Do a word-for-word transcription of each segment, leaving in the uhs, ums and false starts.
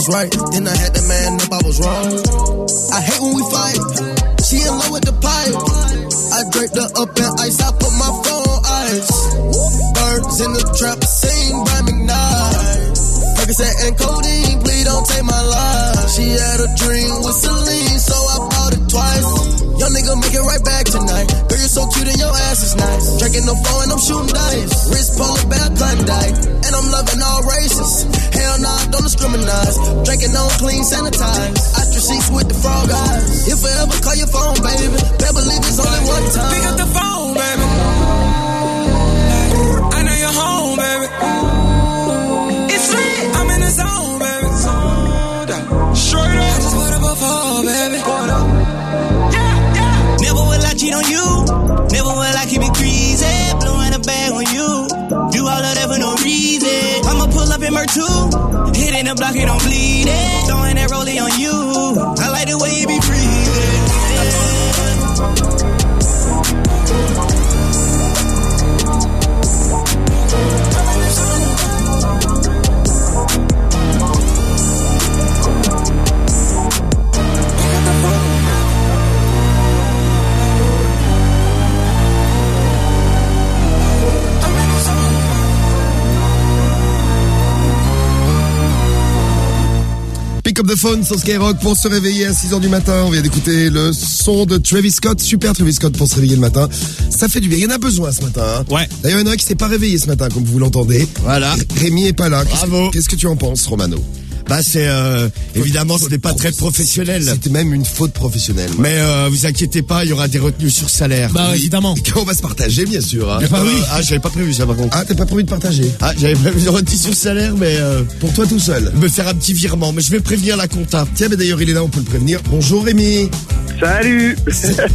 was right. Then I had to man up, I was wrong. I hate when we fight. She in love with the pipe. I draped her up in ice, I put my phone on ice. Birds in the trap, sing by McKnight. Percocet and codeine, please don't take my life. She had a dream with Celine, so I bought it twice. Young nigga make it right back tonight. Girl, you're so cute and your ass is nice. Drinking no phone and I'm shooting dice. Wrist polar bear Klondike. And I'm loving all races. Hell nah, don't discriminate. Drinking on clean, sanitized. Ostrich sheets with the frog eyes. If I ever call your phone, baby, better believe it's only one time. Pick up the phone, baby. I know you're home, baby. It's lit. I'm in the zone, baby. Straight up. I just put up a phone, baby. Never will I cheat on you. Never will I keep it greasy. Blowing a bag on you. Do all of that for no reason. I'ma pull up in Mer two. Hitting the block and I'm bleeding. Throwing that rollie on you. I like the way you be breathing. Pick up the phone sur Skyrock pour se réveiller à six heures du matin. On vient d'écouter le son de Travis Scott. Super Travis Scott pour se réveiller le matin. Ça fait du bien. Il y en a besoin ce matin. Hein. Ouais. D'ailleurs, il y en a un qui s'est pas réveillé ce matin, comme vous l'entendez. Voilà. Rémi est pas là. Bravo. Qu'est-ce que tu en penses, Romano? Bah c'est euh, évidemment ce n'est pas très professionnel. C'était même une faute professionnelle. Ouais. Mais euh, vous inquiétez pas, il y aura des retenues sur salaire. Bah oui, évidemment. On va se partager bien sûr. Hein. Bah, oui. Ah j'avais pas prévu ça par contre. Ah t'as pas prévu de partager? Ah j'avais prévu de retenue sur salaire mais euh, pour toi tout seul. Me faire un petit virement, mais je vais prévenir la compta. Tiens mais d'ailleurs il est là, on peut le prévenir. Bonjour Rémi. Salut. Salut.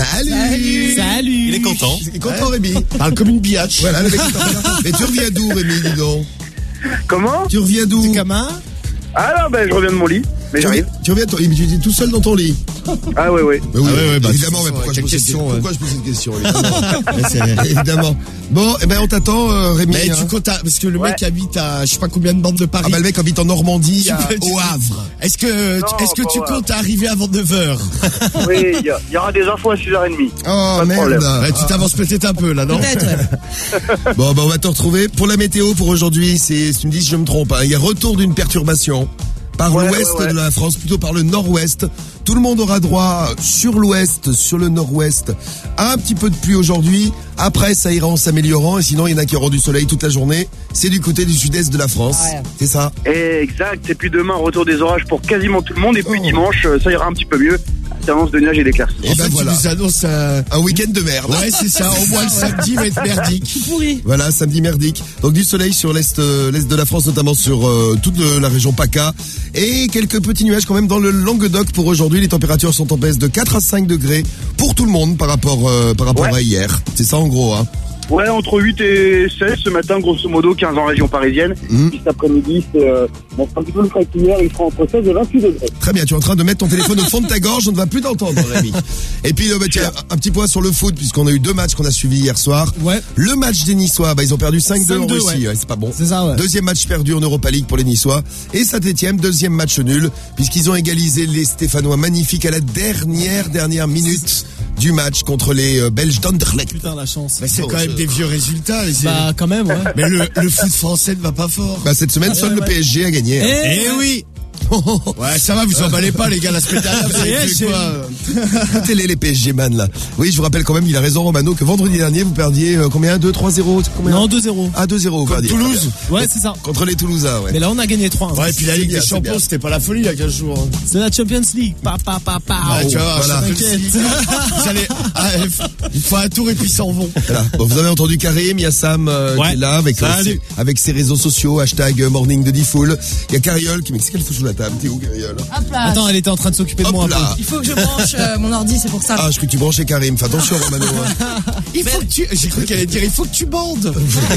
Salut. Salut. Il est content. Il est content ouais. Rémi. Parle comme une biatch. Voilà le mec est content. Mais tu reviens d'où Rémi, dis donc? Comment? Tu reviens d'où? Du Camin. Ah non, ben je reviens de mon lit, mais tu j'arrive. Reviens, tu reviens, tu es tout seul dans ton lit. Ah ouais, ouais. Bah oui, ah ouais, ouais, bah, évidemment, mais pourquoi, je pose, question, cette, ouais. pourquoi je pose cette question évidemment. évidemment. Bon, eh ben on t'attend, euh, Rémi. Mais hein. tu comptes à, parce que le ouais. mec habite à je sais pas combien de bandes de Paris. Ah bah le mec habite en Normandie, à, au Havre. Est-ce que non, est-ce que tu ouais. comptes arriver avant neuf heures? Oui, il y, y aura des infos à six heures trente. Oh merde. Ouais, tu t'avances peut-être un peu là, non? Peut-être, ouais. Bon, bah on va te retrouver. Pour la météo pour aujourd'hui, c'est, tu me dis si je me trompe, hein, il y a retour d'une perturbation. Par ouais, l'ouest ouais, ouais. de la France, plutôt par le nord-ouest. Tout le monde aura droit sur l'ouest, sur le nord-ouest, à un petit peu de pluie aujourd'hui. Après, ça ira en s'améliorant. Et sinon, il y en a qui auront du soleil toute la journée. C'est du côté du sud-est de la France. Ouais. C'est ça. Exact. Et puis demain, retour des orages pour quasiment tout le monde. Et puis oh. dimanche, ça ira un petit peu mieux. Annonce de neige et d'éclaircies. Et en ben fait, voilà. tu nous annonces un, un week-end de merde. Ouais, c'est ça. Au moins le samedi va être merdique. Pourri. Voilà, samedi merdique. Donc du soleil sur l'est, euh, l'est de la France, notamment sur euh, toute le, la région PACA. Et quelques petits nuages quand même dans le Languedoc pour aujourd'hui. Les températures sont en baisse de quatre à cinq degrés pour tout le monde par rapport, euh, par rapport ouais. à hier. C'est ça en gros, hein. Ouais, entre huit et seize ce matin, grosso modo, quinze en région parisienne. Mmh. Cet après-midi, c'est euh, bon, un petit peu le frais hier, il sera entre seize et vingt-huit degrés. Très bien, tu es en train de mettre ton téléphone au fond de ta gorge, on ne va plus t'entendre, Rémi. Et puis, euh, bah, tiens, un petit point sur le foot, puisqu'on a eu deux matchs qu'on a suivis hier soir. Ouais. Le match des Niçois, bah, ils ont perdu cinq deux en Russie, ouais. Ouais, c'est pas bon. C'est ça, ouais. Deuxième match perdu en Europa League pour les Niçois. Et Saint-Etienne, deuxième match nul, puisqu'ils ont égalisé les Stéphanois magnifiques à la dernière, dernière minute du match contre les euh, Belges d'Anderlecht. Putain, la chance. Mais c'est Bon, quand même je... des vieux résultats. Bah, quand même, ouais. Mais le, le foot français ne va pas fort. Bah, cette semaine, Ah, seul ouais, le ouais. P S G a gagné. Eh, hein. Eh oui. Ouais, ça va, vous emballez pas, les gars, la semaine dernière, vous avez fait quoi? Écoutez-les, les P S G man, là. Oui, je vous rappelle quand même, il a raison, Romano, que vendredi dernier, vous perdiez, euh, combien? deux, trois zéro? Combien? Non, deux zéro. Ah, deux zéro, vous perdiez. Toulouse. Ouais, c'est ça. Contre les Toulousains, ouais. Mais là, on a gagné trois. Ouais, et puis la C'est Ligue bien, des c'est Champions, bien. c'était pas la folie il y a quinze jours. Hein. C'est la Champions League. Pa, pa, pa, pa. Ouais, tu vois, voilà. Champions League. Vous allez, ah, il faut un tour et puis ils s'en vont. Voilà. Bon, vous avez entendu Karim, il y a Sam euh, Ouais. qui est là avec, euh, Salut. ses, avec ses réseaux sociaux, hashtag euh, morning de Diffoul. Il y a Cariole qui, mais qu'est-ce qu'elle fout sous la table? T'es où, Cariole? Hop là. Attends, elle était en train de s'occuper de Hop moi un là. peu. Il faut que je branche euh, mon ordi, c'est pour ça. Ah, je crois que tu branchais Karim. Fais attention, Romano. Hein. Il faut que tu, j'ai cru qu'elle allait dire, il faut que tu bandes.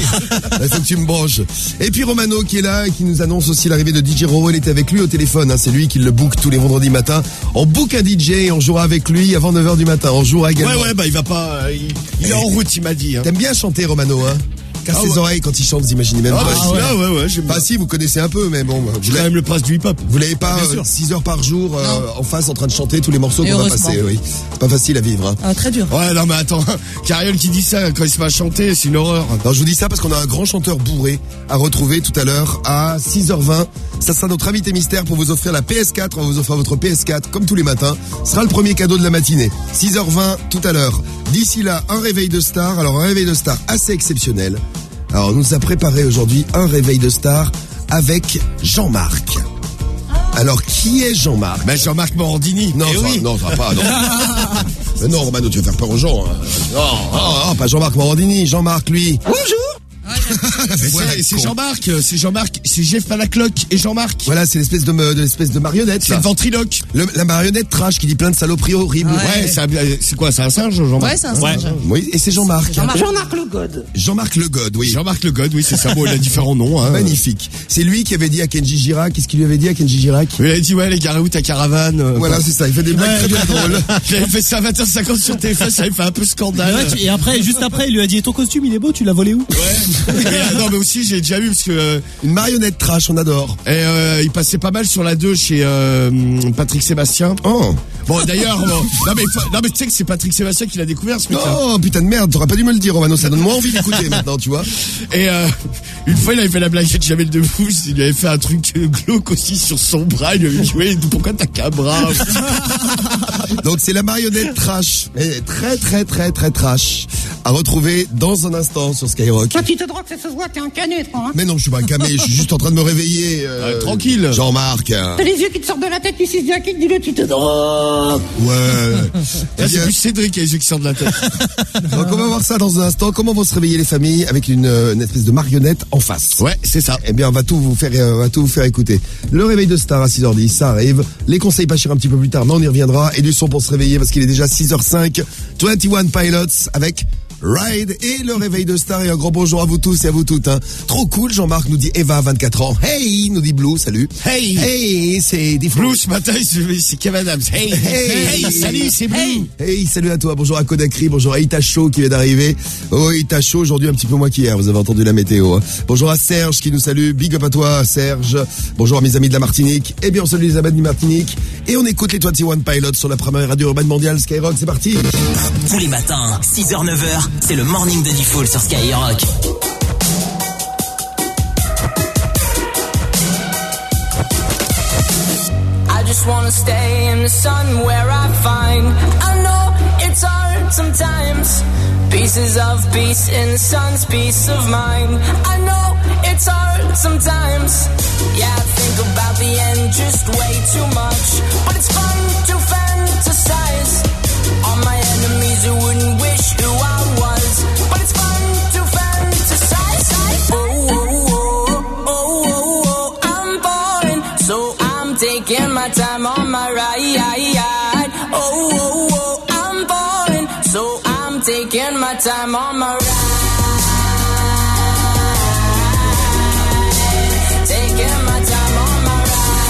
Il faut que tu me branches. Et puis Romano qui est là et qui nous annonce aussi l'arrivée de D J Roro. Elle était avec lui au téléphone. Hein. C'est lui qui le book tous les vendredis matins. On book un D J et on jouera avec lui avant neuf heures du matin. On jouera également. Ouais, ouais, bah il va pas, euh, il, il est en route, il m'a dit. Hein. T'aimes bien chanter, Romano, hein? casse Ah les ouais. oreilles quand il chante, vous imaginez même Ah, pas. bah, celui-là, ouais, ouais, j'aime Bah bien. si, vous connaissez un peu, mais bon, vous C'est quand l'avez, même le prince du hip-hop. vous l'avez pas Bien sûr. six heures par jour euh, en face en train de chanter tous les morceaux Et qu'on va heureusement. passer. Oui, c'est pas facile à vivre. Hein. Ah, très dur. Ouais, non, mais attends. Cariol qui dit ça quand il se met à chanter, c'est une horreur. Alors je vous dis ça parce qu'on a un grand chanteur bourré à retrouver tout à l'heure à six heures vingt. Ça sera notre invité mystère pour vous offrir la P S quatre. On va vous offrir votre P S quatre comme tous les matins. Ce sera le premier cadeau de la matinée. six heures vingt tout à l'heure. D'ici là, un réveil de star. Alors un réveil de star assez exceptionnel. Alors on nous a préparé aujourd'hui un réveil de star avec Jean-Marc. Alors qui est Jean-Marc? Ben, Jean-Marc Morandini. Non, Eh ça, oui. non, ça va pas, non. Mais non, Romano, tu vas faire peur aux gens. Hein. Non, non, non, pas Jean-Marc Morandini. Jean-Marc, lui. Mais c'est- c'est Jean-Marc, c'est Jean-Marc, c'est Jeff Palacloc et Jean-Marc. Voilà, c'est l'espèce de, me- de l'espèce de marionnette. C'est là. le ventriloque. Le- la marionnette trash qui dit plein de saloperies horribles. Ouais. Ouais, c'est un- c'est quoi, c'est un singe, Jean-Marc? Ouais, c'est un singe. Oui, et c'est Jean-Marc. Jean-Marc. Jean-Marc Le God. Jean-Marc Le God, oui. Jean-Marc Le God, oui, c'est ça. Bon, il a différents noms, hein. Magnifique. C'est lui qui avait dit à Kenji Girac, qu'est-ce qu'il lui avait dit à Kenji Girac? Il a dit, ouais, les gars, où ta caravane? euh, Voilà, c'est ça, il fait des blagues très très drôles. Il avait fait ça à vingt heures cinquante sur T F un, ça avait fait un peu Et, scandale. ouais, tu- et après, juste après, il lui a dit, et ton costume, il est beau, tu l'as volé où? Ouais. Mais, euh, non, mais aussi, j'ai déjà vu, parce que, euh, Une marionnette trash, on adore. et, euh, il passait pas mal sur la deux chez, euh, Patrick Sébastien. Oh. Bon, d'ailleurs, bon, non, mais, faut- non, mais tu sais que c'est Patrick Sébastien qui l'a découvert, ce mec-là. Oh, putain de merde, t'aurais pas dû me le dire, Romano, ça donne moins envie d'écouter maintenant, tu vois. Et euh, une fois, il avait fait la blaguette Jamel Debbouze, il lui avait fait un truc euh, glauque aussi sur son bras. Il lui avait dit, ouais, pourquoi t'as qu'un bras? Donc c'est la marionnette trash, mais très très très très trash, à retrouver dans un instant sur Skyrock. Toi, tu te drogues, ça se voit, t'es un canet, toi. Hein. Mais non, je suis pas un camé, je suis juste en train de me réveiller. euh, Ouais, tranquille. Jean-Marc. hein. T'as les yeux qui te sortent de la tête, tu sais bien qui te dit le tu te drogues. Ouais. Là, Eh c'est bien, plus Cédric qui a les yeux qui sortent de la tête. donc on va voir ça dans un instant. Comment vont se réveiller les familles avec une, euh, une espèce de marionnette en face. Ouais, c'est ça. Eh bien, on va tout vous faire, euh, on va tout vous faire écouter. Le réveil de star à six heures dix, ça arrive. Les conseils pas chers un petit peu plus tard, mais on y reviendra. Et du son pour se réveiller parce qu'il est déjà six heures cinq. vingt et un Pilots avec Ride et le réveil de star. Et un gros bonjour à vous tous et à vous toutes. Hein. Trop cool, Jean-Marc nous dit Eva, vingt-quatre ans. Hey, nous dit Blue, salut. Hey. Hey, c'est des Blue, ce matin, c'est c'est Kev Adams. Hey, Hey. hey, salut, c'est Blue. Hey, salut à toi, bonjour à Kodakri, bonjour à Itacho qui vient d'arriver. Oh, Itacho, aujourd'hui un petit peu moins qu'hier, vous avez entendu la météo. Hein. Bonjour à Serge qui nous salue, big up à toi Serge. Bonjour à mes amis de la Martinique. Eh bien, on salue les amis de Martinique. Et on écoute les vingt et un Pilots sur la première radio urbaine mondiale Skyrock, c'est parti. Tous les matins, six heures neuf heures, c'est le morning de Diffoul sur Skyrock. I just wanna stay in the sun where I find I know it's hard sometimes. Pieces of peace in the sun's peace of mind. I know it's hard sometimes. Yeah, I think about the end just way too much. But it's fun to fantasize on my enemies who wouldn't wish who I was. But it's fun to fantasize. Oh, oh, oh, oh, oh, oh, I'm falling, so I'm taking my time on my ride. Oh, oh, oh, I'm falling, so I'm taking my time on my ride. Taking my time on my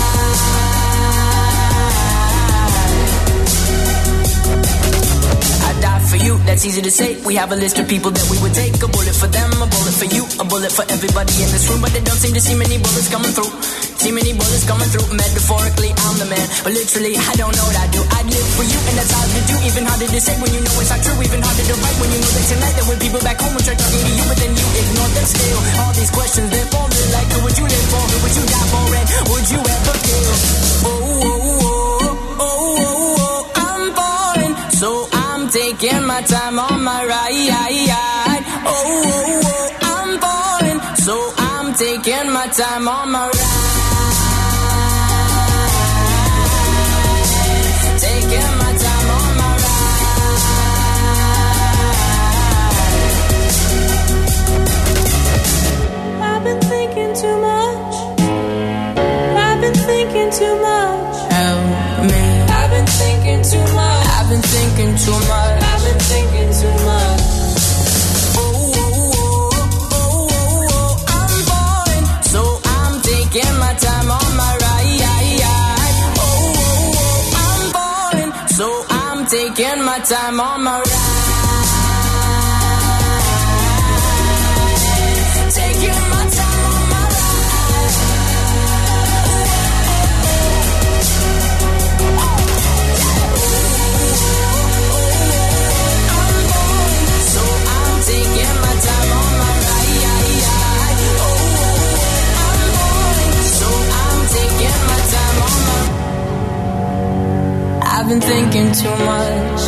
ride. I die for you, that's easy to say. We have a list of people that we would take. A bullet for them, a bullet for you, a bullet for everybody in this room. But they don't seem to see many bullets coming through. See many bullets coming through. Metaphorically, I'm the man, but literally, I don't know what I do. I'd live for you, and that's hard to do. Even harder to say when you know it's not true. Even harder to write when you know that tonight there were people back home who tried talking to you, but then you ignore them still. All these questions, they're falling like who would you live for? Who would you die for? And would you ever kill? Oh, oh, oh, oh, oh, oh, I'm falling, so I'm taking my time on my ride. Oh, oh, oh, I'm falling, so I'm taking my time on my ride. Taking my time on my ride. I've been thinking too much. I've been thinking too much. Help me. I've been thinking too much. I've been thinking too much. I've been thinking too much. Oh, oh, oh, oh, oh, oh, I'm falling, so I'm taking my time on my ride. Oh, oh, oh, I'm falling, so I'm taking my time on my ride. thinking too much.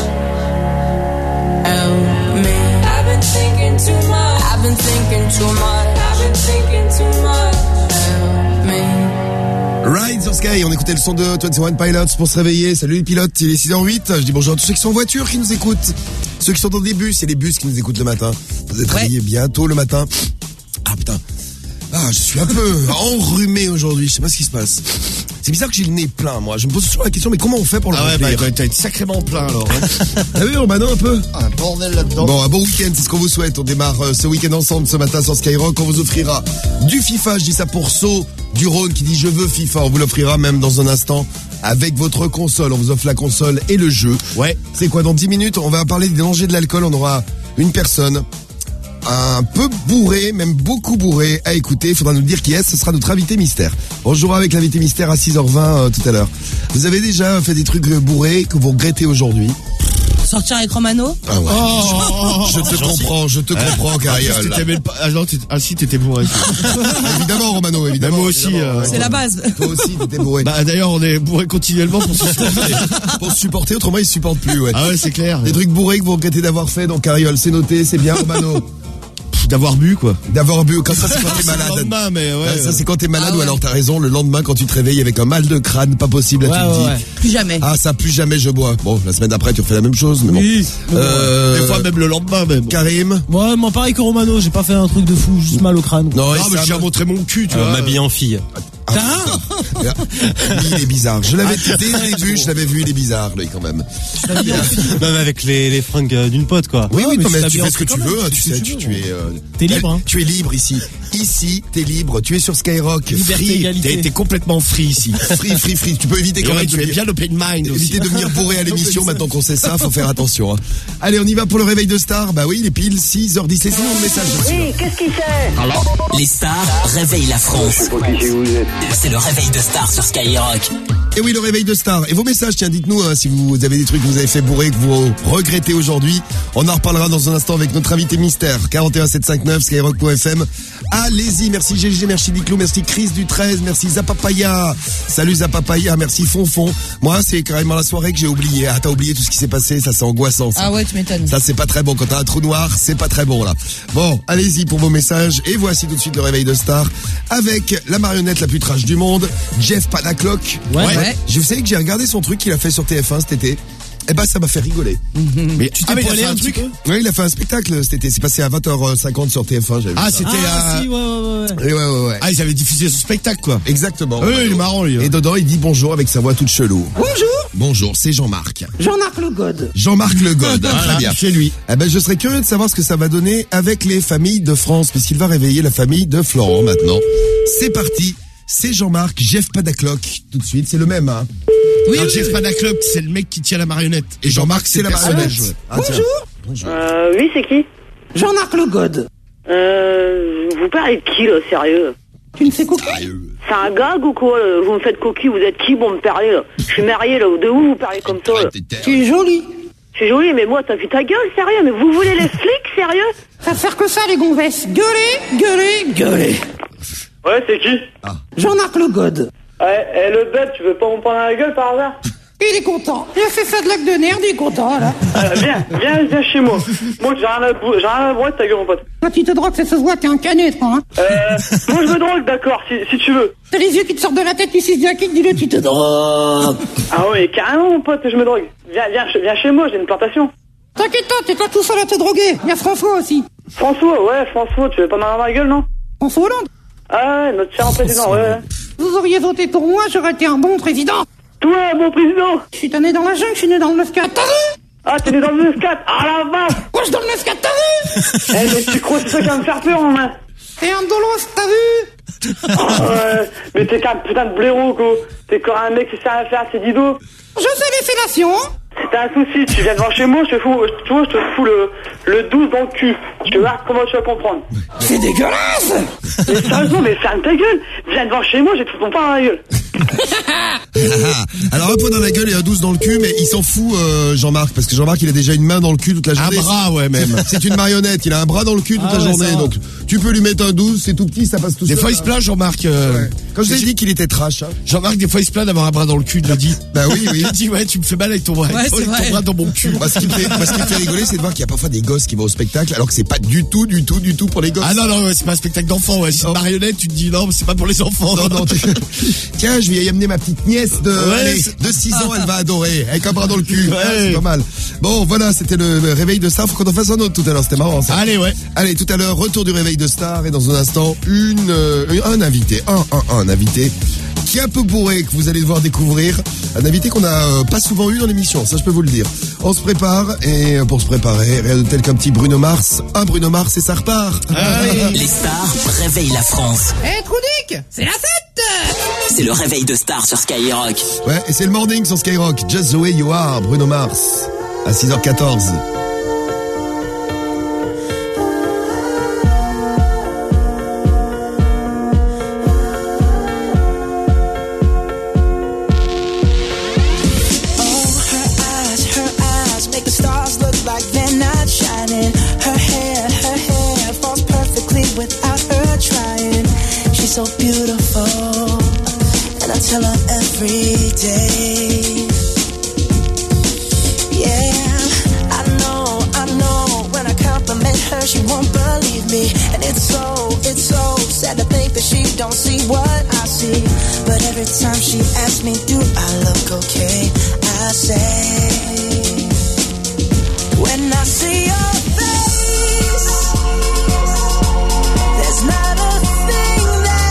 Help me. I've been thinking too much. I've been thinking too much. I've been thinking too much. Help me. Ride sur Sky, on écoutait le son de vingt et un Pilots pour se réveiller. Salut les pilotes, il est six heures huit. Je dis bonjour à tous ceux qui sont en voiture, qui nous écoutent. Ceux qui sont dans des bus, il y a les bus qui nous écoutent le matin. Vous êtes réveillés bientôt le matin. Ah putain. Ah, je suis un peu enrhumé aujourd'hui, je sais pas ce qui se passe. C'est bizarre que j'ai le nez plein, moi. Je me pose toujours la question, mais comment on fait pour le Ah ouais, remplir? bah, t'as été sacrément plein, alors. Hein. T'as vu, Romano, un peu? Ah, un bordel là-dedans. Bon, un bon week-end, c'est ce qu'on vous souhaite. On démarre euh, ce week-end ensemble ce matin sur Skyrock. On vous offrira du FIFA, je dis ça pour So, du Rhône qui dit je veux FIFA. On vous l'offrira même dans un instant avec votre console. On vous offre la console et le jeu. Ouais. C'est quoi, dans dix minutes, on va parler des dangers de l'alcool. On aura une personne un peu bourré, même beaucoup bourré à écouter. Il faudra nous dire qui est. Ce sera notre invité mystère. On jouera avec l'invité mystère à six heures vingt euh, tout à l'heure. Vous avez déjà fait des trucs bourrés que vous regrettez aujourd'hui? Sortir avec Romano? Ah ouais. Oh, je te comprends, je te comprends, Cariole. T'étais même pas... Ah non, t'étais... ah si, t'étais bourré. Évidemment, Romano, évidemment. Bah, moi aussi. Euh... C'est la base. Toi aussi, t'étais bourré. Bah d'ailleurs, on est bourré continuellement pour se supporter. Pour se supporter, autrement ils se supportent plus, ouais. Ah ouais, c'est clair. Des trucs bourrés que vous regrettez d'avoir fait dans Cariole, c'est noté, c'est bien, Romano. D'avoir bu, quoi. D'avoir bu, quand ça c'est quand t'es malade. Le lendemain, mais ouais. Ah, ça c'est quand t'es malade Ah ou ouais. alors t'as raison, le lendemain quand tu te réveilles avec un mal de crâne, pas possible, là Ouais, tu te dis. ouais, ouais. Plus jamais. Ah ça, plus jamais je bois. Bon, la semaine d'après tu refais la même chose, mais bon. Oui. Euh, Des fois, même le lendemain, même. Karim. Ouais, moi pareil que Romano, j'ai pas fait un truc de fou, juste mal au crâne. Non, Non, et mais Sam. j'ai montré mon cul, tu Euh, vois. m'habiller en fille. Lui, il est bizarre. Je l'avais dès le début, je l'avais vu, il est bizarre, lui, quand même. Même avec les, les fringues euh, d'une pote, quoi. Oui, oui, mais non, tu mais tu t'habilles fais en ce que fille tu quand veux, même, hein, tu tu fais sais, ce que tu, tu tu veux. es... euh, T'es libre, hein. Tu es libre ici. Ici, t'es libre, tu es sur Skyrock. Liberté, Free, égalité. T'es, t'es complètement free ici. free, free, free. Tu peux éviter Et quand ouais, même tu de es venir- bien l'open mind aussi. éviter de venir bourrer à l'émission maintenant qu'on sait ça, faut faire attention. Hein. Allez, on y va pour le réveil de star. Bah oui, il est pile six heures dix. C'est sinon le message. bien sûr. Oui, qu'est-ce qu'il fait? Les stars réveillent la France. Je sais pas qui vous êtes. C'est le réveil de stars sur Skyrock. Et oui, le réveil de star. Et vos messages, tiens, dites-nous hein, si vous avez des trucs que vous avez fait bourrer, que vous regrettez aujourd'hui. On en reparlera dans un instant avec notre invité mystère. quarante et un sept cent cinquante-neuf, skyrock point f m. Allez-y, merci G G, merci Diclou, merci Chris du treize, merci Zapapaya. Salut Zapapaya, merci Fonfon. Moi, c'est carrément la soirée que j'ai oublié. Ah, t'as oublié tout ce qui s'est passé, ça c'est angoissant. Ça. Ah ouais, tu m'étonnes. Ça c'est pas très bon, quand t'as un trou noir, c'est pas très bon là. Bon, allez-y pour vos messages et voici tout de suite le réveil de star avec la marionnette la plus trash du monde, Jeff Panaclock. Ouais. Ouais. Je vous savez que j'ai regardé son truc qu'il a fait sur T F un cet été. Eh ben ça m'a fait rigoler. Mais Tu ah, t'es mais il a poilé fait un un petit truc. peu? Ouais, il a fait un spectacle cet été, c'est passé à vingt heures cinquante sur T F un, j'avais vu Ah, ça. c'était Ah, à... si, ouais, ouais, ouais. Et ouais, ouais, ouais. Ah, ils avaient diffusé son spectacle, quoi. Exactement. Oui, il est marrant, lui. hein. Et dedans, il dit bonjour avec sa voix toute chelou. Bonjour, Bonjour, c'est Jean-Marc. Jean-Marc Le God. Jean-Marc Le God. Voilà, Très bien. chez lui. Eh ben, je serais curieux de savoir ce que ça va donner avec les familles de France, puisqu'il va réveiller la famille de Florent maintenant. C'est parti. C'est Jean-Marc, Jeff Panaclock. Tout de suite, c'est le même, hein. Oui, Non, oui, Jeff oui. Panaclock, c'est le mec qui tient la marionnette. Et Jean-Marc, c'est la personnage, marionnette. ouais. Ah, tiens. Bonjour, Euh, oui, c'est qui? Jean-Marc Le God. Euh, vous parlez de qui, là, sérieux? Tu ne sais quoi? C'est un gag ou quoi, là? Vous me faites coquille, vous êtes qui pour me parler, là? Je suis marié, là, de où vous parlez comme ça, là? Tu es jolie. Je suis jolie, mais moi, t'as vu ta gueule, sérieux? Mais vous voulez les flics, sérieux? Ça faire que ça, les gonzesses. Gueuler, gueuler, gueuler. Ouais, c'est qui? Jean-Marc Le God. Ouais, et le bête, tu veux pas me prendre la gueule par hasard? Il est content. Il a fait ça de lac de nerfs, il est content, là. Euh, viens, viens, viens chez moi. Moi, j'ai rien à, bou- j'ai rien à boire de ta gueule, mon pote. Quand tu te drogues, ça se voit, t'es un canet, toi, hein. Euh, moi, je me drogue, d'accord, si, si tu veux. T'as les yeux qui te sortent de la tête, tu sais bien qui, dis-le, tu te drogues. Ah ouais, carrément, mon pote, je me drogue. Viens, viens, ch- viens chez moi, j'ai une plantation. T'inquiète pas, t'es pas tout seul à te droguer. Il y a François aussi. François, ouais, François, tu veux pas m'avoir la gueule, non? François Hollande. Ah ouais, notre cher président, ouais, ouais. Vous auriez voté pour moi, j'aurais été un bon président. Toi, mon président! Je suis né dans la jungle, je suis né dans le neuf-quatre. T'as vu? Ah, t'es né dans le neuf quatre! Ah la vache! Moi, je suis dans le neuf-quatre, t'as vu? Eh, mais tu crois que c'est ça qui va me faire peur, hein? T'es un dolos, t'as vu? Ah ouais, mais t'es qu'un putain de blaireau, quoi. T'es encore un mec qui sait rien faire, c'est Dido. Je sais les fellations, hein. Si t'as un souci, tu viens devant chez moi, je te fous, je- tu vois, je te fous le, le douze dans le cul. Je te voir comment tu vas comprendre. C'est dégueulasse. Mais sérieusement, mais ferme ta gueule. Viens devant chez moi, je vais te foutre ton pain dans la gueule. Alors un point dans la gueule et un douze dans le cul, mais il s'en fout euh, Jean-Marc, parce que Jean-Marc il a déjà une main dans le cul toute la Un journée. bras, ouais, même. C'est une marionnette, il a un bras dans le cul toute Ah la ouais, journée, ça va. donc tu peux lui mettre un douze, c'est tout petit, ça passe tout Des seul. fois, il se plaint, Jean-Marc. euh, Ouais. Quand je l'ai dit qu'il était trash, hein. Jean-Marc, des fois, il se plaint d'avoir un bras dans le cul, il le dit. Bah oui, oui. Il dit, ouais, tu me fais mal avec ton bras, Ouais, avec c'est ton vrai. bras dans mon cul. Moi, ce qui me fait, moi, ce qui me fait rigoler, c'est de voir qu'il y a parfois des gosses qui vont au spectacle, alors que c'est pas du tout, du tout, du tout pour les gosses. Ah non, non, ouais, c'est pas un spectacle d'enfant, ouais. C'est une marionnette, tu te dis, non, mais c'est pas pour les enfants. Non, non, tu- Tiens, je vais y amener ma petite nièce de, Ouais, allez, c'est- de six ans, elle va adorer, avec un bras dans le cul. Ouais. Ah, c'est pas mal. Bon, voilà, c'était le, le réveil de Star. Faut qu'on en fasse un autre tout à l'heure, c'était marrant, ça. Allez, ouais. Allez, tout à l'heure, retour du réveil de Star, et dans un instant, une, euh, un invité, un, un, un invité, qui est un peu bourré, que vous allez devoir découvrir. Un invité qu'on a euh, pas souvent eu dans l'émission, ça je peux vous le dire. On se prépare, et euh, pour se préparer, rien de tel qu'un petit Bruno Mars. Un Bruno Mars, et ça repart. Les stars réveillent la France. Eh, Troudic, c'est la fête! C'est le réveil de Star sur Skyrock. Ouais, et c'est le morning sur Skyrock. Just the way you are, Bruno Mars. À six heures quatorze. So beautiful, and I tell her every day. Yeah, I know, I know. When I compliment her, she won't believe me, and it's so, it's so sad to think that she don't see what I see. But every time she asks me, do I look okay? I say, when I see your face, there's not a thing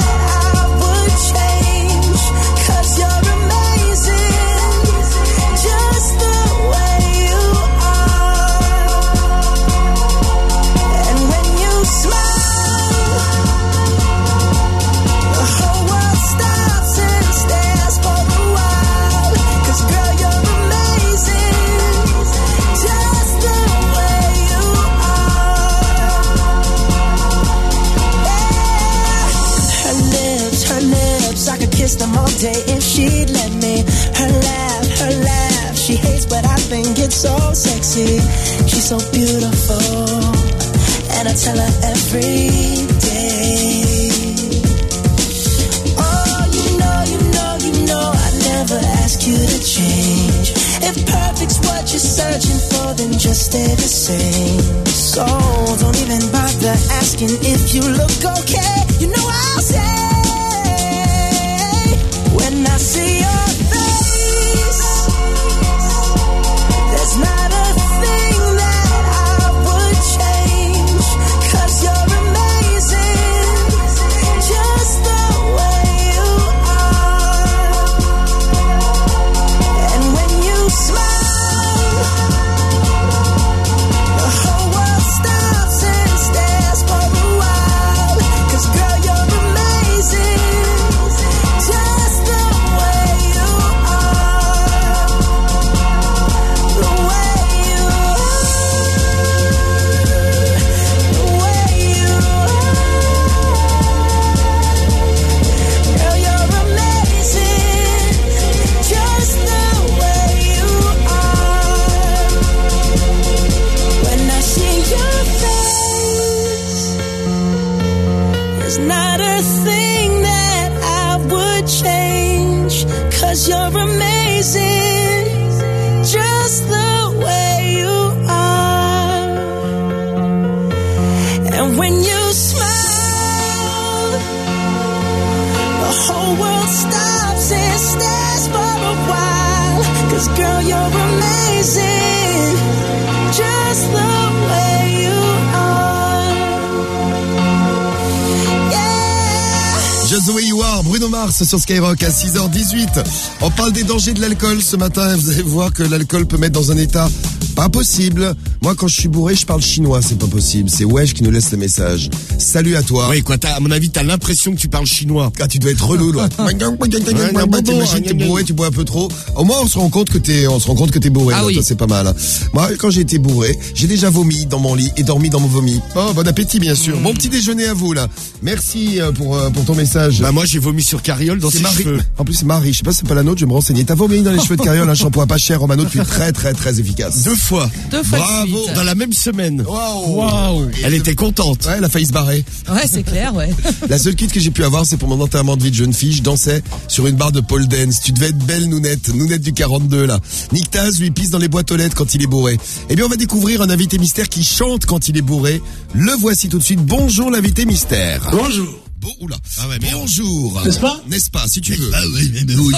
them all day if she'd let me. Her laugh, her laugh, she hates but I think it's so sexy. She's so beautiful, and I tell her every day. Oh, you know, you know, you know I never ask you to change. If perfect's what you're searching for, then just stay the same. So don't even bother asking if you look okay. You know I'll say, when I see your face, there's not a thing that I would change, 'cause you're amazing, just the way you are. And when you smile, the whole world stops and stares for a while, 'cause girl, you're amazing, just the way you are, the way you are, the way you are. Girl, you're amazing, just the way you are. When I see your face, there's not a thing that I would change, 'cause you're amazing, just the way you are. And when you smile, the whole world stops and stares for a while, 'cause girl, you're amazing, just the way you are. Yeah. Just the way you are, Bruno Mars sur Skyrock à six heures dix-huit. On parle des dangers de l'alcool ce matin. Vous allez voir que l'alcool peut mettre dans un état pas possible. Moi, quand je suis bourré, je parle chinois, c'est pas possible. C'est Wesh qui nous laisse le message. Salut à toi. Oui, quoi, t'as, à mon avis, t'as l'impression que tu parles chinois. Ah, tu dois être relou, là. T'imagines, t'es bourré, tu bois un peu trop. Au moins, on se rend compte que t'es, on se rend compte que t'es bourré. Ah là. oui. Toi, c'est pas mal. Hein. Moi, quand j'ai été bourré, j'ai déjà vomi dans mon lit et dormi dans mon vomi. Oh, bon appétit, bien sûr. Bon petit déjeuner à vous, là. Merci euh, pour, euh, pour ton message. Bah, moi, j'ai vomi mis sur Carriole dans C'est ses Marie. cheveux. En plus, c'est Marie. Je sais pas si c'est pas la nôtre, je vais me renseigner. T'as vomi dans les cheveux de Carriole, un shampoing pas cher, Romano, depuis très, très, très efficace. Deux fois. Deux fois de Bravo. suite. Dans la même semaine. Waouh. Waouh. Elle était contente. Ouais, elle a failli se barrer. Ouais, c'est clair, ouais. La seule quitte que j'ai pu avoir, c'est pour mon enterrement de vie de jeune fille. Je dansais sur une barre de pole dance. Tu devais être belle, Nounette. Nounette du quarante-deux, là. Nick Taz, lui, pisse dans les boîtes aux lettres quand il est bourré. Eh bien, on va découvrir un invité mystère qui chante quand il est bourré. Le voici tout de suite. Bonjour, l'invité mystère. Bonjour. Bon, oula. Ah ouais, mais bonjour. N'est-ce pas? N'est-ce pas, si tu veux. Ah oui, mais oui,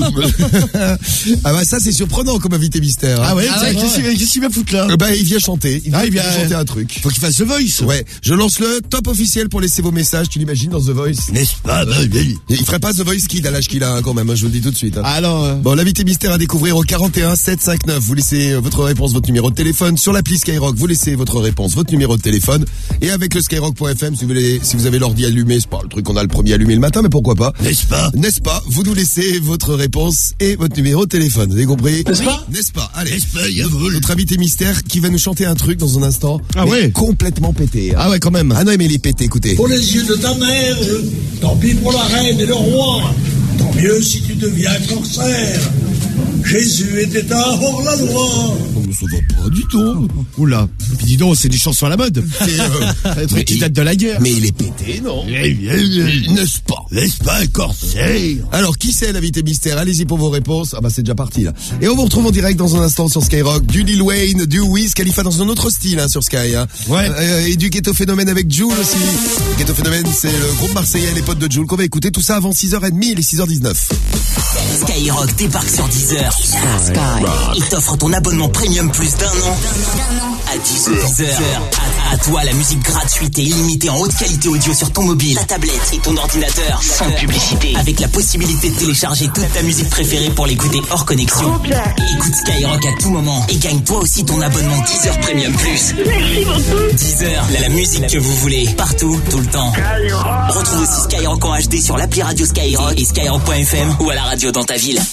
Ah bah ça, c'est surprenant comme invité mystère. Hein. Ah ouais, Ah tiens, ouais. qu'est-ce qu'il qu'est-ce qu'il va foutre là? Euh, Bah, il vient chanter. Il vient, Ah, il vient- chanter un truc. Faut qu'il fasse The Voice. Ouais, je lance le top officiel pour laisser vos messages. Tu l'imagines dans The Voice? N'est-ce pas? Bah, oui. Il ferait pas The Voice Kid à l'âge qu'il a hein, quand même, hein, je vous le dis tout de suite. Hein. Alors, euh, Bon, l'invité mystère à découvrir au quarante et un sept cent cinquante-neuf. Vous laissez euh, votre réponse, votre numéro de téléphone. Sur l'appli Skyrock, vous laissez votre réponse, votre numéro de téléphone. Et avec le skyrock point f m, si vous voulez, si vous avez l'ordi allumé, c'est pas le truc qu'on a le premier allumé le matin, mais pourquoi pas? n'est-ce pas? N'est-ce pas? Vous nous laissez votre réponse et votre numéro de téléphone. Vous avez compris? N'est-ce pas? N'est-ce pas? Allez. N'est-ce pas, Yavol? Notre invité mystère qui va nous chanter un truc dans un instant. Ah mais ouais. complètement pété. Hein. Ah ouais, quand même. Ah non, mais il est pété, écoutez. Pour les yeux de ta mère, tant pis pour la reine et le roi. Tant mieux si tu deviens corsaire. Jésus était un hors-la-loi. Ça va pas du tout. Oula. Et puis dis donc, c'est des chansons à la mode. Et, euh, Un truc mais qui il- date de la guerre. Mais il est pété, non? N'est-ce pas? N'est-ce pas un corsaire? Alors, qui c'est l'invité mystère? Allez-y pour vos réponses. Ah bah c'est déjà parti là. Et on vous retrouve en direct dans un instant sur Skyrock. Du Lil Wayne, du Wiz Khalifa dans un autre style hein, sur Sky. Hein. Ouais. Euh, et du Ghetto Phénomène avec Jul aussi. Ghetto Phénomène, c'est le groupe marseillais, les potes de Jul qu'on va écouter tout ça avant six heures trente, il est six heures dix-neuf. Skyrock débarque sur Deezer. Il t'offre ton abonnement premium plus d'un an à Deezer. Deezer. À, à toi la musique gratuite et illimitée en haute qualité audio sur ton mobile, ta tablette et ton ordinateur. Sans publicité. Avec la possibilité de télécharger toute ta musique préférée pour l'écouter hors connexion. Écoute Skyrock à tout moment et gagne toi aussi ton abonnement Deezer Premium Plus. Merci beaucoup. Deezer, la, la musique que vous voulez, partout, tout le temps. Retrouve aussi Skyrock en H D sur l'appli radio Skyrock et skyrock point f m ou à la radio dans ta ville.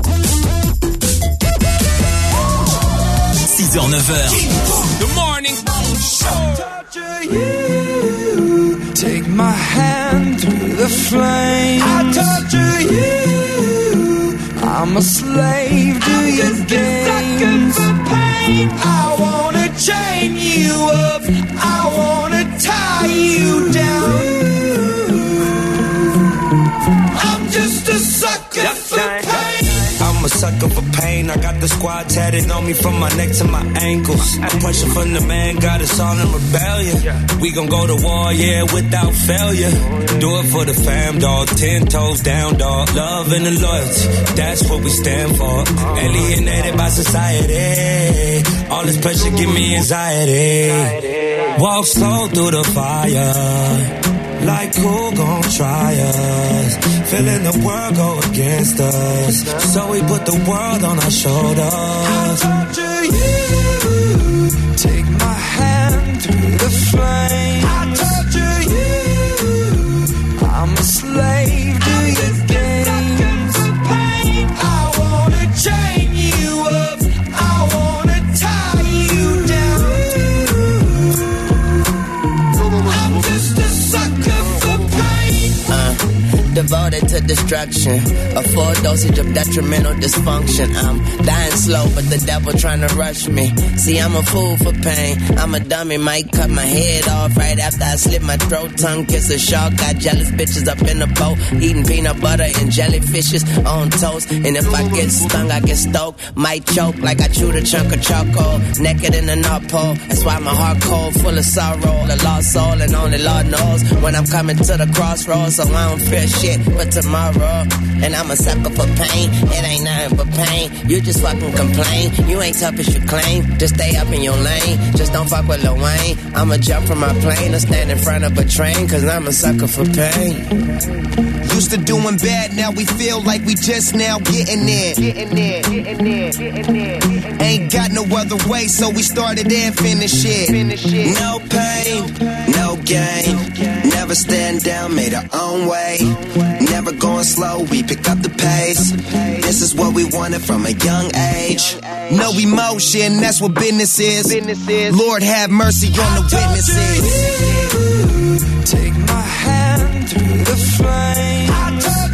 six heures neuf heures. The morning you take my hand through the flame. I torture you. I'm a slave to your games. I wanna chain you up. I wanna tie you down. I'm just a sucker for pain. I'm a sucker for pain. I got the squad tatted on me from my neck to my ankles. The pressure from the man got us all in rebellion. We gon' go to war, yeah, without failure. Do it for the fam, dog. Ten toes down, dog. Love and the loyalty, that's what we stand for. Alienated by society. All this pressure give me anxiety. Walk slow through the fire. Like who gon' try us? Feeling the world go against us. So we put the world on our shoulders. I torture you. Take my hand through the flame. I torture you. I'm a slave to your games. I wanna chain you up. I wanna tie you down. I'm just a sucker for pain. Uh, devoted to destruction, a full dosage of detrimental dysfunction. I'm dying slow, but the devil trying to rush me. See, I'm a fool for pain. I'm a dummy, might cut my head off right after I slit my throat. Tongue kiss a shark, got jealous bitches up in the boat, eating peanut butter and jellyfishes on toast. And if I get stung, I get stoked, might choke like I chewed a chunk of charcoal. Naked in the North Pole, that's why my heart cold, full of sorrow, a lost soul, and only Lord knows when I'm coming to the crossroads. So I don't fear shit but tomorrow. And I'm a sucker for pain. It ain't nothing but pain. You just fucking complain. You ain't tough as you claim. Just stay up in your lane. Just don't fuck with Lil Wayne. I'ma jump from my plane or stand in front of a train. Cause I'm a sucker for pain. Used to doing bad, now we feel like we just now getting there. Getting there, getting there, getting there. Ain't got no other way, so we started and finished it. No pain, no gain. Never stand down, made our own way. Never going slow, we pick up the pace. This is what we wanted from a young age. No emotion, that's what business is. Lord have mercy on the witnesses. Take my hand through the flame. I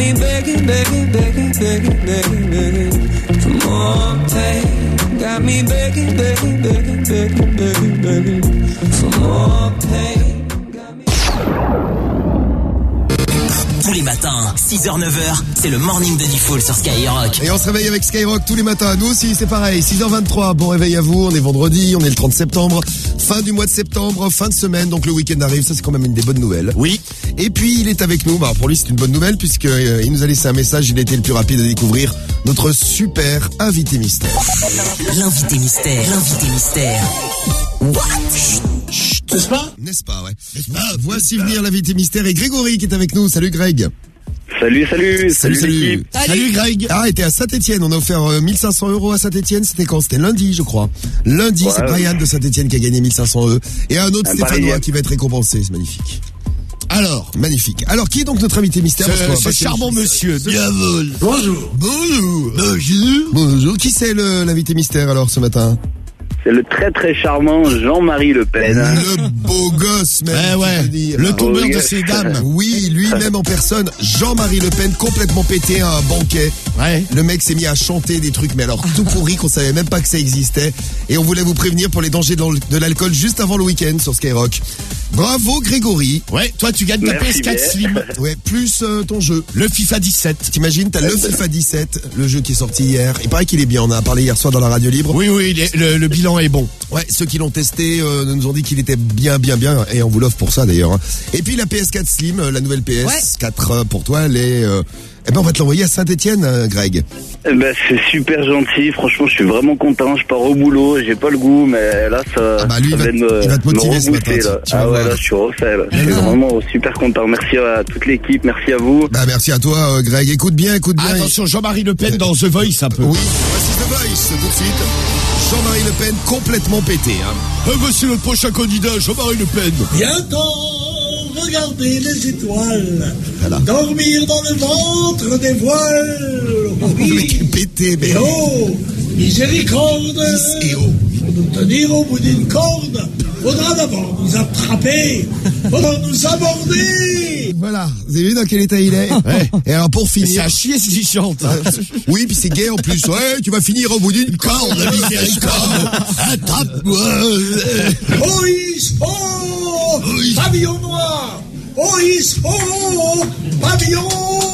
me begging, begging, begging, begging, begging, begging for more pain. Got me begging, begging, begging, begging, begging, begging for more pain. Tous les matins, six heures neuf heures, c'est le morning de Diffoul sur Skyrock. Et on se réveille avec Skyrock tous les matins. Nous aussi, c'est pareil. six heures vingt-trois, bon réveil à vous. On est vendredi, on est le trente septembre. Fin du mois de septembre, fin de semaine. Donc le week-end arrive. Ça, c'est quand même une des bonnes nouvelles. Oui. Et puis, il est avec nous. Bah, pour lui, c'est une bonne nouvelle puisque euh, il nous a laissé un message. Il a été le plus rapide à découvrir notre super invité mystère. L'invité mystère. L'invité mystère. What? Chut. N'est-ce pas? N'est-ce pas, ouais. N'est-ce pas? Voici venir l'invité mystère et Grégory qui est avec nous. Salut Greg. Salut, salut, salut, salut. l'équipe. Salut. Salut Greg. Ah, était à Saint-Etienne. On a offert euh, mille cinq cents euros à Saint-Etienne. C'était quand? C'était lundi, je crois. Lundi, ouais, c'est Brian de Saint-Etienne qui a gagné mille cinq cents euros. Et un autre un Stéphanois pareil. Qui va être récompensé. C'est magnifique. Alors, magnifique. Alors, qui est donc notre invité mystère? C'est charmant monsieur. Diavol. Bonjour. Bonjour. Bonjour. Bonjour. Qui c'est le, l'invité mystère alors ce matin? C'est le très très charmant Jean-Marie Le Pen. Le beau gosse, même. Eh ouais, le tombeur de ces dames. Oui, lui-même en personne, Jean-Marie Le Pen, complètement pété à un banquet. Ouais. Le mec s'est mis à chanter des trucs, mais alors tout pourri qu'on savait même pas que ça existait. Et on voulait vous prévenir pour les dangers de l'alcool juste avant le week-end sur Skyrock. Bravo Grégory. Ouais, toi tu gagnes ta P S quatre Slim. Ouais, plus euh, ton jeu. Le FIFA dix-sept. T'imagines, t'as le FIFA dix-sept, le jeu qui est sorti hier. Il paraît qu'il est bien, on en a parlé hier soir dans la radio libre. Oui, oui, le, le bilan est bon. Ouais, ceux qui l'ont testé euh, nous ont dit qu'il était bien, bien, bien, et on vous l'offre pour ça d'ailleurs. Hein. Et puis la P S quatre Slim, la nouvelle P S quatre ouais. pour toi, elle est... Euh, eh ben on va te l'envoyer à Saint-Etienne, euh, Greg. Eh ben c'est super gentil, franchement je suis vraiment content, je pars au boulot, j'ai pas le goût, mais là ça, ah bah lui, ça il va, va me, il va te motiver ce matin. Là. Ah ouais, là je suis refait, là. Je suis vraiment super content. Merci à toute l'équipe, merci à vous. Bah merci à toi euh, Greg, écoute bien, écoute bien. Attention, Jean-Marie Le Pen dans The Voice un peu. Oui, voici The Voice tout de suite. Jean-Marie Le Pen complètement pété. Hein. Euh, voici le prochain candidat, Jean-Marie Le Pen. Bientôt, regardez les étoiles, voilà. Dormir dans le ventre des voiles. Oh, oui. Le mec est pété, mais... Et oh, miséricorde. Et oh. Pour nous tenir au bout d'une corde, faudra d'abord nous attraper, faudra nous aborder. Voilà, vous avez vu dans quel état il est. Ouais. Et alors pour finir... C'est à chier s'il chante. Oui, puis c'est gay en plus. Ouais, tu vas finir au bout d'une corde, la miséricorde. Attrape-moi. Oh, is, oh, oui. Pavillon noir. Oh, is, oh, pavillon.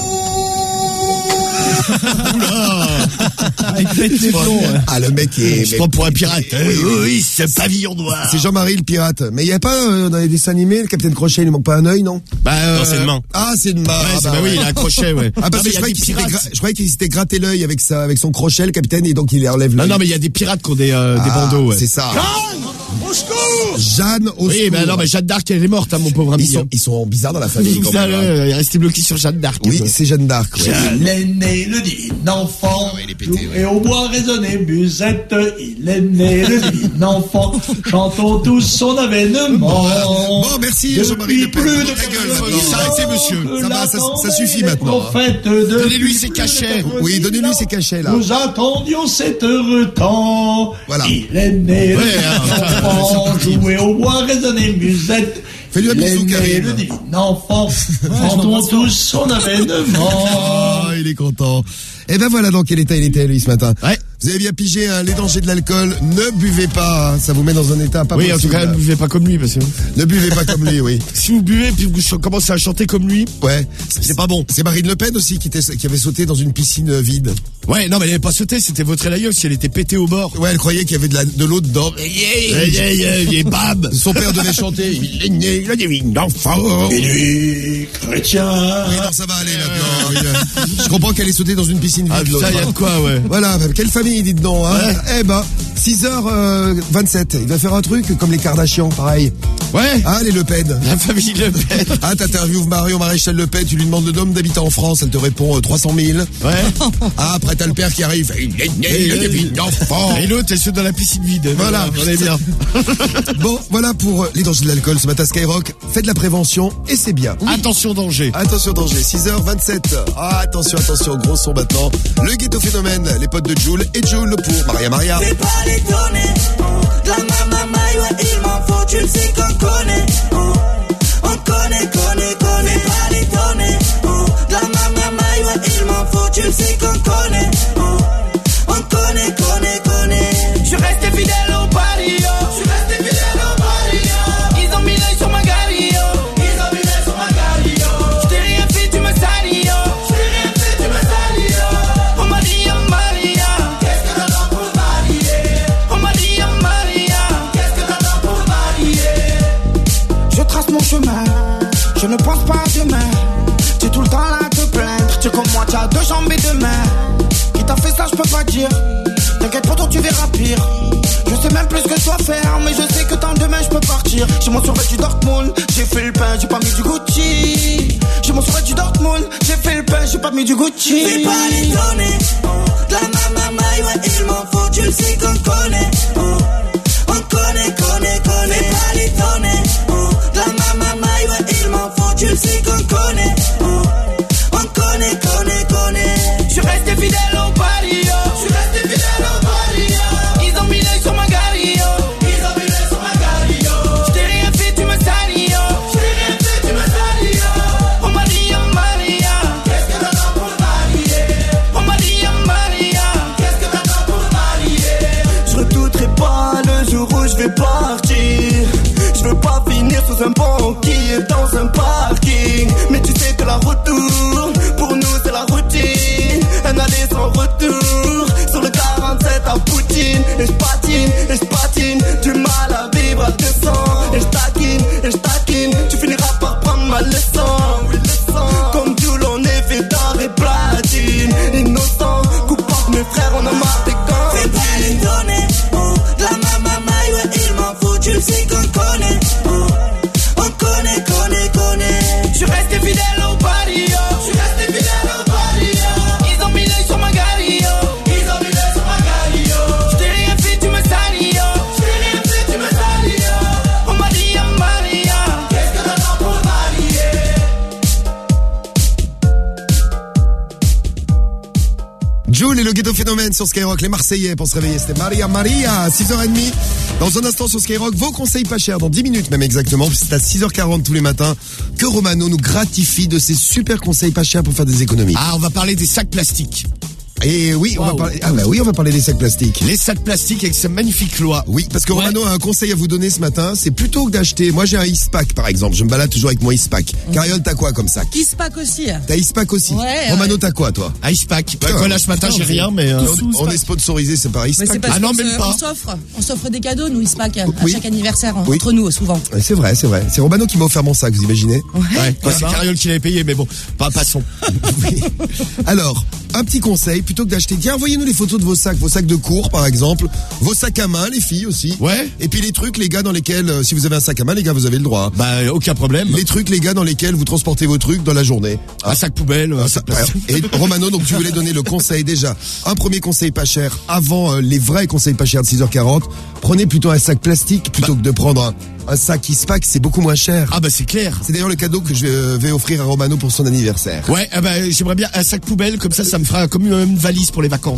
Oula. Il pète les plombs. Ah, le mec est... Je prends pour un pirate. Oui, oui, oui, c'est pavillon noir. C'est Jean-Marie le pirate. Mais il n'y a pas, euh, dans les dessins animés, le Capitaine Crochet, il ne manque pas un œil, non? Bah, euh, non, c'est une main. Ah, c'est une main. Ouais, ah, bah, bah ouais. oui, il a un crochet, ouais. Ah, parce non, que je croyais, qu'il gra... je croyais qu'il s'était gratté l'œil avec sa, avec son crochet, le capitaine, et donc il enlève l'œil. Non, non, mais il y a des pirates qui ont des, euh, ah, des bandeaux, ouais. C'est ça. Jeanne, au secours! Jeanne, au oui, secours. mais non, mais Jeanne d'Arc, elle est morte, hein, mon pauvre ami. Ils sont, ils sont bizarres dans la famille, quand même. Il est resté bloqué sur Jeanne d'Arc. Oui, c'est Jeanne d'Arc. Ouais. Il est né le divin enfant, ah ouais, il est pété, ouais. Et au bois résonnait musette, il est né le divin enfant, chantons tous son avènement. Bon, merci Jean-Marie Le Pen. Plus de ta gueule, arrêtez monsieur. Ça va, ça, ça suffit maintenant. Donnez-lui ses cachets. Oui, donnez-lui ses cachets là. Nous attendions cet heureux temps. Voilà. Il est né ouais, le enfant, jouer au bois résonnait musette. Fais-lui un bisou, Karim. Le divin enfant, chantons tous son avènement. Oh, il est content. Et ben voilà dans quel état il était lui ce matin. Ouais. Vous avez bien pigé hein, les dangers de l'alcool. Ne buvez pas, hein, ça vous met dans un état pas oui, possible. Oui, en tout cas, ne buvez pas comme lui, parce que... Ne buvez pas comme lui, oui. Si vous buvez puis vous commencez à chanter comme lui, ouais, c'est pas bon. C'est Marine Le Pen aussi qui, était, qui avait sauté dans une piscine vide. Ouais, non, mais elle avait pas sauté, c'était votre aïeul si elle était pétée au bord. Ouais, elle croyait qu'il y avait de, la, de l'eau dedans. Yeah, yeah, yeah, yeah, bam. Son père devait chanter. Il est né, le divin enfant. Et lui, chrétien. Oui, non, ça va aller maintenant. Euh, Je comprends qu'elle est sautée dans une piscine vide. Ah, putain, il y a de quoi, ouais. Voilà, quelle famille, dites donc, hein. Ouais. Eh ben, six heures vingt-sept. Il va faire un truc comme les Kardashians, pareil. Ouais. Ah, les Le Pen. La famille Le Pen. Ah, t'interviews Marion Maréchal Le Pen, tu lui demandes le nombre d'habitants en France, elle te répond euh, trois cent mille. Ouais. Ah, après t'as le père qui arrive. Il est né, le divin enfant. Et l'autre, elle saute dans la piscine vide. Voilà. On est bien. Bon, voilà pour les dangers de l'alcool ce matin Skyrock. Faites de la prévention et c'est bien. Oui. Attention danger. Attention danger. six heures vingt-sept. Ah, attention, attention, gros son maintenant. Le ghetto phénomène, les potes de Jules et Jules pour Maria Maria. Fais pas l'étonner, oh, la mama ouais, il m'en faut, tu le sais qu'on connaît, oh, on connaît, connaît, connaît, pas l'étonner, oh, la mama ouais, pense pas à demain. T'es tout le temps là à te plaindre. Tu es comme moi, t'as deux jambes et deux mains. Qui t'a fait ça, je peux pas dire. T'inquiète pas, toi tu verras pire. Je sais même plus ce que je dois faire, mais je sais que tant demain je peux partir. J'ai mon survêt du Dortmund, j'ai fait le pain, j'ai pas mis du Gucci. J'ai mon survêt du Dortmund, j'ai fait le pain, j'ai pas mis du Gucci. Fais pas les données, oh. De la mamamaille, ouais, il m'en faut, tu le sais qu'on connaît, oh. On connaît, connaît, connaît. Fais pas les données, oh. De la mamamaille, ouais, il m'en faut, tu le sais qu'on connaît, oh. On connaît, connaît, connaît. Je suis resté fidèle au pari, yo. Je suis resté fidèle au pari, yo. Ils ont mis l'œil sur ma gari, yo. Ils ont mis l'œil sur ma gari, yo. Je t'ai rien fait, tu me salis, yo. Je t'ai rien fait, tu me salis, yo. Oh Maria, Maria, qu'est-ce que t'attends pour le marier? Oh Maria, Maria, qu'est-ce que t'attends pour le marier? Je redouterai pas le jour où je vais partir. Je veux pas finir sous un banquier dans un parking. Mais tu sais que la retour, pour nous c'est la routine. Un aller sans retour, sur le quarante-sept à Poutine. Et je patine, et je patine, du mal à vivre à deux cents. Et je taquine, et je taquine, tu finiras par prendre ma leçon. Comme tout l'on est fait d'or et platine. Innocent, coupable, mes frères, on a marre des gants. Fais pas les données, oh. De la mamamaille, ouais, il m'en faut, tu le sais qu'on connaît, oh. On connaît, connaît, connaît. Je suis resté fidèle au pari, yo. Je suis resté fidèle au pari, yo. Ils ont mis l'œil sur ma gari, yo. Ils ont mis l'œil sur ma gari, yo. Je t'ai rien fait, tu me salis, yo. Je t'ai rien fait, tu me salis, yo. Oh Maria, Maria, qu'est-ce que t'attends pour le marier? Jul et le Ghetto Phénomène sur Skyrock, les Marseillais pour se réveiller, c'était Maria Maria, six heures trente. Dans un instant sur Skyrock, vos conseils pas chers, dans dix minutes même exactement, c'est à six heures quarante tous les matins que Romano nous gratifie de ses super conseils pas chers pour faire des économies. Ah, on va parler des sacs plastiques. Et oui, wow. on va parler, ah bah oui, on va parler des sacs plastiques. Les sacs plastiques avec sa magnifique loi. Oui, parce que ouais. Romano a un conseil à vous donner ce matin, c'est plutôt que d'acheter, moi j'ai un Ispac par exemple, je me balade toujours avec mon Ispac. Mmh. Cariole, t'as quoi comme sac? Ispac aussi. T'as Ispac aussi. Ouais, Romano, ouais. t'as quoi toi? Un Ispac. Bah, là ce matin j'ai rien, mais euh, on, on est sponsorisé, c'est pas Ispac. Ah non, même se, pas. On s'offre, on s'offre des cadeaux nous Ispac à oui. chaque anniversaire hein, oui. entre nous souvent. C'est vrai, c'est vrai. C'est Romano qui m'a offert mon sac, vous imaginez? Ouais. ouais. ouais c'est Cariole qui l'avait payé, mais bon, pas passons. Oui. Alors, un petit conseil, plutôt que d'acheter, tiens, envoyez-nous les photos de vos sacs, vos sacs de cours par exemple, vos sacs à main, les filles aussi. Ouais. Et puis les trucs, les gars, dans lesquels, euh, si vous avez un sac à main, les gars, vous avez le droit. Bah, aucun problème. Les trucs, les gars, dans lesquels vous transportez vos trucs dans la journée. Un ah. sac poubelle. Un sac Et Romano, donc tu voulais donner le conseil déjà. Un premier conseil pas cher, avant euh, les vrais conseils pas chers de six heures quarante, prenez plutôt un sac plastique plutôt bah. que de prendre un... Un sac Ispac, c'est beaucoup moins cher. Ah bah c'est clair. C'est d'ailleurs le cadeau que je vais offrir à Romano pour son anniversaire. Ouais, ah bah j'aimerais bien un sac poubelle, comme ça ça me fera comme une, une valise pour les vacances.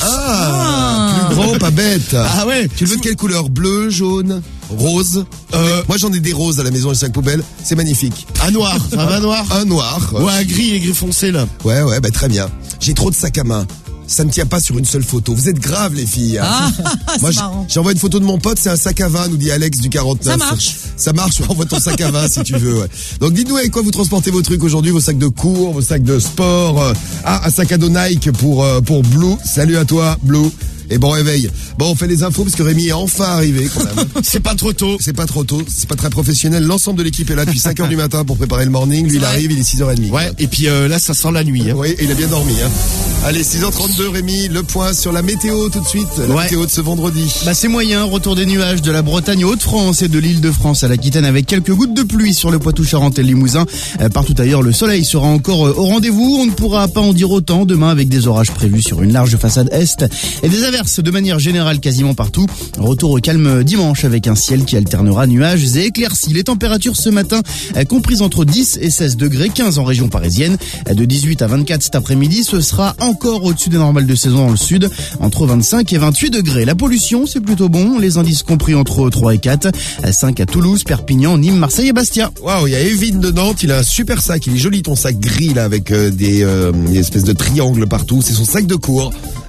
Ah, ah. Plus grand, pas bête. Ah ouais. Tu le veux de quelle couleur? Bleu, jaune, rose? euh, Moi j'en ai des roses à la maison, le sac poubelle, c'est magnifique. Un noir, un vin noir. Un noir. Ouais, un gris et gris foncé là. Ouais, ouais, bah très bien. J'ai trop de sacs à main. Ça ne tient pas sur une seule photo. Vous êtes graves les filles. Ah, moi marrant. J'envoie une photo de mon pote, c'est un sac à vin, nous dit Alex du quarante-neuf. Ça marche. Ça marche, envoie ton sac à vin si tu veux. Ouais. Donc dites-nous avec quoi vous transportez vos trucs aujourd'hui, vos sacs de cours, vos sacs de sport. Ah, un sac à dos Nike pour pour Blue. Salut à toi Blue. Et bon réveil. Bon, on fait les infos parce que Rémi est enfin arrivé quand même. C'est pas trop tôt. C'est pas trop tôt, c'est pas très professionnel. L'ensemble de l'équipe est là depuis cinq heures du matin pour préparer le morning. Lui, il arrive, il est six heures trente. Ouais, et puis euh, là, ça sent la nuit. Hein. Oui, et il a bien dormi. Hein. Allez, six heures trente-deux, Rémi, le point sur la météo tout de suite. La ouais. météo de ce vendredi. Bah c'est moyen, retour des nuages de la Bretagne aux Hauts-de-France et de l'Île-de-France à l'Aquitaine avec quelques gouttes de pluie sur le Poitou-Charentes et le Limousin. Euh, partout ailleurs, le soleil sera encore euh, au rendez-vous. On ne pourra pas en dire autant demain avec des orages prévus sur une large façade est et des averses de manière générale quasiment partout. Retour au calme dimanche avec un ciel qui alternera nuages et éclaircies. Les températures ce matin euh, comprises entre dix et seize degrés, quinze en région parisienne. Euh, de dix-huit à vingt-quatre cet après-midi, ce sera encore au-dessus des normales de saison dans le sud, entre vingt-cinq et vingt-huit degrés. La pollution, c'est plutôt bon. Les indices compris entre trois et quatre. Euh, cinq à Toulouse, Perpignan, Nîmes, Marseille et Bastia. Waouh, il y a Evine de Nantes, il a un super sac. Il est joli ton sac gris là avec euh, des, euh, des espèces de triangles partout. C'est son sac de cours.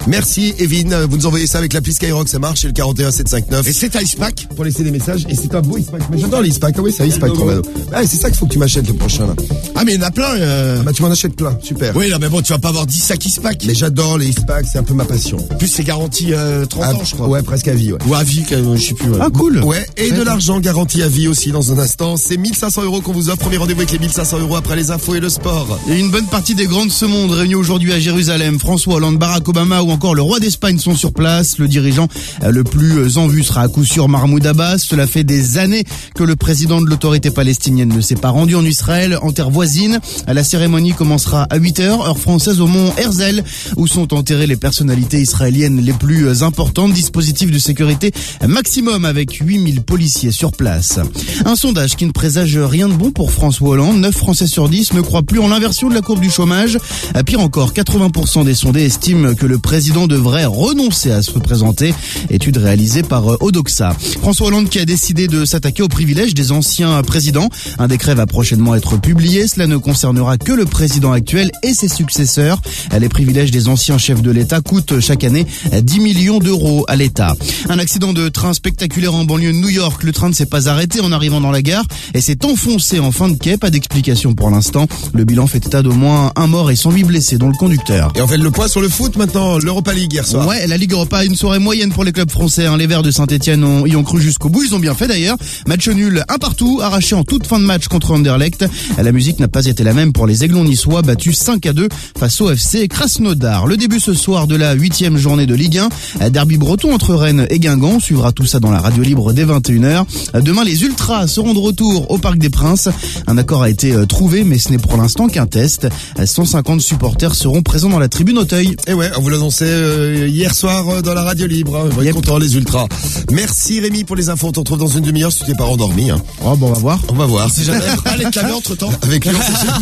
Merci, Evin. Vous nous envoyez ça avec l'appli Skyrock, ça marche, c'est le quarante et un sept cent cinquante-neuf. Et c'est un Icepack pour laisser des messages. Et c'est un beau Icepack. Mais j'adore les Icepack. Ah oui, c'est un Icepack, Romano. Ah, c'est ça qu'il faut que tu m'achètes le prochain, là. Ah, mais il y en a plein. Euh... Ah, bah, tu m'en achètes plein. Super. Oui, non, mais bon, tu vas pas avoir dix sacs Icepack. Mais j'adore les Icepack, c'est un peu ma passion. En plus, c'est garanti euh, trente ah, ans, je crois. Ouais, presque à vie, ouais. Ou à vie, je sais plus. Ouais. Ah, cool. Ouais, et de l'argent garanti à vie aussi dans un instant. C'est mille cinq cents euros qu'on vous offre. Premier rendez-vous avec les mille cinq cents euros après les infos et le sport. Et une bonne partie des grands de ce monde réunis aujourd'hui à Jérusalem. François Hollande, Barack Obama ou encore le roi d'Espagne sont sur place. Le dirigeant le plus en vue sera à coup sûr Mahmoud Abbas. Cela fait des années que le président de l'autorité palestinienne ne s'est pas rendu en Israël, en terre voisine. La cérémonie commencera à huit heures, heure française, au mont Herzl, où sont enterrées les personnalités israéliennes les plus importantes. Dispositif de sécurité maximum avec huit mille policiers sur place. Un sondage qui ne présage rien de bon pour François Hollande. neuf Français sur dix ne croient plus en l'inversion de la courbe du chômage. Pire encore, quatre-vingts pour cent des sondés estiment que le président devrait renoncer à se représenter. Étude réalisée par Odoxa. François Hollande qui a décidé de s'attaquer aux privilèges des anciens présidents. Un décret va prochainement être publié. Cela ne concernera que le président actuel et ses successeurs. Les privilèges des anciens chefs de l'État coûtent chaque année dix millions d'euros à l'État. Un accident de train spectaculaire en banlieue de New York. Le train ne s'est pas arrêté en arrivant dans la gare et s'est enfoncé en fin de quai. Pas d'explication pour l'instant. Le bilan fait état d'au moins un mort et cent huit blessés, dont le conducteur. Et on fait le point sur le foot maintenant, l'Europa League hier soir. Ouais, la Ligue Europa, une soirée moyenne pour les clubs français. Hein. Les Verts de Saint-Etienne ont, y ont cru jusqu'au bout. Ils ont bien fait d'ailleurs. Match nul, un partout, arraché en toute fin de match contre Anderlecht. La musique n'a pas été la même pour les Aiglons niçois, battus cinq à deux face au F C Krasnodar. Le début ce soir de la huitième journée de Ligue un. Derby breton entre Rennes et Guingamp. On suivra tout ça dans la radio libre dès vingt et une heures. Demain, les Ultras seront de retour au Parc des Princes. Un accord a été trouvé, mais ce n'est pour l'instant qu'un test. cent cinquante supporters seront présents dans la tribune Auteuil. Et ouais, on vous l'annonçait euh, hier soir euh, dans la radio libre. Vous êtes contents, les Ultras. Merci Rémi pour les infos. On te retrouve dans une demi-heure si tu t'es pas endormi. Hein. Oh, bon, on va voir. On va voir. Si jamais. Allez, te laver entre temps. Avec lui.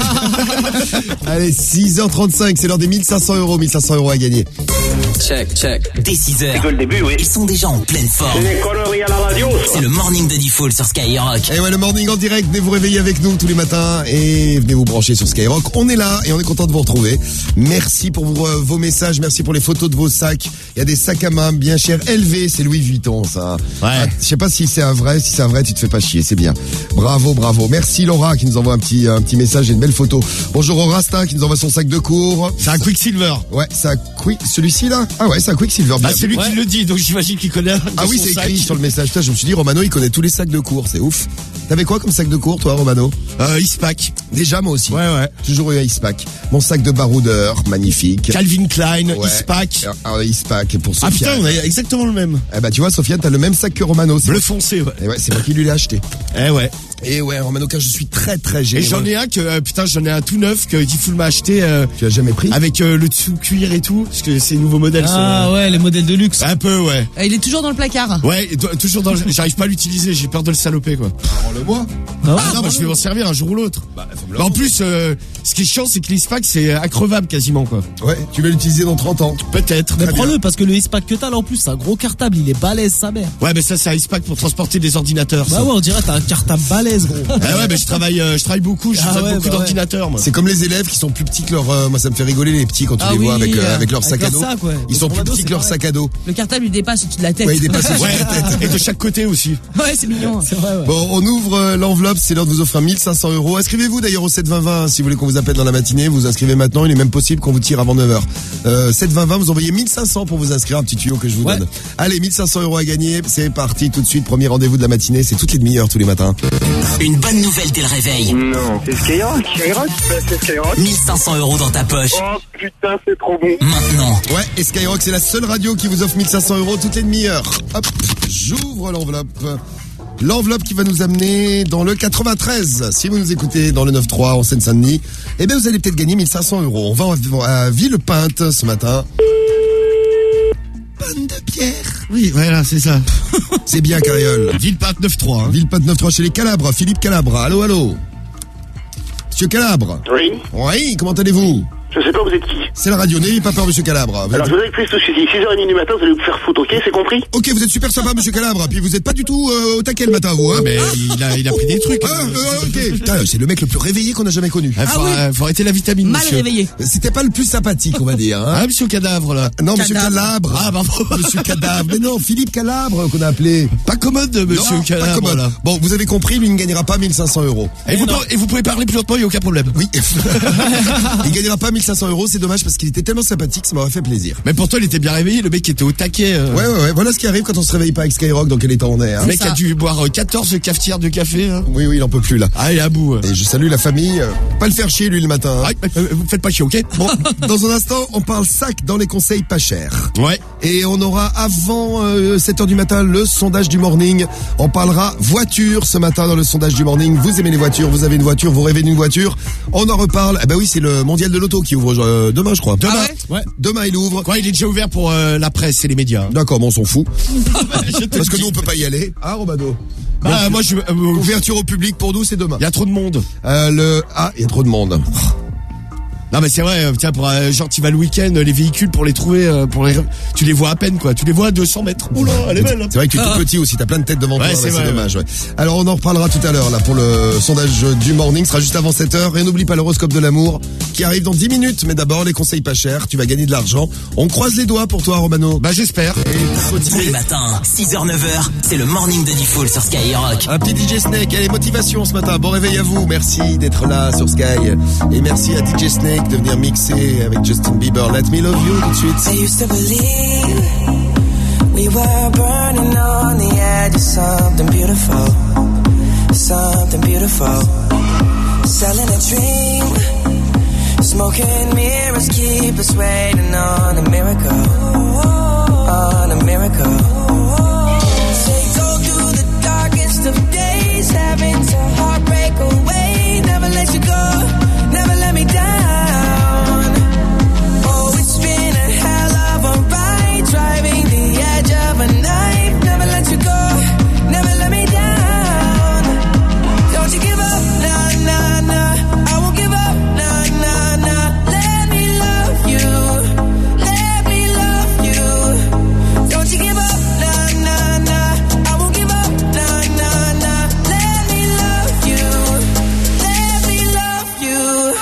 Allez, six heures trente-cinq, c'est l'heure des mille cinq cents euros. mille cinq cents euros à gagner. Check, check. Dès six heures. C'est que le début, oui. Ils sont déjà en pleine forme. C'est des conneries à la radio. C'est le morning de Diffoul sur Skyrock. Et ouais, le morning en direct. Venez vous réveiller avec nous tous les matins et venez vous brancher sur Skyrock. On est là et on est content de vous retrouver. Merci pour vos, euh, vos messages. Merci pour les photos de vos sacs. Il y a des sacs à main bien chers. L V, c'est Louis Vuitton, ça. Ouais. Ah, je sais pas si c'est un vrai. Si c'est un vrai, tu te fais pas chier. C'est bien. Bravo, bravo. Merci Laura qui nous envoie un petit, un petit message et une belle photo. Bonjour Aurasta qui nous envoie son sac de cours. C'est un Quicksilver. Ouais, c'est un Quick, celui-ci là? Ah ouais, c'est un Quicksilver. Bah, c'est lui ouais. qui le dit, donc j'imagine qu'il connaît. Ah oui, c'est écrit sac. Sur le message. Putain, je me suis dit, Romano, il connaît tous les sacs de cours. C'est ouf. T'avais quoi comme sac de cours, toi, Romano? Euh, Icepack. Déjà, moi aussi. Ouais, ouais. Toujours eu un Icepack. Mon sac de baroudeur, magnifique. Calvin Klein, ouais. Icepack. Un Icepack pour Sofiane. Ah putain, on a exactement le même. Eh bah, tu vois, Sofiane, t'as le même sac que Romano. Bleu foncé, ouais. Et ouais, c'est moi qui lui l'ai acheté. Eh ouais. Et ouais, Romano, car je suis très très généreux. Et j'en ai un que, euh, putain, j'en ai un tout neuf que Diffoul m'a acheté. Euh, tu as jamais pris? Avec euh, le dessous cuir et tout, parce que c'est nouveau modèle. Ah ça, ouais, les modèles de luxe. Un peu, ouais. Il est toujours dans le placard. Ouais, toujours dans le... J'arrive pas à l'utiliser, j'ai peur de le saloper, quoi. Rends-le-moi. Ah, ah non, bah, je vais m'en servir un jour ou l'autre. Bah, bah, en plus, euh, ce qui est chiant, c'est que l'Icepack, c'est increvable quasiment, quoi. Ouais, tu vas l'utiliser dans trente ans. Peut-être. Mais prends-le, parce que le Icepack que t'as là, en plus, c'est un gros cartable, il est balèze, sa mère. Ouais, mais ça, c'est un Icepack pour transporter des ordinateurs. Bah ça. ouais, on dirait t'as un cartable balèze, gros. Ah ouais, mais je travaille, euh, je travaille beaucoup, je ah ouais, bah beaucoup d'ordinateurs, ouais. moi. C'est comme les élèves qui sont plus petits que leur, euh, moi ça me fait rigoler les petits quand tu ah les oui, vois avec, euh, avec leur avec sac leur à dos. sac, ouais. Ils sont plus petits que leur sac à dos. Le cartable lui dépasse au-dessus de la tête. Ouais, il dépasse au-dessus ouais, de la tête. Et de chaque côté aussi. Ouais, c'est mignon. C'est vrai, ouais. Bon, on ouvre euh, l'enveloppe, c'est l'heure de vous offrir mille cinq cents euros. Inscrivez-vous d'ailleurs au sept vingt vingt si vous voulez qu'on vous appelle dans la matinée. Vous inscrivez maintenant, il est même possible qu'on vous tire avant neuf heures. Euh, sept vingt vingt, vous envoyez mille cinq cents pour vous inscrire, un petit tuyau que je vous ouais. donne. Allez, mille cinq cents euros à gagner, c'est parti tout de suite. Premier rendez-vous de la matinée, c'est toutes les demi-heures tous les matins. Une bonne nouvelle dès le réveil. Non, c'est Skyrock. Skyrock, c'est Skyrock. mille cinq cents euros dans ta poche. Oh putain, c'est trop bon. Maintenant. Ouais, et Skyrock, c'est la seule radio qui vous offre mille cinq cents euros toutes les demi-heures. Hop, j'ouvre l'enveloppe. L'enveloppe qui va nous amener dans le quatre-vingt-treize. Si vous nous écoutez dans le neuf trois en Seine-Saint-Denis, eh bien vous allez peut-être gagner mille cinq cents euros. On va à Villepinte ce matin. Panne de pierre. Oui, voilà, c'est ça. C'est bien, Carriole. Villepinte neuf trois. Hein. Villepinte neuf trois chez les Calabres. Philippe Calabre. Allô, allô. Monsieur Calabre. Oui. Oui, comment allez-vous? Je sais pas, vous êtes qui? C'est la radio, n'ayez pas peur, monsieur Calabre. Vous Alors, êtes- je vous explique tout ceci. six heures trente du matin, vous allez vous faire foutre, ok? C'est compris? Ok, vous êtes super sympa, monsieur Calabre. Puis vous êtes pas du tout euh, au taquet le matin, vous, hein? Mais il a, il a pris des trucs. Ah, euh, ok. Putain, c'est le mec le plus réveillé qu'on a jamais connu. Il faut, euh, faut arrêter la vitamine, Mal monsieur. réveillé. C'était pas le plus sympathique, on va dire. Hein. Ah, monsieur Cadavre, là. Non, monsieur Cadabre. Calabre. Ah, pardon. Monsieur Cadabre. Mais non, Philippe Calabre qu'on a appelé. Pas commode, monsieur Non, Calabre, pas commode. là. Bon, vous avez compris, lui il ne gagnera pas mille cinq cents euros. Et vous, et vous pouvez parler plus lentement, il n'y a aucun problème. Oui. Il gagnera pas mille cinq cents euros, c'est dommage parce qu'il était tellement sympathique, ça m'aurait fait plaisir. Mais pourtant, il était bien réveillé, le mec était au taquet. euh. Ouais, ouais, ouais. Voilà ce qui arrive quand on se réveille pas avec Skyrock, dans quel état on est. Hein. Le mec ça. a dû boire euh, quatorze cafetières de café. Hein. Oui, oui, il en peut plus là. Ah, il est à bout. Et je salue la famille. euh, Pas le faire chier lui le matin. Hein. Ah, euh, vous faites pas chier, ok? Bon, dans un instant, on parle sac dans les conseils pas chers. Ouais. Et on aura avant euh, sept heures du matin le sondage du morning. On parlera voiture ce matin dans le sondage du morning. Vous aimez les voitures, vous avez une voiture, vous rêvez d'une voiture. On en reparle. Eh ben oui, c'est le mondial de l'auto qui ouvre euh, demain, je crois. Demain. Ah ouais. Demain, il ouvre. Quoi, il est déjà ouvert pour euh, la presse et les médias. D'accord, mais on s'en fout. Je te Parce que dis. nous, on peut pas y aller. Ah, Romano. Bah, moi, je. euh, Ouverture au public pour nous, c'est demain. Il y a trop de monde. Euh, le ah, il y a trop de monde. Non, mais c'est vrai, euh, tiens, pour euh, genre, tu vas le week-end, les véhicules, pour les trouver, euh, pour les, tu les vois à peine, quoi. Tu les vois à deux cents mètres. Oula, elle est belle. hein. C'est vrai que tu es tout petit aussi, t'as plein de têtes devant Ouais, toi, c'est ouais, c'est vrai, dommage. Ouais. Alors on en reparlera tout à l'heure là pour le sondage du morning, ce sera juste avant sept heures. Et n'oublie pas l'horoscope de l'amour qui arrive dans dix minutes. Mais d'abord les conseils pas chers, tu vas gagner de l'argent. On croise les doigts pour toi Romano. Bah j'espère. Tous les matins, six heures neuf heures, c'est le morning de Diffoul sur Skyrock. Un petit D J Snake, allez, motivation ce matin, bon réveil à vous, merci d'être là sur Sky. Et merci à D J Snake de venir mixer avec Justin Bieber, Let Me Love You tout de suite. I used to believe we were burning on the edge of something beautiful, something beautiful. Selling a dream, smoking mirrors keep us waiting on a miracle, on a miracle. Say go through the darkest of days, having to heartbreak away, never let you go, never let me down. Oh, it's been a hell of a ride, driving the edge of a knife, never let you go, never let me down. Don't you give up, nah, nah, nah, I won't give up, nah, nah, nah. Let me love you, let me love you. Don't you give up, nah, nah, nah, I won't give up, nah, nah, nah. Let me love you, let me love you.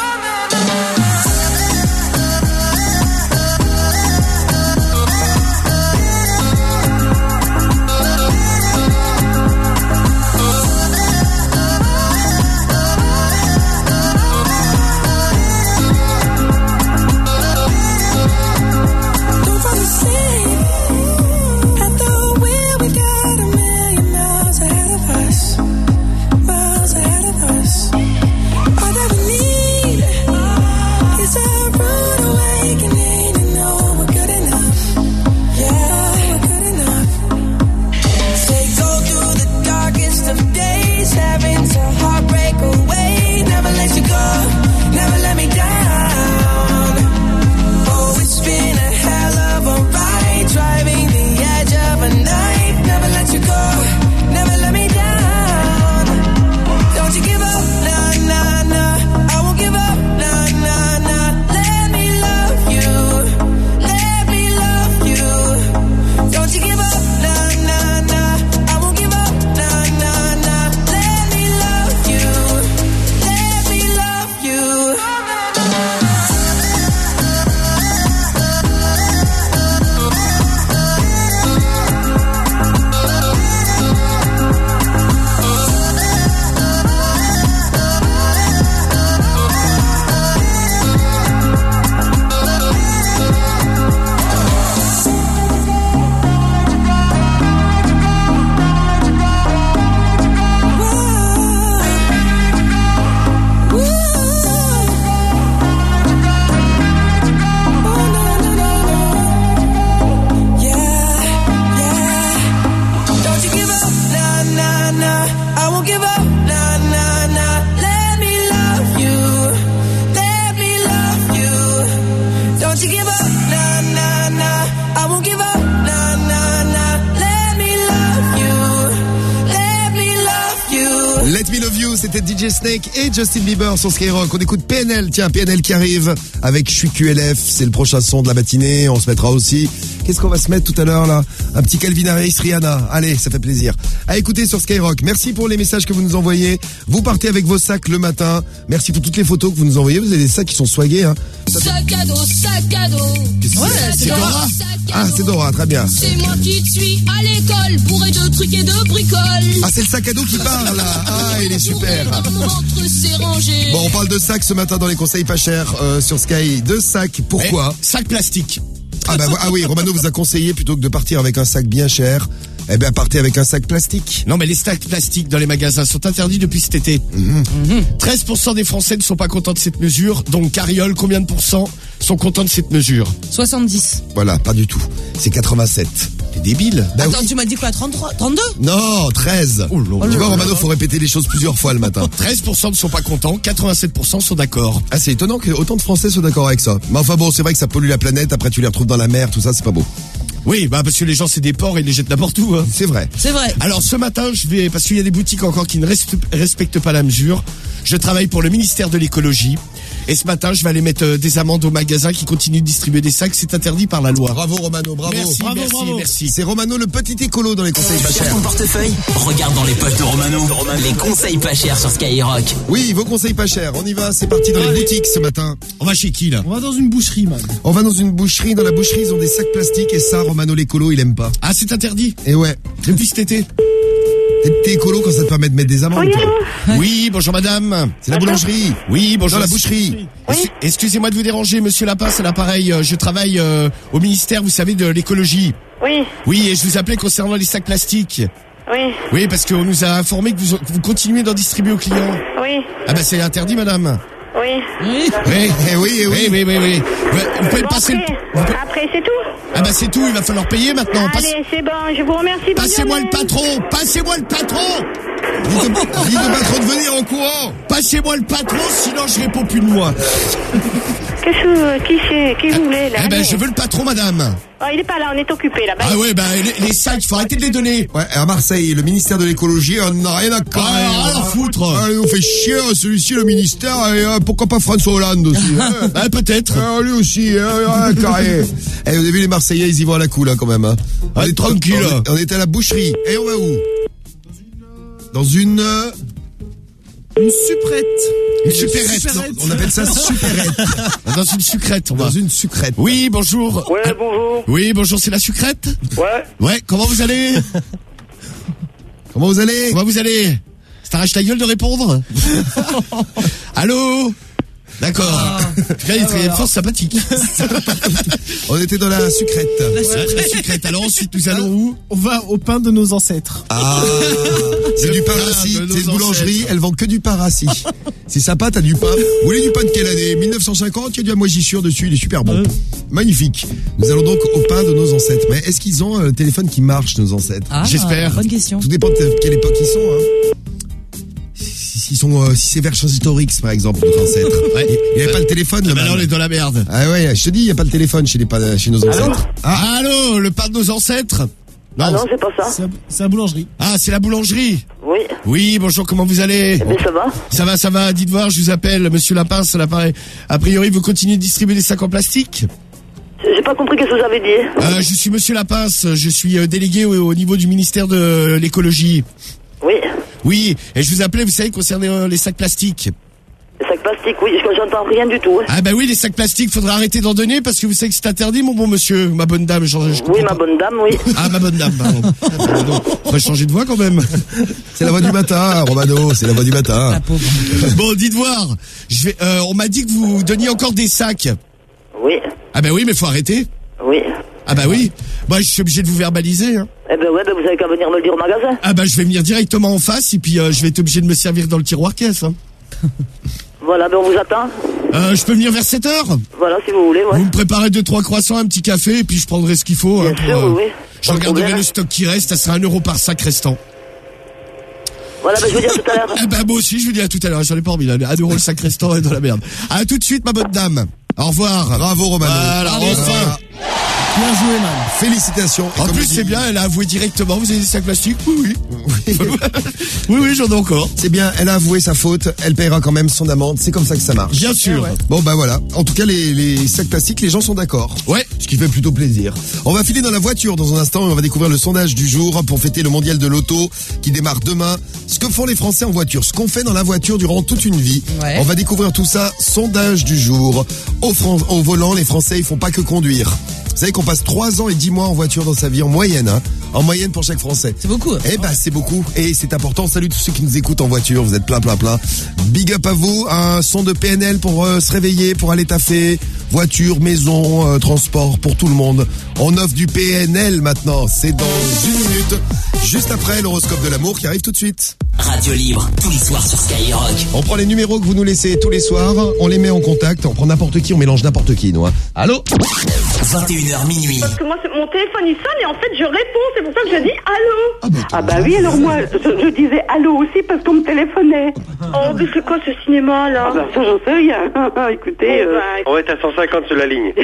Don't fall asleep at the wheel. We got a million miles ahead of us, miles ahead of us. All that we need is a rude awakening to know we're good enough. Yeah, we're good enough. Say go through the darkest of days, having to heartbreak away, never let you go, never let me down. Oh, it's been a hell of a ride, driving the edge of a knife, never let you go, never let me down. Don't you give up, nah, nah, nah, I won't give up, nah, nah, nah. Let me love you, let me love you. Don't you give up, nah, nah, nah, I won't give up, nah, nah, nah. Let me love you, let me love you. Don't you give up, nah, nah, nah. I won't give up, nah, nah, nah. Let me love you, let me love you. Don't you give up, nah, nah, nah. I won't give up, nah, nah, nah. Let me love you, let me love you. Let Me Love You, c'était D J Snake et Justin Bieber sur Skyrock. On écoute P N L, tiens, P N L qui arrive avec Je suis Q L F, c'est le prochain son de la matinée, on se mettra aussi. Qu'est-ce qu'on va se mettre tout à l'heure là? Un petit Calvin Harris, Rihanna, allez, ça fait plaisir. À écouter sur Skyrock, merci pour les messages que vous nous envoyez. Vous partez avec vos sacs le matin, merci pour toutes les photos que vous nous envoyez, vous avez des sacs qui sont swagués, hein. Sac à dos, sac à dos. Ouais, c'est Dora. Ah, c'est Dora, très bien. C'est moi qui te suis à l'école, bourré de trucs et de bricoles. Ah, c'est le sac à dos qui parle là. Ah, il est super. Entre c'est rangé. Bon, on parle de sacs ce matin dans les conseils pas chers euh, sur Sky. Deux sacs, pourquoi? Eh, sac plastique. Ah bah ah oui, Romano vous a conseillé plutôt que de partir avec un sac bien cher, eh bien partez avec un sac plastique. Non mais les sacs plastiques dans les magasins sont interdits depuis cet été. Mmh. Mmh. treize pour cent des Français ne sont pas contents de cette mesure. Donc Cariole, combien de pourcents sont contents de cette mesure? soixante-dix. Voilà, pas du tout. C'est quatre-vingt-sept. T'es débile. Bah Attends, oui. tu m'as dit quoi, trente-trois, trente-deux? Non, treize. Oh là tu là vois, là Romano, là. faut répéter les choses plusieurs fois le matin. treize pour cent ne sont pas contents, quatre-vingt-sept pour cent sont d'accord. Ah, c'est étonnant que autant de Français soient d'accord avec ça. Mais enfin bon, c'est vrai que ça pollue la planète, après tu les retrouves dans la mer, tout ça, c'est pas beau. Oui, bah parce que les gens c'est des porcs et ils les jettent n'importe où. Hein. C'est vrai. C'est vrai. Alors ce matin, je vais parce qu'il y a des boutiques encore qui ne rest- respectent pas la mesure. Je travaille pour le ministère de l'écologie et ce matin, je vais aller mettre euh, des amendes aux magasins qui continuent de distribuer des sacs. C'est interdit par la loi. Bravo Romano, bravo. Merci, bravo, merci, bravo. merci. C'est Romano le petit écolo dans les conseils pas Tu cherches chers. ton portefeuille? Regarde dans les poches de Romano. Les conseils pas chers sur Skyrock. Oui, vos conseils pas chers. On y va, c'est parti dans les boutiques ce matin. On va chez qui là? On va dans une boucherie, man. On va dans une boucherie, dans la boucherie, ils ont des sacs plastiques et ça, Romano l'écolo, il aime pas. Ah, c'est interdit. Et ouais. Depuis cet été. T'es- T'es écolo quand ça te permet de mettre des amendes. Oui, toi. allô? Oui, bonjour madame. C'est la boulangerie. Oui, bonjour. Dans la boucherie. Excu- Excusez-moi de vous déranger, monsieur Lapin, c'est l'appareil. Euh, Je travaille euh, au ministère, vous savez, de l'écologie. Oui, Oui, et je vous appelais concernant les sacs plastiques. oui, Oui, parce qu'on nous a informé que vous, que vous continuez d'en distribuer aux clients. oui, Ah bah c'est interdit, madame. oui. Oui. Oui, Eh oui, eh oui. oui, oui, oui. oui. Vous, vous pouvez me Bon, passer. le- après, vous pouvez- après c'est tout. Ah bah c'est tout, il va falloir payer maintenant. Passe- Allez, c'est bon, je vous remercie. bonne Passez-moi le journée. patron, passez-moi le patron. Dis de, dis de pas trop de venir en courant. Passez-moi le patron, sinon je réponds plus de moi. Qu'est-ce que, qui c'est, qui vous voulez, là? Eh ben Allez. je veux le patron, madame. Oh, il est pas là, on est occupé, là-bas. Ah ouais, bah les, les sacs, il faut arrêter de les donner. Ouais, à Marseille, le ministère de l'écologie, on n'a rien à carrer. Ah, rien à foutre. Ah, il nous fait chier, celui-ci, le ministère, et euh, pourquoi pas François Hollande aussi. hein. Ah, peut-être. Ah, lui aussi, hein, rien à carrer. Eh, au début, les Marseillais, ils y vont à la cool, hein, quand même. Hein. On Ah, est tranquille. On, est- on était à la boucherie. Et on va où? Dans une... euh, Une supprette. Une supérette. supérette. On appelle ça supérette. Dans une sucrète, on va. Dans une sucrète. Oui, bonjour. Ouais, bonjour. Oui, bonjour, c'est la sucrète? Ouais. Ouais, comment vous allez? Comment vous allez? Comment vous allez? Ça t'arrache ta gueule de répondre? Allô? D'accord. Ah. Là, il y a une force sympathique. On était dans la sucrète. La sucrète. Alors ensuite, nous allons où? On va au pain de nos ancêtres. Ah, c'est Le du pain pain rassis, de nos c'est une boulangerie, ancêtres. elle vend que du pain rassis. C'est sympa, t'as du pain. Vous voulez du pain de quelle année? mille neuf cent cinquante, il y a de la moisissure dessus, il est super bon. Magnifique. Nous allons donc au pain de nos ancêtres. Mais est-ce qu'ils ont un téléphone qui marche, nos ancêtres? Ah, J'espère. Bonne question. Tout dépend de quelle époque ils sont, hein. Si, sont, euh, si c'est Vercingétorix, par exemple, notre ancêtre. Ouais. Il n'y avait pas le téléphone, le Bah là, man. on est dans la merde. Ah ouais, je te dis, il n'y a pas le téléphone chez, les, pa- chez nos ancêtres. Ah, allô, le pain de nos ancêtres? Ah non, c'est pas ça. C'est c'est la boulangerie. Ah, c'est la boulangerie. Oui. Oui, bonjour, comment vous allez? Mais ça va? Ça va, ça va, dites voir, je vous appelle, monsieur Lapin, ça l'appareil. A priori, vous continuez de distribuer des sacs en plastique? J'ai pas compris ce que vous avez dit. Euh, je suis monsieur Lapince, je suis euh, délégué au, au niveau du ministère de l'écologie. Oui. Oui, et je vous appelais, vous savez, concernant euh, les sacs plastiques. Les sacs plastiques, oui, je- j'entends rien du tout. hein. Ah bah oui, les sacs plastiques, faudra arrêter d'en donner parce que vous savez que c'est interdit, mon bon monsieur, ma bonne dame. Je, je Oui, ma bonne dame, oui. Ah, ma bonne dame, pardon. Pardon. Faudrait changer de voix quand même. C'est la voix du matin, Romano, c'est la voix du matin. Bon, dites voir, je vais, euh, on m'a dit que vous donniez encore des sacs. Oui. Ah bah oui, mais faut arrêter. Oui. Ah bah oui. Bah je suis obligé de vous verbaliser. Hein. Eh ben ouais, ben vous avez qu'à venir me le dire au magasin. Ah bah je vais venir directement en face et puis euh, je vais être obligé de me servir dans le tiroir caisse. Hein. Voilà, ben on vous attend. Euh, je peux venir vers sept heures? Voilà, si vous voulez, ouais. Vous me préparez deux trois croissants, un petit café et puis je prendrai ce qu'il faut. Hein, Bien pour, sûr, euh, oui, oui. Je Pas de regarderai problème. le stock qui reste, ça sera un euro par sac restant. Voilà, ben je vous dis à tout à l'heure. Ah bah moi aussi je vous dis à tout à l'heure, j'en ai pas envie là, un euro le sac restant et dans la merde. À tout de suite ma bonne dame. Au revoir. Bravo Romano. Voilà, Allez, enfin. voilà. Bien joué, man. Félicitations. En Comme plus, je dis- c'est bien, elle a avoué directement, vous avez des sacs plastiques? Oui, oui. Oui, oui, j'en ai encore. C'est bien, elle a avoué sa faute, elle paiera quand même son amende, c'est comme ça que ça marche. Bien sûr. Bon bah voilà, en tout cas les, les sacs plastiques, les gens sont d'accord. Ouais. Ce qui fait plutôt plaisir. On va filer dans la voiture dans un instant et on va découvrir le sondage du jour pour fêter le mondial de l'auto qui démarre demain. Ce que font les Français en voiture, ce qu'on fait dans la voiture durant toute une vie. Ouais. On va découvrir tout ça, sondage du jour. Au, Fran- au volant, les Français ils font pas que conduire. Vous savez qu'on passe trois ans et dix mois en voiture dans sa vie, en moyenne, hein. En moyenne pour chaque Français. C'est beaucoup. Eh ben, c'est beaucoup. Et c'est important. Salut tous ceux qui nous écoutent en voiture. Vous êtes plein, plein, plein. Big up à vous. Un son de P N L pour euh, se réveiller, pour aller taffer. Voiture, maison, euh, transport, pour tout le monde. On offre du P N L maintenant. C'est dans une minute. Juste après l'horoscope de l'amour qui arrive tout de suite. Radio Libre, tous les soirs sur Skyrock. On prend les numéros que vous nous laissez tous les soirs. On les met en contact. On prend n'importe qui. On mélange n'importe qui, nous. Hein. Allô? vingt et une heures minuit. Parce que moi, c'est- mon téléphone il sonne et en fait je réponds, c'est pour ça que je dis allô. Ah bah, Ah bah oui, alors moi je, je disais allô aussi parce qu'on me téléphonait. Oh mais c'est quoi ce cinéma là? Ah bah ça j'en sais rien. Écoutez. euh, On va être à cent cinquante sur la ligne.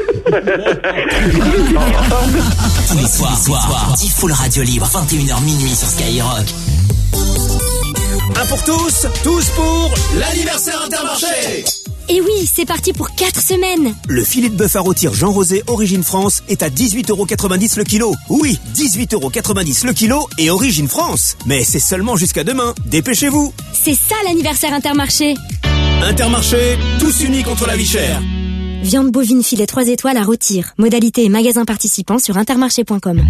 Tous les soirs, soir, dix full Radio Libre, vingt et une heures minuit sur Skyrock. Un pour tous, tous pour l'anniversaire Intermarché. Et oui, c'est parti pour quatre semaines. Le filet de bœuf à rôtir Jean Rosé Origine France est à dix-huit euros quatre-vingt-dix le kilo. Oui, dix-huit euros quatre-vingt-dix le kilo et Origine France. Mais c'est seulement jusqu'à demain. Dépêchez-vous. C'est ça l'anniversaire Intermarché. Intermarché, tous unis contre la vie chère. Viande bovine filet trois étoiles à rôtir. Modalité et magasin participant sur intermarché point com.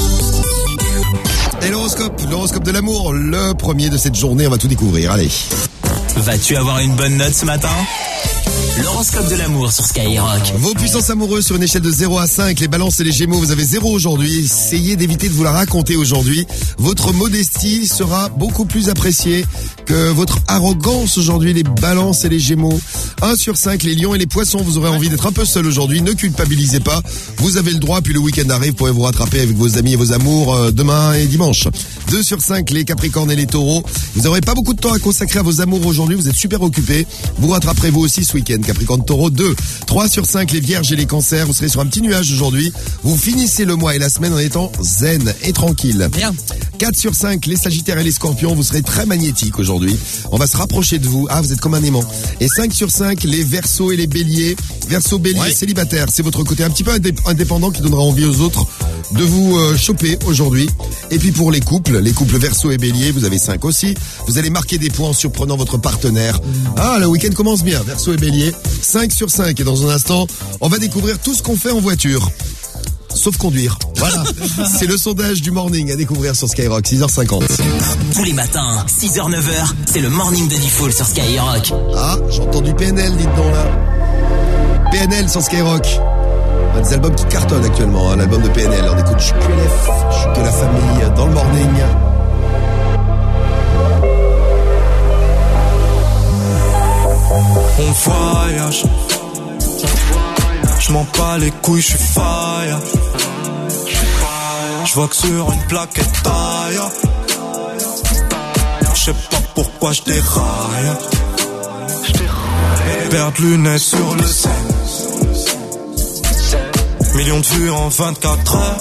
Et l'horoscope, l'horoscope de l'amour, le premier de cette journée. On va tout découvrir. Allez. Vas-tu avoir une bonne note ce matin? L'horoscope de l'amour sur Skyrock. Vos puissances amoureuses sur une échelle de zéro à cinq, les balances et les gémeaux, vous avez zéro aujourd'hui. Essayez d'éviter de vous la raconter aujourd'hui. Votre modestie sera beaucoup plus appréciée que votre arrogance aujourd'hui, les balances et les gémeaux. un sur cinq, les lions et les poissons, vous aurez envie d'être un peu seul aujourd'hui. Ne culpabilisez pas. Vous avez le droit, puis le week-end arrive, vous pourrez vous rattraper avec vos amis et vos amours euh, demain et dimanche. deux sur cinq, les capricornes et les taureaux. Vous n'aurez pas beaucoup de temps à consacrer à vos amours aujourd'hui, vous êtes super occupés. Vous rattraperez vous aussi ce week-end. Capricorne, taureau, deux. trois sur cinq, les vierges et les cancers. Vous serez sur un petit nuage aujourd'hui. Vous finissez le mois et la semaine en étant zen et tranquille. Bien. quatre sur cinq, les sagittaires et les scorpions. Vous serez très magnétiques aujourd'hui. On va se rapprocher de vous. Ah, vous êtes comme un aimant. Et cinq sur cinq, les verseaux et les béliers. Verseau, bélier, Ouais. célibataire. C'est votre côté un petit peu indé- indépendant qui donnera envie aux autres de vous euh, choper aujourd'hui. Et puis pour les couples, les couples verseau et bélier, vous avez cinq aussi. Vous allez marquer des points en surprenant votre partenaire. Ah, le week-end commence bien. Verseau et bélier. cinq sur cinq. Et dans un instant, on va découvrir tout ce qu'on fait en voiture. Sauf conduire. Voilà. C'est le sondage du morning à découvrir sur Skyrock, six heures cinquante. Tous les matins, six heures neuf heures, c'est le morning de Diffoul sur Skyrock. Ah, j'entends du P N L, dites donc là. P N L sur Skyrock. Un des albums qui cartonnent actuellement, hein, l'album de P N L. On écoute Q L F, Chute de la famille, dans le morning. On voyage. Je m'en bats les couilles, je suis fire. Je vois que sur une plaquette taille. Je sais pas pourquoi je déraille. Paire de lunettes sur le scène. Millions de vues en vingt-quatre heures.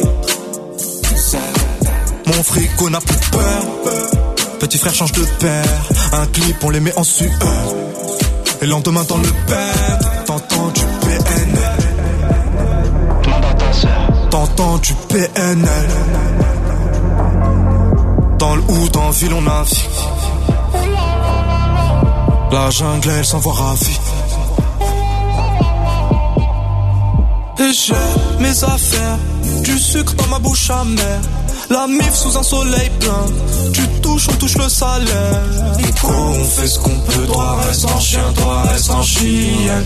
Mon frigo n'a plus peur. Petit frère change de père. Un clip, on les met en sueur. Et le lendemain dans le bed, t'entends du P N L. Demande à ta sœur. T'entends du P N L. Dans le hood, en ville, on navigue. La jungle, elle s'envoie ravie. Et j'ai mes affaires, du sucre dans ma bouche amère. La mif sous un soleil plein. Tu touches, on touche le salaire. Nico, on fait ce qu'on peut. Toi reste en chien, toi reste en chienne.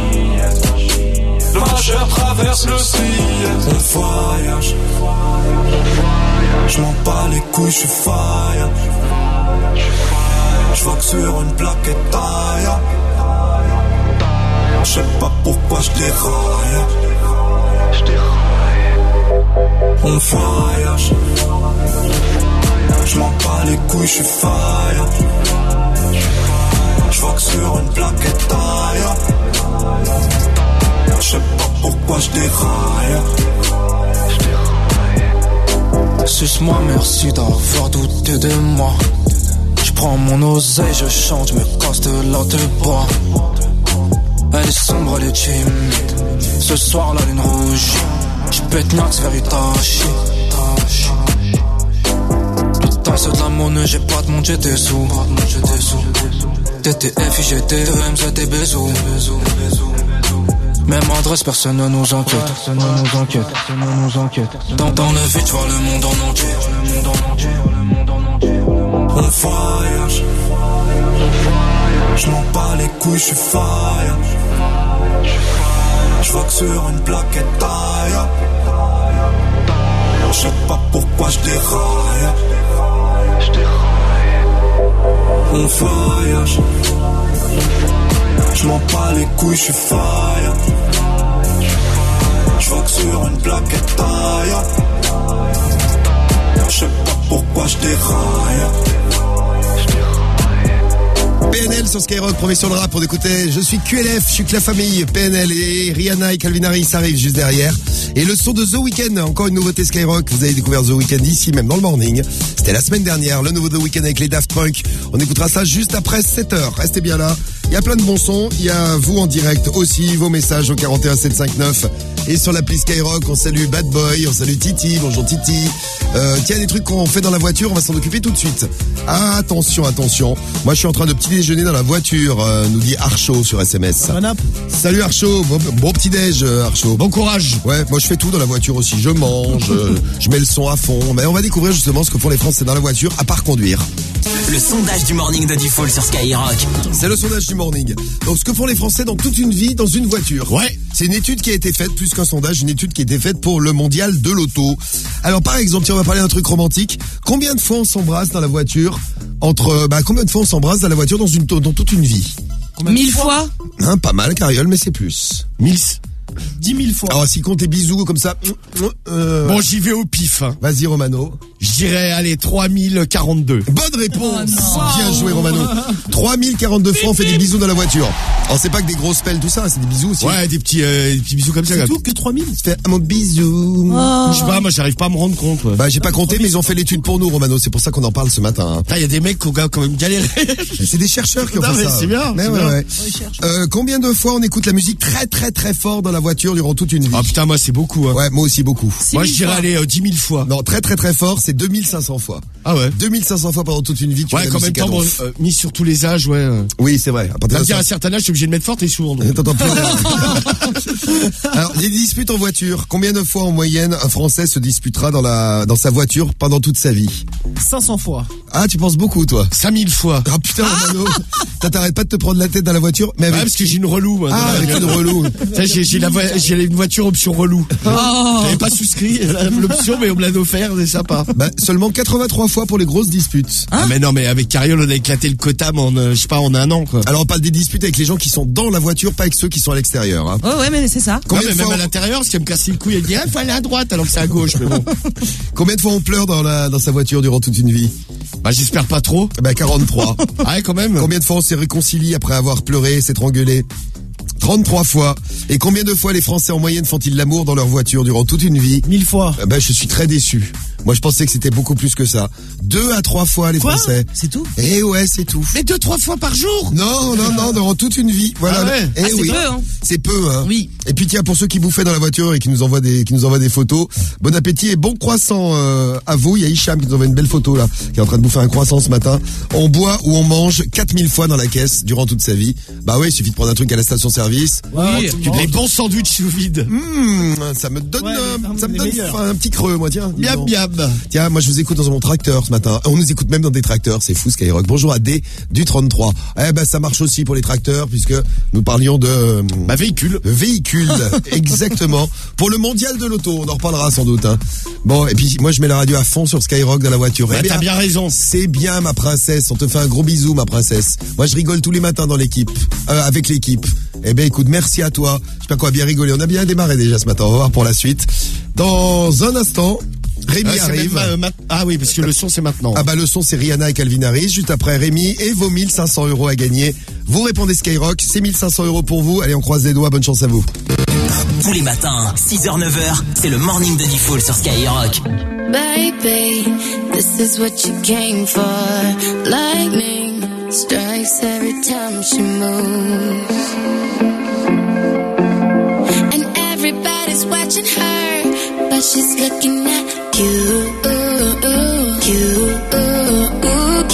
Le majeur traverse le ciel. On voyage. Je m'en bats les couilles, je suis fire. Je vois que sur une plaquette taille. Je sais pas pourquoi je déraille. On voyage. Je m'en bats les couilles, je suis fire. Je vois que sur une plaquette taille. Je sais pas pourquoi je déraille. suce-moi, merci d'avoir douté de moi. Je prends mon oseille, je chante, je me casse de la de bois. Elle est sombre, elle est timide. Ce soir la lune rouge, je pète Nax vers Itachi. Putain c'est de la monnaie, j'ai pas de monde, j'ai des sous. T T F, I G T, E M Z, des bisous. Même adresse, personne ne nous enquête. Personne ne nous enquête. Personne ne nous enquête. Dans, dans le vide, je vois le monde en entier. Le monde en entier. Le monde en entier. On voyage. Je m'en bats les couilles, je suis fire. Je vois que sur une plaquette taille. Je sais pas pourquoi je déraille. On voyage. Je m'en bats les couilles, je suis fire. Je vois que sur une plaquette taille. Je sais pas pourquoi je déraille. P N L sur Skyrock, premier sur le rap pour écouter. Je suis Q L F, je suis que la famille. P N L et Rihanna et Calvin Harris arrivent juste derrière. Et le son de The Weeknd, encore une nouveauté Skyrock. Vous avez découvert The Weeknd ici, même dans le morning. C'était la semaine dernière, le nouveau The Weeknd avec les Daft Punk. On écoutera ça juste après sept heures. Restez bien là. Il y a plein de bons sons. Il y a vous en direct aussi, vos messages au quarante et un sept cent cinquante-neuf. Et sur l'appli Skyrock, on salue Bad Boy, on salue Titi. Bonjour Titi. Euh, tiens, des trucs qu'on fait dans la voiture, on va s'en occuper tout de suite. Ah, attention, attention. Moi, je suis en train de petit déjeuner dans la voiture, euh, nous dit Archo sur S M S. Salut Archo, bon, bon petit déj Archo. Bon courage. Ouais, moi je fais tout dans la voiture aussi. Je mange, euh, je mets le son à fond. Mais on va découvrir justement ce que font les Français dans la voiture, à part conduire. Le sondage du morning de Diffoul sur Skyrock. C'est le sondage du morning. Donc ce que font les Français dans toute une vie, dans une voiture. Ouais. C'est une étude qui a été faite, plus qu'un sondage, une étude qui a été faite pour le mondial de l'auto. Alors par exemple, tiens, on va parler d'un truc romantique. Combien de fois on s'embrasse dans la voiture entre, bah combien de fois on s'embrasse dans la voiture dans une dans toute une vie? Mille fois. Hein, pas mal, Cariole, mais c'est plus. Mille. Dix mille fois. Alors s'il compte les bisous comme ça. Euh... Bon, j'y vais au pif. Hein. Vas-y Romano. Je dirais, allez, trois mille quarante-deux. Bonne réponse. Oh, bien joué Romano. trois mille quarante-deux fois on fait des bisous dans la voiture. Alors c'est pas que des grosses pelles tout ça, c'est des bisous aussi. Ouais, des petits, euh, des petits bisous comme ça. C'est là. tout que trois mille. Tu fais mon bisou. Oh. Je sais pas, moi j'arrive pas à me rendre compte. Ouais. Bah j'ai pas compté, mais ils ont fait l'étude pour nous Romano, c'est pour ça qu'on en parle ce matin. Il y a des mecs qui ont quand même galéré. C'est des chercheurs qui ont non, fait mais ça. C'est bien. Mais c'est ouais, bien. ouais. Euh, combien de fois on écoute la musique très très très fort dans la voiture durant toute une vie? Ah putain, moi c'est beaucoup. Hein. Ouais, moi aussi beaucoup. Moi je dirais aller euh, dix mille fois. Non, très très très fort, c'est deux mille cinq cents fois. Ah ouais. deux mille cinq cents fois pendant toute une vie. Tu Ouais, quand même temps, bon, euh, mis sur tous les âges, ouais. Euh. Oui, c'est vrai. À partir À de dire ça- à un certain âge, je suis obligé de mettre fort et sourd. donc. T'entends plus rien. Alors, les disputes en voiture. Combien de fois en moyenne un Français se disputera dans la dans sa voiture pendant toute sa vie? cinq cents fois. Ah, tu penses beaucoup, toi? cinq mille fois. Ah putain, Romano. T'as- T'arrêtes pas de te prendre la tête dans la voiture, mais avec... Ouais, parce que j'ai une relou. Moi, dans Ah, la avec bagnole. une relou. Ça, J'ai j'ai la voi- j'ai une voiture option relou. Oh. J'avais pas souscrit l'option, mais on me l'a offert, c'est sympa. Bah, seulement quatre-vingt-trois fois pour les grosses disputes. Ah mais non, mais avec Cariole, on a éclaté le quotam en, euh, je sais pas, en un an, quoi. Alors, on parle des disputes avec les gens qui sont dans la voiture, pas avec ceux qui sont à l'extérieur. Hein. Ouais, ouais, mais c'est ça. Combien Ouais, mais de même fois à l'intérieur, si elle me casse les couilles, elle dit, ah, faut aller à droite, alors que c'est à gauche, mais bon. Combien de fois on pleure dans la dans sa voiture durant toute une vie? Bah, j'espère pas trop. Bah, quarante-trois. Ah ouais, quand même. Combien de fois on s'est réconcilié après avoir pleuré, s'être engueulé? trente-trois fois. Et combien de fois les Français en moyenne font-ils l'amour dans leur voiture durant toute une vie? Mille fois. Eh ben, je suis très déçu. Moi, je pensais que c'était beaucoup plus que ça. Deux à trois fois, les Quoi Français. C'est tout? Eh ouais, c'est tout. Mais deux, trois fois par jour. Non, non, non, durant toute une vie. Voilà. Ah ouais. Eh Ah, c'est oui. peu, hein. C'est peu, hein. Oui. Et puis tiens, pour ceux qui bouffaient dans la voiture et qui nous envoient des, qui nous envoient des photos, bon appétit et bon croissant euh, à vous. Il y a Hicham qui nous envoie une belle photo là, qui est en train de bouffer un croissant ce matin. On boit ou on mange quatre mille fois dans la caisse durant toute sa vie. Bah ouais, il suffit de prendre un truc à la station-service. Oui. Les bons sandwichs sous vide. Mmh, ça me donne, Ouais, euh, les- ça me les donne meilleurs. faim, un petit creux, moi, tiens. dis Miam, donc. miam. Tiens, moi je vous écoute dans mon tracteur ce matin. On nous écoute même dans des tracteurs, c'est fou Skyrock. Bonjour à D du trente-trois. Eh ben ça marche aussi pour les tracteurs puisque nous parlions de euh, Bah, véhicule. de véhicules, exactement. Pour le mondial de l'auto, on en reparlera sans doute. Hein. Bon, et puis moi je mets la radio à fond sur Skyrock dans la voiture. Bah, Eh t'as bien raison. C'est bien ma princesse, on te fait un gros bisou ma princesse. Moi je rigole tous les matins dans l'équipe, euh, avec l'équipe. Eh ben écoute, merci à toi. Je sais pas quoi, bien rigoler. On a bien démarré déjà ce matin, on va voir pour la suite. Dans un instant, Rémi Ah, c'est arrive. même, euh, ma- ah oui, parce que le son c'est maintenant. Ah bah le son c'est Rihanna et Calvin Harris. Juste après Rémi et vos mille cinq cents euros à gagner. Vous répondez Skyrock, c'est mille cinq cents euros pour vous. Allez, on croise les doigts, bonne chance à vous. Tous les matins, six heures neuf heures, c'est le morning de Diffoul sur Skyrock. Baby, this is what you came for. Lightning strikes every time she moves. And everybody's watching her, but she's looking at you. You, you,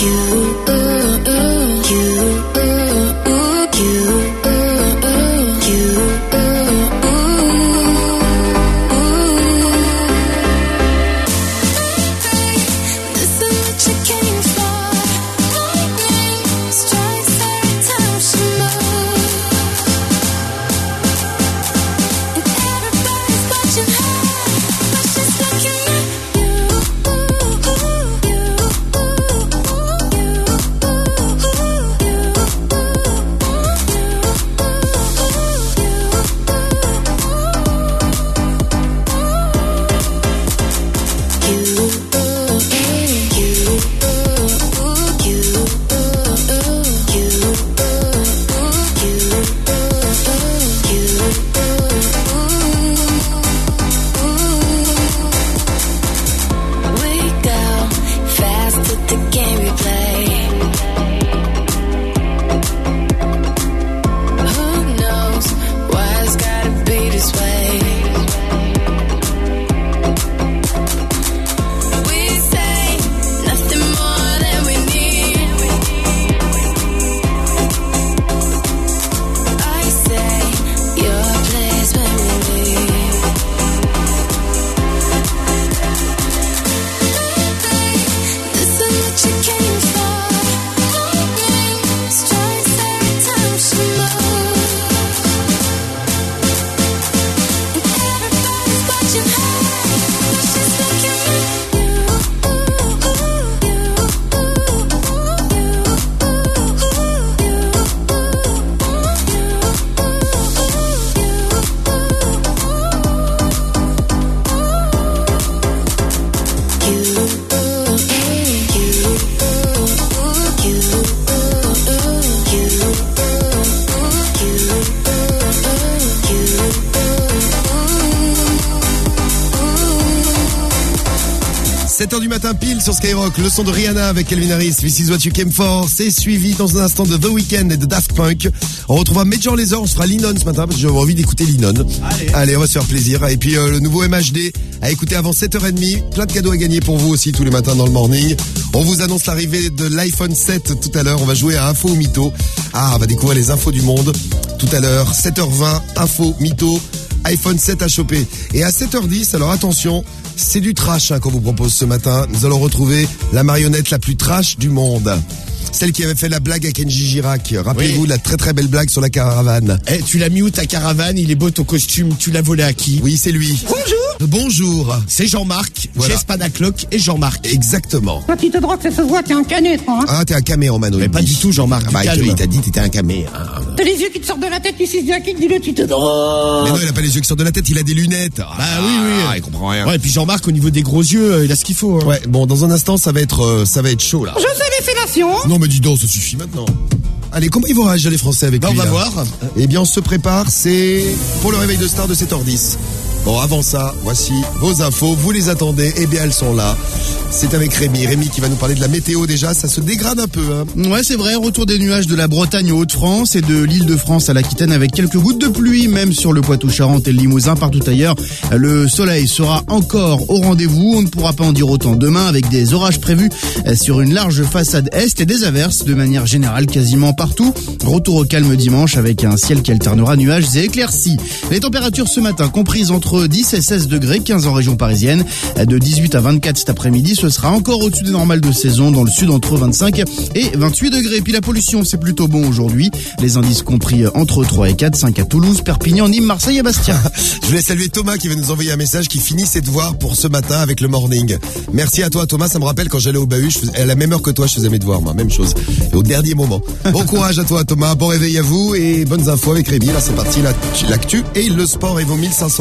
sept heures du matin pile sur Skyrock, le son de Rihanna avec Calvin Harris, This is what you came for. C'est suivi dans un instant de The Weeknd et de Daft Punk. On retrouvera Major Lazer, on se fera Lennon ce matin parce que j'ai envie d'écouter Lennon. Allez. Allez, on va se faire plaisir. Et puis euh, le nouveau M H D à écouter avant sept heures trente. Plein de cadeaux à gagner pour vous aussi tous les matins dans le morning. On vous annonce l'arrivée de l'iPhone sept tout à l'heure. On va jouer à Info ou Mytho. Ah, on va découvrir les infos du monde tout à l'heure. sept heures vingt, Info, Mytho, iPhone sept à choper. Et à sept heures dix, alors attention, c'est du trash hein, qu'on vous propose ce matin. Nous allons retrouver la marionnette la plus trash du monde. Celle qui avait fait la blague à Kenji Girac. Rappelez-vous, oui. La très très belle blague sur la caravane. Eh, tu l'as mis où ta caravane? Il est beau ton costume. Tu l'as volé à qui? Oui, c'est lui. Bonjour. Bonjour. C'est Jean-Marc. Voilà. Jess Panacloc et Jean-Marc. Exactement. Toi, tu te drogues, ça se voit, t'es un canet, toi. Hein. Ah, t'es un camé en mano. Mais pas du tout, Jean-Marc. Ah, bah, calme. il t'a dit t'étais un camé. Hein. T'as les yeux qui te sortent de la tête, tu sais bien qui, dis-le, tu te drogues. Mais non, il a pas les yeux qui sortent de la tête, il a des lunettes. Bah ah, oui, oui. Ah, il comprend rien. Ouais, et puis Jean-Marc, au niveau des gros yeux, il a ce qu'il faut. Hein. Ouais, bon, dans un instant, ça va être, euh, ça va être chaud, là. Je sais les fellations. Non, mais dis donc, ça suffit maintenant. Allez, comment ils vont réagir les Français avec bah, lui, on va là voir. Eh bien, on se prépare, c'est pour le réveil de star de sept heures dix. Bon, avant ça, voici vos infos. Vous les attendez. Eh bien, elles sont là. C'est avec Rémi. Rémi qui va nous parler de la météo déjà. Ça se dégrade un peu, hein. Ouais, c'est vrai. Retour des nuages de la Bretagne aux Hauts-de-France et de l'Île-de-France à l'Aquitaine avec quelques gouttes de pluie, même sur le Poitou-Charentes et le Limousin, partout ailleurs. Le soleil sera encore au rendez-vous. On ne pourra pas en dire autant demain avec des orages prévus sur une large façade est et des averses de manière générale quasiment partout. Retour au calme dimanche avec un ciel qui alternera nuages et éclaircies. Les températures ce matin comprises entre dix et seize degrés, quinze en région parisienne. De dix-huit à vingt-quatre cet après-midi, ce sera encore au-dessus des normales de saison. Dans le sud, entre vingt-cinq et vingt-huit degrés. Puis la pollution, c'est plutôt bon aujourd'hui. Les indices compris entre trois et quatre, cinq à Toulouse, Perpignan, Nîmes, Marseille et Bastia. Je voulais saluer Thomas qui va nous envoyer un message qui finit ses devoirs pour ce matin avec le morning. Merci à toi Thomas, ça me rappelle quand j'allais au bahut, je faisais, à la même heure que toi, je faisais mes devoirs, moi, même chose. Et au dernier moment. Bon courage à toi Thomas, bon réveil à vous et bonnes infos avec Rémi. Là c'est parti, l'actu et le sport et vos mille cinq cents euros juste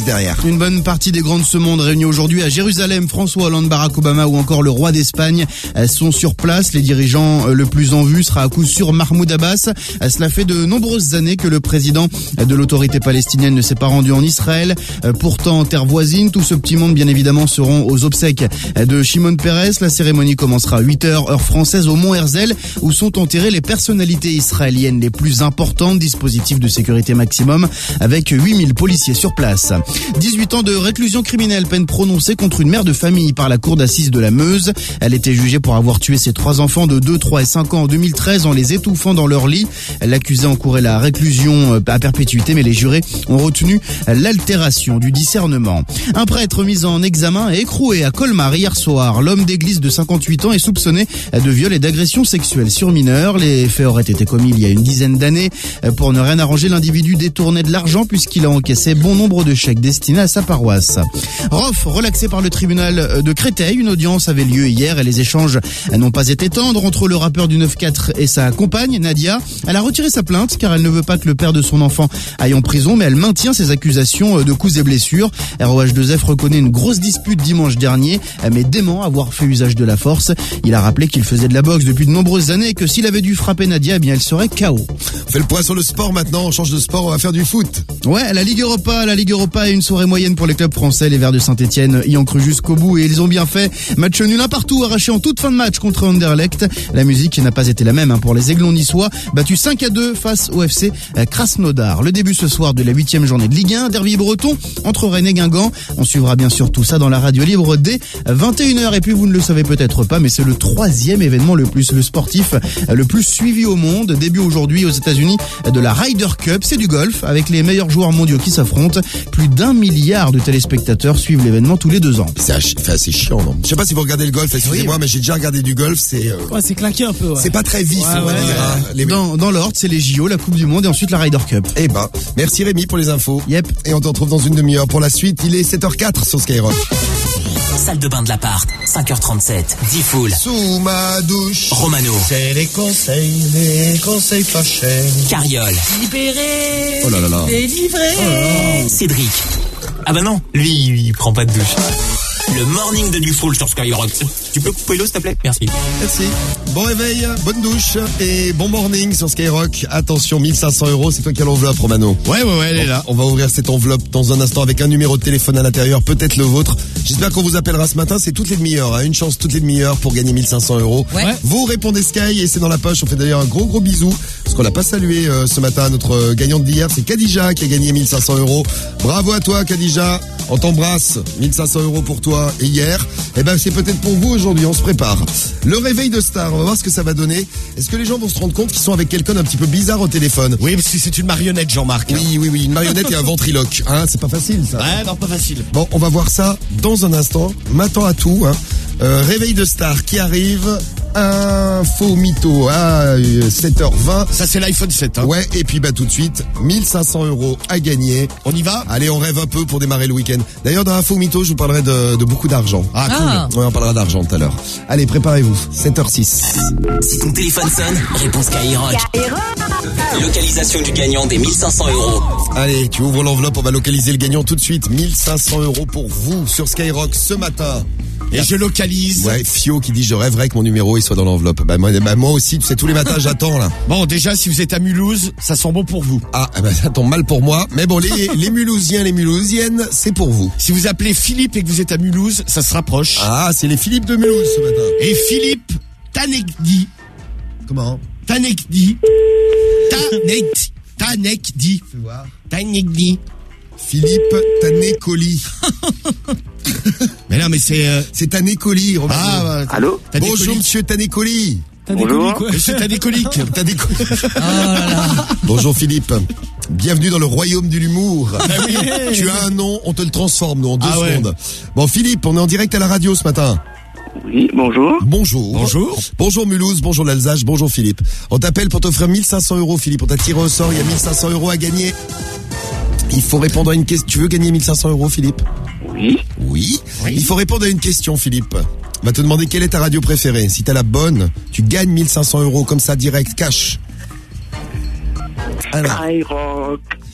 juste derrière. Une bonne partie des grands de ce monde réunis aujourd'hui à Jérusalem, François Hollande, Barack Obama ou encore le roi d'Espagne sont sur place. Les dirigeants le plus en vue sera à coup sûr Mahmoud Abbas. Cela fait de nombreuses années que le président de l'autorité palestinienne ne s'est pas rendu en Israël. Pourtant, en terre voisine, tout ce petit monde bien évidemment seront aux obsèques de Shimon Peres. La cérémonie commencera à huit heures heure française au Mont Herzl où sont enterrées les personnalités israéliennes les plus importantes. Dispositif de sécurité maximum avec huit mille policiers sur place. dix-huit ans de réclusion criminelle, peine prononcée contre une mère de famille par la cour d'assises de la Meuse. Elle était jugée pour avoir tué ses trois enfants de deux, trois et cinq ans en deux mille treize en les étouffant dans leur lit. L'accusée encourait la réclusion à perpétuité, mais les jurés ont retenu l'altération du discernement. Un prêtre mis en examen et écroué à Colmar hier soir. L'homme d'église de cinquante-huit ans est soupçonné de viol et d'agression sexuelle sur mineurs. Les faits auraient été commis il y a une dizaine d'années. Pour ne rien arranger, l'individu détournait de l'argent puisqu'il a encaissé bon nombre de chèques destinés à sa paroisse. Rof, relaxé par le tribunal de Créteil, une audience avait lieu hier et les échanges n'ont pas été tendres entre le rappeur du neuf quatre et sa compagne, Nadia. Elle a retiré sa plainte car elle ne veut pas que le père de son enfant aille en prison, mais elle maintient ses accusations de coups et blessures. R O H deux F reconnaît une grosse dispute dimanche dernier, mais dément avoir fait usage de la force. Il a rappelé qu'il faisait de la boxe depuis de nombreuses années et que s'il avait dû frapper Nadia, eh bien elle serait K O. On fait le point sur le sport maintenant, on change de sport, on va faire du foot. Ouais, la Ligue Europa, la Ligue Europa est une soirée moyenne pour les clubs français. Les Verts de Saint-Etienne y ont cru jusqu'au bout et ils ont bien fait. Match nul un partout, arraché en toute fin de match contre Anderlecht. La musique n'a pas été la même hein, pour les Aiglons niçois, battus cinq à deux face au F C Krasnodar. Le début ce soir de la huitième journée de Ligue un, derby breton entre Rennes et Guingamp. On suivra bien sûr tout ça dans la radio libre dès vingt et une heures. Et puis vous ne le savez peut-être pas, mais c'est le troisième événement le plus le sportif le plus suivi au monde. Début aujourd'hui aux États-Unis de la Ryder Cup, c'est du golf avec les meilleurs joueurs mondiaux qui s'affrontent. Plus d'un milliard de téléspectateurs suivent l'événement tous les deux ans. C'est assez chiant, non? Je sais pas si vous regardez le golf, excusez-moi, oui. mais j'ai déjà regardé du golf, c'est... Euh... Ouais, c'est claqué un peu, ouais. C'est pas très vif, ouais, on va ouais, dire. ouais. Hein, les... Dans, dans l'ordre, c'est les J O, la Coupe du Monde et ensuite la Ryder Cup. Eh ben, merci Rémi pour les infos. Yep. Et on te retrouve dans une demi-heure pour la suite. Il est sept heures quatre sur Skyrock. Salle de bain de l'appart, cinq heures trente-sept, Diffoul. Sous ma douche. Romano. C'est les conseils, les conseils fâchés. Carriole. Libéré. Oh là là là. Délivré. Oh. Cédric. Ah bah non, lui, il prend pas de douche. Le morning de Diffoul sur Skyrock. Tu peux couper l'eau, s'il te plaît? Merci. Merci. Bon réveil, bonne douche et bon morning sur Skyrock. Attention, mille cinq cents euros, c'est toi qui as l'enveloppe, Romano. Ouais, ouais, ouais, elle est là. On va ouvrir cette enveloppe dans un instant avec un numéro de téléphone à l'intérieur, peut-être le vôtre. J'espère qu'on vous appellera ce matin, c'est toutes les demi-heures, hein. Une chance toutes les demi-heures pour gagner mille cinq cents euros. Ouais. Vous répondez Sky et c'est dans la poche. On fait d'ailleurs un gros gros bisou, parce qu'on l'a pas salué euh, ce matin. Notre gagnante d'hier, c'est Khadija qui a gagné mille cinq cents euros. Bravo à toi, Khadija. On t'embrasse. mille cinq cents euros pour toi et hier. Eh ben, c'est peut-être pour vous aujourd'hui. On se prépare. Le réveil de star. On va voir ce que ça va donner. Est-ce que les gens vont se rendre compte qu'ils sont avec quelqu'un d'un petit peu bizarre au téléphone? Oui, parce que c'est une marionnette, Jean-Marc. Oui, oui, oui. Une marionnette et un ventriloque. Hein, c'est pas facile, ça. Ouais, non, pas facile. Bon, on va voir ça dans un instant. M'attends à tout, hein. Euh, réveil de star qui arrive. Info mytho à sept heures vingt. Ça, c'est l'iPhone sept, hein. Ouais, et puis bah tout de suite, mille cinq cents euros à gagner. On y va? Allez, on rêve un peu pour démarrer le week-end. D'ailleurs, dans Info mytho, je vous parlerai de, de beaucoup d'argent. Ah, Ah. cool. Ouais, on parlera d'argent tout à l'heure. Allez, préparez-vous. sept heures six. Si ton téléphone sonne, réponds Skyrock. Localisation du gagnant des mille cinq cents euros. Allez, tu ouvres l'enveloppe, on va localiser le gagnant tout de suite. mille cinq cents euros pour vous sur Skyrock ce matin. Et je localise. Ouais, Fio qui dit je rêverais que mon numéro il soit dans l'enveloppe. Bah moi, bah, moi aussi, tu sais, tous les matins j'attends là. Bon, déjà, si vous êtes à Mulhouse, ça sent bon pour vous. Ah, bah ça tombe mal pour moi. Mais bon, les, les Mulhousiens, les Mulhousiennes, c'est pour vous. Si vous appelez Philippe et que vous êtes à Mulhouse, ça se rapproche. Ah, c'est les Philippe de Mulhouse ce matin. Et Philippe Tanekdi. Comment? Tanekdi. Tanek. Tanekdi. Fais voir. Tanekdi. Philippe Tanécoli. Mais non, mais c'est... Euh... C'est Tanécoli, Romain. Ah, bah, Allô? Bonjour, monsieur Tanécoli. T'as des Bonjour. coliques, ouais. Monsieur Tanécolique. Tanécoli. Ah là là. Bonjour, Philippe. Bienvenue dans le royaume de l'humour. Ah oui. Tu as un nom, on te le transforme, nous, en deux Ah ouais. secondes. Bon, Philippe, on est en direct à la radio ce matin. Oui, bonjour. Bonjour. Bonjour. Bonjour Mulhouse, bonjour l'Alsace, bonjour Philippe. On t'appelle pour t'offrir mille cinq cents euros, Philippe. On t'a tiré au sort, il y a mille cinq cents euros à gagner. Il faut répondre à une question. Tu veux gagner mille cinq cents euros, Philippe? Oui. Oui. Il faut répondre à une question, Philippe. On va te demander quelle est ta radio préférée. Si t'as la bonne, tu gagnes mille cinq cents euros comme ça, direct, cash. Alors, Skyrock.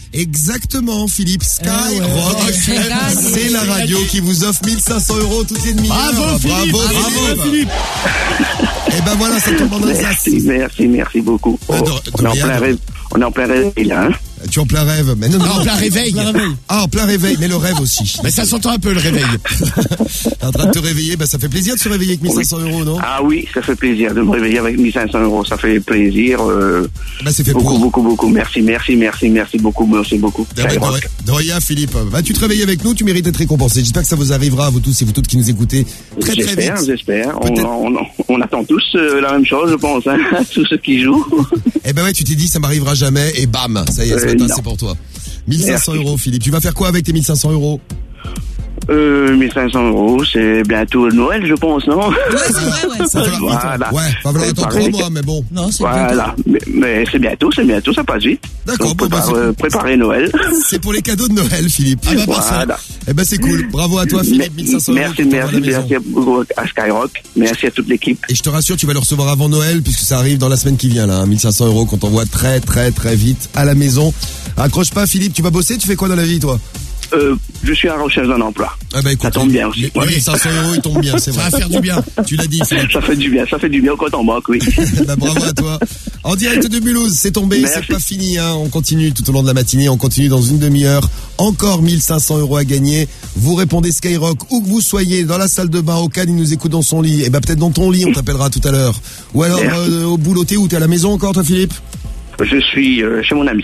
Exactement, Philippe. Skyrock, Eh ouais. c'est la radio qui vous offre mille cinq cents euros toutes les demi-heures. Bravo, Philippe. Bravo, Bravo, Philippe. Et ben voilà, ça tombe en Alsace. Merci, merci, merci beaucoup. Oh, de- de on, est en rien, plein de- rêve, on est en plein rêve, là, hein. Tu es en plein rêve. Mais non, non, Ah, en plein réveil. Ah, en plein réveil, mais le rêve aussi. Mais ça s'entend un peu le réveil. T'es en train de te réveiller, bah ça fait plaisir de se réveiller avec mille cinq cents euros, non? Ah oui, ça fait plaisir de me réveiller avec mille cinq cents euros. Ça fait plaisir. Euh, bah c'est fait beaucoup, pour. beaucoup, beaucoup. Merci, merci, merci, merci beaucoup, merci beaucoup. Ah bah, Skyrock. de rien, Philippe. Bah, tu te réveilles avec nous, tu mérites d'être récompensé. J'espère que ça vous arrivera à vous tous et vous toutes qui nous écoutez très très J'espère, vite. j'espère. On, on, on attend tous euh, la même chose, je pense, hein, tous ceux qui jouent. Eh ben ouais, tu t'es dit ça m'arrivera jamais et bam, ça y est, ce Euh, matin non. c'est pour toi. mille cinq cents Merci. euros, Philippe. Tu vas faire quoi avec tes mille cinq cents euros? Euh, mille cinq cents euros, c'est bientôt Noël, je pense, non? Ouais, c'est vrai, ouais. Ça va falloir- Voilà. Ouais, va falloir attendre Préparer. trois mois, mais bon. Non, c'est Voilà, mais, mais c'est bientôt, c'est bientôt, ça passe vite. D'accord, Donc, bon, bah, prépare- c'est- euh, préparer Noël. C'est pour les cadeaux de Noël, Philippe. Ah bah, parfait. Voilà. Eh ben c'est cool. Bravo à toi, Philippe. mille cinq cents euros. Merci, qui t'envoient merci, à la maison. merci beaucoup à Skyrock. Merci à toute l'équipe. Et je te rassure, tu vas le recevoir avant Noël, puisque ça arrive dans la semaine qui vient, là. hein. mille cinq cents euros qu'on t'envoie très, très, très vite à la maison. Accroche pas, Philippe. Tu vas bosser? Tu fais quoi dans la vie, toi? Euh, je suis à la recherche d'un emploi. Ah bah écoute, Ça tombe bien aussi. Les, les mille cinq cents euros, ils tombent bien, c'est Ça vrai. va faire du bien. Tu l'as dit, Philippe. Ça fait du bien, ça fait du bien au compte en banque, oui. Bah, bravo à toi. En direct de Mulhouse, c'est tombé, Merci. c'est pas fini, hein. On continue tout au long de la matinée, on continue dans une demi-heure. Encore mille cinq cents euros à gagner. Vous répondez Skyrock, où que vous soyez, dans la salle de bain, au cas il nous écoute dans son lit. Et bah, peut-être dans ton lit, on t'appellera tout à l'heure. Ou alors, Merci. euh, au boulot, t'es où? T'es à la maison encore, toi, Philippe? Je suis euh, chez mon ami.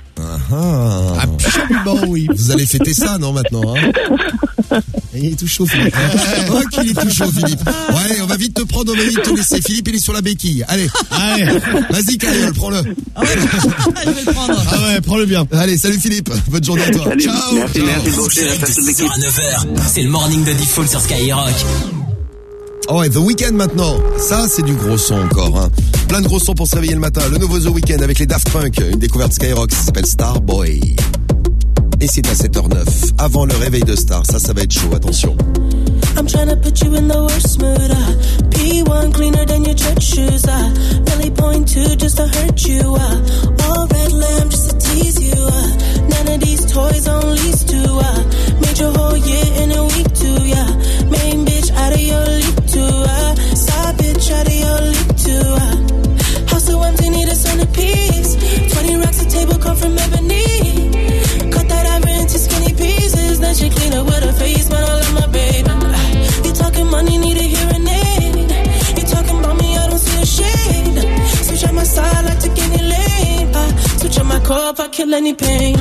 Ah, Absolument, oui. vous allez fêter ça, non, maintenant, hein? Il est tout chaud, Philippe. Oh, qu'il est tout chaud, Philippe. Ouais, on va vite te prendre, on va vite te laisser. Philippe, il est sur la béquille. Allez. Allez. Vas-y, Carriole, prends-le. Ah ouais, je vais le prendre. Ah ouais, prends-le bien. Allez, salut Philippe. Bonne journée à toi. Salut, Ciao. merci, Ciao. merci En beaucoup. direct de Merci toute six l'équipe. heures à neuf heures, c'est le morning de Default sur Skyrock. Oh, et The Weeknd maintenant. Ça, c'est du gros son encore. Hein. Plein de gros sons pour se réveiller le matin. Le nouveau The Weeknd avec les Daft Punk. Une découverte Skyrock. Ça s'appelle Starboy. Et c'est à sept heures neuf. Avant le réveil de Star. Ça, ça va être chaud. Attention. I'm trying to put you in the worst mood. Uh, P one cleaner than your church shoes. Uh, Really point two just to hurt you. Uh, all red lamb just to tease you. Uh, none of these toys on lease to. Uh, made your whole year in a week too. Yeah, main bitch out of your league too. Uh, side bitch out of your league too. Uh, house so empty, need a centerpiece. Twenty racks a table come from ebony. Cut that ivory into skinny pieces. Then she clean up with her face, but I love my baby. You talking money, need a hearing aid. You talking about me, I don't see a shade. Switch on my side, I take any lane. I switch on my core if I kill any pain.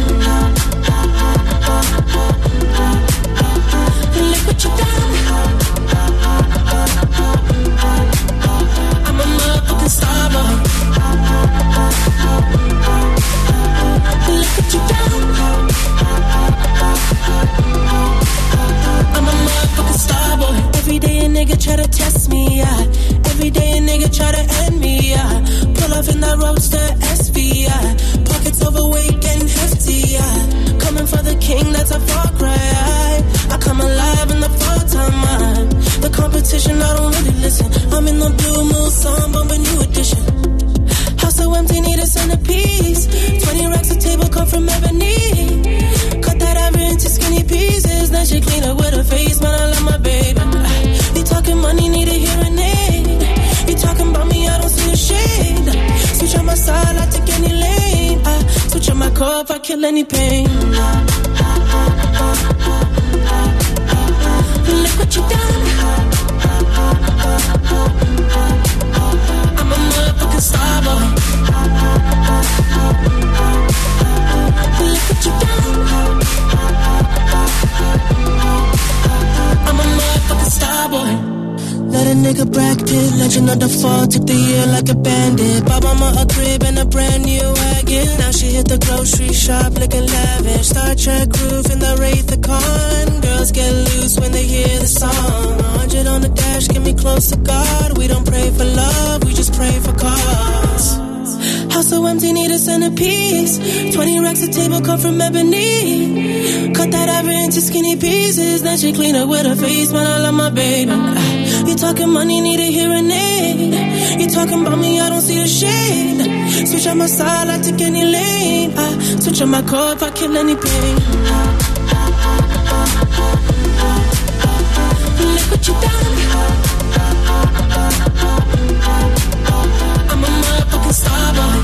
Look what you done. I'm a motherfucking star boy. Look what you done. I'm a motherfucking star boy. Every day a nigga try to test me, yeah. Every day a nigga try to end me, yeah. Pull off in that roadster S V, yeah. Pockets overweight, getting hefty, yeah. Coming for the king, that's a far cry. I come alive in the fall time, man. The competition, I don't really listen. I'm in the blue moon, sun, bumping new edition. House so empty, need a centerpiece. Twenty racks a table come from ebony. Cut that ivory into skinny pieces. Then she clean up with her face, man, I love my baby. You talking money, need a hearing aid. You talking about me, I don't see a shade. Switch on my side, I take any lane. I switch on my core if I kill any pain. Look what you done. I'm a motherfucking star boy. Look what you done. I'm a motherfucking star boy. Let a nigga Brad Pitt, legend of the fall, took the year like a bandit. Bought mama a crib and a brand new wagon. Now she hit the grocery shop looking lavish. Star Trek roof in the Wraith the Con. Girls get loose when they hear the song. one hundred on the dash, get me close to God. We don't pray for love, we just pray for cause. House so empty, need a centerpiece. Twenty racks a table come from ebony. Cut that ivory into skinny pieces. Then she clean up with her face, man, I love my baby. You You talking money, need a hearing aid. You talking about me, I don't see the shade. Switch on my side, I take any lane. I switch on my car if I kill any pain. Look what you done. I'm a motherfucking star boy.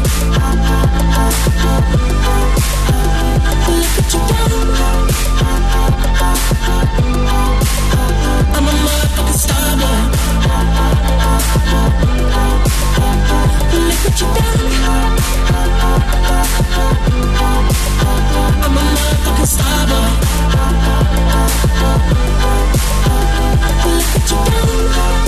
Look what you done. I'm a motherfucking star boy. Look what you done. I'm a motherfucking star boy. Look what you done.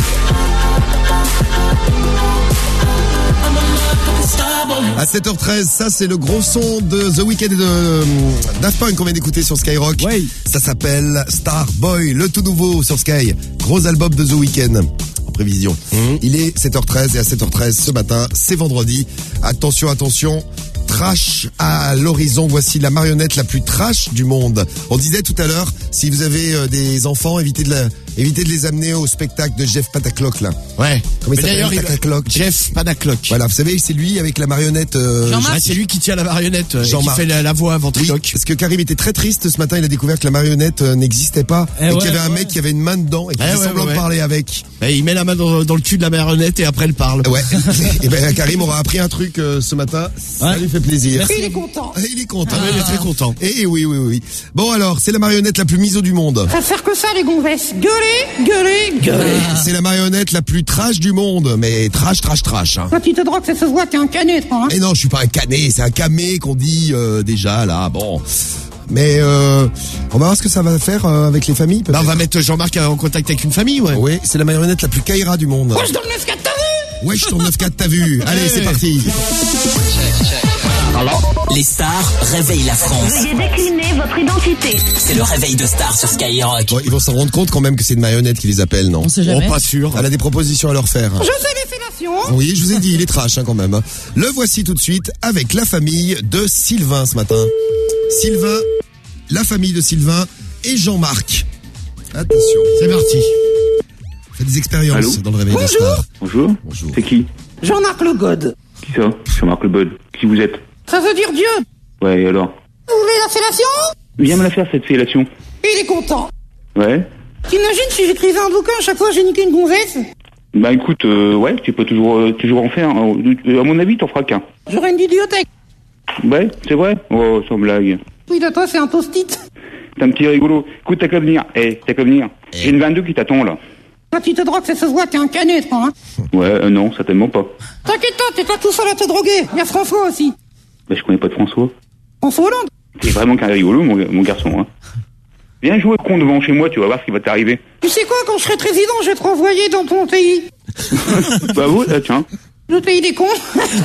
I'm a motherfucking star boy. À sept heures treize, ça c'est le gros son de The Weeknd et de euh, Daft Punk qu'on vient d'écouter sur Skyrock. Oui. Ça s'appelle Starboy, le tout nouveau sur Sky. Gros album de The Weeknd. En prévision. Mmh. Il est sept heures treize et à sept heures treize ce matin, c'est vendredi. Attention, attention. Trash à l'horizon, voici la marionnette la plus trash du monde. On disait tout à l'heure, si vous avez euh, des enfants, évitez de, la, évitez de les amener au spectacle de Jeff Panaclock là. Ouais. Comment il Mais d'ailleurs, s'appelle Panaclock Jeff Panaclock. Voilà, vous savez, c'est lui avec la marionnette. Euh, Jean-Marc. Ah, c'est lui qui tient la marionnette, euh, et qui Jean-Marc. fait la, la voix avant Oui, Triloc. parce que Karim était très triste ce matin, il a découvert que la marionnette euh, n'existait pas Eh et ouais, qu'il y avait un ouais. mec qui avait une main dedans et qui Eh faisait ouais, semblant ouais, de ouais. parler avec. Et il met la main dans, dans le cul de la marionnette et après elle parle. Ouais. Et ben Karim aura appris un truc euh, ce matin, ça Ouais. lui fait plaisir. Merci. Il est content. Il est content. Ah, il est très content. Et oui, oui, oui, oui. Bon alors, c'est la marionnette la plus miso du monde. Ça faire que ça, les gonzesses. Gueuler, gueuler, gueuler. C'est la marionnette la plus trash du monde, mais trash, trash, trash. Hein. Toi, tu te drogues, ça se voit, t'es un canet, toi, hein. Et non, je suis pas un canet, c'est un camé qu'on dit euh, déjà là. Bon. Mais euh, on va voir ce que ça va faire euh, avec les familles. Bah, on va mettre Jean-Marc en contact avec une famille, ouais. Oui, c'est la marionnette la plus caïra du monde. Wesh, dans le neuf quatre, t'as vu? Wesh, ton neuf quatre, t'as vu. Allez, c'est parti. Les stars réveillent la France. Veuillez décliner votre identité. C'est le réveil de stars sur Skyrock. Bon, ils vont s'en rendre compte quand même que c'est une marionnette qui les appelle, non? On sait jamais. Oh, pas sûr. Elle a des propositions à leur faire. Je sais les fellations. Oui, je vous ai dit, il est trash hein, quand même. Le voici tout de suite avec la famille de Sylvain ce matin. Sylvain, la famille de Sylvain et Jean-Marc. Attention. C'est parti. Faites des expériences Allô dans le réveil Bonjour. de stars. Bonjour. Bonjour. C'est qui? Jean-Marc Le God. Qui ça? C'est Marc Le Bod. Qui vous êtes? Ça veut dire Dieu. Ouais, et alors? Vous voulez la fellation? Viens me la faire cette fellation. Il est content. Ouais. T'imagines si j'écrivais un bouquin, à chaque fois j'ai niqué une gonzesse? Bah écoute, euh, ouais, tu peux toujours, euh, toujours en faire. Euh, à mon avis, t'en feras qu'un. J'aurais une bibliothèque. Ouais, c'est vrai? Oh, sans blague. Oui, de toi, c'est un post-it. T'es un petit rigolo. Écoute, t'as qu'à venir. Eh, t'as qu'à venir. J'ai une vingt-deux qui t'attend, là. Toi, tu te drogues, ça se voit, t'es un canet, toi, hein. Ouais, euh, non, certainement pas. T'inquiète pas, t'es pas tout seul à te droguer. Il y a François aussi. Bah, je connais pas de François. François Hollande. T'es vraiment qu'un rigolo, mon, mon garçon, hein. Viens jouer au con devant chez moi, tu vas voir ce qui va t'arriver. Tu sais quoi, quand je serai président, je vais te renvoyer dans ton pays. Bah, vous, là, tiens. Le pays des cons.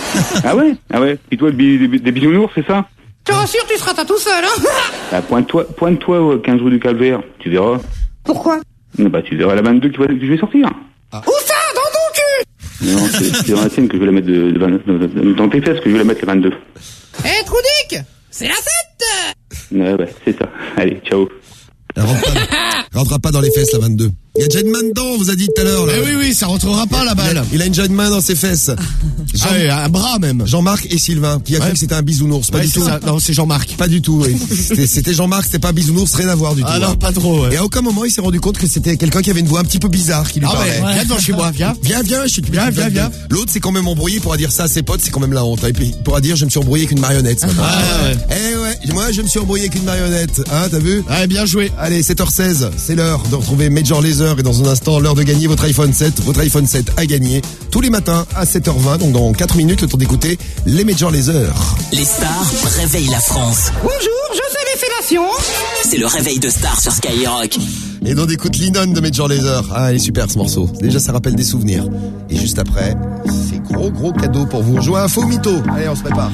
Ah ouais? Ah ouais? Et toi, des, des, des bisounours, c'est ça? Je te rassure, tu seras pas tout seul, hein. Bah, pointe-toi, pointe-toi au quinze rue du Calvaire. Tu verras. Pourquoi? Bah, tu verras la vingt-deux qui va, que je vais sortir. Où ça? Dans ton cul? Non, c'est c'est dans la tienne que je vais la mettre de, de, de, de- dans tes fesses que je vais la mettre la vingt-deux. Eh, Troudic, c'est la sept. Ouais, ouais, c'est ça. Allez, ciao. Elle rentre pas, elle rentrera pas dans les fesses la vingt-deux. Il y a déjà une main dedans, on vous a dit tout à l'heure. Là. Eh oui, oui, ça rentrera pas la Il balle. a, il a une jeune main dans ses fesses. Jean- Ah ouais, un bras même. Jean-Marc et Sylvain, qui a Ouais. cru que c'était un bisounours. Pas Ouais, du c'est tout. ça. Non, c'est Jean-Marc. Pas du tout. oui. C'était c'était Jean-Marc, c'était pas bisounours, rien à voir du tout. Ah non, hein. pas trop, ouais. Et à aucun moment il s'est rendu compte que c'était quelqu'un qui avait une voix un petit peu bizarre qui lui Ah parlait. ouais, viens devant chez moi, viens. Viens, viens, je suis Viens, viens, viens. L'autre c'est quand même embrouillé, il pourra dire ça à ses potes, c'est quand même la honte. Et puis il pourra dire je me suis embrouillé avec une marionnette. ce matin. Ah ouais. Eh ouais, moi je me suis embrouillé avec une marionnette. Hein, t'as vu? Ouais, bien joué. Allez, sept heures seize, c'est l'heure de retrouver Major Lazer et dans un instant l'heure de gagner votre iPhone sept. Votre iPhone sept à gagner tous les matins à sept heures vingt, donc dans quatre minutes, le temps d'écouter les Major Lazer. Les stars réveillent la France. Bonjour, je sais les fellations. C'est le réveil de stars sur Skyrock. Et donc on écoute Linon de Major Lazer. Ah, il est super ce morceau. Déjà, ça rappelle des souvenirs. Et juste après, c'est gros gros cadeau pour vous. Jouez à un faux mytho. Allez, on se prépare.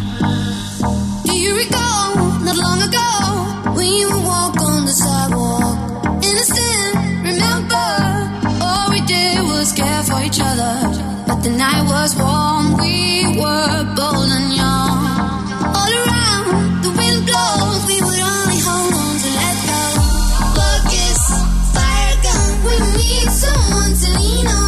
Do you recall, not long ago, when you would walk on the sidewalk? Innocent, remember, all we did was care for each other. But the night was warm, we were bold and young. All around, the wind blows, we would only hold on to let go. Focus, fire gun, we need someone to lean on.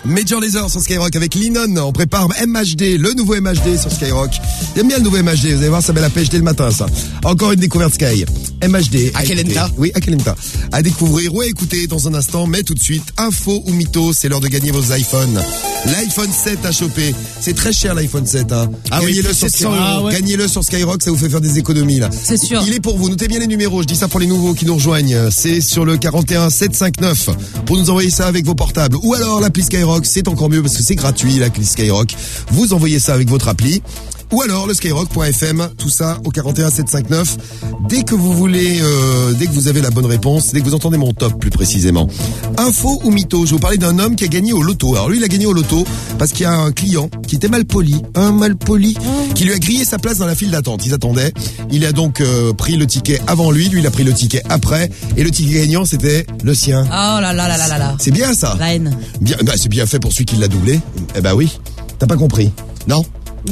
Major Lazer sur Skyrock avec Linon. On prépare M H D, le nouveau M H D sur Skyrock. J'aime bien le nouveau M H D, vous allez voir, ça met la pêche dès le matin, ça. Encore une découverte Sky. M H D. Akelenta. Oui, Akelenta. À découvrir ou à écouter dans un instant, mais tout de suite, info ou mytho, c'est l'heure de gagner vos iPhones. L'iPhone sept à choper. C'est très cher l'iPhone sept, hein. Ah oui, Gagnez-le sur sept cents euros. Skyrock. Ah ouais. Gagnez-le sur Skyrock, ça vous fait faire des économies, là. C'est sûr. Il est pour vous. Notez bien les numéros. Je dis ça pour les nouveaux qui nous rejoignent. C'est sur le quarante et un sept cent cinquante-neuf pour nous envoyer ça avec vos portables. Ou alors l'appli Skyrock, c'est encore mieux parce que c'est gratuit, l'appli Skyrock. Vous envoyez ça avec votre appli. Ou alors le skyrock point f m, tout ça au quarante et un sept cent cinquante-neuf. Dès que vous voulez, euh, dès que vous avez la bonne réponse, dès que vous entendez mon top plus précisément. Info ou mytho, je vais vous parler d'un homme qui a gagné au loto. Alors lui, il a gagné au loto parce qu'il y a un client qui était mal poli, un mal poli, qui lui a grillé sa place dans la file d'attente. Ils attendaient. Il a donc euh, pris le ticket avant lui, lui il a pris le ticket après, et le ticket gagnant c'était le sien. Oh là là là là là là. C'est bien ça. La haine. Bien, bah, c'est bien fait pour celui qui l'a doublé. Eh ben oui. T'as pas compris. Non.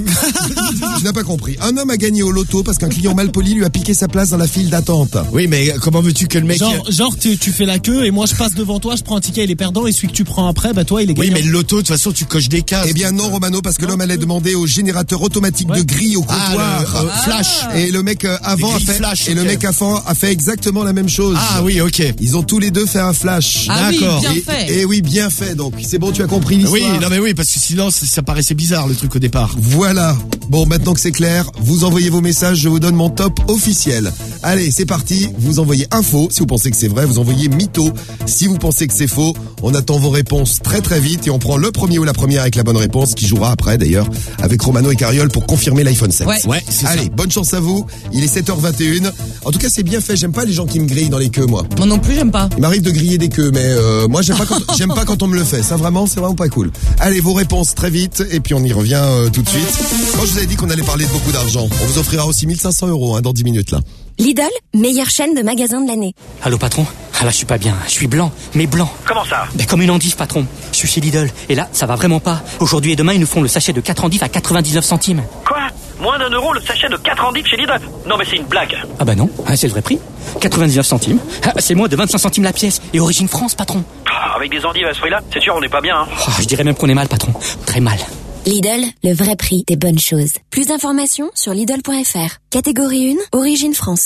Je n'ai pas compris. Un homme a gagné au loto parce qu'un client malpoli lui a piqué sa place dans la file d'attente. Oui, mais comment veux-tu que le mec... Genre, genre tu, tu fais la queue et moi je passe devant toi, je prends un ticket, il est perdant, et celui que tu prends après, bah toi il est gagnant. Oui, mais le loto, de toute façon, tu coches des cases. Eh bien non, Romano, parce que l'homme allait demander au générateur automatique Ouais. de grille au comptoir. Ah, le, euh, flash. Et le mec euh, avant a grilles fait flash, et le ok. mec avant a fait exactement la même chose. Ah oui, ok. Ils ont tous les deux fait un flash. Ah oui, D'accord. bien Et, fait. et oui, bien fait. Donc c'est bon, tu as compris l'histoire. Oui, non mais oui, parce que sinon, ça, ça paraissait bizarre, le truc au départ. Voilà. Bon, maintenant que c'est clair, vous envoyez vos messages, je vous donne mon top officiel. Allez, c'est parti. Vous envoyez info si vous pensez que c'est vrai, vous envoyez mytho si vous pensez que c'est faux. On attend vos réponses très très vite et on prend le premier ou la première avec la bonne réponse qui jouera après d'ailleurs avec Romano et Cariole pour confirmer l'iPhone sept. Ouais. Ouais, c'est Allez, ça. bonne chance à vous. Il est sept heures vingt et un. En tout cas, c'est bien fait. J'aime pas les gens qui me grillent dans les queues, moi. Moi non plus, j'aime pas. Il m'arrive de griller des queues, mais euh, moi j'aime pas quand j'aime pas quand on me le fait. Ça vraiment, c'est vraiment pas cool. Allez, vos réponses très vite et puis on y revient euh, tout de suite. Quand je vous avais dit qu'on allait parler de beaucoup d'argent, on vous offrira aussi mille cinq cents euros hein, dans dix minutes là. Lidl, meilleure chaîne de magasins de l'année. Allô patron? Ah là je suis pas bien, je suis blanc, mais blanc. Comment ça? Ben comme une endive patron. Je suis chez Lidl et là ça va vraiment pas. Aujourd'hui et demain ils nous font le sachet de quatre endives à quatre-vingt-dix-neuf centimes. Quoi? Moins d'un euro le sachet de quatre endives chez Lidl? Non mais c'est une blague. Ah bah non, ah, c'est le vrai prix. quatre-vingt-dix-neuf centimes. Ah, c'est moins de vingt-cinq centimes la pièce et origine France patron. Ah, avec des endives à ce prix-là, c'est sûr on n'est pas bien. Hein. Ah, je dirais même qu'on est mal patron, très mal. Lidl, le vrai prix des bonnes choses. Plus d'informations sur Lidl point f r. Catégorie un, Origine France.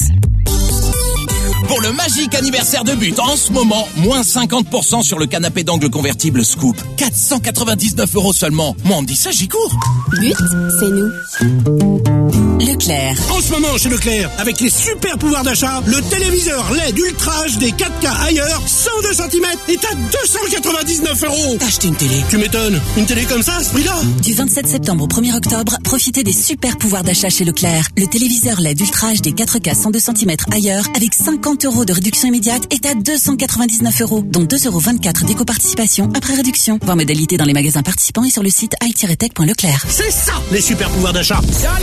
Pour le magique anniversaire de But, en ce moment, moins cinquante pour cent sur le canapé d'angle convertible Scoop. quatre cent quatre-vingt-dix-neuf euros seulement. Moi, on me dit ça, j'y cours. But, c'est nous. Leclerc. En ce moment chez Leclerc, avec les super pouvoirs d'achat, le téléviseur L E D Ultra H D quatre K ailleurs, cent deux centimètres, est à deux cent quatre-vingt-dix-neuf euros. T'as acheté une télé? Tu m'étonnes. Une télé comme ça, à ce prix-là? Du vingt-sept septembre au premier octobre, profitez des super pouvoirs d'achat chez Leclerc. Le téléviseur L E D Ultra H D quatre K cent deux centimètres ailleurs, avec cinquante euros de réduction immédiate, est à deux cent quatre-vingt-dix-neuf euros, dont deux euros vingt-quatre d'éco-participation après réduction. Voir modalité dans les magasins participants et sur le site i tiret tech point leclerc. C'est ça, les super pouvoirs d'achat.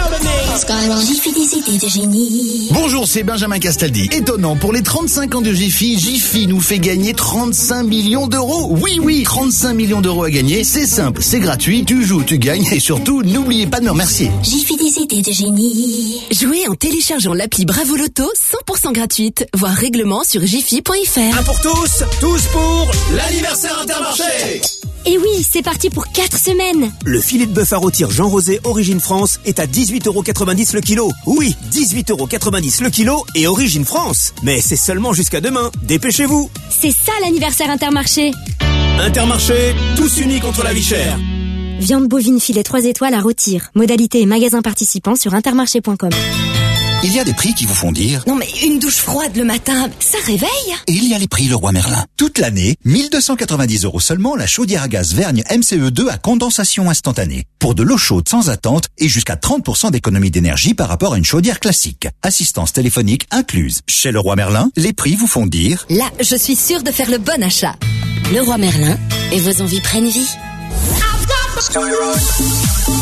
Jiffy des idées de génie. Bonjour, c'est Benjamin Castaldi. Étonnant, pour les trente-cinq ans de Jiffy, Jiffy nous fait gagner trente-cinq millions d'euros. Oui, oui, trente-cinq millions d'euros à gagner. C'est simple, c'est gratuit, tu joues, tu gagnes et surtout, n'oubliez pas de me remercier. Jiffy des idées de génie. Jouez en téléchargeant l'appli Bravo Loto, cent pour cent gratuite. Voir règlement sur jiffy point f r. Un pour tous, tous pour l'anniversaire Intermarché. Et oui, c'est parti pour quatre semaines. Le filet de bœuf à rôtir Jean Rosé Origine France est à dix-huit euros quatre-vingt-dix le kilo. Oui, dix-huit euros quatre-vingt-dix le kilo et Origine France. Mais c'est seulement jusqu'à demain. Dépêchez-vous. C'est ça l'anniversaire Intermarché. Intermarché, tous unis contre la vie chère. Viande bovine filet trois étoiles à rôtir. Modalité et magasin participant sur intermarché point com. Il y a des prix qui vous font dire... Non mais une douche froide le matin, ça réveille. Et il y a les prix Leroy Merlin. Toute l'année, mille deux cent quatre-vingt-dix euros seulement la chaudière à gaz Vergne M C E deux à condensation instantanée. Pour de l'eau chaude sans attente et jusqu'à trente pour cent d'économie d'énergie par rapport à une chaudière classique. Assistance téléphonique incluse. Chez Leroy Merlin, les prix vous font dire... Là, je suis sûre de faire le bon achat. Leroy Merlin, et vos envies prennent vie.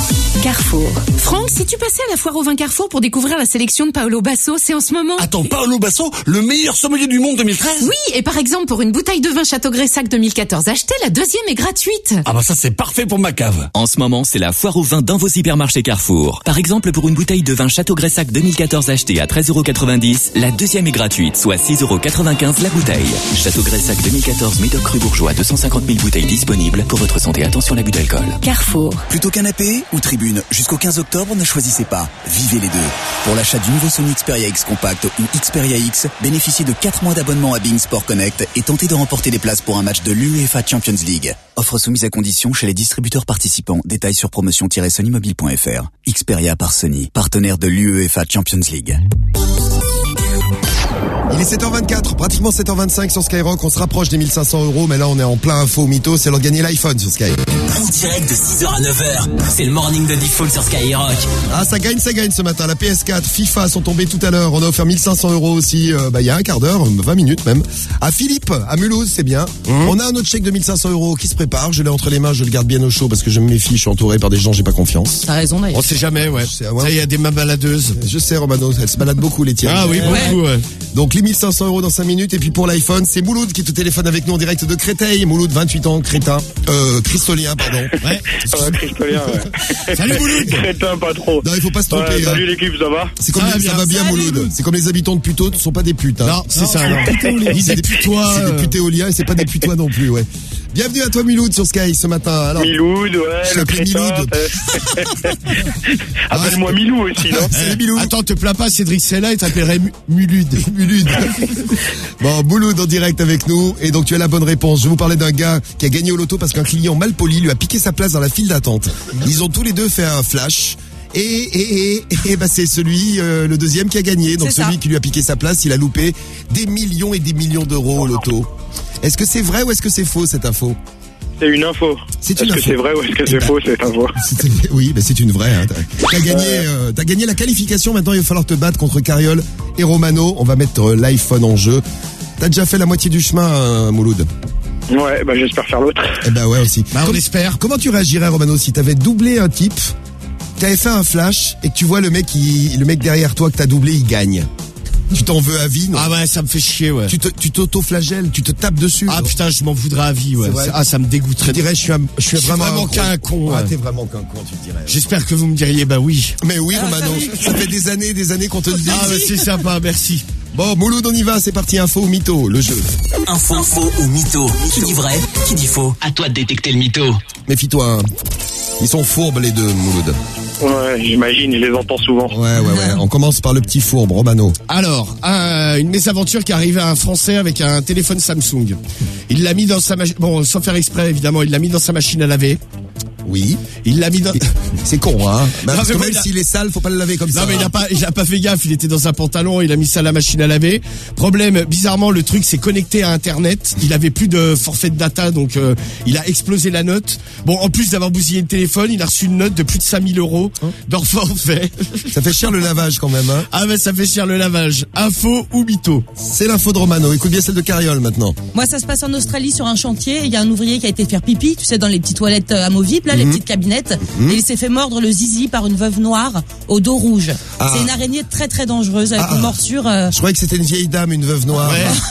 Carrefour. Franck, si tu passais à la foire au vin Carrefour pour découvrir la sélection de Paolo Basso, c'est en ce moment. Attends, Paolo Basso, le meilleur sommelier du monde deux mille treize? Oui, et par exemple, pour une bouteille de vin Château Gressac deux mille quatorze achetée, la deuxième est gratuite. Ah bah ça c'est parfait pour ma cave. En ce moment, c'est la foire au vin dans vos hypermarchés Carrefour. Par exemple, pour une bouteille de vin Château Gressac deux mille quatorze achetée à treize euros quatre-vingt-dix, la deuxième est gratuite, soit six euros quatre-vingt-quinze la bouteille. Château Gressac deux mille quatorze Médoc Cru Bourgeois, deux cent cinquante mille bouteilles disponibles. Pour votre santé, attention à l'abus d'alcool. Carrefour. Plutôt canapé ou tribune? Jusqu'au quinze octobre, ne choisissez pas. Vivez les deux. Pour l'achat du nouveau Sony Xperia X Compact ou Xperia X, bénéficiez de quatre mois d'abonnement à Bing Sport Connect et tentez de remporter des places pour un match de l'UEFA Champions League. Offre soumise à condition chez les distributeurs participants. Détails sur promotion tiret sony mobile point f r. Xperia par Sony, partenaire de l'UEFA Champions League. Il est sept heures vingt-quatre, pratiquement sept heures vingt-cinq sur Skyrock. On se rapproche des mille cinq cents euros, mais là on est en plein info mytho. C'est l'heure de gagner l'iPhone sur Sky. En direct de six heures à neuf heures, c'est le morning de Default sur Skyrock. Ah, ça gagne, ça gagne ce matin. La P S quatre, FIFA sont tombés tout à l'heure. On a offert mille cinq cents euros aussi, euh, bah il y a un quart d'heure, vingt minutes même. À Philippe, à Mulhouse, c'est bien. Mmh. On a un autre chèque de mille cinq cents euros qui se prépare. Je l'ai entre les mains, je le garde bien au chaud parce que je me méfie. Je suis entouré par des gens, j'ai pas confiance. T'as raison d'ailleurs. On sait jamais, ouais. sais, ouais. Ça, il y a des mains baladeuses. Je sais, Romano, elles se baladent beaucoup les tiennes. Ah oui, beaucoup, ouais. Donc les mille cinq cents euros dans cinq minutes. Et puis pour l'iPhone, c'est Mouloud qui est au téléphone avec nous en direct de Créteil. Mouloud, vingt-huit ans, crétin, euh, cristolien, pardon. Ouais. Ouais, cristolien, ouais. Salut Mouloud. Crétin, pas trop. Non, il faut pas se tromper. Ouais, salut hein. l'équipe, ça va? C'est comme ça les, va bien, ça va bien Mouloud. C'est comme les habitants de Puteaux, ne sont pas des putes. Hein. Non, c'est non, ça. Ni des putois. C'est des putéoliens et c'est pas des putois non plus, ouais. Bienvenue à toi Miloud sur Sky ce matin. Alors, Miloud, ouais, je le crétin. Appelle-moi Milou aussi, non? C'est Milou. Attends, te plains pas, Cédric Sella, il t'appellerait Mulud. Mulud. Bon, Mouloud en direct avec nous. Et donc tu as la bonne réponse. Je vous parlais d'un gars qui a gagné au loto parce qu'un client mal poli lui a piqué sa place dans la file d'attente. Ils ont tous les deux fait un flash. Et, et, et, et bah c'est celui, euh, le deuxième qui a gagné. Donc C'est celui ça. qui lui a piqué sa place, il a loupé des millions et des millions d'euros au loto. Est-ce que c'est vrai ou est-ce que c'est faux cette info? C'est une info. C'est Est-ce une que info. c'est vrai ou est-ce que Eh c'est ben, faux, cette info? c'est- Oui, bah c'est une vraie. Hein. T'as, t'as gagné, euh, t'as gagné la qualification. Maintenant, il va falloir te battre contre Cariol et Romano. On va mettre euh, l'iPhone en jeu. T'as déjà fait la moitié du chemin, euh, Mouloud? Ouais, bah j'espère faire l'autre. Eh ben ouais aussi. Bah, on Com- espère. Comment tu réagirais, Romano, si t'avais doublé un type, t'avais fait un flash et que tu vois le mec, qui, le mec derrière toi que t'as doublé, il gagne? Tu t'en veux à vie, non? Ah ouais, ça me fait chier, ouais. Tu te, tu t'auto-flagelles, tu te tapes dessus. Ah non? putain, je m'en voudrais à vie, ouais. C'est vrai. Ah, ça me Je dégoûterait. dirais, je suis, un, je suis Je suis vraiment, vraiment un qu'un con, Ah, ouais. t'es vraiment qu'un con, tu te dirais. J'espère que vous me diriez bah oui. Mais oui, Romano, ça fait des années, des années qu'on te le dit. Ah, bah, c'est sympa, merci. Bon, Mouloud, on y va, c'est parti, info ou mytho, le jeu. Info, faux ou mytho. Qui dit vrai? Qui dit faux? À toi de détecter le mytho. Méfie-toi, hein. Ils sont fourbes les deux, Mouloud. Ouais, j'imagine, je les entends souvent. Ouais, ouais, ouais. On commence par le petit fourbe, Romano. Alors, un- une mésaventure qui est arrivée à un Français avec un téléphone Samsung. Il l'a mis dans sa machine, bon, sans faire exprès, évidemment, il l'a mis dans sa machine à laver. Oui. Il l'a mis dans... C'est con, hein. Bah, Non, parce mais que moi, même il a- s'il est sale, faut pas le laver comme ça. Non mais il a pas, il a pas fait gaffe, il était dans un pantalon, il a mis ça à la machine à laver. Problème, bizarrement le truc s'est connecté à internet, il avait plus de forfait de data donc euh, il a explosé la note. Bon en plus d'avoir bousillé le téléphone, il a reçu une note de plus de cinq mille euros d'or forfait. Ça fait cher le lavage quand même, hein. Ah mais ça fait cher le lavage. Info ou mytho? C'est l'info de Romano. Écoute bien celle de Cariol maintenant. Moi, ça se passe en Australie sur un chantier. Il y a un ouvrier qui a été faire pipi, tu sais, dans les petites toilettes euh, amovibles, là, les petites cabinettes. Et il s'est fait mordre le zizi par une veuve noire au dos rouge. Ah. C'est une araignée très très dangereuse avec Ah. une morsure, euh, Je croyais que c'était une vieille dame, une veuve noire.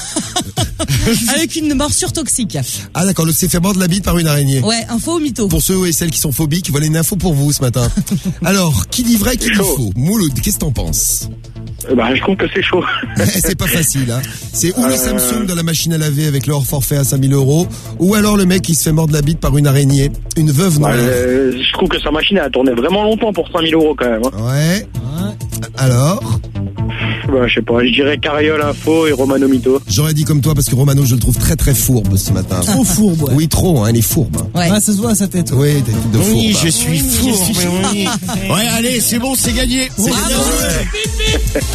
avec une morsure toxique. Ah d'accord, le c'est fait mordre la bite par une araignée. Ouais, info ou mytho? Pour ceux et celles qui sont phobiques, voilà une info pour vous ce matin. Alors, qui dit vrai, qui dit faux? Mouloud, qu'est-ce que t'en penses? Bah, je trouve que c'est chaud. C'est pas facile, hein. C'est ou le Euh. Samsung dans la machine à laver avec le hors forfait à cinq mille euros, ou alors le mec qui se fait mordre la bite par une araignée, une veuve noire. Euh, je trouve que sa machine, elle a tourné vraiment longtemps pour cinq mille euros quand même. Hein. Ouais. Alors? Bah, je sais pas, je dirais Cariol info et Romano mytho. J'aurais dit comme toi parce que Romano, je le trouve très très fourbe ce matin. Trop fourbe, ouais. Oui, trop, hein, il est fourbe. Ouais. Ah, ça se voit à sa tête. Oui, t'es une de fourbe. Oui, je suis fou. Ouais allez, c'est bon, c'est gagné. C'est Bravo. gagné.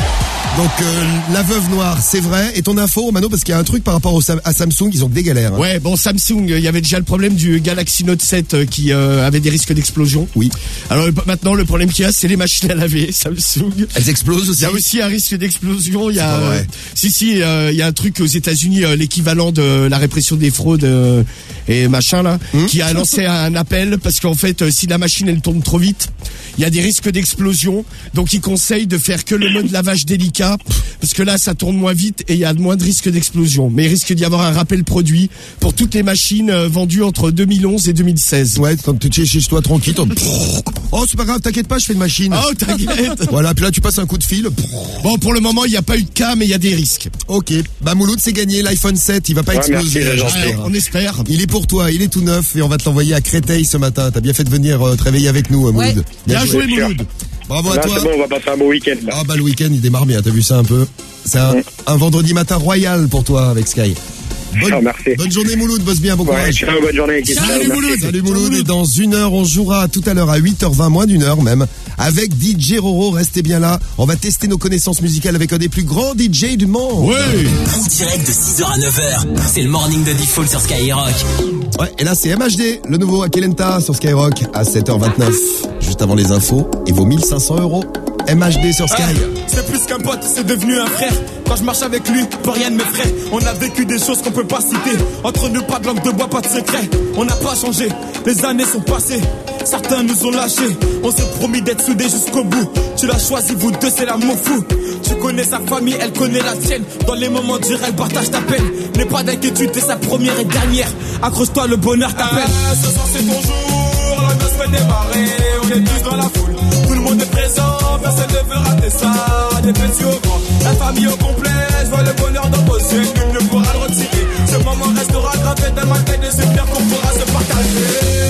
Donc euh, la veuve noire, c'est vrai. Et ton info, Mano, parce qu'il y a un truc par rapport au, Sam- à Samsung, ils ont des galères. Hein. Ouais, bon, Samsung, il y avait déjà le problème du Galaxy Note sept euh, qui euh, avait des risques d'explosion. Oui. Alors maintenant, le problème qu'il y a, c'est les machines à laver, Samsung. Elles explosent aussi. Il y a aussi un risque d'explosion. Il y a, pas vrai. euh, si si, euh, il y a un truc aux États-Unis, euh, l'équivalent de la répression des fraudes euh, et machin là, Hum qui a lancé un appel parce qu'en fait, euh, si la machine elle tourne trop vite, il y a des risques d'explosion. Donc il conseille de faire que le mode lavage délicat parce que là, ça tourne moins vite et il y a moins de risques d'explosion. Mais il risque d'y avoir un rappel produit pour toutes les machines euh, vendues entre deux mille onze et deux mille seize. Ouais, quand tu es chez toi tranquille, t'en- oh c'est pas grave, t'inquiète pas, je fais une machine. Oh t'inquiète. Voilà, puis là tu passes un coup de fil. Bon, pour le moment, il n'y a pas eu de cas, mais il y a des risques. Ok, bah Mouloud c'est gagné, l'iPhone sept, il va pas Ouais, exploser. merci, j'espère. c'est gentil. Ouais, on espère. Il est pour toi, il est tout neuf et on va te l'envoyer à Créteil ce matin. T'as bien fait de venir euh, te réveiller avec nous, euh, Mouloud. Ouais. Bien joué, Mouloud. Bravo à Là, toi. c'est bon, on va passer un beau week-end. Là. Ah bah le week-end il démarre bien, t'as vu ça un peu. C'est un, Ouais. un vendredi matin royal pour toi avec Sky. Bonne, Ah, merci. bonne journée Mouloud, bosse bien, bon Ouais, courage. ciao, bonne journée. Salut Ciao, merci. Mouloud. Salut Mouloud. Et dans une heure, on jouera tout à l'heure à huit heures vingt, moins d'une heure même, avec D J Roro. Restez bien là. On va tester nos connaissances musicales avec un des plus grands D J du monde. Ouais. En direct de six heures à neuf heures, c'est le morning de Default sur Skyrock. Ouais, et là c'est M H D, le nouveau Akelenta sur Skyrock à sept heures vingt-neuf. Juste avant les infos et vos mille cinq cents euros. M H D sur Sky. C'est plus qu'un pote, c'est devenu un frère. Quand je marche avec lui, plus rien ne m'effraie. On a vécu des choses qu'on peut pas citer. Entre nous, pas de langue de bois, pas de secret. On n'a pas changé, les années sont passées. Certains nous ont lâchés. On s'est promis d'être soudés jusqu'au bout. Tu l'as choisi, vous deux, c'est l'amour fou. Tu connais sa famille, elle connaît la tienne. Dans les moments durs, elle partage ta peine. N'aie pas d'inquiétude, t'es sa première et dernière. Accroche-toi, le bonheur t'appelle. Ah, ce soir, c'est ton jour, la noce fait démarrer. On est tous dans la foule, tout le monde est présent. Personne ne veut rater ça, des petits au grand. La famille au complet, je vois le bonheur dans vos yeux. Nul ne pourra le retirer. Ce moment restera gravé dans ma tête et c'est bien qu'on pourra se partager.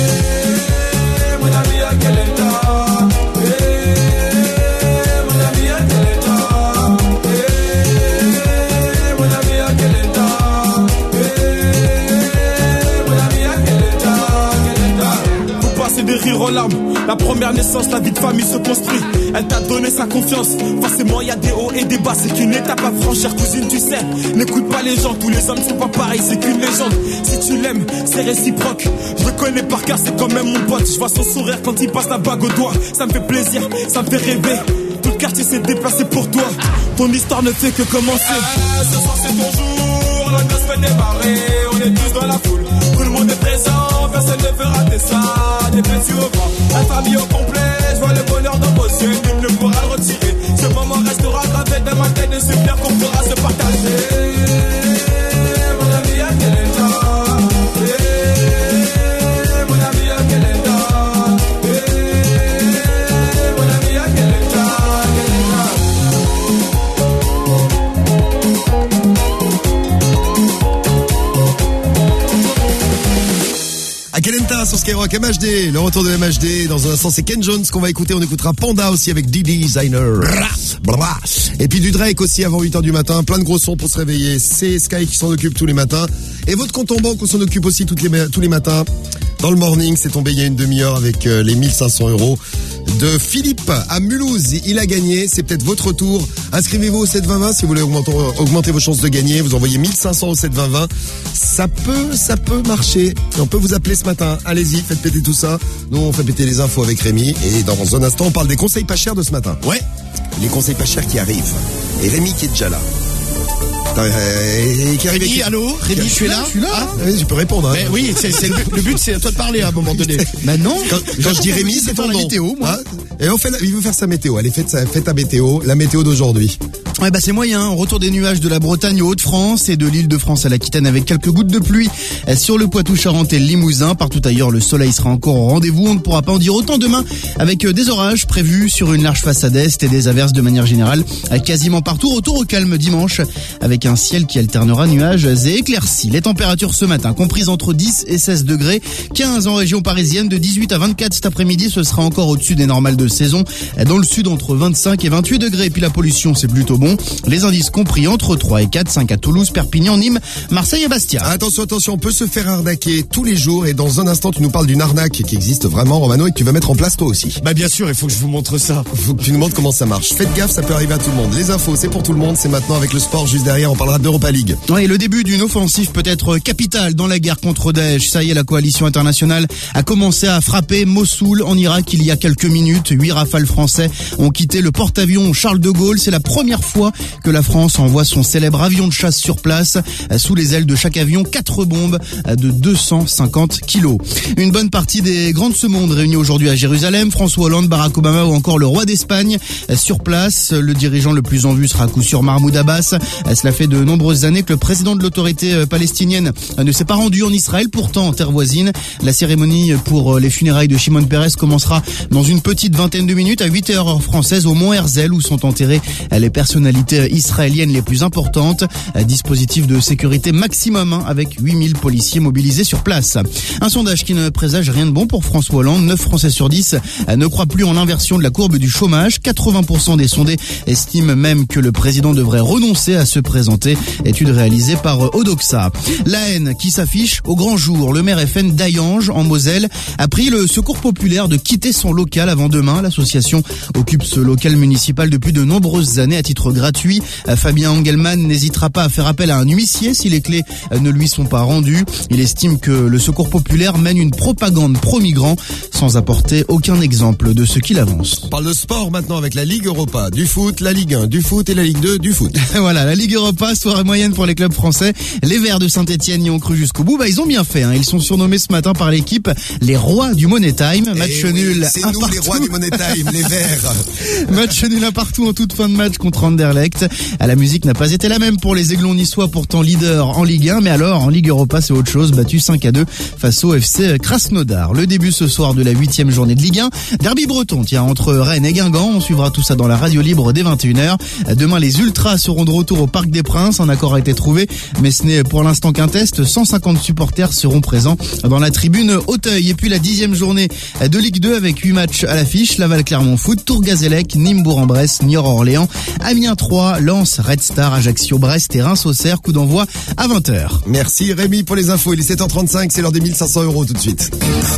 Mon ami, à quel état? Mon ami, à quel état? Mon ami, à quel état? Mon ami, à quel état? Quel état? Vous passez des rires aux larmes. La première naissance, la vie de famille se construit. Elle t'a donné sa confiance. Forcément, y a des hauts et des bas. C'est qu'une étape à franchir, cousine, tu sais. N'écoute pas les gens, tous les hommes sont pas pareils. C'est qu'une légende. Si tu l'aimes, c'est réciproque. Je le connais par cœur, c'est quand même mon pote. Je vois son sourire quand il passe la bague au doigt. Ça me fait plaisir, ça me fait rêver. Tout le quartier s'est déplacé pour toi. Ton histoire ne fait que commencer. Ah, ce soir, c'est ton jour. La noce fait démarrer. On est tous dans la foule. Tout le monde est présent. Personne ne veut rater ça. Des petits au grand. La famille au complet. Je vois le bonheur dans vos yeux. Nul ne pourra le retirer. Ce moment restera gravé dans ma tête. Et c'est bien qu'on pourra se partager. Mon ami, à quel état? Mon ami, à quel état? Mon ami, à quel état? Akelenta sur Skyrock, M H D, le retour de M H D. Dans un instant, c'est Ken Jones qu'on va écouter. On écoutera Panda aussi avec Didi Designer. Blah. Et puis du Drake aussi avant huit heures du matin. Plein de gros sons pour se réveiller. C'est Sky qui s'en occupe tous les matins. Et votre compte en banque, on s'en occupe aussi toutes les, tous les matins. Dans le morning, c'est tombé il y a une demi-heure avec euh, les mille cinq cents euros de Philippe à Mulhouse. Il a gagné, c'est peut-être votre tour. Inscrivez-vous au sept vingt vingt si vous voulez augmenter, augmenter vos chances de gagner. Vous envoyez mille cinq cents au sept vingt vingt. Ça peut, ça peut marcher. Et on peut vous appeler ce matin. Allez-y, faites péter tout ça. Nous, on fait péter les infos avec Rémi. Et dans un instant, on parle des conseils pas chers de ce matin. Ouais. Les conseils pas chers qui arrivent. Et Rémi qui est déjà là. Euh, qui arrive Rémi, avec... allô Rémi, tu es là? Je suis là. Ah, oui, je peux répondre. Hein. Mais oui, c'est, c'est le, but, le but, c'est à toi de parler à un moment donné. Maintenant, quand, quand je dis Rémi, c'est ton nom. Météo, moi. Hein et on fait, la, il veut faire sa météo. Allez, faites, sa, faites ta météo, la météo d'aujourd'hui. Ouais, bah c'est moyen. Retour des nuages de la Bretagne aux Hauts-de-France et de l'Île-de-France à l'Aquitaine avec quelques gouttes de pluie sur le Poitou-Charentes et le Limousin. Partout ailleurs, le soleil sera encore au rendez-vous. On ne pourra pas en dire autant demain avec des orages prévus sur une large façade est et des averses de manière générale quasiment partout. Retour au calme dimanche avec un ciel qui alternera nuages et éclaircies. Les températures ce matin comprises entre dix et seize degrés, quinze en région parisienne, de dix-huit à vingt-quatre cet après-midi. Ce sera encore au-dessus des normales de saison. Dans le sud, entre vingt-cinq et vingt-huit degrés. Et puis la pollution, c'est plutôt bon. Lyon. Les indices compris entre trois et quatre, cinq à Toulouse, Perpignan, Nîmes, Marseille et Bastia. Attention, attention, on peut se faire arnaquer tous les jours et dans un instant tu nous parles d'une arnaque qui existe vraiment, Romano, et que tu vas mettre en place toi aussi. Bah bien sûr, il faut que je vous montre ça. Faut que tu nous montres comment ça marche. Faites gaffe, ça peut arriver à tout le monde. Les infos, c'est pour tout le monde, c'est maintenant avec le sport. Juste derrière, on parlera d'Europa League. Ouais, le début d'une offensive peut-être capitale dans la guerre contre Daesh. Ça y est, la coalition internationale a commencé à frapper Mossoul en Irak il y a quelques minutes. Huit rafales français ont quitté le porte-avions Charles de Gaulle. C'est la première fois que la France envoie son célèbre avion de chasse sur place. Sous les ailes de chaque avion, quatre bombes de deux cent cinquante kilos. Une bonne partie des grands de ce monde réunis aujourd'hui à Jérusalem. François Hollande, Barack Obama ou encore le roi d'Espagne sur place. Le dirigeant le plus en vue sera à coup sûr Mahmoud Abbas. Cela fait de nombreuses années que le président de l'autorité palestinienne ne s'est pas rendu en Israël, pourtant en terre voisine. La cérémonie pour les funérailles de Shimon Peres commencera dans une petite vingtaine de minutes à huit heures françaises au Mont Herzl où sont enterrées les personnalités israéliennes les plus importantes. Dispositif de sécurité maximum hein, avec huit mille policiers mobilisés sur place. Un sondage qui ne présage rien de bon pour François Hollande. neuf Français sur dix ne croient plus en l'inversion de la courbe du chômage. quatre-vingts pour cent des sondés estiment même que le président devrait renoncer à se présenter. Étude réalisée par Odoxa. La haine qui s'affiche au grand jour. Le maire F N d'Ayange en Moselle a pris le secours populaire de quitter son local avant demain. L'association occupe ce local municipal depuis de nombreuses années à titre gratuit. Fabien Engelmann n'hésitera pas à faire appel à un huissier si les clés ne lui sont pas rendues. Il estime que le secours populaire mène une propagande pro-migrants sans apporter aucun exemple de ce qu'il avance. On parle de sport maintenant avec la Ligue Europa, du foot, la Ligue un, du foot et la Ligue deux, du foot. Voilà, la Ligue Europa, soirée moyenne pour les clubs français. Les Verts de Saint-Etienne y ont cru jusqu'au bout. Bah, ils ont bien fait, hein. Ils sont surnommés ce matin par l'équipe les rois du Money Time. Match oui, nul. C'est nous partout. Les rois du Money Time, les Verts. Match nul un partout en toute fin de match contre Anderlecht. La musique n'a pas été la même pour les Aiglons niçois, pourtant leader en Ligue un. Mais alors, en Ligue Europa, c'est autre chose. Battu cinq à deux face au F C Krasnodar. Le début ce soir de la huitième journée de Ligue un. Derby breton, tiens, entre Rennes et Guingamp. On suivra tout ça dans la radio libre dès vingt et une heures. Demain, les Ultras seront de retour au Parc des Princes. Un accord a été trouvé, mais ce n'est pour l'instant qu'un test. cent cinquante supporters seront présents dans la tribune Auteuil. Et puis la dixième journée de Ligue deux avec huit matchs à l'affiche. Laval-Clermont Foot, Tour-Gazélec, Nîmes-Bourg-en-Bresse, Niort-Orléans, Amiens trois, Lens, Red Star, Ajaccio-Brest et Reims-Auxerre. Coup d'envoi à vingt heures. Merci Rémi pour les infos. Il est sept heures trente-cinq, c'est l'heure des mille cinq cents euros tout de suite.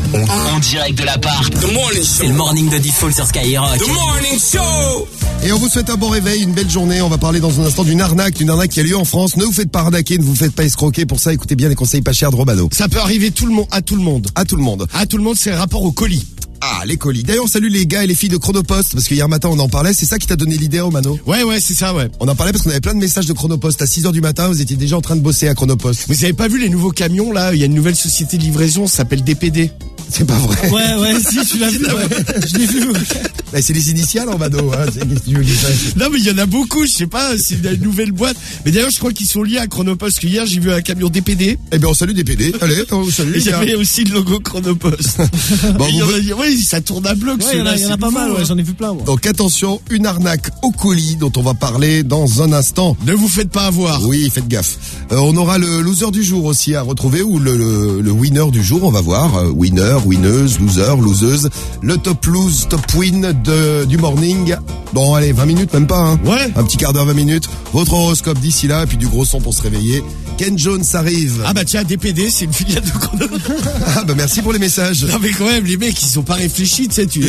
En direct de l'appart. C'est le morning de Diffoul sur Skyrock. The morning show. Et on vous souhaite un bon réveil, une belle journée. On va parler dans un instant d'une arnaque, d'une arnaque qui a lieu en France. Ne vous faites pas arnaquer, ne vous faites pas escroquer. Pour ça, écoutez bien les conseils pas chers de Romano. Ça peut arriver tout le monde, à tout le monde. À tout le monde. À tout le monde, c'est rapport au colis. Ah, les colis. D'ailleurs, salut les gars et les filles de Chronopost, parce que hier matin on en parlait. C'est ça qui t'a donné l'idée, Romano? Ouais, ouais, c'est ça, ouais. On en parlait parce qu'on avait plein de messages de Chronopost. À six heures du matin, vous étiez déjà en train de bosser à Chronopost. Vous avez pas vu les nouveaux camions, là? Il y a une nouvelle société de livraison, ça s'appelle D P D. C'est pas vrai. Ouais, ouais, si, tu l'as vu, ouais. Je l'ai vu. Bah, c'est les initiales, Romano, hein. Qu'est-ce que tu veux que je fasse? Non, mais il y en a beaucoup, je sais pas, c'est une nouvelle boîte. Mais d'ailleurs, je crois qu'ils sont liés à Chronopost, parce que hier, j'ai vu un camion D P D. Eh bien, on salue D P D. Allez, on salue. Et il y avait aussi le logo Chronopost. Bon, il y en a, ouais, ça tourne à bloc, ouais, il y en a, y en a pas mal, ouais, j'en ai vu plein, moi. Donc, attention, une arnaque au colis dont on va parler dans un instant. Ne vous faites pas avoir. Oui, faites gaffe. Euh, on aura le loser du jour aussi à retrouver, ou le, le, le winner du jour, on va voir. Euh, winner, winneuse, loser, loseuse. Le top lose, top win de, du morning. Bon, allez, vingt minutes, même pas, hein. Ouais. Un petit quart d'heure, vingt minutes. Votre horoscope d'ici là, et puis du gros son pour se réveiller. Ken Jones arrive. Ah bah tiens, D P D, c'est une filiale de Chronopost. Ah bah merci pour les messages. Non mais quand même, les mecs, ils sont pas réfléchis, tu sais, tu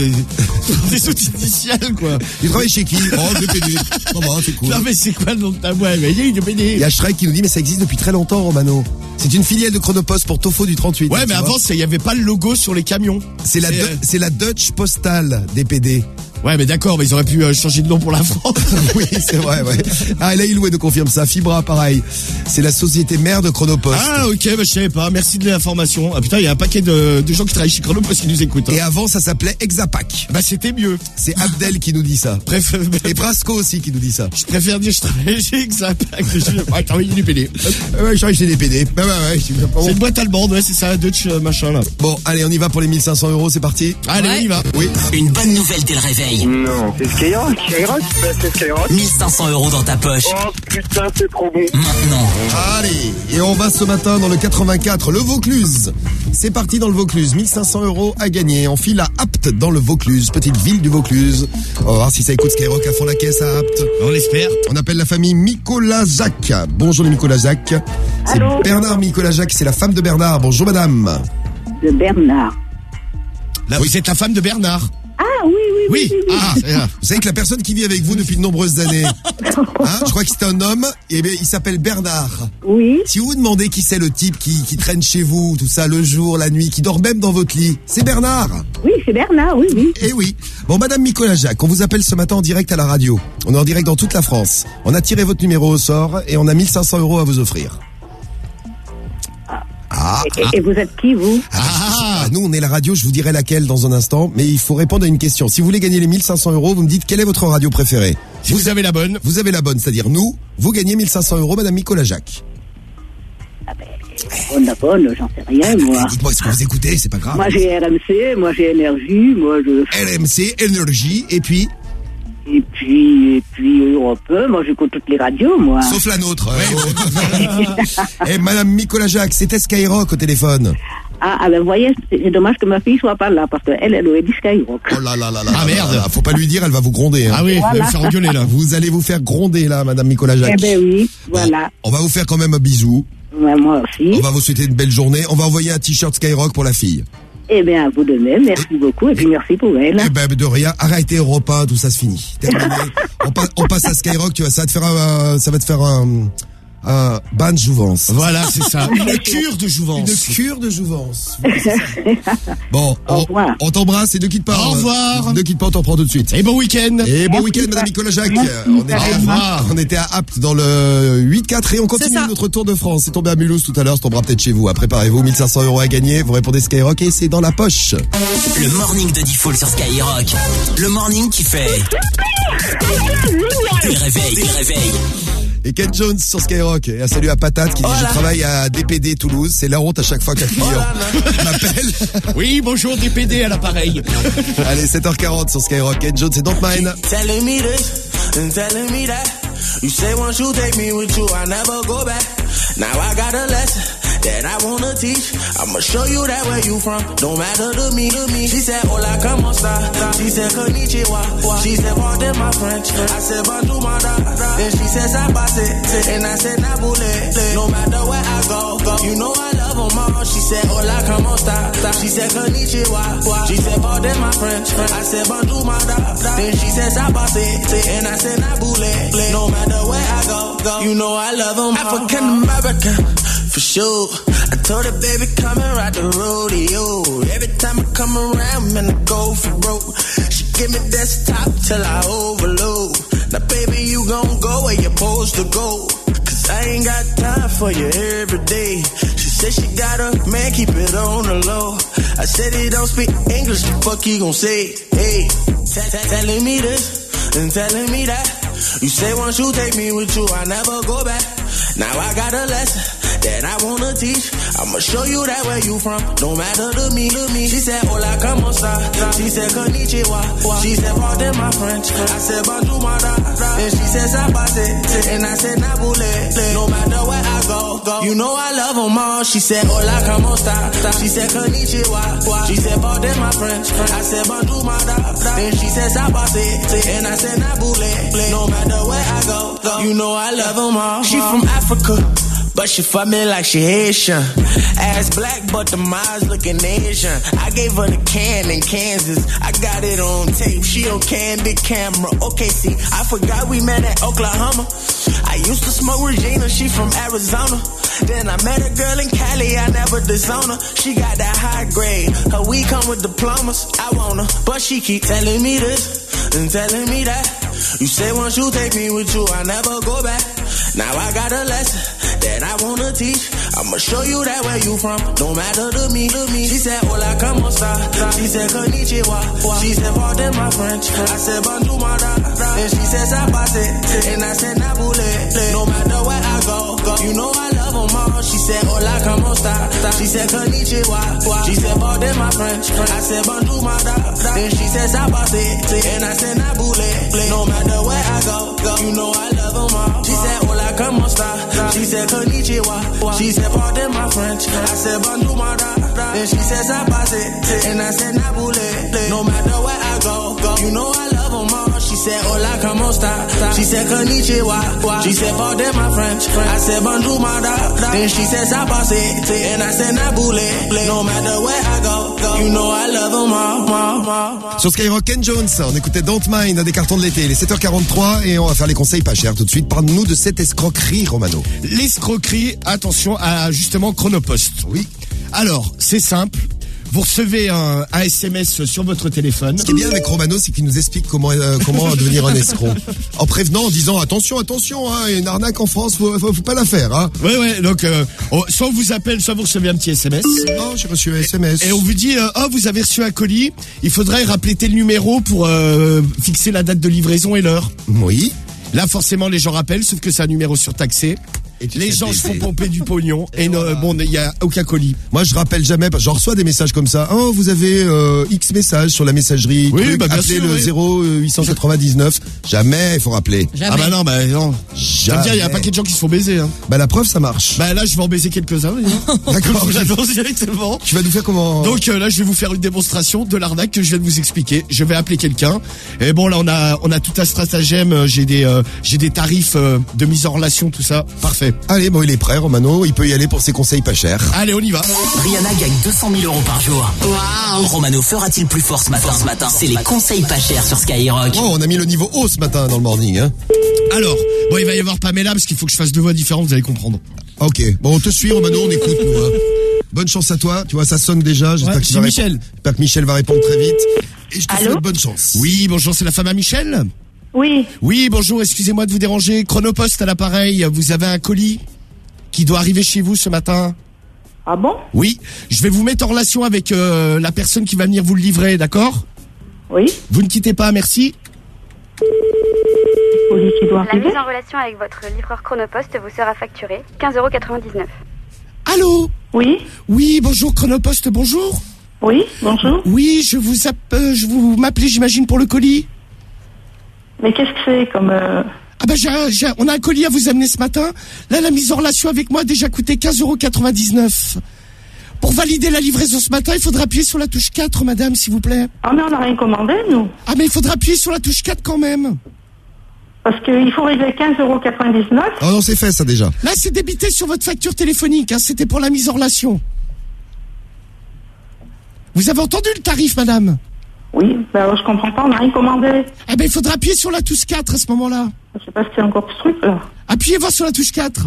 des outils initiales, quoi. Tu travailles chez qui? Oh, D P D. Oh bah, c'est cool. Non mais c'est quoi le nom de ta boîte? Il y a une D P D. Il y a Shrek qui nous dit, mais ça existe depuis très longtemps, Romano. C'est une filiale de Chronopost pour Tofo du trente-huit. Ouais, mais avant, il y avait pas le logo sur les camions. C'est la, euh... c'est la Dutch Postal D P D. Ouais, mais d'accord, mais ils auraient pu euh, changer de nom pour la France. Oui, c'est vrai, ouais. Ah, là, Iloué nous confirme ça. Fibra, pareil. C'est la société mère de Chronopost. Ah, ok, bah, je savais pas. Merci de l'information. Ah, putain, il y a un paquet de, de gens qui travaillent chez Chronopost qui nous écoutent. Hein. Et avant, ça s'appelait Exapac. Bah, c'était mieux. C'est Abdel qui nous dit ça. Bref. Et Brasco aussi qui nous dit ça. Je préfère dire, je travaille chez Exapac. Je travaille chez D P D. Ouais, je travaille chez D P D. Bah, ouais, ouais, je pas c'est une boîte allemande, ouais, c'est ça, Dutch euh, machin, là. Bon, allez, on y va pour les mille cinq cents euros, c'est parti. Allez, ouais. On y va. Oui. Une bonne nouvelle dès le réveil. Non. Skyrock, Skyrock, c'est Skyrock. mille cinq cents euros dans ta poche. Oh putain, c'est trop bon. Maintenant. Allez, Et on va ce matin dans le quatre-vingt-quatre, le Vaucluse. C'est parti dans le Vaucluse, mille cinq cents euros à gagner. On file à Apt dans le Vaucluse, petite ville du Vaucluse. On va voir si ça écoute Skyrock à fond la caisse à Apt. On l'espère. On appelle la famille Micolazac. Bonjour les Micolazac. C'est Allô Bernard Micolazac, c'est la femme de Bernard. Bonjour madame. De Bernard. Là, oui. Vous êtes la femme de Bernard. Ah oui, oui, oui. Oui, oui, oui. ah, c'est vous savez que la personne qui vit avec vous depuis de nombreuses années, hein, je crois que c'est un homme, et bien il s'appelle Bernard. Oui. Si vous vous demandez qui c'est le type qui, qui traîne chez vous, tout ça, le jour, la nuit, qui dort même dans votre lit, c'est Bernard. Oui, c'est Bernard, oui, oui. Eh oui. Bon, madame Micolazac, on vous appelle ce matin en direct à la radio. On est en direct dans toute la France. On a tiré votre numéro au sort et on a mille cinq cents euros à vous offrir. Ah, et, ah. et vous êtes qui, vous? Ah, nous, on est la radio, je vous dirai laquelle dans un instant, mais il faut répondre à une question. Si vous voulez gagner les mille cinq cents euros, vous me dites quelle est votre radio préférée. Si vous, vous avez la bonne. Vous avez la bonne, c'est-à-dire nous, vous gagnez mille cinq cents euros, madame Micolazac. Ah ben, bonne, la bonne, j'en sais rien, moi. Ah, dites-moi ce que vous écoutez, c'est pas grave. Moi, j'ai R M C, moi, j'ai Énergie, moi, je... R M C, Énergie, et puis... Et puis, et puis Europe un, moi j'écoute toutes les radios, moi. Sauf la nôtre. Eh, madame Micolazac, c'était Skyrock au téléphone. Ah, ah ben vous voyez, c'est dommage que ma fille soit pas là, parce qu'elle, elle aurait dit Skyrock. Oh là là là là. Ah merde. Là, là, faut pas lui dire, elle va vous gronder. Hein. Ah oui, voilà. Elle va vous faire engueuler là. Vous allez vous faire gronder là, madame Micolazac. Eh ben oui, voilà. Bon, on va vous faire quand même un bisou. Ouais, moi aussi. On va vous souhaiter une belle journée. On va envoyer un t-shirt Skyrock pour la fille. Eh bien, à vous de même, merci et, beaucoup, et puis merci pour elle. Eh ben, de rien, arrêtez Europe un, tout ça se finit. Terminé. on, pa- on passe à Skyrock, tu vois, ça va te faire un, ça va te faire un, un bain de jouvence. Voilà, c'est ça. Une cure de jouvence. Une cure de jouvence. Oui, c'est ça. Bon, on, on t'embrasse et ne quitte pas. Au revoir. Ne quitte pas, on t'en prend tout de suite. Et bon week-end. Et bon week-end, madame Micolazac. On était, à, on était à Apt dans le huit quatre et on continue notre tour de France. C'est tombé à Mulhouse tout à l'heure, ça tombera peut-être chez vous. Préparez-vous, mille cinq cents euros à gagner. Vous répondez Skyrock et c'est dans la poche. Le morning de Diffoul sur Skyrock. Le morning qui fait... Des réveils, des réveils. Et Ken Jones sur Skyrock. Et un salut à Patate qui dit oh je travaille à D P D Toulouse. C'est la honte à chaque fois qu'un client oh m'appelle. Oui, bonjour D P D à l'appareil. Allez, sept heures quarante sur Skyrock. Ken Jones, c'est Don't Mine. Telling me this and telling me that. You say once you take me with you, I never go back. Now I got a lesson that I wanna teach. I'ma show you that where you from. Don't matter to me, to me. She said, hola, como esta? She said, konnichiwa. She said, pardon my French. I said, bonjour, my da. Then she said, sabase. And I said, nabule. No matter where I go, go. You know I love them all. She said, hola, como esta? She said, konnichiwa. She said, pardon my French. I said, bonjour, my da. Then she said, sabase. And I said, nabule. No matter where I go, go. You know I love them all. African American. For sure, I told her, baby, come and ride the rodeo. Every time I come around, man, I go for broke. She give me desktop till I overload. Now, baby, you gon' go where you're supposed to go. Cause I ain't got time for you every day. She said she got a man, keep it on the low. I said he don't speak English, the fuck he gon' say? Hey, t- t- telling me this and telling me that. You say once you take me with you, I never go back. Now I got a lesson that I wanna teach. I'ma show you that where you from. Don't matter to me, to me. She said, hola, como esta? She said, konnichiwa. She said, pardon my French. I said, bonjour, my da. Then she said, sabase. And I said, nabule. No matter where I go, go. You know I love them all. She said, hola, como esta? She said, konnichiwa. She said, pardon my French. I said, bonjour, my da. Then she said, sabase. And I said, nabule. No matter where I go, go. You know I love them all. She from Africa, but she fuck me like she Haitian. Ass black, but the eyes looking Asian. I gave her the can in Kansas. I got it on tape. She on candid camera. Okay, see, I forgot we met at Oklahoma. I used to smoke Regina. She from Arizona. Then I met a girl in Cali. I never disown her. She got that high grade. Her weed come with diplomas. I want her, but she keep telling me this and telling me that. You say once you take me with you, I never go back. Now I got a lesson that I wanna teach. I'ma show you that where you from. Don't matter to me, to me. She said, hola, como esta? She said, konnichiwa. She said, pardon my French. I said, bonjour, my da. Then she said, sabase. And I said, nabule. No matter where I go, go. You know I love them all. She said, hola, como esta? She said konnichiwa. She said pardon my French. I said bonjour my da. Then she said sabase. And I said nabule. No matter where I go, go, you know I love them all. She said hola como esta. She said konnichiwa. She said pardon my French. I said bonjour my da. Then she said sabase. And I said nabule. No matter where I go, go, you know I love them all. She said hola como esta. She said konnichiwa. She said pardon my French. I said bonjour my da. Then she said sabase. And I said nabule. No matter where I go, go, you know I love them all, all, all, all. Sur Skyrock, Ken Jones, on écoutait Don't Mind, un des cartons de l'été. Il est sept heures quarante-trois et on va faire les conseils pas chers tout de suite. Parle-nous de cette escroquerie, Romano. L'escroquerie, attention à justement Chronopost. Oui. Alors, c'est simple. Vous recevez un, un S M S sur votre téléphone. Ce qui est bien avec Romano, c'est qu'il nous explique comment euh, comment devenir un escroc. En prévenant, en disant attention, attention, hein, il y a une arnaque en France, faut, faut, faut pas la faire. Hein. Ouais, ouais. Donc, euh, oh, soit on vous appelle, soit vous recevez un petit S M S. Oh, j'ai reçu un S M S. Et, et on vous dit, euh, oh, vous avez reçu un colis. Il faudrait rappeler tel numéro pour euh, fixer la date de livraison et l'heure. Oui. Là, forcément, les gens rappellent, sauf que c'est un numéro surtaxé. Les gens se font pomper du pognon et, et voilà. ne, bon, il y a aucun colis. Moi, je rappelle jamais, parce que j'en reçois des messages comme ça. Oh, vous avez euh, X messages sur la messagerie. Oui, truc, bah, bien appelez sûr, le oui. zéro huit cent quatre-vingt-dix-neuf. Jamais, il faut rappeler. Jamais. Ah bah non, bah non. Jamais. Il y a un paquet de gens qui se font baiser. Hein. Bah la preuve, ça marche. Bah là, je vais en baiser quelques-uns. D'accord. J'annonce directement. Tu vas nous faire comment? Donc euh, là, je vais vous faire une démonstration de l'arnaque que je viens de vous expliquer. Je vais appeler quelqu'un. Et bon, là, on a on a tout un stratagème. J'ai des euh, j'ai des tarifs euh, de mise en relation, tout ça. Parfait. Allez, bon, il est prêt, Romano. Il peut y aller pour ses conseils pas chers. Allez, on y va. Rihanna gagne deux cent mille euros par jour. Waouh. Romano fera-t-il plus fort ce matin? Ce matin, c'est les conseils pas chers sur Skyrock. Oh, on a mis le niveau haut ce matin dans le morning, hein. Alors, bon, il va y avoir Pamela parce qu'il faut que je fasse deux voix différentes, vous allez comprendre. Ok. Bon, on te suit, Romano, on écoute, nous, hein. Bonne chance à toi. Tu vois, ça sonne déjà. J'espère Ouais, que, c'est Michel. répondre... J'espère que Michel va répondre très vite. Et je te Allô souhaite bonne chance. Oui, bonjour, c'est la femme à Michel? Oui. Oui, bonjour, excusez-moi de vous déranger. Chronopost à l'appareil, vous avez un colis qui doit arriver chez vous ce matin? Ah bon? Oui, je vais vous mettre en relation avec euh, la personne qui va venir vous le livrer, d'accord? Oui. Vous ne quittez pas, merci. Colis qui doit La arriver. mise en relation avec votre livreur Chronopost vous sera facturée quinze euros quatre-vingt-dix-neuf. Allô? Oui. Oui, bonjour Chronopost, bonjour. Oui, bonjour. Oui, je vous app... euh, je vous m'appelez, j'imagine, pour le colis. Mais qu'est-ce que c'est comme... Euh... Ah bah j'ai, j'ai, on a un colis à vous amener ce matin. Là, la mise en relation avec moi a déjà coûté quinze euros quatre-vingt-dix-neuf. Pour valider la livraison ce matin, il faudra appuyer sur la touche quatre, madame, s'il vous plaît. Ah mais on n'a rien commandé, nous. Ah mais il faudra appuyer sur la touche quatre quand même. Parce qu'il faut régler quinze euros quatre-vingt-dix-neuf. Oh non, c'est fait ça déjà. Là, c'est débité sur votre facture téléphonique, hein, c'était pour la mise en relation. Vous avez entendu le tarif, madame? Oui, ben alors je comprends pas, on n'a rien commandé. Eh ben, il faudra appuyer sur la touche quatre à ce moment-là. Je sais pas si c'est encore ce truc, là. Appuyez voir sur la touche quatre.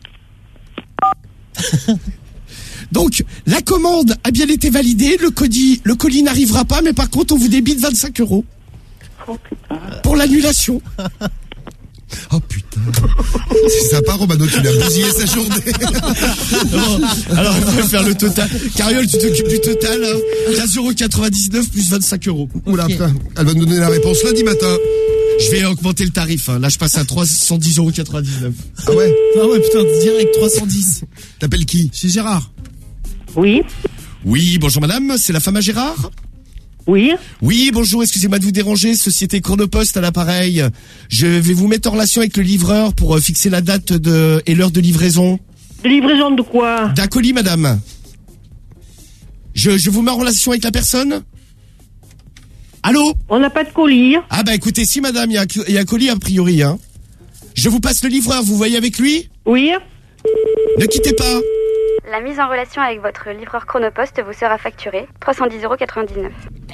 Donc, la commande a bien été validée, le colis, le colis n'arrivera pas, mais par contre, on vous débite vingt-cinq euros. Oh putain. Pour l'annulation. Oh putain. C'est sympa, Romano, tu l'as bousillé sa journée. Bon, alors, on va faire le total. Cariole, tu t'occupes du total, hein. quinze euros quatre-vingt-dix-neuf plus vingt-cinq euros. Oula, okay. Elle va nous donner la réponse lundi matin. Je vais augmenter le tarif, hein. Là, je passe à trois cent dix euros quatre-vingt-dix-neuf. Ah ouais? Ah ouais, putain, direct trois cent dix. T'appelles qui? C'est Gérard. Oui. Oui, bonjour madame, c'est la femme à Gérard? Oui. Oui, bonjour, excusez-moi de vous déranger, société Chronopost à l'appareil. Je vais vous mettre en relation avec le livreur pour fixer la date de et l'heure de livraison. De livraison de quoi? D'un colis, madame. Je, je vous mets en relation avec la personne? Allô? On n'a pas de colis. Ah bah écoutez, si madame, il y a, il y a un colis a priori, hein. Je vous passe le livreur, vous voyez avec lui? Oui. Ne quittez pas. La mise en relation avec votre livreur Chronopost vous sera facturée trois cent dix euros quatre-vingt-dix-neuf.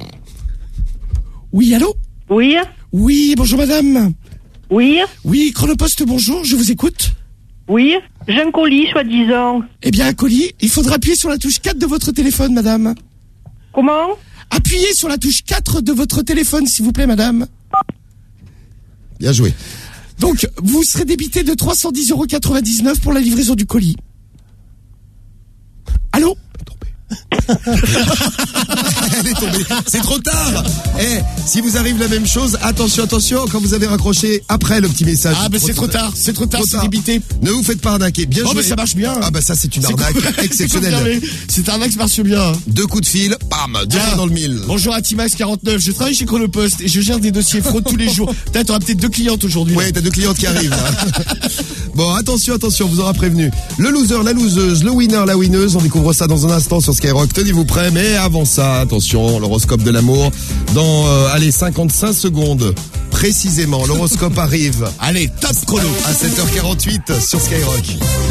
Oui, allô? Oui. Oui, bonjour madame. Oui. Oui, Chronopost, bonjour, je vous écoute. Oui. J'ai un colis, soi-disant. Eh bien, un colis, il faudra appuyer sur la touche quatre de votre téléphone, madame. Comment? Appuyez sur la touche quatre de votre téléphone, s'il vous plaît, madame. Bien joué. Donc, vous serez débité de trois cent dix euros quatre-vingt-dix-neuf pour la livraison du colis. Allô? Elle est tombée. C'est trop tard. Eh, si vous arrive la même chose, attention, attention, quand vous avez raccroché après le petit message. Ah, bah c'est trop tard, c'est trop tard, c'est débité. Ne vous faites pas arnaquer. Bien oh, joué. mais ça marche bien. Ah, bah ça, c'est une c'est arnaque cool. exceptionnelle. C'est un arnaque qui marche bien. Deux coups de fil, bam, deux fois dans le mille. Bonjour à Timax quarante-neuf, je travaille chez Chronopost et je gère des dossiers fraude tous les jours. Peut-être t'auras peut-être deux clientes aujourd'hui. Ouais, t'as deux clientes qui arrivent. Bon, attention, attention, vous aura prévenu. Le loser, la loseuse, le winner, la winneuse, on découvre ça dans un instant sur Skyrock. Tenez-vous prêts, mais avant ça, attention, l'horoscope de l'amour. Dans, euh, allez, cinquante-cinq secondes, précisément, l'horoscope arrive. Allez, top chrono. À sept heures quarante-huit sur Skyrock.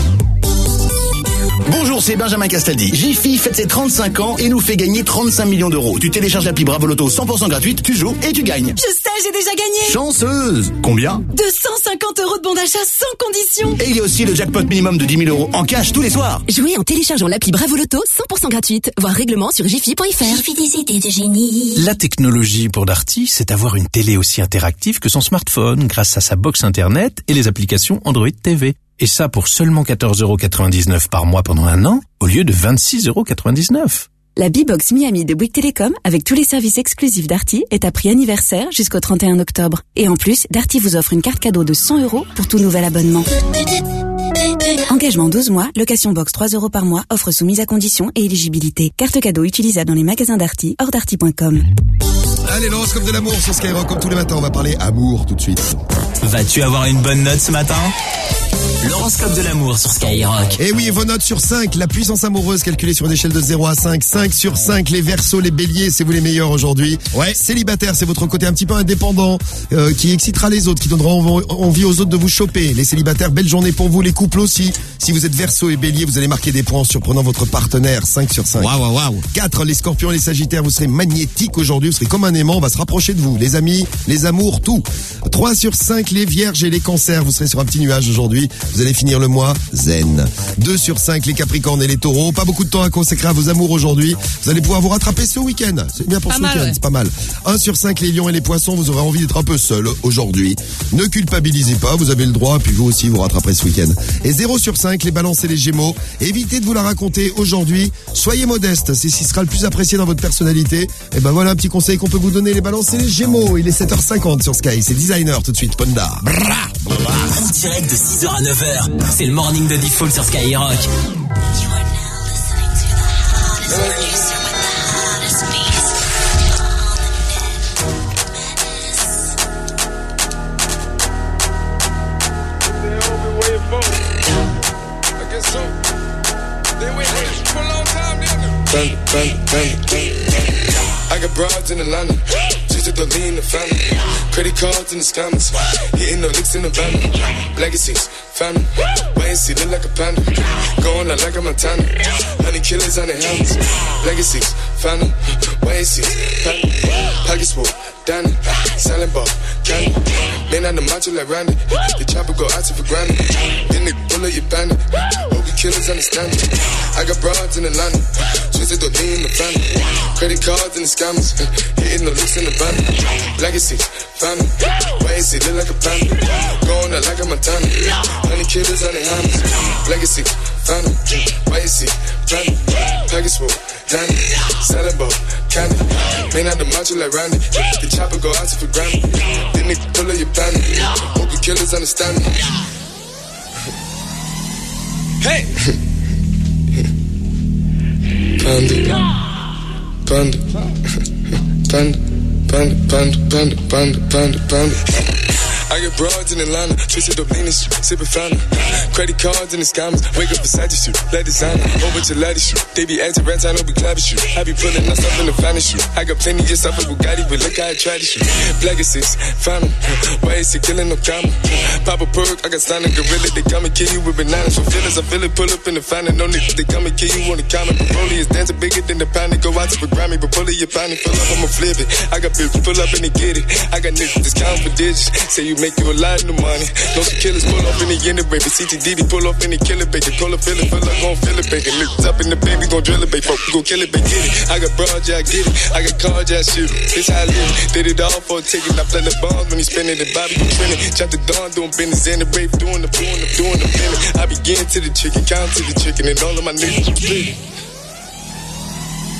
Bonjour, c'est Benjamin Castaldi. Jiffy fête ses trente-cinq ans et nous fait gagner trente-cinq millions d'euros. Tu télécharges l'appli Bravo Loto cent pour cent gratuite, tu joues et tu gagnes. Je sais, j'ai déjà gagné. Chanceuse. Combien? deux cent cinquante euros de bon d'achat sans condition. Et il y a aussi le jackpot minimum de dix mille euros en cash tous les soirs. Jouez en téléchargeant l'appli Bravo Loto cent pour cent gratuite. Voir règlement sur jiffy point fr. Jiffy, des idées de génie. La technologie pour Darty, c'est avoir une télé aussi interactive que son smartphone grâce à sa box internet et les applications Android T V. Et ça pour seulement quatorze euros quatre-vingt-dix-neuf par mois pendant un an, au lieu de vingt-six euros quatre-vingt-dix-neuf. La B-Box Miami de Bouygues Télécom, avec tous les services exclusifs Darty, est à prix anniversaire jusqu'au trente et un octobre. Et en plus, Darty vous offre une carte cadeau de cent euros pour tout nouvel abonnement. Engagement douze mois, location box trois euros par mois, offre soumise à conditions et éligibilité. Carte cadeau utilisable dans les magasins Darty, hors darty point com. Allez, l'horoscope de l'amour sur Skyrock, comme tous les matins, on va parler amour tout de suite. Vas-tu avoir une bonne note ce matin? L'horoscope de l'amour sur Skyrock. Et oui, vos notes sur cinq, la puissance amoureuse calculée sur une échelle de zéro à cinq. cinq sur cinq, les Verseaux, les Béliers, c'est vous les meilleurs aujourd'hui. Ouais. Célibataire, c'est votre côté un petit peu indépendant, euh, qui excitera les autres, qui donnera envie aux autres de vous choper. Les célibataires, belle journée pour vous. Les couples aussi. Si vous êtes Verseau et Bélier, vous allez marquer des points en surprenant votre partenaire. cinq sur cinq. Waouh, waouh, waouh. quatre, les Scorpions et les Sagittaires, vous serez magnétiques aujourd'hui. Vous serez comme un aimant, on va se rapprocher de vous. Les amis, les amours, tout. trois sur cinq, les Vierges et les Cancers, vous serez sur un petit nuage aujourd'hui. Vous allez finir le mois zen. deux sur cinq, les Capricornes et les Taureaux. Pas beaucoup de temps à consacrer à vos amours aujourd'hui. Vous allez pouvoir vous rattraper ce week-end. C'est bien pour Pas ce mal, week-end, ouais. c'est pas mal. un sur cinq, les Lions et les Poissons, vous aurez envie d'être un peu seul aujourd'hui. Ne culpabilisez pas, vous avez le droit, puis vous aussi vous rattraperez ce week-end. Et zéro sur cinq, les Balances et les Gémeaux. Évitez de vous la raconter aujourd'hui. Soyez modeste, c'est ce qui sera le plus apprécié dans votre personnalité. Et ben voilà un petit conseil qu'on peut vous donner, les Balances et les Gémeaux. Il est sept heures cinquante sur Sky, c'est Designer tout de suite, Ponda. En direct de six heures à neuf heures, c'est le morning de Default sur Skyrock. Panda, panda, panda, panda. I got broads in Atlanta, just to the lean the family. Credit cards in the scammers, hitting the licks in the van. Legacies, family, wait and see, look like a panda. Going out like a Montana, honey killers on the helmets. Legacies, family, wait and see, panda. Pockets full, Danny, selling ball, candy. Man on the macho like Randy, the chopper go out to for granted. Then the bullet you bandit, hope you killers understand it. I got broads in Atlanta, twisted the lean in the family. Credit cards and the scammers, hitting the looks in the van. Legacy, family, wait and see, look like a panda. Going out like a Montana, honey killers on the hammers. Legacy, family, wait and see, family. Package full, Danny, selling ball, candy. Man out the macho like Randy, the chopper go out to for granted. Then they pull up your bandit, hope you killers understand me. Hey! Panda, panda, panda, panda, panda, panda, panda, panda, panda. I get broads in Atlanta, twisted up lean and shit, sippin' fountain. Credit cards and the scammers, wake up beside you shoot, let designer, over to lattice shoot. They be acting rats, I know we clapping shoot. I be pulling my stuff in the finest shoot. I got plenty of stuff with Bugatti, but look how I try to shoot. Black is six, fountain, why is he killing no comma? Pop a perk, I got signed a gorilla, they come and kill you with bananas for feelings. I feel it, pull up in the fountain, no niggas, they come and kill you on the counter. Broly is dancing bigger than the pound, they go out to the Grammy, but pull it, your pound, fill up, I'ma flip it. I got bitches, pull up and they get it. I got niggas, discount for digits, say you make you a lot of money. No some killers pull off in the end of baby. C T D D pull off in the killer baby. Call a feeling, feel like gon' feel it, baby. Niggas up in the baby, gon' drill it, baby. Folk, gon' kill it, baby. Get it. I got broad, yeah, I get it. I got cards, yeah, I shoot it. This how I live. Did it all for a ticket. I play the bombs when he spinning the Bobby, you trending. Chop the dawn, doing business in the brave, doing the, doing the, doing the feeling. I begin to the chicken, count to the chicken, and all of my niggas split.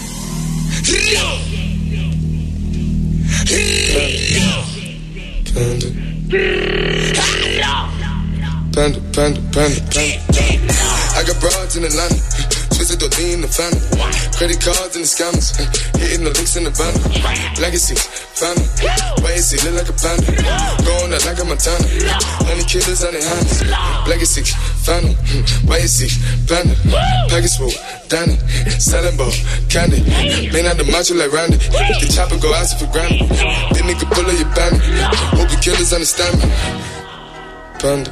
Panda, panda, panda, panda. I got broads in Atlanta, twisted the lean in the family. Credit cards and the scammers, hitting the links in the band. Legacy, family, why is he look like a panda? Going out like a Montana, honey killers on their hands. Legacy, family, why is he panda? Package full, Danny, selling ball, candy. Man out the macho like Randy, the chopper go out for granted. This nigga pull up your bandit, hope the killers understand me. Panda.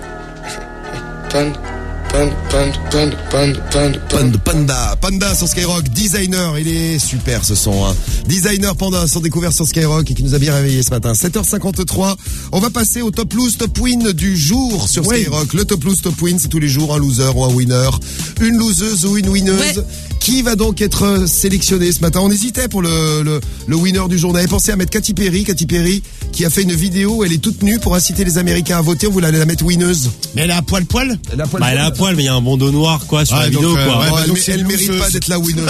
Panda, panda, panda, panda, panda, panda, panda, panda sur Skyrock, Designer, il est super ce son, hein. Designer Panda, son découvert sur Skyrock et qui nous a bien réveillé ce matin. sept heures cinquante-trois, on va passer au top lose, top win du jour sur oui. Skyrock. Le top lose, top win, c'est tous les jours un loser ou un winner, une loseuse ou une winneuse. Ouais. Qui va donc être sélectionné ce matin? On hésitait pour le, le, le winner du jour. On avait pensé à mettre Katy Perry, Katy Perry qui a fait une vidéo où elle est toute nue pour inciter les Américains à voter. On voulait la mettre winneuse. Mais elle a poil poil. Elle a poil, bah, elle a poil, mais il y a un bandeau noir quoi sur ah, la donc, vidéo euh, quoi. Ouais, ouais, elle, elle mérite pas d'être la winneuse.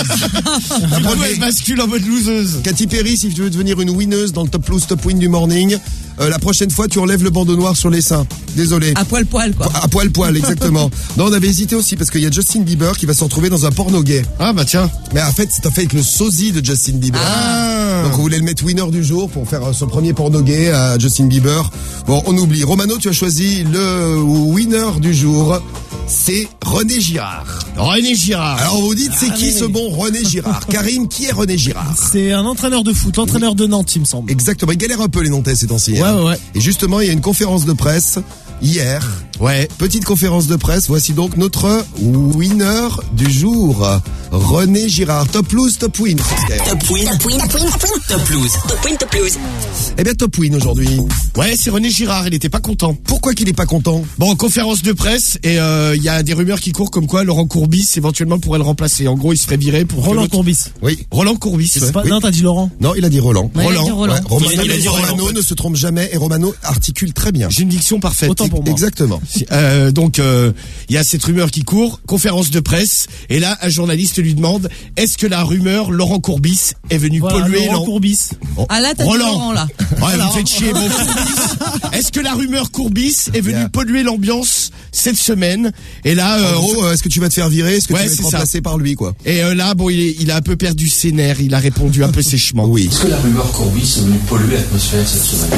Elle bascule en mode loseuse. Katy Perry, si tu veux devenir une winneuse dans le top lose, top win du morning, euh, la prochaine fois tu enlèves le bandeau noir sur les seins. Désolé. À poil poil quoi. À poil poil, exactement. Non, on avait hésité aussi parce qu'il y a Justin Bieber qui va se retrouver dans un porno gay. Ah bah tiens. Mais en fait, c'est en fait avec le sosie de Justin Bieber. Ah. Donc on voulait le mettre winner du jour pour faire son premier porno gay à Justin Bieber. Bon, on oublie. Romano, tu as choisi le winner du jour. C'est René Girard. René Girard. Alors vous dites, c'est ah, qui oui. ce bon René Girard? Karim, qui est René Girard? C'est un entraîneur de foot, l'entraîneur de Nantes, il me semble. Exactement, il galère un peu les Nantais ces temps-ci. Ouais, hein. ouais, ouais. Et justement, il y a une conférence de presse hier. Ouais. Petite conférence de presse. Voici donc notre winner du jour. René Girard. Top lose, top win. Top win, top win, top win, top lose. Top win, top lose. Eh bien, top win aujourd'hui. Ouais, c'est René Girard. Il était pas content. Pourquoi qu'il est pas content? Bon, conférence de presse et il euh, y a des rumeurs qui courent comme quoi Laurent Courbis éventuellement pourrait le remplacer. En gros, il se ferait virer pour Roland Courbis. Oui. Roland Courbis. Ouais. Pas... Oui. Non, t'as dit Laurent. Non, il a dit Roland. Ouais, Roland. Il a dit Roland. Ouais. Romano, il a dit Roland. Romano ne se trompe jamais et Romano articule très bien. J'ai une diction parfaite. Autant pour moi. Exactement. Euh, donc il euh, y a cette rumeur qui court, conférence de presse, et là un journaliste lui demande est-ce que la rumeur Laurent Courbis est venu voilà, polluer Laurent Courbis. Oh. Ah là t'as dit Laurent là. Ouais, vous me faites chier. Bon, Courbis. Est-ce que la rumeur Courbis est venue yeah. polluer l'ambiance cette semaine? Et là, euh, en gros, est-ce que tu vas te faire virer? Est-ce que ouais, tu vas être remplacé ça. par lui quoi? Et euh, là, bon, il, est, il a un peu perdu ses nerfs. Il a répondu un peu sèchement. Oui. Est-ce que la rumeur Courbis est venue polluer l'atmosphère cette semaine?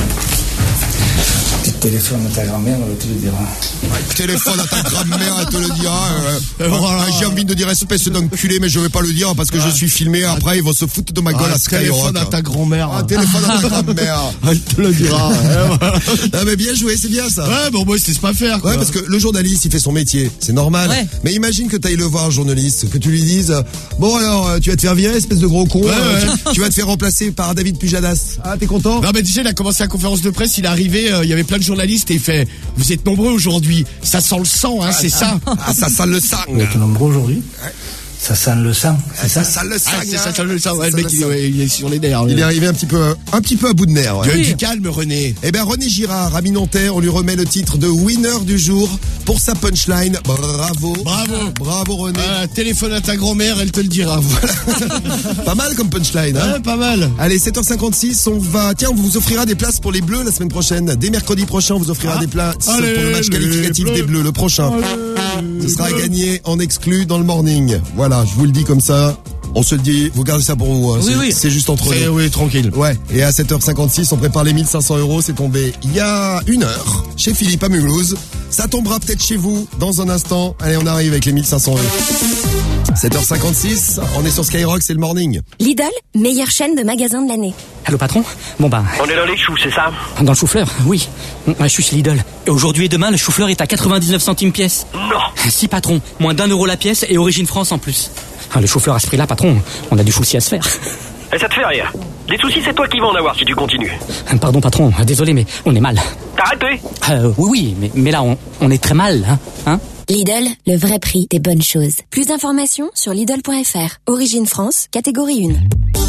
Téléphone à ta grand-mère, elle te le dira. Ouais, téléphone à ta grand-mère, elle te le dira. Euh, euh, voilà. J'ai envie de dire espèce d'enculé, mais je vais pas le dire parce que ouais. je suis filmé. Après, ils vont se foutre de ma gueule ah, à Skyrock. Téléphone à ta grand-mère. Ah, téléphone à ta grand-mère. Elle te le dira. Ah, mais bien joué, c'est bien ça. Ouais, bon, moi, je sais pas faire. Quoi. Ouais, parce que le journaliste, il fait son métier. C'est normal. Ouais. Mais imagine que t'ailles le voir, un journaliste, que tu lui dises, bon, alors, tu vas te faire virer, espèce de gros con. Ouais, ouais. Tu, tu vas te faire remplacer par David Pujadas. Ah, t'es content? Non, mais déjà, il a commencé la conférence de presse, il est arrivé, il euh, y avait plein de journalistes et il fait, vous êtes nombreux aujourd'hui, ça sent le sang, hein, ah, c'est ça. Ah, ça sent le sang. Vous êtes nombreux aujourd'hui? Ouais. Ça sent le sang, c'est ça? Ça sent le sang. Ah, c'est ça, ça le sang. Ouais, le mec, il, ouais, il est sur les nerfs. Il est arrivé un petit peu, un petit peu à bout de nerfs. Ouais. Oui. Du calme, René. Eh ben, René Girard, ami nantais, on lui remet le titre de winner du jour pour sa punchline. Bravo. Bravo. Bravo, René. Euh, téléphone à ta grand-mère, elle te le dira. Voilà. Pas mal comme punchline, hein? Ouais, pas mal. Allez, sept heures cinquante-six, on va, tiens, on vous offrira des places pour les Bleus la semaine prochaine. Dès mercredi prochain, on vous offrira ah. des places Allez, pour le match qualificatif bleus. des Bleus, le prochain. Allez, Ce sera à gagner en exclu dans le morning. Voilà, je vous le dis comme ça. On se le dit, vous gardez ça pour vous. Hein. Oui, c'est, oui. c'est juste entre nous. Oui, tranquille. Ouais. Et à sept heures cinquante-six, on prépare les mille cinq cents euros. C'est tombé il y a une heure chez Philippe à Mulhouse. Ça tombera peut-être chez vous dans un instant. Allez, on arrive avec les mille cinq cents euros. sept heures cinquante-six, on est sur Skyrock, c'est le morning. Lidl, meilleure chaîne de magasins de l'année. Allô patron? Bon bah... On est dans les choux, c'est ça? Dans le chou-fleur, oui. Je suis chez Lidl. Et aujourd'hui et demain, le chou-fleur est à quatre-vingt-dix-neuf centimes pièce. Non. Si patron, moins d'un euro la pièce et Origine France en plus. Ah, le chou-fleur à ce prix-là, patron, on a du souci à se faire. Et ça te fait rire. Les soucis, c'est toi qui vas en avoir si tu continues. Pardon patron, désolé mais on est mal. T'as arrêté? euh, Oui, oui, mais, mais là on, on est très mal, hein, hein. Lidl, le vrai prix des bonnes choses. Plus d'informations sur Lidl point F R. Origine France, catégorie un.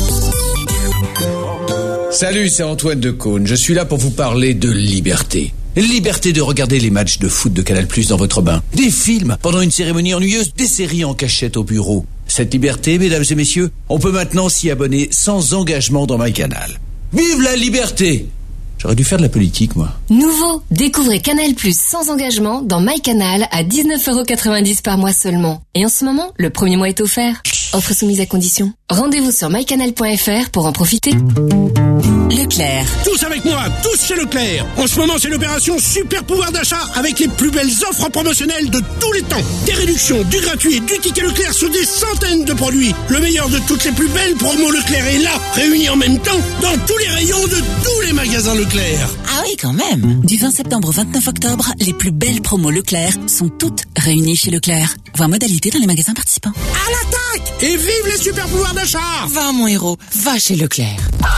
Salut, c'est Antoine de Caunes. Je suis là pour vous parler de liberté. Liberté de regarder les matchs de foot de Canal+ dans votre bain. Des films pendant une cérémonie ennuyeuse, des séries en cachette au bureau. Cette liberté, mesdames et messieurs, on peut maintenant s'y abonner sans engagement dans MyCanal. Vive la liberté! J'aurais dû faire de la politique, moi. Nouveau, découvrez Canal Plus sans engagement dans MyCanal à dix-neuf euros quatre-vingt-dix par mois seulement. Et en ce moment, le premier mois est offert. Offre soumise à condition. Rendez-vous sur my canal point f r pour en profiter. Leclerc. Tous avec moi, tous chez Leclerc. En ce moment, c'est l'opération Super Pouvoir d'achat avec les plus belles offres promotionnelles de tous les temps. Des réductions, du gratuit et du ticket Leclerc sur des centaines de produits. Le meilleur de toutes les plus belles promos Leclerc est là, réunis en même temps dans tous les rayons de tous les magasins Leclerc. Ah oui, quand même. Du vingt septembre au vingt-neuf octobre, les plus belles promos Leclerc sont toutes réunies chez Leclerc. Voir modalité dans les magasins participants. À l'attaque! Et vive les super pouvoirs d'achat! Va mon héros, va chez Leclerc.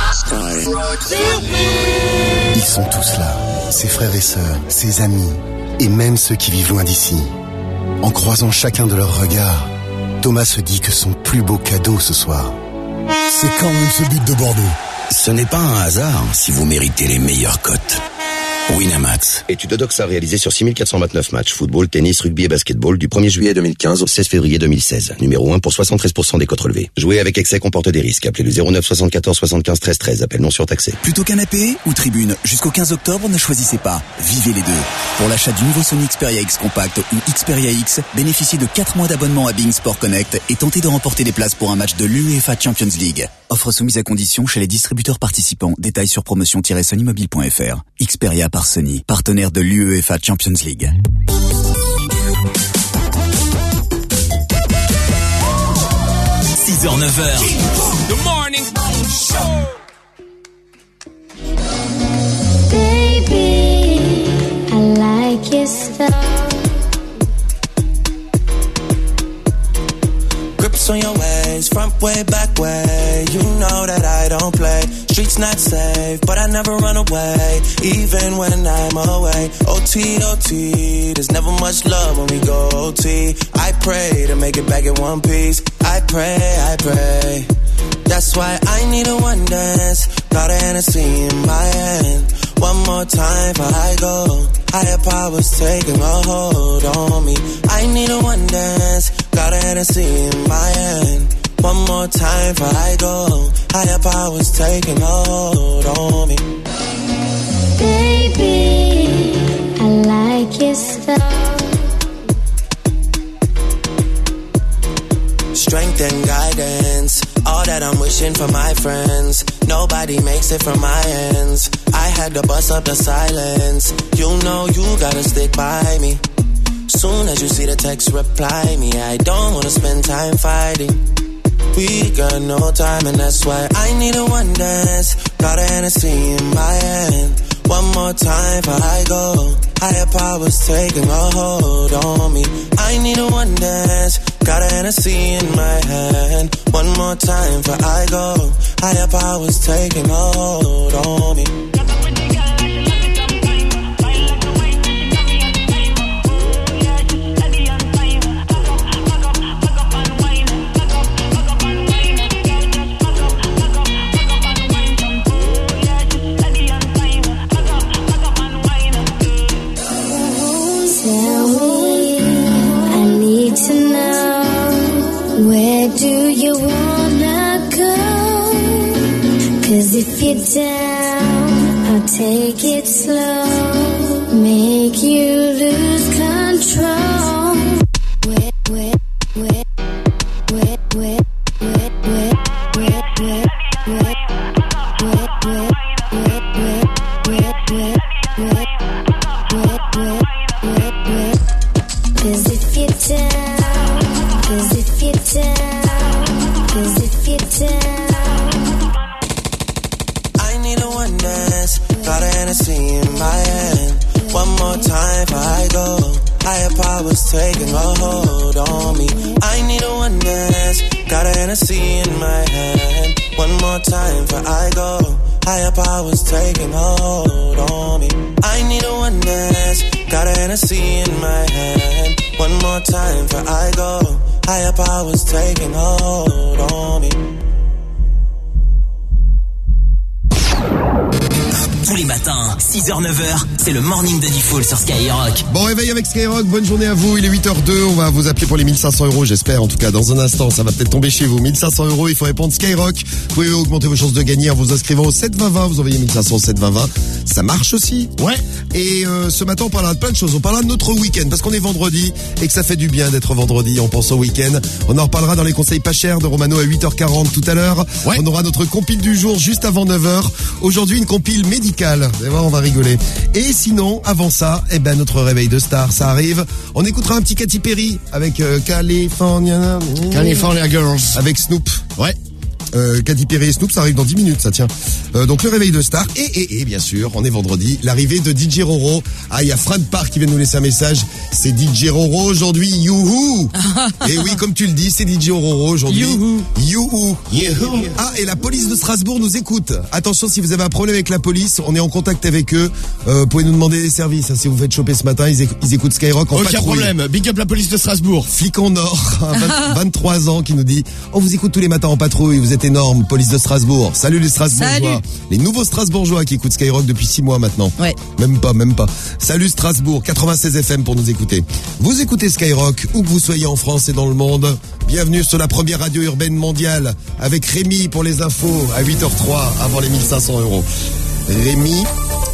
Ils sont tous là, ses frères et sœurs, ses amis, et même ceux qui vivent loin d'ici. En croisant chacun de leurs regards, Thomas se dit que son plus beau cadeau ce soir, c'est quand même ce but de Bordeaux. Ce n'est pas un hasard si vous méritez les meilleures cotes. Winamax. Étude de Doxa réalisée sur six mille quatre cent vingt-neuf matchs. Football, tennis, rugby et basketball du premier juillet deux mille quinze au seize février deux mille seize. Numéro un pour soixante-treize pour cent des cotes relevées. Jouer avec excès comporte des risques. Appelez le zéro neuf soixante-quatorze soixante-quinze treize treize. Appel non surtaxé. Plutôt canapé ou tribune? Jusqu'au quinze octobre, ne choisissez pas. Vivez les deux. Pour l'achat du nouveau Sony Xperia X Compact ou Xperia X, bénéficiez de quatre mois d'abonnement à Bing Sport Connect et tentez de remporter des places pour un match de l'UEFA Champions League. Offre soumise à condition chez les distributeurs participants. Détails sur promotion tiret sony mobile point f r. Xperia par Sony, partenaire de l'UEFA Champions League. six heures neuf heures. Good morning. Baby, I like your stuff. Grips on your ways, front way, back way. You know that I don't play. Streets not safe, but I never run away, even when I'm away. O T, O T, there's never much love when we go O T. I pray to make it back in one piece. I pray, I pray. That's why I need a one dance. Got a Hennessy in my hand. One more time before I go. Higher powers taking a hold on me. I need a one dance. Got a Hennessy in my hand. One more time before I go. Higher powers taking a hold on me. Baby, I like your stuff. Strength and guidance, all that I'm wishing for my friends. Nobody makes it from my ends. I had to bust up the silence. You know you gotta stick by me. Soon as you see the text, reply me. I don't wanna spend time fighting. We got no time and that's why I need a one dance. Got a Hennessy in my hand. One more time before I go. Higher powers taking a hold on me. I need a one dance. Got a Hennessy in my hand. One more time before I go. Higher powers taking a hold on me. Where do you wanna go? Cause if you're down, I'll take it slow. Make you lose control. Where, where, where, where, where, where, where, where, where, where, where, where, where, where, where, where, where, where, where. Cause if you're down, cause if you're down, cause if you're down, I need a one dance. Got a Hennessy in my hand. One more time before I go. Higher powers taking a hold on me. I need a one dance. Got a Hennessy in my hand. One more time before I go. Higher powers taking a hold on me. I need a one dance. Got a Hennessy in my hand. One more time before I go. Higher powers taking hold on me. Tous les les matins, six heures neuf heures, c'est le morning de Diffoul sur Skyrock. Bon réveil avec Skyrock, bonne journée à vous, il est huit heures deux, on va vous appeler pour les mille cinq cents euros, j'espère en tout cas dans un instant, ça va peut-être tomber chez vous. mille cinq cents euros, il faut répondre Skyrock, vous pouvez augmenter vos chances de gagner en vous inscrivant au sept vingt vingt, vous envoyez mille cinq cents au sept vingt vingt, ça marche aussi. Ouais. Et euh, ce matin on parlera de plein de choses, on parlera de notre week-end parce qu'on est vendredi et que ça fait du bien d'être vendredi, on pense au week-end. On en reparlera dans les conseils pas chers de Romano à huit heures quarante tout à l'heure. Ouais. On aura notre compile du jour juste avant neuf heures. Aujourd'hui une compile médicale, vous allez voir on va rigoler. Et sinon avant ça, eh ben notre réveil de star ça arrive. On écoutera un petit Katy Perry avec euh, California California Girls avec Snoop. Ouais. Euh, Katy Perry et Snoop, ça arrive dans dix minutes, ça tient. Euh, donc le réveil de star et, et, et bien sûr, on est vendredi, l'arrivée de D J Roro. Ah, il y a Fran Park qui vient de nous laisser un message. C'est D J Roro aujourd'hui, youhou. Et oui, comme tu le dis, c'est D J Roro aujourd'hui. Youhou. Youhou. Youhou. Ah, et la police de Strasbourg nous écoute. Attention, si vous avez un problème avec la police, on est en contact avec eux. Euh, vous pouvez nous demander des services. Hein, si vous faites choper ce matin, ils, éc- ils écoutent Skyrock en Aucun patrouille. problème. Big up la police de Strasbourg. Flic en or, vingt, vingt-trois ans, qui nous dit on vous écoute tous les matins en patrouille, vous êtes énorme, police de Strasbourg. Salut les Strasbourgeois. Salut. Les nouveaux Strasbourgeois qui écoutent Skyrock depuis six mois maintenant. Ouais. Même pas, même pas. Salut Strasbourg, quatre-vingt-seize F M pour nous écouter. Vous écoutez Skyrock, où que vous soyez en France et dans le monde. Bienvenue sur la première radio urbaine mondiale avec Rémi pour les infos à huit heures trois avant les mille cinq cents euros. Rémi,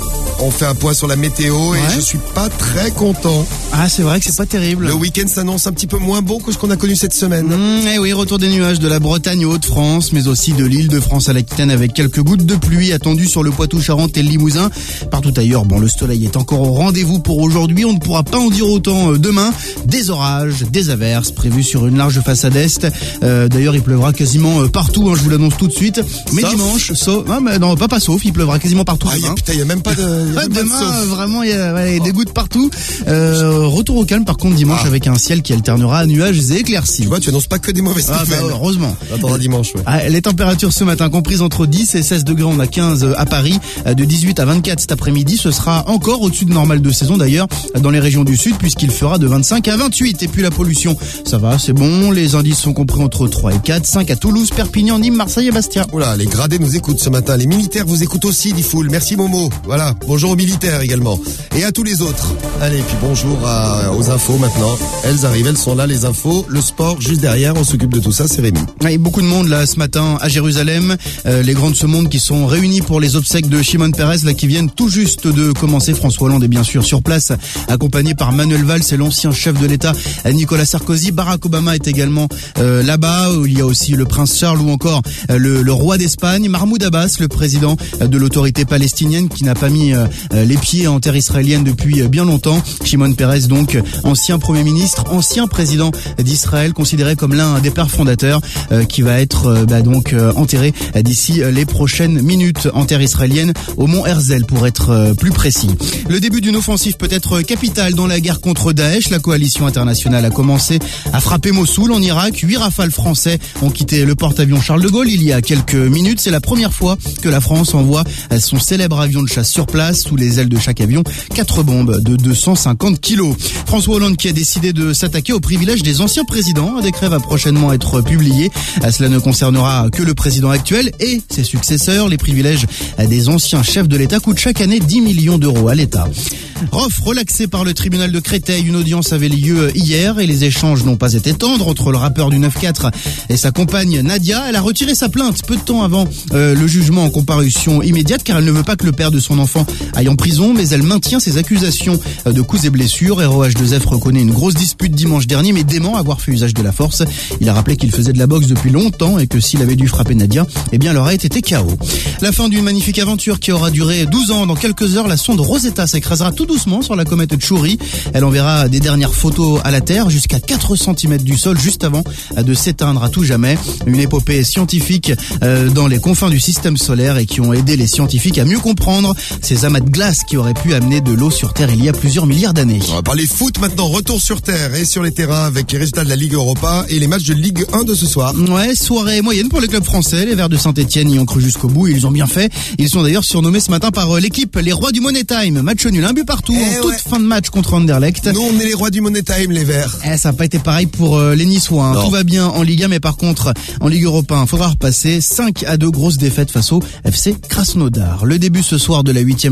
on fait un point sur la météo et Ouais. je suis pas très content. Ah, c'est vrai que c'est pas terrible. Le week-end s'annonce un petit peu moins bon que ce qu'on a connu cette semaine. Mmh, eh oui, retour des nuages de la Bretagne aux Hauts-de-France, mais aussi de l'île de France à l'Aquitaine avec quelques gouttes de pluie attendues sur le Poitou-Charentes et le Limousin. Partout ailleurs, bon, le soleil est encore au rendez-vous pour aujourd'hui. On ne pourra pas en dire autant euh, demain. Des orages, des averses prévus sur une large façade est. Euh, d'ailleurs, il pleuvra quasiment euh, partout, hein, je vous l'annonce tout de suite. Mais Sauf dimanche, sauf, ah, mais non, pas pas sauf, il pleuvra quasiment partout. Ah, y a, demain. putain, il y a même pas de... y a Ouais, même pas de demain, sauf. euh, vraiment, il y a ouais, des gouttes partout. Euh, retour au calme, par contre, dimanche, Ah. avec un ciel qui alternera à nuages et éclaircies. Tu vois, tu annonces pas que des mauvaises Ah, bah, nouvelles. heureusement. Attends, dimanche, ouais. Ah, les températures ce matin comprises entre dix et seize degrés, on a quinze à Paris, de dix-huit à vingt-quatre cet après-midi. Ce sera encore au-dessus de normal de saison d'ailleurs dans les régions du sud puisqu'il fera de vingt-cinq à vingt-huit. Et puis la pollution, ça va, c'est bon. Les indices sont compris entre trois et quatre, cinq à Toulouse, Perpignan, Nîmes, Marseille et Bastia. Oula, les gradés nous écoutent ce matin. Les militaires vous écoutent aussi, dit Foul. Merci Momo. Voilà. Bonjour aux militaires également. Et à tous les autres. Allez, puis bonjour à, aux infos maintenant. Elles arrivent, elles sont là, les infos. Le sport, juste derrière, on s'occupe de tout ça, c'est Rémi. Ouais, beaucoup de monde là ce matin à Jérusalem, euh, les grands de ce monde qui sont réunis pour les obsèques de Shimon Peres là qui viennent tout juste de commencer. François Hollande est bien sûr sur place, accompagné par Manuel Valls et l'ancien chef de l'État Nicolas Sarkozy. Barack Obama est également euh, là-bas, où il y a aussi le prince Charles ou encore euh, le, le roi d'Espagne, Mahmoud Abbas, le président euh, de l'autorité palestinienne qui n'a pas mis euh, les pieds en terre israélienne depuis euh, bien longtemps. Shimon Peres donc ancien premier ministre, ancien président d'Israël, considéré comme l'un des pères fondateurs, euh, qui va être euh, bah, donc euh, enterré euh, d'ici euh, les prochaines minutes en terre israélienne au mont Herzl pour être euh, plus précis. Le début d'une offensive peut-être capitale dans la guerre contre Daesh. La coalition internationale a commencé à frapper Mossoul en Irak. Huit rafales français ont quitté le porte-avions Charles de Gaulle il y a quelques minutes. C'est la première fois que la France envoie son célèbre avion de chasse sur place. Sous les ailes de chaque avion, quatre bombes de deux cent cinquante kilos. François Hollande qui a décidé de s'attaquer aux privilèges des anciens présidents. Un décret va prochainement être publié. Cela ne concernera que le président actuel et ses successeurs. Les privilèges des anciens chefs de l'État coûtent chaque année dix millions d'euros à l'État. Rof relaxé par le tribunal de Créteil. Une audience avait lieu hier et les échanges n'ont pas été tendres entre le rappeur du neuf quatre et sa compagne Nadia. Elle a retiré sa plainte peu de temps avant euh, le jugement en comparution immédiate car elle ne veut pas que le père de son enfant aille en prison, mais elle maintient ses accusations de coups et blessures. R O H deux F reconnaît une grosse dispute dimanche dernier mais dément avoir fait usage de la force. Il a rappelé qu'il faisait de la boxe depuis longtemps et que s'il avait dû frapper Nadia, eh bien elle aurait été K O. La fin d'une magnifique aventure qui aura duré douze ans. Dans quelques heures, la sonde Rosetta s'écrasera tout doucement sur la comète Chury. Elle enverra des dernières photos à la Terre jusqu'à quatre centimètres du sol juste avant de s'éteindre à tout jamais. Une épopée scientifique euh, dans les confins du système solaire et qui ont aidé les scientifiques à mieux comprendre ces amas de glace qui auraient pu amener de l'eau sur Terre il y a plusieurs milliards d'années. On va parler foot maintenant. Retour sur Terre et sur les terrains avec les résultats de la Ligue Europa et les matchs de Ligue un de ce soir. Ouais, soirée moyenne pour les clubs français. Les Verts de Saint-Etienne y ont cru jusqu'au bout. Ils ont bien fait. Ils sont d'ailleurs surnommés ce matin par l'équipe les rois du Money Time. Match nul, un but partout Eh en toute ouais. fin de match contre Anderlecht. Nous, on est les rois du Money Time, les Verts. Eh, ça n'a pas été pareil pour euh, les Niçois. Hein. Non. Tout va bien en Ligue un, mais par contre, en Ligue Europa, il faudra repasser cinq à deux grosses défaites face au F C Krasnodar. Le début ce soir de la huitième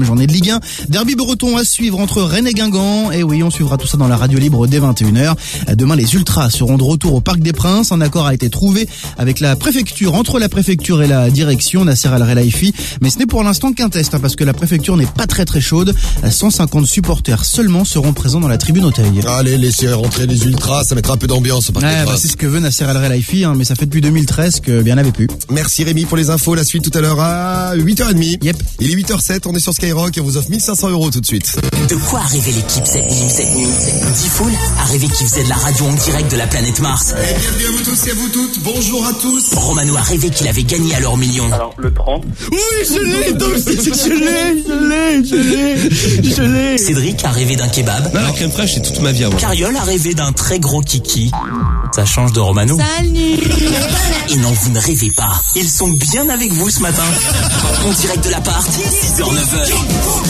journée de Ligue un. Derby breton à suivre entre Rennes et Guingamp. Et oui, on suivra tout ça dans la radio libre dès vingt et une heures. Demain, les Ultras seront de retour au Parc des Princes. Un accord a été trouvé avec la préfecture, entre la préfecture et la direction, Nasser Al-Khelaifi. Mais ce n'est pour l'instant qu'un test, hein, parce que la préfecture n'est pas très très chaude. cent cinquante supporters seulement seront présents dans la tribune Auteuil. Allez, laissez rentrer les Ultras, ça mettra un peu d'ambiance au Parc des Ouais, bah, Princes. c'est ce que veut Nasser Al-Khelaifi, hein, mais ça fait depuis deux mille treize que bien n'avait plus. Merci Rémi pour les infos. La suite tout à l'heure à huit heures trente. Yep. Il est huit heures zéro sept, on est sur Skyrock et on vous offre mille cinq cents euros tout de suite. De quoi a rêvé l'équipe cette nuit, cette nuit Diffoul a rêvé qu'il faisait de la radio en direct de la planète Mars. Et bienvenue à vous tous et à vous toutes. Bonjour à tous. Romano a rêvé qu'il avait gagné à l'or million. Alors, le trente. Oui, je l'ai, donc, je l'ai, je l'ai, je l'ai, je l'ai. Cédric a rêvé d'un kebab. Non, la crème fraîche, c'est toute ma vie avant. Cariole a rêvé d'un très gros kiki. Ça change de Romano. Salut. Et non, vous ne rêvez pas. Ils sont bien avec vous ce matin. En direct de l'appart, six heures neuf heures.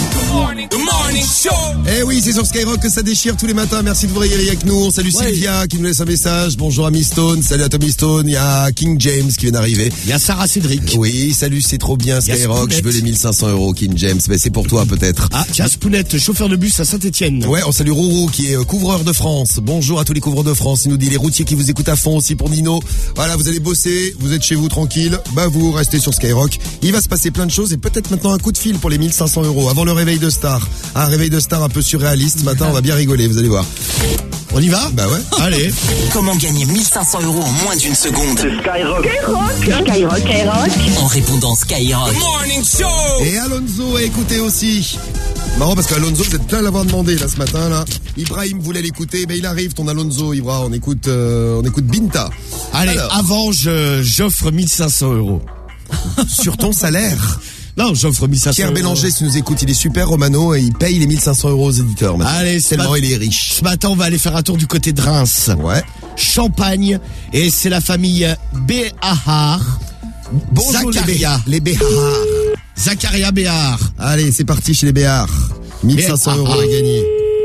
Eh oui, c'est sur Skyrock que ça déchire tous les matins. Merci de vous régaler avec nous. On salue ouais. Sylvia qui nous laisse un message. Bonjour à Miss Stone. Salut à Tommy Stone. Il y a King James qui vient d'arriver. Il y a Sarah Cédric. Oui, salut, c'est trop bien Skyrock. Je veux les mille cinq cents euros, King James. Mais c'est pour toi peut-être. Ah, tiens, Spounette, chauffeur de bus à Saint-Etienne. Ouais, on salue Rourou qui est couvreur de France. Bonjour à tous les couvreurs de France. Il nous dit les routiers qui vous écoutent à fond aussi pour Nino. Voilà, vous allez bosser, vous êtes chez vous tranquille. Bah, vous restez sur Skyrock. Il va se passer plein de choses et peut-être maintenant un coup de fil pour les mille cinq cents euros avant le réveil de star. Un réveil de star un peu surréaliste. Ce matin, on va bien rigoler, vous allez voir. On y va? Bah ouais. Allez. Comment gagner mille cinq cents euros en moins d'une seconde? C'est Skyrock. Skyrock. Skyrock, Skyrock. En répondant Skyrock. Morning Show. Et Alonso a écouté aussi. Marrant parce qu'Alonso, vous êtes plein à l'avoir demandé là ce matin là. Ibrahim voulait l'écouter, ben il arrive ton Alonso, Ibra. On écoute, euh, on écoute Binta. Allez, alors, avant je j'offre mille cinq cents euros. Sur ton salaire? Non, j'offre mille cinq cents Pierre euros. Bélanger, si nous écoute, il est super, Romano, et il paye les mille cinq cents euros aux éditeurs. Maintenant. Allez, tellement il est riche. Ce matin, on va aller faire un tour du côté de Reims. Ouais. Champagne, et c'est la famille Béhar. Bonjour Zakaria. les Béhar. Zakaria Béhar. Allez, c'est parti chez les Béhar. mille cinq cents euros à gagner.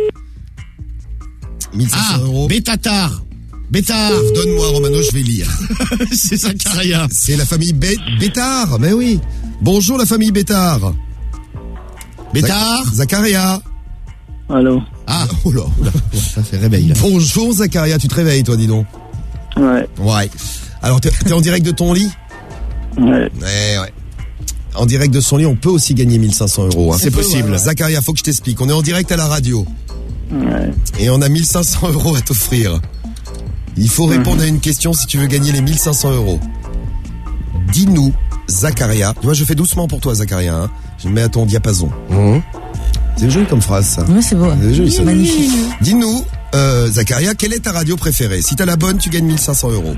mille cinq cents ah, euros. Bétatar. Bétard. Donne-moi, Romano, je vais lire. C'est Zakaria. C'est la famille Bé- Bétard, mais oui. Bonjour la famille Bétard. Bétard. Zac- Zakaria. Allô. Ah. Oh là, oh là, ça fait réveil là. Bonjour Zakaria, tu te réveilles toi, dis donc. Ouais. Ouais. Alors t'es, t'es en direct de ton lit? Ouais. Ouais, ouais. En direct de son lit, on peut aussi gagner mille cinq cents euros. Hein. C'est possible. Ouais. Zakaria, faut que je t'explique. On est en direct à la radio. Ouais. Et on a mille cinq cents euros à t'offrir. Il faut répondre mmh. à une question si tu veux gagner les mille cinq cents euros. Dis-nous, Zakaria. Tu vois, je fais doucement pour toi, Zakaria. Hein. Je me mets à ton diapason. Mmh. C'est joli comme phrase, ça. Ouais, c'est beau. C'est joli, ça. Magnifique. Dis-nous, euh, Zakaria, quelle est ta radio préférée? Si t'as la bonne, tu gagnes mille cinq cents euros.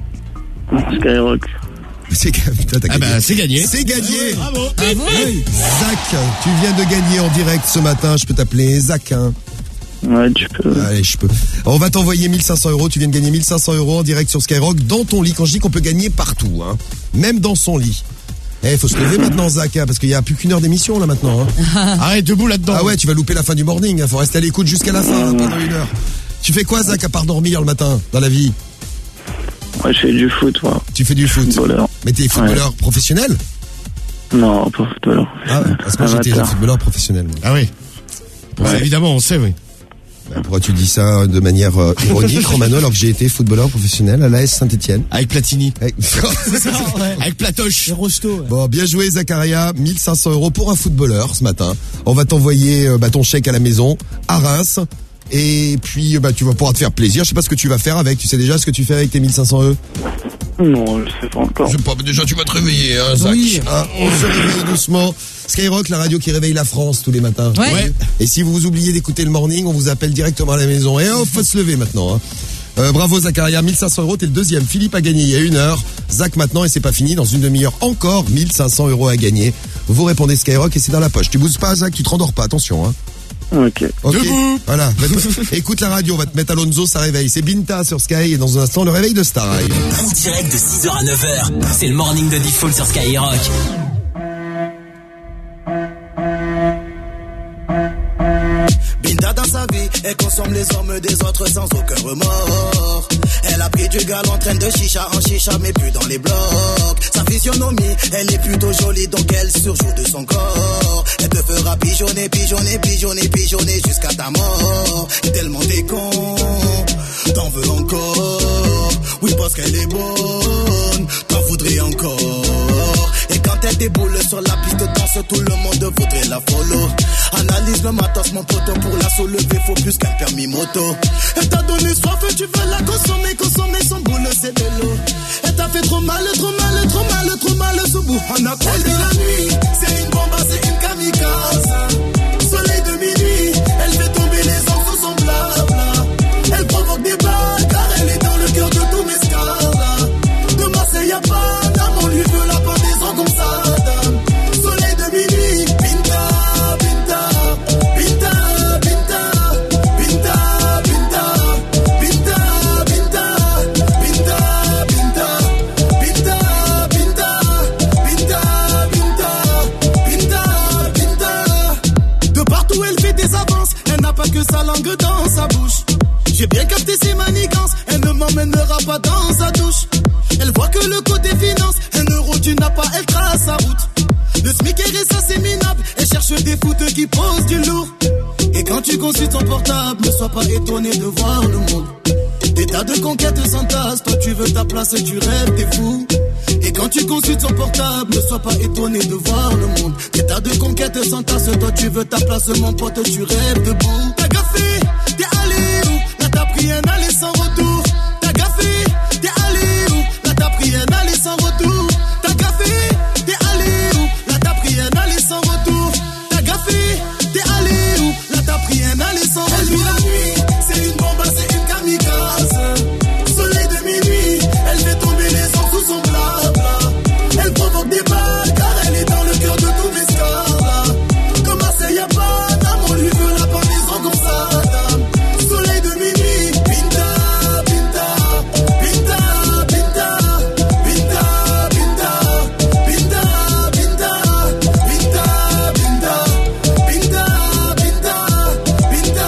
Skyrock. C'est, putain, t'as ah gagné. bah, c'est gagné. C'est gagné. Ah ouais, bravo. Bravo. Oui. Zach, tu viens de gagner en direct ce matin. Je peux t'appeler Zach, hein. Ouais, tu peux. Allez, je peux. On va t'envoyer mille cinq cents euros. Tu viens de gagner mille cinq cents euros en direct sur Skyrock dans ton lit. Quand je dis qu'on peut gagner partout, hein. Même dans son lit. Eh, faut se lever maintenant, Zach, hein, parce qu'il y a plus qu'une heure d'émission, là, maintenant, hein. Arrête, debout là-dedans. Ah ouais, tu vas louper la fin du morning, hein. Faut rester à l'écoute jusqu'à la fin, hein, pendant une heure. Tu fais quoi, Zach, à part dormir le matin, dans la vie? Ouais, je fais du foot, moi. Tu fais du foot. Footballeur. Mais t'es footballeur ouais. professionnel? Non, pas footballeur. Ah, parce que moi, j'étais un footballeur professionnel. Moi. Ah oui. Ouais. Ouais, évidemment, on sait, oui. Ben, pourquoi tu dis ça de manière euh, ironique, Romano, alors que j'ai été footballeur professionnel à l'A S Saint-Etienne? Avec Platini. Avec, ça, ouais. Avec Platoche. Et Rosto. Ouais. Bon, bien joué, Zakaria. mille cinq cents euros pour un footballeur ce matin. On va t'envoyer euh, bah, ton chèque à la maison, à Reims. Et puis, bah, tu vas pouvoir te faire plaisir. Je sais pas ce que tu vas faire avec. Tu sais déjà ce que tu fais avec tes mille cinq cents euros? Non, je sais pas encore. Je sais pas, mais déjà tu vas te réveiller, hein, Zach. Oui. Hein, on se réveille doucement. Skyrock, la radio qui réveille la France tous les matins. Ouais. Ouais. Et si vous vous oubliez d'écouter le morning, on vous appelle directement à la maison. Et oh, faut se lever maintenant. Hein. Euh, bravo Zakaria, mille cinq cents euros, t'es le deuxième. Philippe a gagné il y a une heure. Zach maintenant, et c'est pas fini, dans une demi-heure encore, mille cinq cents euros à gagner. Vous répondez Skyrock et c'est dans la poche. Tu bouges pas, Zach, tu te rendors pas, attention. Hein. Ok. Ok. Debout. Voilà. Écoute la radio, on va te mettre Alonso, ça réveille. C'est Binta sur Sky et dans un instant, le réveil de Star arrive. En direct de six heures à neuf heures, c'est le morning de Diffoul sur Skyrock. Binta dans sa vie est consomme les hommes des autres sans aucun remords. Elle a pris du gal en train de chicha en chicha, mais plus dans les blocs. Sa physionomie, elle est plutôt jolie, donc elle surjoue de son corps. Elle te fera pigeonner, pigeonner, pigeonner, pigeonner jusqu'à ta mort. Tellement t'es con, t'en veux encore. Oui, parce qu'elle est bonne, t'en voudrais encore. Et quand elle déboule sur la piste de danse, tout le monde voudrait la follow. Analyse le matos, mon poteau, pour la soulever, faut plus qu'un permis moto. Elle t'a donné soif, tu veux la consommer, consommer son boule, c'est de l'eau. Elle t'a fait trop mal, trop mal, trop mal, trop mal, ce bout. On a elle dit la nuit, c'est une bombe, c'est une kamikaze. Soleil de minuit, elle fait tomber les ans sous son blabla. Elle provoque des balles, car elle est dans le cœur de tous mes scars. De Marseille à Paname, on lui veut la pendaison comme ça. Soleil de minuit, Pinta, Pinta, Pinta, Pinta, Pinta, Pinta, Pinta, Pinta, Pinta, Pinta, Pinta, Pinta, Pinta, Pinta, Pinta, Pinta. De partout elle fait des avances, elle n'a pas que sa langue dans sa bouche. J'ai bien capté ses manigances, elle ne m'emmènera pas dans sa douche. Elle voit que le côté finance, un euro tu n'as pas, elle trace sa route. Le SMIC est ça c'est minable, elle cherche des foutes qui posent du lourd. Et quand tu consultes son portable, ne sois pas étonné de voir le monde. Des tas de conquêtes s'entassent, toi tu veux ta place, tu rêves, t'es fou. Et quand tu consultes son portable, ne sois pas étonné de voir le monde. Des tas de conquêtes s'entassent, toi tu veux ta place, mon pote, tu rêves debout. T'as gaffé, t'es allé où? Là t'as pris un aller sans retour. T'as gaffé, t'es allé où? Là t'as pris un aller sans retour. T'as gaffé, t'es allé où? Là t'as pris un aller sans retour. T'as gaffé, t'es allé où? Là t'as pris un aller sans retour. Elle vit la nuit, c'est une bombe, c'est une kamikaze. Soleil de minuit, elle fait tomber les ans sous son blabla. Elle provoque des balles, car elle est dans le cœur de tous mes scars. De Marseille à Paname, on lui veut la pendaison comme ça. Soleil de minuit, Pinta, Pinta, Pinta, Pinta, Pinta, Pinta, Pinta, Pinta, Pinta, Pinta, Pinta, Pinta, Pinta,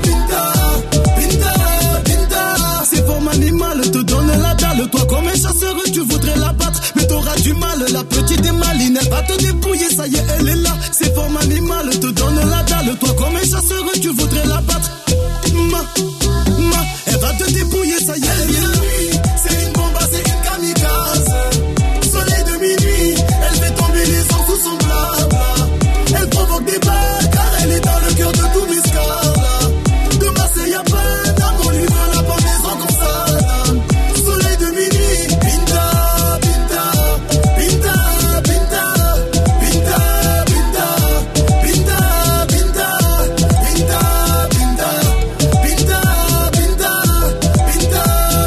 Pinta, Pinta, Pinta. C'est forme animale, te donne la dalle. Toi comme un chasseur, tu voudrais la battre, mais t'auras du mal. La petite est maline, elle va te dépouiller, ça y est, elle est là. C'est forme animale, te donne la dalle. Toi comme un chasseur, tu voudrais la battre. Ma, ma, elle va te dépouiller, ça y est, elle est là. C'est une bombe, c'est une kamikaze. Soleil de minuit, elle fait tomber les ans sous son blabla. Elle provoque des balles, car elle est dans le cœur de tous mes scars. De Marseille à Paname, on lui veut la pendaison comme ça. Soleil de minuit, Pinta, Pinta, Pinta, Pinta, Pinta, Pinta, Pinta, Pinta, Pinta, Pinta, Pinta, Pinta, Pinta,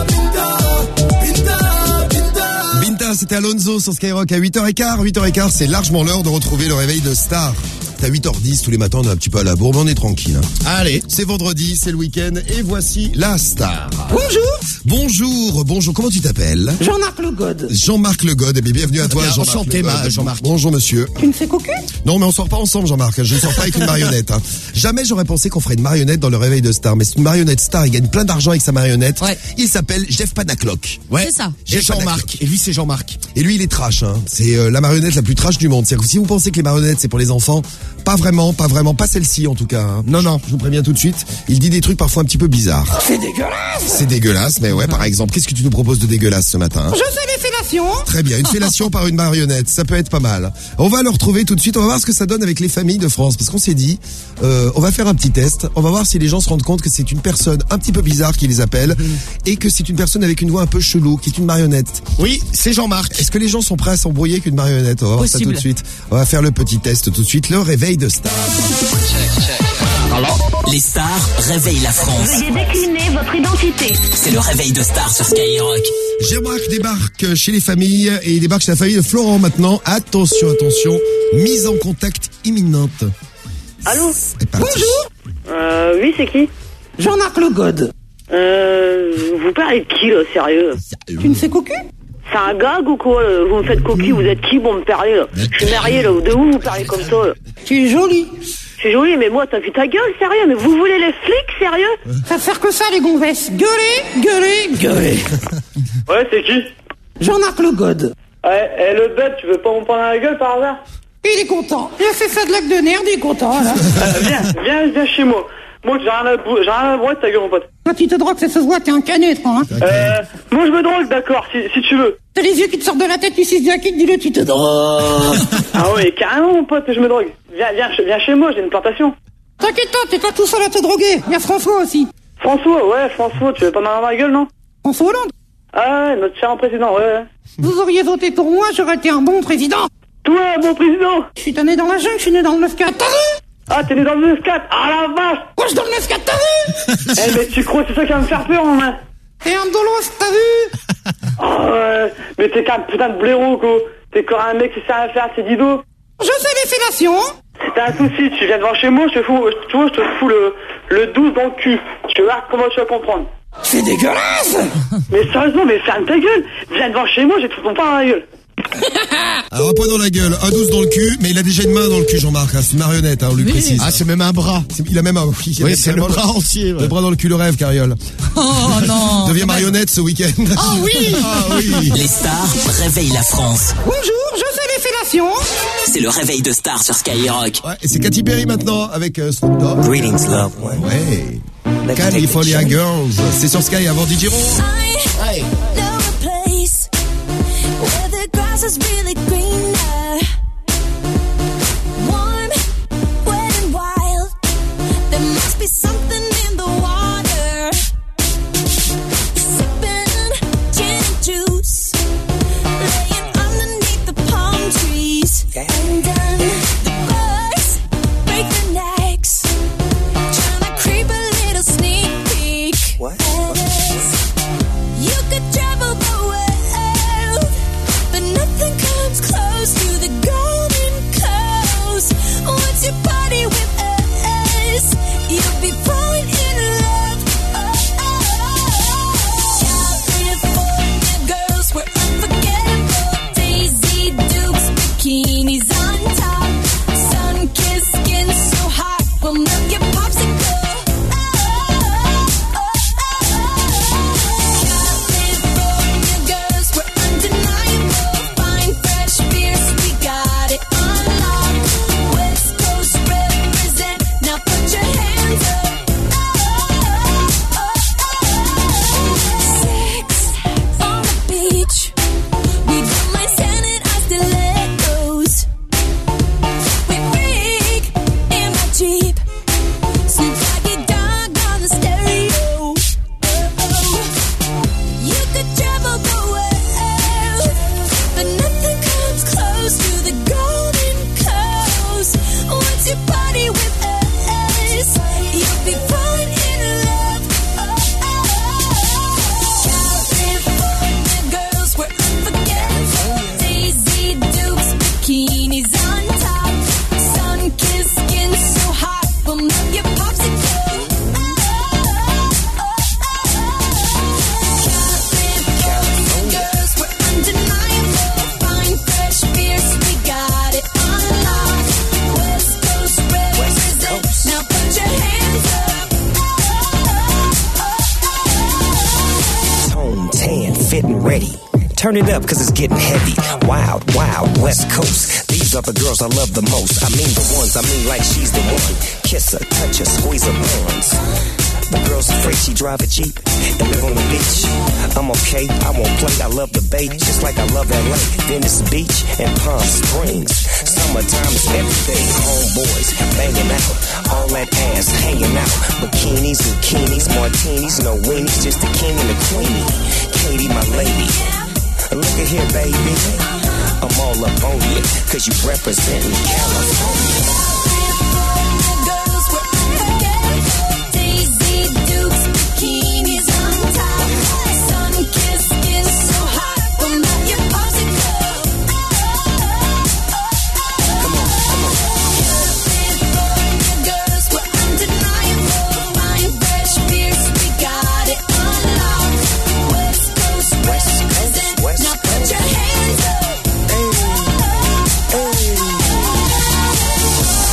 Pinta, Pinta. Binta, c'était Alonso sur Skyrock à huit heures quinze. huit heures quinze, c'est largement l'heure de retrouver le réveil de Star. C'est à huit heures dix tous les matins, on est un petit peu à la bourre, mais on est tranquille. Hein. Allez, c'est vendredi, c'est le week-end, et voici la Star. Bonjour. Bonjour, bonjour, comment tu t'appelles? Jean-Marc Le God. Jean-Marc Le God, eh bien, bienvenue à toi, bien, Jean-Marc. Enchanté, ma, Jean-Marc. Bonjour, monsieur. Tu me fais cocu? Non, mais on sort pas ensemble, Jean-Marc. Je ne sors pas avec une marionnette. Hein. Jamais j'aurais pensé qu'on ferait une marionnette dans le réveil de Star, mais c'est une marionnette Star, il gagne plein d'argent avec sa marionnette. Ouais. Il s'appelle Jeff Panaclock. Ouais. C'est ça. Et Jean-Marc. Et lui, c'est Jean-Marc. Et lui, il est trash. Hein. C'est euh, la marionnette la plus trash du monde. C'est-à-dire que si vous pensez que les marionnettes, c'est pour les enfants, pas vraiment, pas vraiment, pas celle-ci en tout cas. Hein. Non, non. Je vous préviens tout de suite. Il dit des trucs parfois un petit peu bizarres. C'est dégueulasse. C'est dégueulasse, mais ouais, par exemple, qu'est-ce que tu nous proposes de dégueulasse ce matin? Hein? Je sais les fellations. Très bien, une fellation par une marionnette, ça peut être pas mal. On va le retrouver tout de suite, on va voir ce que ça donne avec les familles de France, parce qu'on s'est dit, euh, on va faire un petit test, on va voir si les gens se rendent compte que c'est une personne un petit peu bizarre qui les appelle, mmh. et que c'est une personne avec une voix un peu chelou, qui est une marionnette. Oui, c'est Jean-Marc. Est-ce que les gens sont prêts à s'embrouiller avec une marionnette? On va voir ça tout de suite. On va faire le petit test tout de suite, le réveil de Star. Check, check. Alors, les stars réveillent la France. Veuillez décliner votre identité. C'est le réveil de Star sur Skyrock. Jean-Marc débarque chez les familles et il débarque chez la famille de Florent maintenant. Attention, attention, mise en contact imminente. Allô? Bonjour. Euh, oui, c'est qui? Jean-Marc Le God. Euh, vous parlez de qui, là, sérieux? Tu me fais cocu? C'est un gag ou quoi, là? Vous me faites cocu, vous êtes qui pour me parler, là? Je suis marié, là, de où vous parlez comme ça, là? Tu es jolie. C'est joli, mais moi, t'as vu ta gueule, sérieux? Mais vous voulez les flics, sérieux? Ça sert que ça, les gonzesses. Gueuler, gueuler, gueuler. Ouais, c'est qui? Jean-Marc Le God. Ouais, et le bête, tu veux pas me prendre la gueule par hasard? Il est content. Il a fait ça de lac de nerfs, il est content, là. euh, Viens, viens, viens chez moi. Moi, j'ai rien à bou- j'ai rien à voir de ta gueule, mon pote. Quand tu te drogues, ça se voit, t'es un canet, toi, hein. Euh, moi, je me drogue, d'accord, si, si tu veux. T'as les yeux qui te sortent de la tête, tu sais bien qui, dis-le, tu te drogues. Ah ouais, carrément, mon pote, je me drogue. Viens, viens, viens chez moi, j'ai une plantation. T'inquiète pas, t'es pas tout seul à te droguer. Il y a François aussi. François, ouais, François, tu veux pas m'avoir la gueule, non? François Hollande. Ah ouais, notre cher président, ouais, ouais. Vous auriez voté pour moi, j'aurais été un bon président. Toi, bon président. Je suis né dans la jungle, je suis né dans le neuf quatre, t'as vu? Ah, t'es né dans le neuf quatre. Ah la vache. Moi, je suis dans le neuf quatre, t'as vu? Eh, mais tu crois que c'est ça qui va me faire peur, main? T'es un dolos, t'as vu? Oh, ouais. Mais t'es qu'un putain de blaireau, quoi. T'es encore un mec qui sait rien faire, c'est Dido. Je sais les fellations. C'est un souci, tu viens devant chez moi, je te fous, tu vois, je te fous le, le douze dans le cul. Je vais voir comment tu vas comprendre. C'est dégueulasse. Mais sérieusement, mais ferme ta gueule. Viens devant chez moi, je vais te foutre ton pain dans la gueule. Alors, un point dans la gueule, un douze dans le cul, mais il a déjà une main dans le cul, Jean-Marc. Hein, c'est une marionnette, hein, on lui Oui. précise. Ah, c'est même un bras. C'est- Il a même un. Oui, il a Oui, c'est le carrément bras entier. ouais. Le bras dans le cul, le rêve, Cariole. Oh non. Deviens marionnette ce week-end. Oh oui. Ah oui. Les stars réveillent la France. Bonjour, je sais les fellations. C'est le réveil de stars sur Skyrock. Ouais, et c'est Katy Perry maintenant avec euh, Snoop Dogg. Greetings, love. Ouais. California Girls. C'est sur Sky avant D J Ron. I know a place where the grass is really greener. Warm, wet and wild. There must be something in the water. Sipping gin and juice, laying underneath the palm trees. And then the birds break their necks, trying to creep a little sneak peek. What? You could travel the world, but nothing comes close to the golden coast. Once you party with us, you'll be falling in love. Oh, oh, oh. California girls, we're unforgettable. Daisy Dukes, bikinis on top. Sun-kissed skin so hot, we'll melt your popsicle. California girls, we're undeniable. Fine, fresh beers, we got it on lock. West Coast represent, now put your hands up. Sex on the beach, we don't mind sanitized stilettos. We freak in my Jeep, Snoop Doggy Dogg on the stereo. You could travel the world, but nothing comes close to the golden coast. Once you party with us, you'll be falling in love. California girls, we're unforgettable. Daisy Dukes, bikinis on top. Sun-kissed skin so hot, we'll melt your popsicle. California girls, we're undeniable. Fine, fresh beers, we got it on lock. West Coast represent, now put your hands up. Tone tan, fit and ready. Turn it up, cause it's getting heavy. Wild, wild, West Coast. These are the girls I love the most. I mean the ones, I mean like she's the one. Kiss her, touch her, squeeze her buns. The girl's afraid she drive a Jeep and live on the beach. I'm okay, I won't play, I love the bay, just like I love L A. Venice Beach and Palm Springs. Summertime is everything. Homeboys banging out, all that ass hanging out. Bikinis, bikinis, martinis, no weenies, just the king and the queenie. Katie, my lady. Look at here, baby. I'm all up on you, cause you representing California. Girls, we're unforgettable. Daisy Dukes, bikinis on top. Sun-kissed skin so hot, we'll melt your popsicle. California girls, we're undeniable. Fine, fresh beers, we got it on lock. West Coast represent, now put your hands up.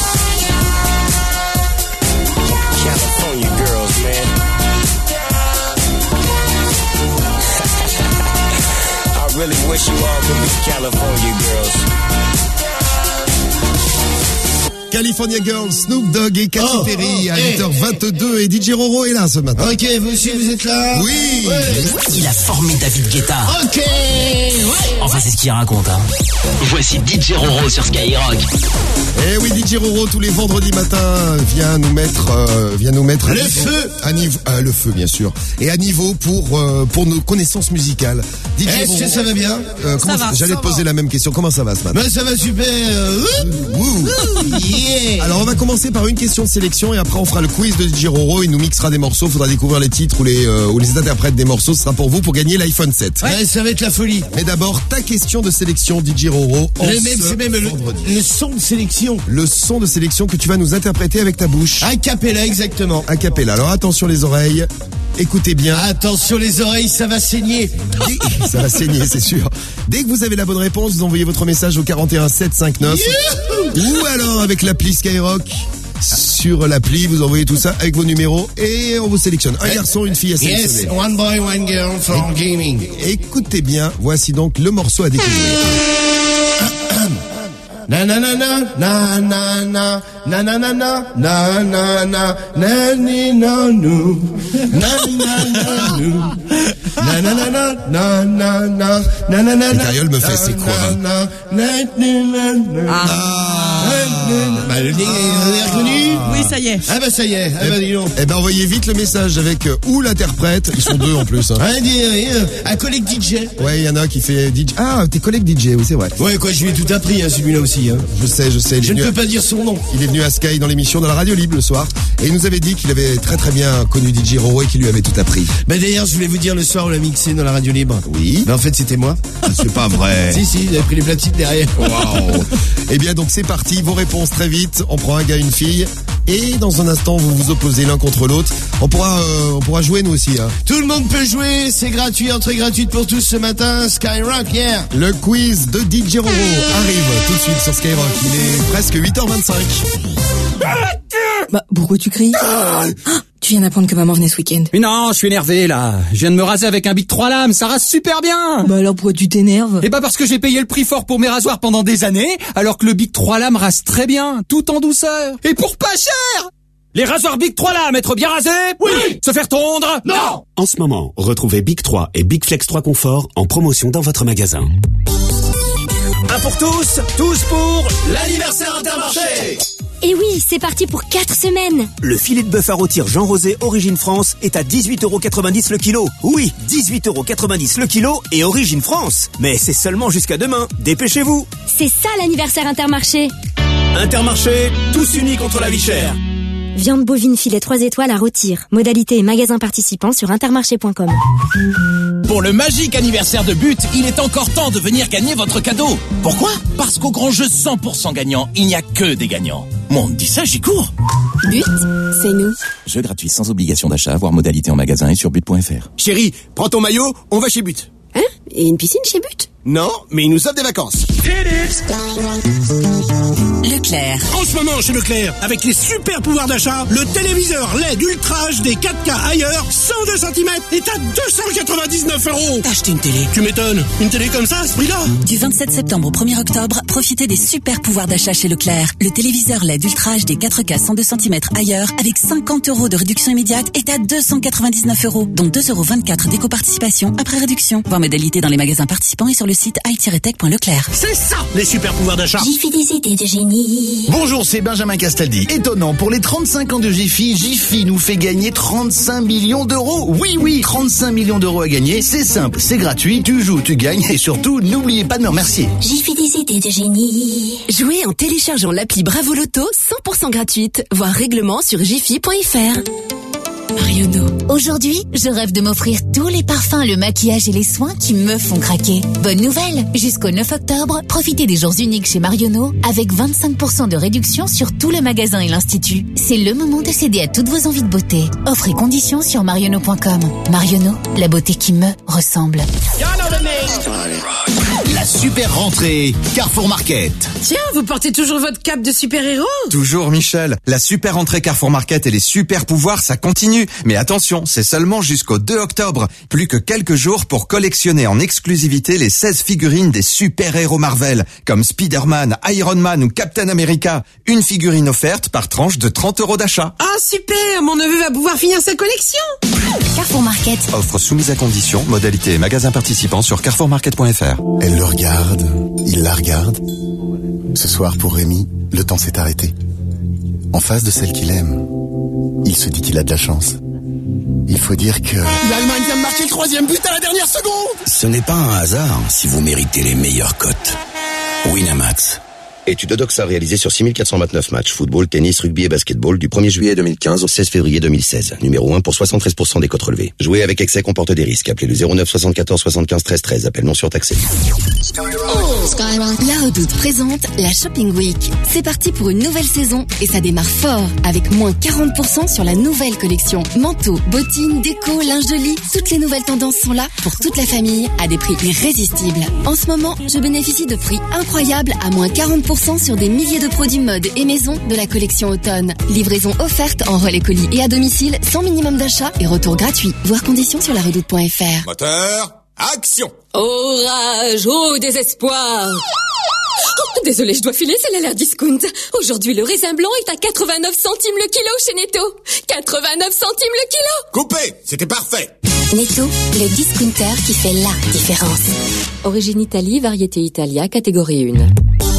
really wish you all could be California girls. California Girls, Snoop Dogg et Katy Oh, Perry oh, à hey. huit heures vingt-deux et D J Roro est là ce matin. Ok, vous aussi vous êtes là? Oui. Il a formé David Guetta. Ok, ouais. Enfin, c'est ce qu'il raconte, hein. Voici D J Roro sur Skyrock. Eh oui, D J Roro tous les vendredis matins vient nous mettre, euh, vient nous mettre à Le niveau- feu. à niveau, euh, le feu bien sûr, et à niveau pour euh, pour nos connaissances musicales. D J Est-ce Roro, que ça va bien? euh, comment Ça va, J'allais ça te poser la même question. Comment ça va ce matin? Ben ça va super. euh, Ouh. Yeah. Alors on va commencer par une question de sélection et après on fera le quiz de D J Roro. Il nous mixera des morceaux. Faudra découvrir les titres ou les euh, ou les interprètes des morceaux. Ce sera pour vous pour gagner l'iPhone sept. Ouais, ça va être la folie. Mais d'abord ta question de sélection D J Roro. en Le même, ce c'est même le, vendredi. le son de sélection. Le son de sélection que tu vas nous interpréter avec ta bouche. A cappella, exactement. A cappella. Alors attention les oreilles. Écoutez bien. Attention les oreilles, ça va saigner. Dès- Ça va saigner, c'est sûr. Dès que vous avez la bonne réponse, vous envoyez votre message au quarante et un sept cent cinquante-neuf. Ou alors avec l'appli Skyrock. Sur l'appli, vous envoyez tout ça avec vos numéros et on vous sélectionne. Un garçon, une fille à sélectionner. Yes, one boy, one girl for gaming. Écoutez bien, voici donc le morceau à découvrir. Na na na na na na na na na na na na na na na ni na nu na na na nu na na na na na na na na na na Et Cariole me fait, c'est quoi, hein? Bah le ding est reconnu. Oui, ça y est. Ah bah ça y est. Ah bah dis donc. Eh ben envoyez vite le message avec euh, ou l'interprète. Ils sont deux en plus. Hein. Un des euh, un collègue D J. Ouais, il y en a un qui fait D J. Ah, tes collègues D J, oui c'est vrai. Ouais quoi, je lui ai tout appris hein, celui-là aussi. Hein. Je sais, je sais. il est Je ne venu peux à- pas dire son nom. Il est venu à Sky dans l'émission dans la radio libre le soir et il nous avait dit qu'il avait très très bien connu D J Roro et qu'il lui avait tout appris. Bah d'ailleurs, je voulais vous dire le soir on l'a mixé dans la radio libre. Oui. Mais en fait, c'était moi. C'est pas vrai. Si si, j'avais pris les platines derrière. Waouh. Eh bien donc c'est parti, vos réponses très vite. On prend un gars, une fille et dans un instant vous vous opposez l'un contre l'autre. On pourra euh, on pourra jouer nous aussi. Hein. Tout le monde peut jouer, c'est gratuit, entrée gratuite pour tous ce matin. Skyrock, yeah. Le quiz de D J Roro arrive tout de suite sur Skyrock. Il est presque huit heures vingt-cinq. Bah, pourquoi tu cries? Ah, tu viens d'apprendre que maman venait ce week-end. Mais non, je suis énervé là. Je viens de me raser avec un Bic trois lames, ça rase super bien. Bah alors pourquoi tu t'énerves? Et bah parce que j'ai payé le prix fort pour mes rasoirs pendant des années, alors que le Bic trois lames rase très bien, tout en douceur. Et pour pas cher. Les rasoirs Bic trois lames, être bien rasés? Oui. Se faire tondre? Non. En ce moment, retrouvez Bic trois et Bic Flex trois Confort en promotion dans votre magasin. Un pour tous, tous pour l'anniversaire Intermarché. Et oui, c'est parti pour quatre semaines. Le filet de bœuf à rôtir Jean Rosé Origine France est à dix-huit euros quatre-vingt-dix le kilo. Oui, dix-huit euros quatre-vingt-dix le kilo et Origine France. Mais c'est seulement jusqu'à demain. Dépêchez-vous. C'est ça l'anniversaire Intermarché. Intermarché, tous unis contre la vie chère. Viande bovine filet trois étoiles à rôtir. Modalité et magasin participant sur intermarché point com. Pour le magique anniversaire de But, il est encore temps de venir gagner votre cadeau. Pourquoi? Parce qu'au grand jeu cent pour cent gagnant, il n'y a que des gagnants. Moi, on me dit ça, j'y cours. But, c'est nous. Jeu gratuit sans obligation d'achat, voir modalité en magasin et sur but point f r. Chérie, prends ton maillot, on va chez But. Hein? Et une piscine chez But? Non, mais il nous offre des vacances. Leclerc. En ce moment chez Leclerc, avec les super pouvoirs d'achat, le téléviseur L E D Ultra H D quatre K ailleurs, cent deux centimètres, est à deux cent quatre-vingt-dix-neuf euros. T'as acheté une télé? Tu m'étonnes. Une télé comme ça, à ce prix-là? Du vingt-sept septembre au premier octobre, profitez des super pouvoirs d'achat chez Leclerc. Le téléviseur L E D Ultra H D quatre K cent deux centimètres ailleurs, avec cinquante euros de réduction immédiate, est à deux cent quatre-vingt-dix-neuf euros, dont deux euros vingt-quatre d'éco-participation après réduction. Voir modalité dans les magasins participants et sur le site i tiret tech point leclerc. C'est ça, les super pouvoirs d'achat. Jiffy des idées de génie. Bonjour, c'est Benjamin Castaldi. Étonnant, pour les trente-cinq ans de Jiffy, Jiffy nous fait gagner trente-cinq millions d'euros. Oui, oui, trente-cinq millions d'euros à gagner. C'est simple, c'est gratuit, tu joues, tu gagnes et surtout, n'oubliez pas de me remercier. Jiffy des idées de génie. Jouez en téléchargeant l'appli Bravo Loto cent pour cent gratuite. Voir règlement sur jiffy point f r. Marionneau. Aujourd'hui, je rêve de m'offrir tous les parfums, le maquillage et les soins qui me font craquer. Bonne nouvelle! Jusqu'au neuf octobre, profitez des jours uniques chez Marionneau avec vingt-cinq pour cent de réduction sur tout le magasin et l'institut. C'est le moment de céder à toutes vos envies de beauté. Offres et conditions sur marionneau point com. Marionneau, la beauté qui me ressemble. La super rentrée Carrefour Market. Tiens, vous portez toujours votre cape de super-héros? Toujours, Michel. La super rentrée Carrefour Market et les super pouvoirs, ça continue. Mais attention, c'est seulement jusqu'au deux octobre. Plus que quelques jours pour collectionner en exclusivité les seize figurines des super-héros Marvel, comme Spider-Man, Iron Man ou Captain America. Une figurine offerte par tranche de trente euros d'achat. Ah, super! Mon neveu va pouvoir finir sa collection! Carrefour Market. Offre soumise à condition, modalité et magasin participant sur carrefour market point f r. Elle le regarde, il la regarde. Ce soir, pour Rémi, le temps s'est arrêté. En face de celle qu'il aime, il se dit qu'il a de la chance. Il faut dire que... L'Allemagne vient de marquer le troisième but à la dernière seconde. Ce n'est pas un hasard si vous méritez les meilleures cotes. Winamax. Étude Odoxa réalisée sur six mille quatre cent vingt-neuf matchs, football, tennis, rugby et basketball du premier juillet deux mille quinze au seize février deux mille seize. Numéro un pour soixante-treize pour cent des cotes relevées. Jouer avec excès comporte des risques. Appelez le zéro neuf soixante-quatorze soixante-quinze treize treize. Appel non surtaxé. La Redoute présente la Shopping Week. C'est parti pour une nouvelle saison et ça démarre fort avec moins quarante pour cent sur la nouvelle collection. Manteaux, bottines, déco, linge de lit, toutes les nouvelles tendances sont là pour toute la famille à des prix irrésistibles. En ce moment, je bénéficie de prix incroyables à moins quarante pour cent sur des milliers de produits mode et maison de la collection automne. Livraison offerte en relais colis et à domicile sans minimum d'achat et retour gratuit. Voir conditions sur la redoute point f r. Moteur, action! Orage, au désespoir! Oh, désolé, je dois filer, c'est l'alerte discount. Aujourd'hui, le raisin blanc est à quatre-vingt-neuf centimes le kilo chez Netto. quatre-vingt-neuf centimes le kilo! Coupé, c'était parfait! Netto, le discounter qui fait la différence. Origine Italie, variété Italia, catégorie un.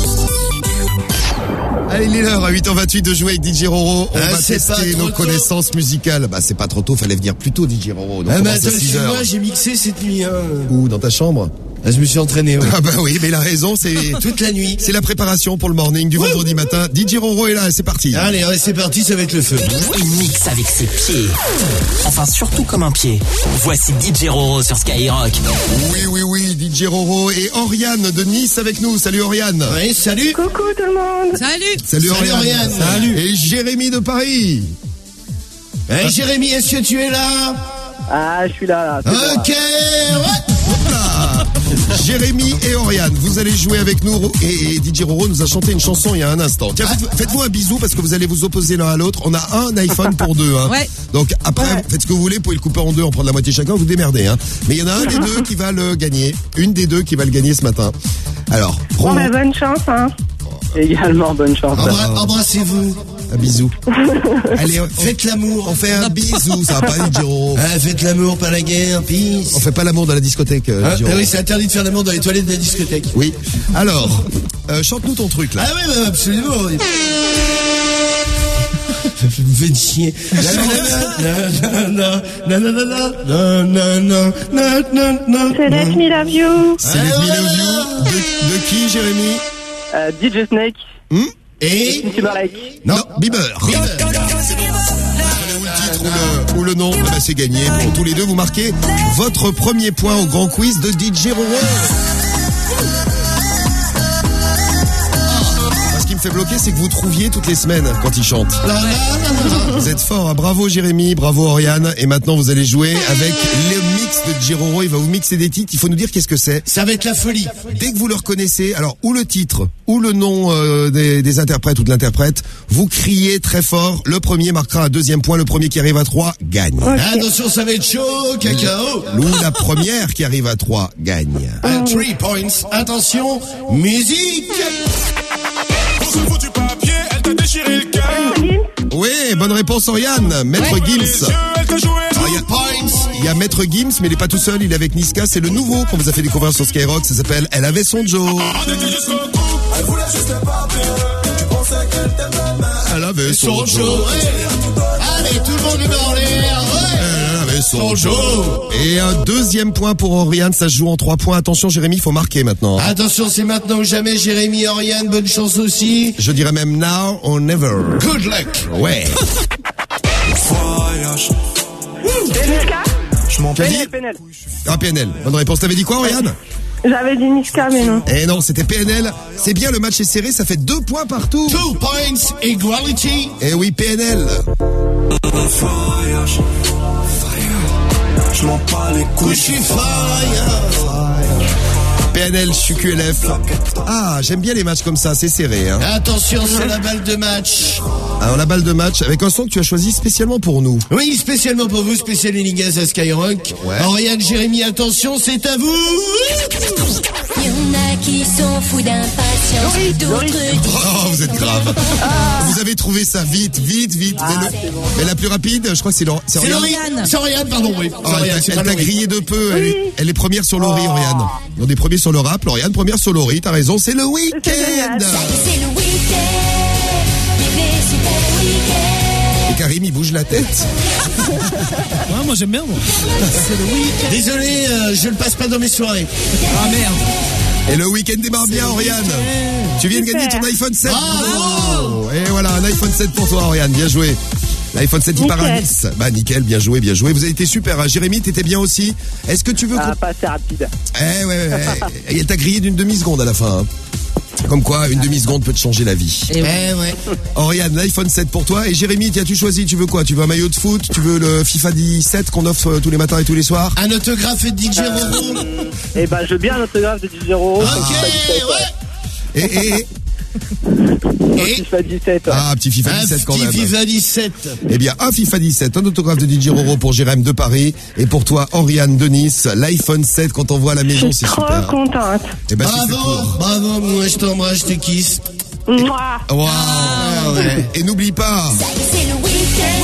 Allez, il est l'heure à huit heures vingt-huit de jouer avec D J Roro. On Ah, va c'est pas tester trop nos tôt. connaissances musicales. Bah, c'est pas trop tôt, fallait venir plus tôt, D J Roro. Donc, Ah on bah commence à attends, six heures. excuse-moi, j'ai mixé cette nuit. Hein. Où, dans ta chambre? Ah, je me suis entraîné. Ouais. Ah bah oui, mais la raison, c'est... Toute la nuit. C'est la préparation pour le morning du vendredi matin. D J Roro est là, c'est parti. Allez, ouais, c'est parti, ça va être le feu. Il mixe avec ses pieds. Enfin, surtout comme un pied. Voici D J Roro sur Skyrock. Oui, oui, oui, D J Roro et Oriane de Nice avec nous. Salut Oriane. Oui, salut. Coucou tout le monde. Salut. Salut, Salut, Oriane. Oriane. Salut. Et Jérémy de Paris. Eh, Jérémy, est-ce que tu es là? Ah, je suis là, là. c'est Ok, moi. ouais. Hop là. Jérémy et Oriane, vous allez jouer avec nous et, et D J Roro nous a chanté une chanson il y a un instant. Tiens, faites- faites-vous un bisou parce que vous allez vous opposer l'un à l'autre. On a un iPhone pour deux. Hein. Ouais. Donc après, faites ce que vous voulez, vous pouvez le couper en deux, en prendre la moitié chacun, vous démerdez. Hein. Mais il y en a un des deux qui va le gagner. Une des deux qui va le gagner ce matin. Alors, Bon, Roro, bah, bonne chance, hein. Également, bonne chance. Embra- Embrassez-vous. un bisou. Allez, faites l'amour. On fait un bisou, ça va pas D J Roro. Ah, faites l'amour, pas la guerre, peace. On fait pas l'amour dans la discothèque. euh, Ah, D J ah Roro. oui, c'est interdit de faire l'amour dans les toilettes de la discothèque. Oui. Alors, euh, chante-nous ton truc là. Ah oui, bah, absolument. Vous me faites chier. C'est Let Me Love You. C'est Let Me Love You. De, de qui, Jérémy? Euh, D J Snake. Hmm Et Justin Timberlake. Non, Bieber. Bieber. Ou le titre ou le, ou le nom, eh ben, c'est gagné. Pour tous les deux, vous marquez votre premier point au grand quiz de D J Roro. Ce qui me fait bloquer, c'est que vous trouviez toutes les semaines quand il chante. Vous êtes fort, hein. Bravo Jérémy, bravo Oriane. Et maintenant, vous allez jouer avec le mix de D J Roro. Il va vous mixer des titres. Il faut nous dire qu'est-ce que c'est. ça va être la folie. Dès que vous le reconnaissez, alors ou le titre, ou le nom euh, des, des interprètes ou de l'interprète, vous criez très fort. Le premier marquera un deuxième point. Le premier qui arrive à trois gagne. Attention, ça va être chaud, cacao. Ou la première qui arrive à trois gagne. À three points. Attention, musique. Du papier, elle t'a déchiré le cœur. Oui, bonne réponse Oriane. Maître Gims. Elle t'a joué Alors, il y a- Il y a Maître Gims, mais il est pas tout seul, il est avec Niska. C'est le nouveau qu'on vous a fait découvrir sur Skyrock. Ça s'appelle Elle avait son Joe. Elle voulait juste pas bien. Tu pensais qu'elle t'aimait. Elle avait son, Son Joe. Joe. Allez, tout le monde est dans l'air. Elle avait son Son Joe. Joe. Et un deuxième point pour Oriane, ça se joue en trois points. Attention Jérémy, il faut marquer maintenant. Attention, c'est maintenant ou jamais, Jérémy, Oriane, bonne chance aussi. Je dirais même now or never. Good luck. Ouais. Voyage. C'est Niska. Je m'en T'as dit P N L. Ah, P N L. Bonne réponse. T'avais dit quoi Oriane? J'avais dit Niska, mais non. Eh non, c'était P N L. C'est bien, le match est serré, ça fait deux points partout. Two points, equality. Eh oui, P N L. Voyage. Je m'en bats les couilles. Couchy fire. P N L, je suis Q L F. Ah, j'aime bien les matchs comme ça, c'est serré. Hein. Attention, c'est la balle de match. Alors la balle de match, avec un son que tu as choisi spécialement pour nous. Oui, spécialement pour vous, spécial Eligas à Skyrock. Ouais. Oriane, Jérémy, attention, c'est à vous. Il y en a qui sont fous d'impatience, oui, d'autres oui. disent... Oh, vous êtes grave. Ah. Vous avez trouvé ça vite, vite, vite. Ah, mais, le, bon. mais la plus rapide, je crois que c'est Lauriane. C'est Lauriane. C'est Lauriane, pardon, oui. Oh, elle t'a, elle t'a grillé de peu. Oui. Elle, est, elle est première sur Laurie, oh. Lauriane. On est premiers sur le rap, Lauriane, première sur Laurie. T'as raison, c'est le week-end. C'est le week-end. Vivez super week-end. Et Karim, il bouge la tête. Ouais, moi j'aime bien, moi. C'est le week-end. Désolé, euh, je le passe pas dans mes soirées. Ah merde. Et le week-end démarre bien, Oriane. Tu viens de gagner ton iPhone sept. Bravo. Et voilà, un iPhone sept pour toi, Oriane. Bien joué. L'iPhone sept, il part à Nice. Bah, nickel, bien joué, bien joué. Vous avez été super. Hein. Jérémy, t'étais bien aussi. Est-ce que tu veux... Ah, pas assez rapide. Eh, ouais, ouais, ouais. Et elle t'a grillé d'une demi-seconde à la fin. Hein. Comme quoi, une demi-seconde peut te changer la vie. Eh ouais. Oriane, l'iPhone sept pour toi. Et Jérémy, t'as-tu choisi? Tu veux quoi? Tu veux un maillot de foot? Tu veux le FIFA dix-sept qu'on offre tous les matins et tous les soirs? Un autographe de D J Roro. Eh ben, je veux bien un autographe de D J Roro. Ok, ouais. Et, et, et FIFA dix-sept. Ah, petit FIFA dix-sept quand même. Petit FIFA dix-sept. Eh bien, un FIFA dix-sept, un autographe de D J Roro pour Jérém de Paris. Et pour toi, Oriane de Nice, l'iPhone sept quand on voit à la maison, c'est super. Je suis trop contente. Eh ben, bravo, bravo, moi je t'embrasse, je te kiss. Mouah. Wow. Ah, ouais. Et n'oublie pas. C'est le week-end.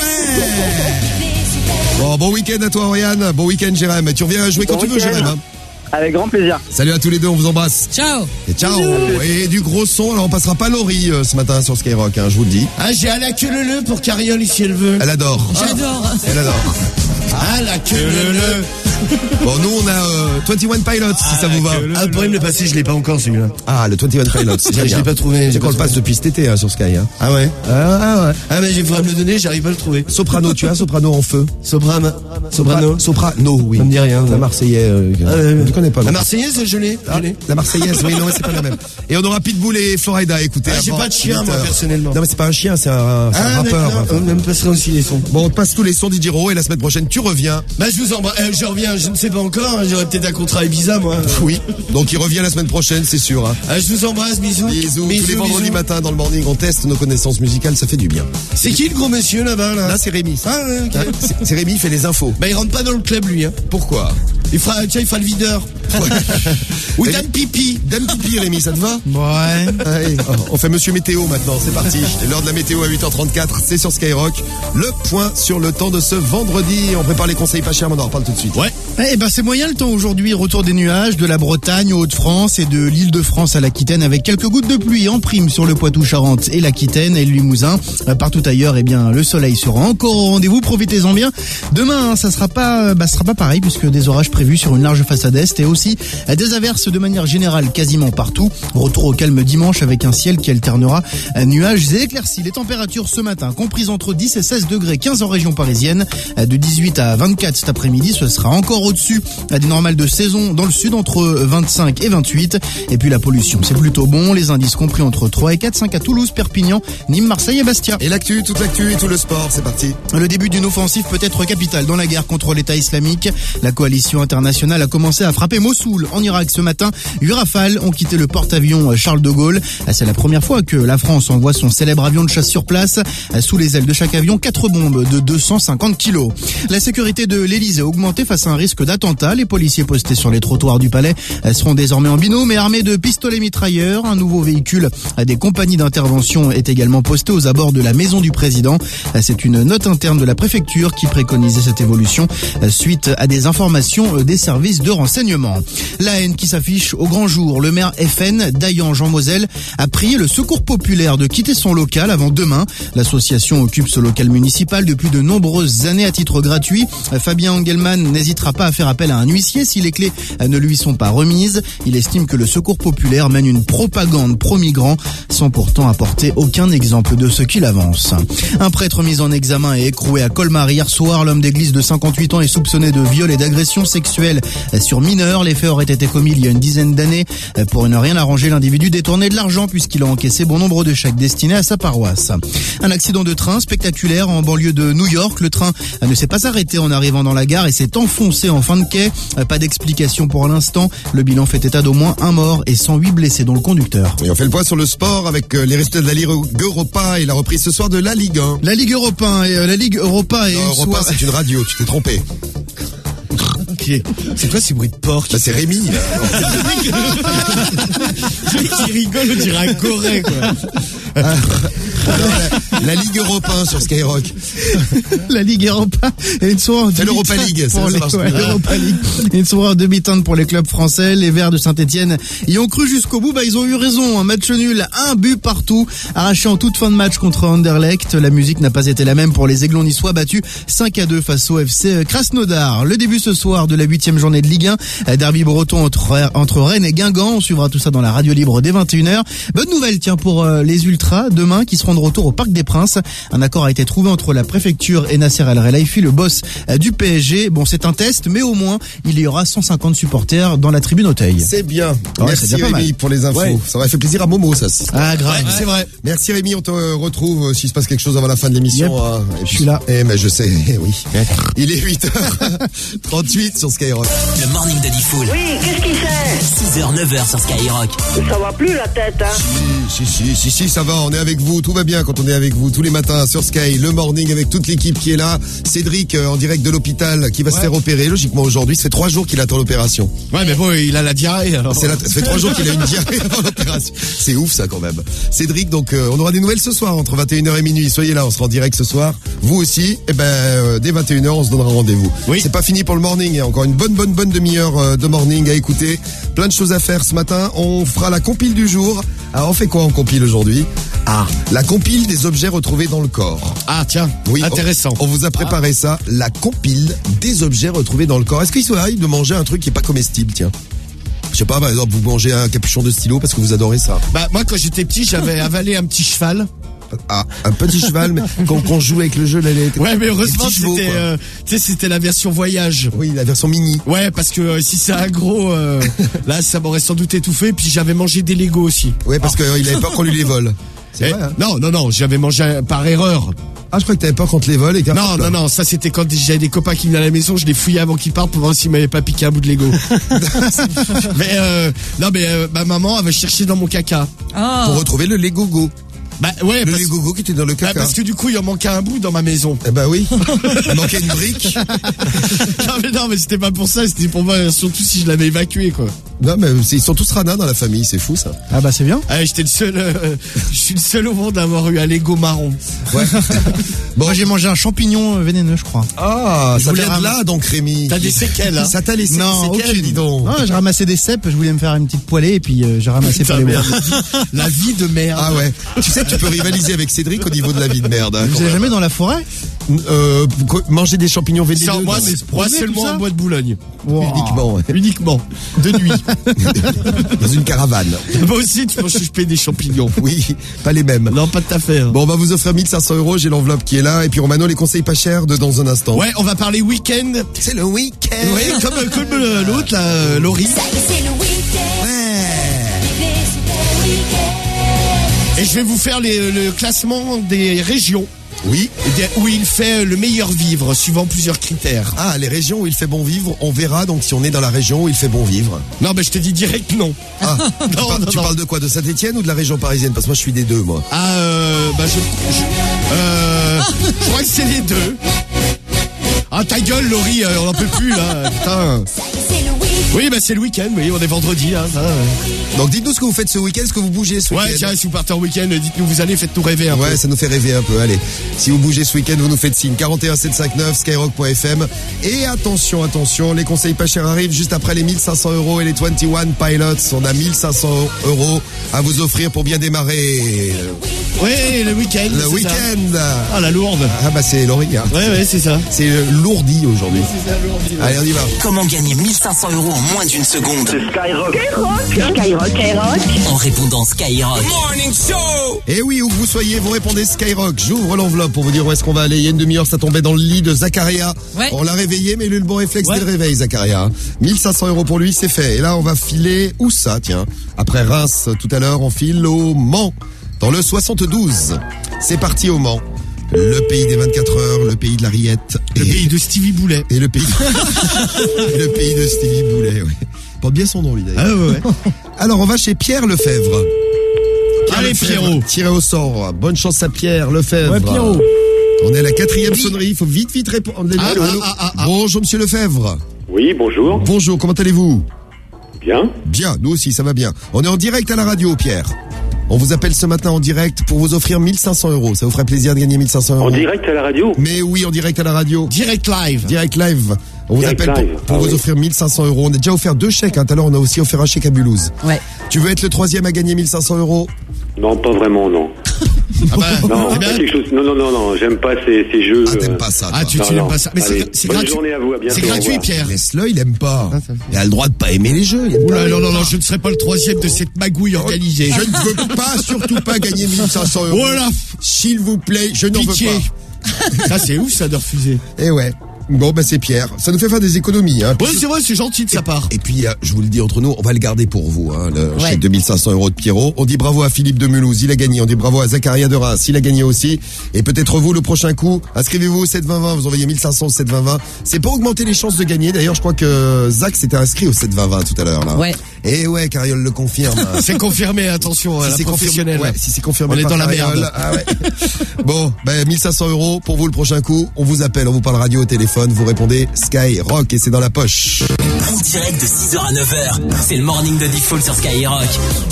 Ouais. Bon, bon week-end à toi, Oriane. Bon week-end, Jérém. Tu reviens jouer quand bon tu veux, Jérém. Hein. Avec grand plaisir. Salut à tous les deux, on vous embrasse. Ciao. Et ciao. Et du gros son, alors on passera pas Laurie euh, ce matin sur Skyrock, hein, je vous le dis. Ah, j'ai à la queue le le pour Cariole si elle veut. Elle adore. J'adore. Elle adore. Ah, la queue le le. Bon, nous on a euh, vingt et un Pilots, si ah, ça vous va. Ah, le problème de passer, je l'ai pas encore celui-là. Ah, le vingt et un Pilots, c'est bien. Je l'ai pas trouvé. C'est qu'on le passe depuis cet été hein, sur Sky. Hein. Ah ouais. Ah, ah ouais. Ah mais j'ai faudra me le donner, j'arrive pas à le trouver. Soprano, tu as Soprano en feu. Soprano. Soprano. Soprano, oui. Ça me dit rien. La Marseillaise. Euh, ah, euh, tu connais pas. La Marseillaise, je l'ai. Ah, la Marseillaise, oui, non, mais c'est pas la même. Et on aura Pitbull et Florida, écoutez. Ah, j'ai pas de chien, moi, personnellement. Non, mais c'est pas un chien, c'est un, c'est ah, un rappeur. On me passera aussi les sons. Bon, on te passe tous les sons D J Roro et la semaine prochaine, tu reviens. Bah, je vous embrasse. Euh, je reviens, je ne sais pas encore. Hein, j'aurais peut-être un contrat Ibiza, moi. Oui. Donc, il revient la semaine prochaine, c'est sûr. Hein. Ah, je vous embrasse, bisous. Bisous. Bisous Tous les vendredis bisous. matin dans le morning, on teste nos connaissances musicales, ça fait du bien. C'est qui le gros monsieur là-bas, là? Là, c'est Rémi. Ah, ouais, ok. Hein, c'est, c'est Rémi, il fait les infos. Bah, il rentre pas dans le club, lui, hein. Pourquoi? Il fera, tiens, il fera le videur. Ouais. Ou Dame Pipi. Dame Pipi, Rémi, ça te va? Ouais. Allez, on fait Monsieur Météo maintenant, c'est parti. C'est l'heure de la météo à huit heures trente-quatre, c'est sur Skyrock. Le point sur le temps de ce vendredi. On prépare les conseils pas chers, mais on en reparle tout de suite. Ouais. Eh ben, c'est moyen le temps aujourd'hui. Retour des nuages de la Bretagne aux Hauts-de-France et de l'Île-de-France à l'Aquitaine avec quelques gouttes de pluie en prime sur le Poitou-Charentes et l'Aquitaine et le Limousin. Partout ailleurs, eh bien, le soleil sera encore au rendez-vous. Profitez-en bien. Demain, hein, ça sera pas, bah, ça sera pas pareil puisque des orages prévus sur une large façade est et aussi des averses de manière générale quasiment partout. Retour au calme dimanche avec un ciel qui alternera nuages et éclaircies. Les températures ce matin comprises entre dix et seize degrés, quinze en région parisienne, de dix-huit à vingt-quatre cet après-midi. Ce sera encore au-dessus des normales de saison dans le sud entre vingt-cinq et vingt-huit. Et puis la pollution, c'est plutôt bon. Les indices compris entre trois et quatre, cinq à Toulouse, Perpignan, Nîmes, Marseille et Bastia. Et l'actu, toute l'actu et tout le sport, c'est parti. Le début d'une offensive peut-être capitale dans la guerre contre l'État islamique. La coalition internationale a commencé à frapper Mossoul en Irak ce matin. Huit rafales ont quitté le porte-avions Charles de Gaulle. C'est la première fois que la France envoie son célèbre avion de chasse sur place. Sous les ailes de chaque avion, quatre bombes de deux cent cinquante kilos. La sécurité de l'Élysée a augmenté face à un risque d'attentat. Les policiers postés sur les trottoirs du palais seront désormais en binôme et armés de pistolets mitrailleurs. Un nouveau véhicule des compagnies d'intervention est également posté aux abords de la maison du président. C'est une note interne de la préfecture qui préconisait cette évolution suite à des informations des services de renseignement. La haine qui s'affiche au grand jour. Le maire F N d'Ayan, Jean Moselle, a prié le Secours populaire de quitter son local avant demain. L'association occupe ce local municipal depuis de nombreuses années à titre gratuit. Fabien Engelmann n'hésitera pas à faire appel à un huissier si les clés ne lui sont pas remises. Il estime que le Secours populaire mène une propagande pro-migrants sans pourtant apporter aucun exemple de ce qu'il avance. Un prêtre mis en examen et écroué à Colmar hier soir. L'homme d'église de cinquante-huit ans est soupçonné de viol et d'agression sexuelle sur mineurs. Les faits auraient été commis il y a une dizaine d'années. Pour ne rien arranger, l'individu détournait de l'argent puisqu'il a encaissé bon nombre de chèques destinés à sa paroisse. Un accident de train spectaculaire en banlieue de New York. Le train ne s'est pas arrêté en arrivant dans la gare et s'est enfoncé en fin de quai. Pas d'explication pour l'instant. Le bilan fait état d'au moins un mort et cent huit blessés, dont le conducteur. Et on fait le point sur le sport avec les résultats de la Ligue Europa et la reprise ce soir de la Ligue un. La Ligue Europa et euh, la Ligue Europa et non, Europa, soir... c'est une radio, tu t'es trompé. Okay. C'est quoi ces bruits de porc? Bah c'est Rémi. Qui rigole, on dirait un Corée, quoi. Ah, la, la Ligue Europa sur Skyrock. La Ligue Europa et une soirée en c'est l'Europa League, pour c'est les, ouais, l'Europa League. Et une soirée en demi-teinte pour les clubs français. Les Verts de Saint-Etienne y ont cru jusqu'au bout. Bah ils ont eu raison. Un match nul, un but partout, arraché en toute fin de match contre Anderlecht. La musique n'a pas été la même pour les Aiglons niçois, battus cinq à deux face au F C Krasnodar. Le début ce soir de la huitième journée de Ligue un. Derby breton entre, entre Rennes et Guingamp. On suivra tout ça dans la radio libre dès vingt et une heures. Bonne nouvelle, tiens, pour euh, les Ultras. Demain, qui seront de retour au Parc des Princes. Un accord a été trouvé entre la préfecture et Nasser El Khelaifi, le boss euh, du P S G. Bon, c'est un test, mais au moins, il y aura cent cinquante supporters dans la tribune Auteuil. C'est bien. Ouais, merci c'est bien Rémi pour les infos. Ouais. Ça aurait fait plaisir à Momo, ça. Ah, grave. Ouais, c'est vrai. Merci Rémi, on te retrouve s'il se passe quelque chose avant la fin de l'émission. Yep. Hein. Et je suis là. Eh, mais je sais, eh, oui. Il est huit heures trente-huit sur Skyrock. Le morning de Diffoul. Oui, qu'est-ce qu'il fait? six heures, neuf heures sur Skyrock. Ça va plus la tête, hein? Si, si, si, si, si, ça va, on est avec vous, tout va bien quand on est avec vous tous les matins sur Sky, le morning avec toute l'équipe qui est là. Cédric euh, en direct de l'hôpital qui va ouais. se faire opérer. Logiquement aujourd'hui, ça fait trois jours qu'il attend l'opération. Ouais, mais bon, il a la diarrhée. Alors. C'est la, ça fait trois jours qu'il a une diarrhée avant l'opération. C'est ouf ça quand même. Cédric, donc euh, on aura des nouvelles ce soir entre vingt et une heures et minuit. Soyez là, on sera en direct ce soir. Vous aussi. Et ben euh, dès vingt et une heures, on se donnera rendez-vous. Oui. C'est pas fini pour le morning. Il y a encore une bonne, bonne, bonne demi-heure euh, de morning à écouter. Plein de choses à faire ce matin. On fera la compile du jour. Alors on fait quoi en compile aujourd'hui? Ah, la compile des objets retrouvés dans le corps. Ah tiens, oui, intéressant. On, on vous a préparé ah. ça, la compile des objets retrouvés dans le corps. Est-ce qu'il soit arrive de manger un truc qui est pas comestible, tiens? Je sais pas, par exemple, vous mangez un capuchon de stylo parce que vous adorez ça. Bah moi quand j'étais petit, j'avais avalé un petit cheval. Ah, un petit cheval, mais quand on joue avec le jeu, là, les, ouais, mais heureusement c'était, euh, tu sais, c'était la version voyage. Oui, la version mini. Ouais, parce que euh, si c'est un gros, euh, là, ça m'aurait sans doute étouffé. Puis j'avais mangé des Legos aussi. Ouais, parce oh. qu'il avait peur qu'on lui les vole. C'est vrai, hein. Non, non, non, j'avais mangé par erreur. Ah, je crois que t'avais peur contre les vols et qu'un Non, non, non, ça c'était quand j'avais des copains qui venaient à la maison, je les fouillais avant qu'ils partent pour voir s'ils m'avaient pas piqué un bout de Lego. mais euh, non, mais euh, ma maman avait cherché dans mon caca. Oh. Pour retrouver le Lego Go. Bah ouais, le parce... Lego Go qui était dans le caca. Bah parce que du coup, il en manquait un bout dans ma maison. Eh bah oui. Il manquait une brique. non mais non, mais c'était pas pour ça, c'était pour moi, surtout si je l'avais évacué, quoi. Non mais ils sont tous radins dans la famille, c'est fou ça. Ah bah c'est bien. Ah, j'étais le seul, euh, je suis le seul au monde à avoir eu un Lego marron. Ouais. Bon, moi j'ai mangé un champignon vénéneux, je crois. Ah, je ça vient de là donc Rémi. T'as des séquelles, hein. Ça t'a laissé non, des séquelles, dis donc. Non, j'ai ramassé des cèpes, je voulais me faire une petite poêlée et puis euh, j'ai ramassé par les bois. La vie de merde. Ah ouais. Tu sais que tu peux rivaliser avec Cédric au niveau de la vie de merde. Hein, vous allez jamais dans la forêt? Euh, manger des champignons vénéneux. Ça, moi, c'est moi seulement en bois de Boulogne. Wow. Uniquement. Ouais. Uniquement. De nuit. Dans une caravane. Moi aussi, tu manges choper des champignons. Oui, pas les mêmes. Non, pas de ta affaire. Bon, on va vous offrir mille cinq cents euros. J'ai l'enveloppe qui est là. Et puis Romano, les conseils pas chers de dans un instant. Ouais, on va parler week-end. C'est le week-end. Oui, comme, comme l'autre, là, Laurie. C'est le week-end. Ouais. Et je vais vous faire les, le classement des régions. Oui. Où il fait le meilleur vivre, suivant plusieurs critères. Ah, les régions où il fait bon vivre, on verra donc si on est dans la région où il fait bon vivre. Non, mais je te dis direct non. Ah, non, tu, par, non, tu non. parles de quoi? De Saint-Etienne ou de la région parisienne? Parce que moi je suis des deux, moi. Ah, euh, bah je, je, euh, je crois que c'est les deux. Ah, ta gueule, Laurie, euh, on n'en peut plus, là, putain. Oui, bah c'est le week-end, oui, on est vendredi, hein, ça. Donc dites-nous ce que vous faites ce week-end, ce que vous bougez ce week-end. Ouais, tiens, si vous partez en week-end, dites-nous où vous allez, faites-nous rêver un ouais, peu. Ouais, ça nous fait rêver un peu, allez. Si vous bougez ce week-end, vous nous faites signe. quarante et un sept cent cinquante-neuf, skyrock point f m. Et attention, attention, les conseils pas chers arrivent juste après les mille cinq cents euros et les vingt et un Pilots. On a mille cinq cents euros à vous offrir pour bien démarrer. Oui, le week-end. Le week-end. Ah, la lourde. Ah, bah c'est Laurie, hein. Ouais, ouais, c'est ça. C'est lourdi aujourd'hui. Oui, c'est ça, lourdi. Ouais. Allez, on y va. Comment gagner mille cinq cents euros en moins d'une seconde? C'est Skyrock. Skyrock. Skyrock. Skyrock. En répondant Skyrock. Morning Show. Et oui, où que vous soyez, vous répondez Skyrock. J'ouvre l'enveloppe pour vous dire où est-ce qu'on va aller. Il y a une demi-heure, ça tombait dans le lit de Zacharia. Ouais. On l'a réveillé, mais il a eu le bon réflexe ouais. dès le réveil, Zacharia. mille cinq cents euros pour lui, c'est fait. Et là, on va filer, où ça, tiens? Après Reims, tout à l'heure, on file au Mans. Dans le soixante-douze. C'est parti au Mans. Le pays des vingt-quatre heures, le pays de la rillette. Le et... pays de Stevie Boulet. Et le pays de... le pays de Stevie Boulet, oui. Porte bien son nom, lui, d'ailleurs. Ah ouais, ouais. Alors, on va chez Pierre Lefebvre. Pierre Allez, Lefebvre, Pierrot. tiré au sort. Bonne chance à Pierre Lefebvre. Ouais, Pierrot. On est à la quatrième sonnerie. Il faut vite, vite répondre. Ah, ah, ah, ah, ah. Bonjour, monsieur Lefebvre. Oui, bonjour. Bonjour, comment allez-vous? Bien. Bien, nous aussi, ça va bien. On est en direct à la radio, Pierre. On vous appelle ce matin en direct pour vous offrir mille cinq cents euros. Ça vous ferait plaisir de gagner mille cinq cents euros. En direct à la radio? Mais oui, en direct à la radio. Direct live. Direct live. On Direct vous appelle live. pour, pour Ah vous oui. offrir mille cinq cents euros. On a déjà offert deux chèques. Hein. Tout à l'heure, on a aussi offert un chèque à Mulhouse. Ouais. Tu veux être le troisième à gagner mille cinq cents euros? Non, pas vraiment, non. Ah bah, Non, c'est bien. pas quelque chose. Non, non, non, non, j'aime pas ces, ces jeux. Ah, t'aimes euh, pas ça, Ah, toi. tu, Non, tu n'aimes non. pas ça. Mais c'est, Allez, c'est bonne gratuit. journée à vous, à bientôt, C'est au gratuit, revoir. Pierre. Laisse-le, il aime pas. Il a le droit de pas aimer les jeux. Il aime Oula, pas. non, non, non, je ne serai pas le troisième de cette magouille organisée. Je ne veux pas, surtout pas gagner mille cinq cents euros. Voilà. S'il vous plaît, je n'en veux Pitié. pas. Ça, c'est ouf, ça, de refuser. Eh ouais. Bon, bah c'est Pierre. Ça nous fait faire des économies. Hein. Ouais, c'est vrai, c'est gentil de sa part. Et puis, euh, je vous le dis entre nous, on va le garder pour vous, hein, le Ouais. chèque de mille cinq cents euros de Pierrot. On dit bravo à Philippe de Mulhouse, il a gagné. On dit bravo à Zacharia de Reims, il a gagné aussi. Et peut-être vous, le prochain coup, inscrivez-vous au sept vingt vingt, vous envoyez mille cinq cents au sept vingt vingt. C'est pour augmenter les chances de gagner. D'ailleurs, je crois que Zach s'était inscrit au sept vingt vingt tout à l'heure, là. Ouais. Et ouais, Cariole le confirme. C'est confirmé, attention, Si la c'est professionnelle. confirmé, ouais, si c'est confirmé On est par dans la Cariole, merde. ah ouais. Bon, ben mille cinq cents euros pour vous le prochain coup. On vous appelle, on vous parle radio au téléphone, vous répondez Sky Rock et c'est dans la poche. En direct de six heures à neuf heures, c'est le morning de Default sur Skyrock.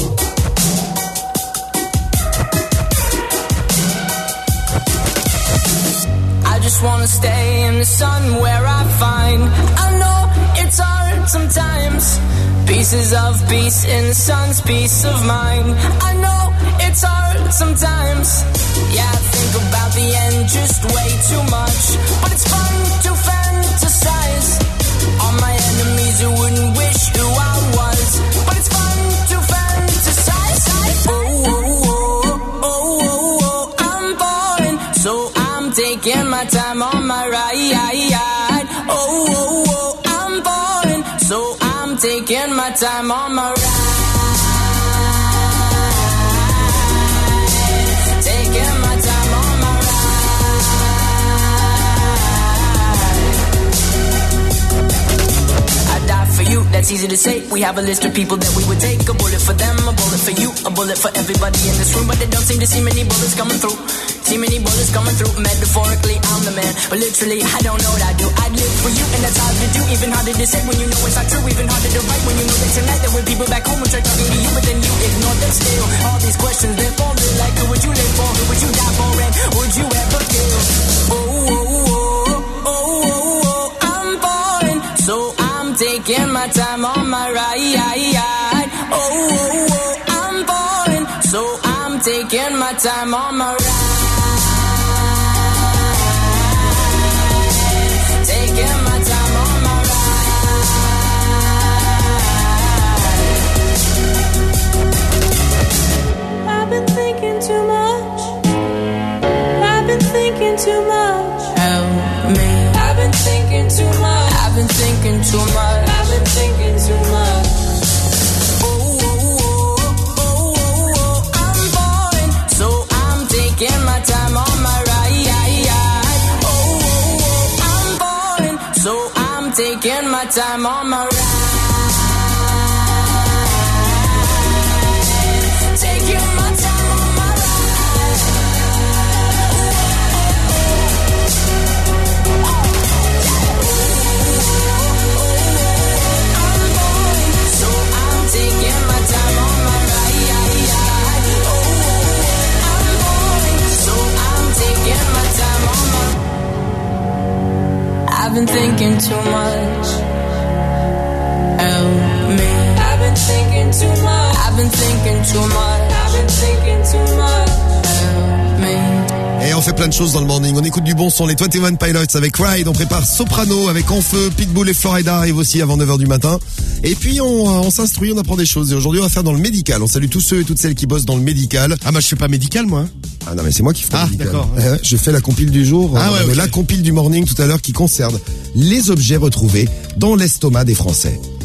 I just wanna stay in the sun where I find I know it's hard sometimes. Pieces of peace in the sun's peace of mind. I know it's hard sometimes. Yeah, I think about the end just way too much. But it's fun to fantasize. All my enemies who wouldn't wish who I was. But it's fun to fantasize. Oh, oh, oh, oh, oh, oh, I'm falling. So I'm taking my time on my ride. Oh, oh, oh, I'm falling. So I'm taking my time on my ride. Taking my time on my ride. I die for you, that's easy to say. We have a list of people that we would take. A bullet for them, a bullet for you, a bullet for everybody in this room. But they don't seem to see many bullets coming through. See many bullets coming through. Metaphorically, I'm the man, but literally, I don't know what I do. I live for you, and that's hard to do. Even harder to say when you know it's not true. Even harder to write when you know that tonight there were people back home who tried talking to you, but then you ignore them still. All these questions, they're falling like who would you live for? Who would you die for? And would you ever kill? Oh, oh, oh, oh, oh, oh, I'm falling, so I'm taking my time on my ride. Oh, oh, oh, I'm falling, so I'm taking my time on my ride. Taking my time on my ride. I've been thinking too much. I've been thinking too much. Help me. I've been thinking too much. I've been thinking too much. I've been thinking too much. Oh, oh, oh, oh, oh, oh, I'm falling, so I'm taking my time on my ride. Oh, oh, oh, I'm falling, so I'm taking my time on my ride. Taking my time on my ride. I'm falling, so I'm taking my time on my ride. Oh, I'm falling, so I'm taking my time on my. I've been thinking too much. Help me. I've been thinking too much. I've been thinking too much. I've been thinking too much. Help me. Et on fait plein de choses dans le morning. On écoute du bon son, les vingt et un Pilots avec Ride. On prépare Soprano avec Enfeu, Pitbull et Florida arrivent aussi avant neuf heures du matin. Et puis on, on s'instruit, on apprend des choses. Et aujourd'hui on va faire dans le médical. On salue tous ceux et toutes celles qui bossent dans le médical. Ah bah je suis pas médical moi. Ah non mais c'est moi qui fais Ah, le médical. d'accord. Ouais, je fais la compile du jour. Ah ouais, euh, ok. La compile du morning tout à l'heure qui concerne les objets retrouvés dans l'estomac des Français. Il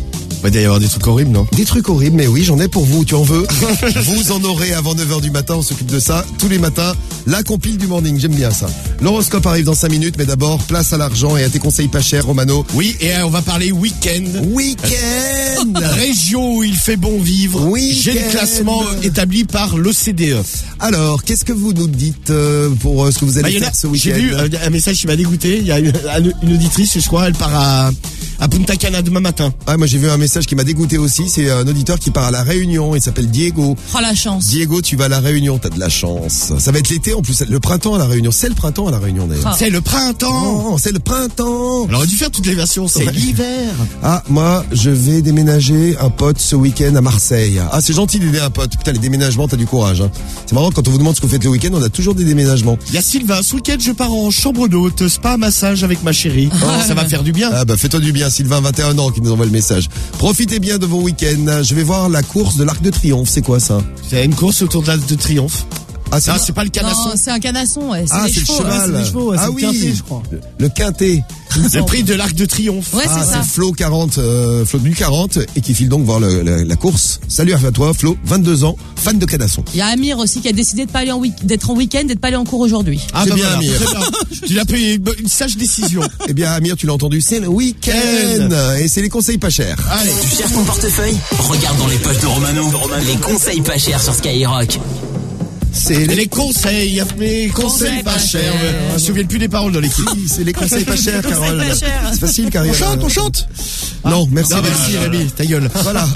Bah, il doit y avoir des trucs horribles, non? Des trucs horribles, mais oui, j'en ai pour vous, tu en veux? Vous en aurez avant neuf heures du matin, on s'occupe de ça. Tous les matins, la compile du morning, j'aime bien ça. L'horoscope arrive dans cinq minutes, mais d'abord, place à l'argent et à tes conseils pas chers, Romano. Oui, et euh, on va parler week-end. Week-end. Région où il fait bon vivre. Week-end. J'ai le classement établi par l'O C D E. Alors, qu'est-ce que vous nous dites euh, pour euh, ce que vous allez Bah, faire a, ce week-end? J'ai vu euh, un message qui m'a dégoûté. Il y a une, une auditrice, je crois, elle part à, à Punta Cana demain matin. Ah, moi j'ai vu un message qui m'a dégoûté aussi. C'est un auditeur qui part à La Réunion. Il s'appelle Diego. Oh la chance. Diego, tu vas à La Réunion, t'as de la chance. Ça va être l'été en plus, le printemps à La Réunion. C'est le printemps à La Réunion d'ailleurs. Ah. C'est le printemps. Oh, c'est le printemps. On aurait dû faire toutes les versions. C'est Ouais. l'hiver. Ah, moi, je vais déménager un pote ce week-end à Marseille. Ah, c'est gentil d'aider un pote. Putain, les déménagements, t'as du courage. Hein. C'est marrant, quand on vous demande ce que vous faites le week-end, on a toujours des déménagements. Il y a Sylvain. Ce week-end, je pars en chambre d'hôte, spa, massage avec ma chérie. Oh, ça va faire du bien. Ah bah fais-toi du bien, Sylvain, vingt et un ans, qui nous envoie le message. Profitez bien de vos week-ends. Je vais voir la course de l'Arc de Triomphe. C'est quoi ça? C'est une course autour de l'Arc de Triomphe. Ah, c'est, ah, c'est pas le canasson. Non, c'est un canasson, ouais. C'est ah, les c'est chevaux, le cheval. ouais, c'est les chevaux, ouais, ah c'est oui, le quintet, je crois. Le, le quintet. Le prix de l'Arc de Triomphe. Ouais, ah, c'est ça. C'est Flo quarante, euh, Flo du quarante, et qui file donc voir le, le, la course. Salut à toi, Flo, vingt-deux ans, fan de canasson. Il y a Amir aussi qui a décidé de pas aller en week- d'être en week-end et de pas aller en cours aujourd'hui. Ah, c'est bah bien, voilà. Amir. Tu l'as pris une, une sage décision. Eh bien, Amir, tu l'as entendu, c'est le week-end. Et c'est les conseils pas chers. Allez. Tu cherches ton portefeuille? Regarde dans les poches de Romano. Les conseils pas chers sur Skyrock. C'est les, les conseils, les conseils pas chers. Je me souviens plus des paroles de l'équipe. Oui, c'est les conseils pas chers, conseils Carole. pas chers. C'est facile, Carole. On chante, on chante. Non, merci. Non, merci, Rémi, ta gueule. Voilà.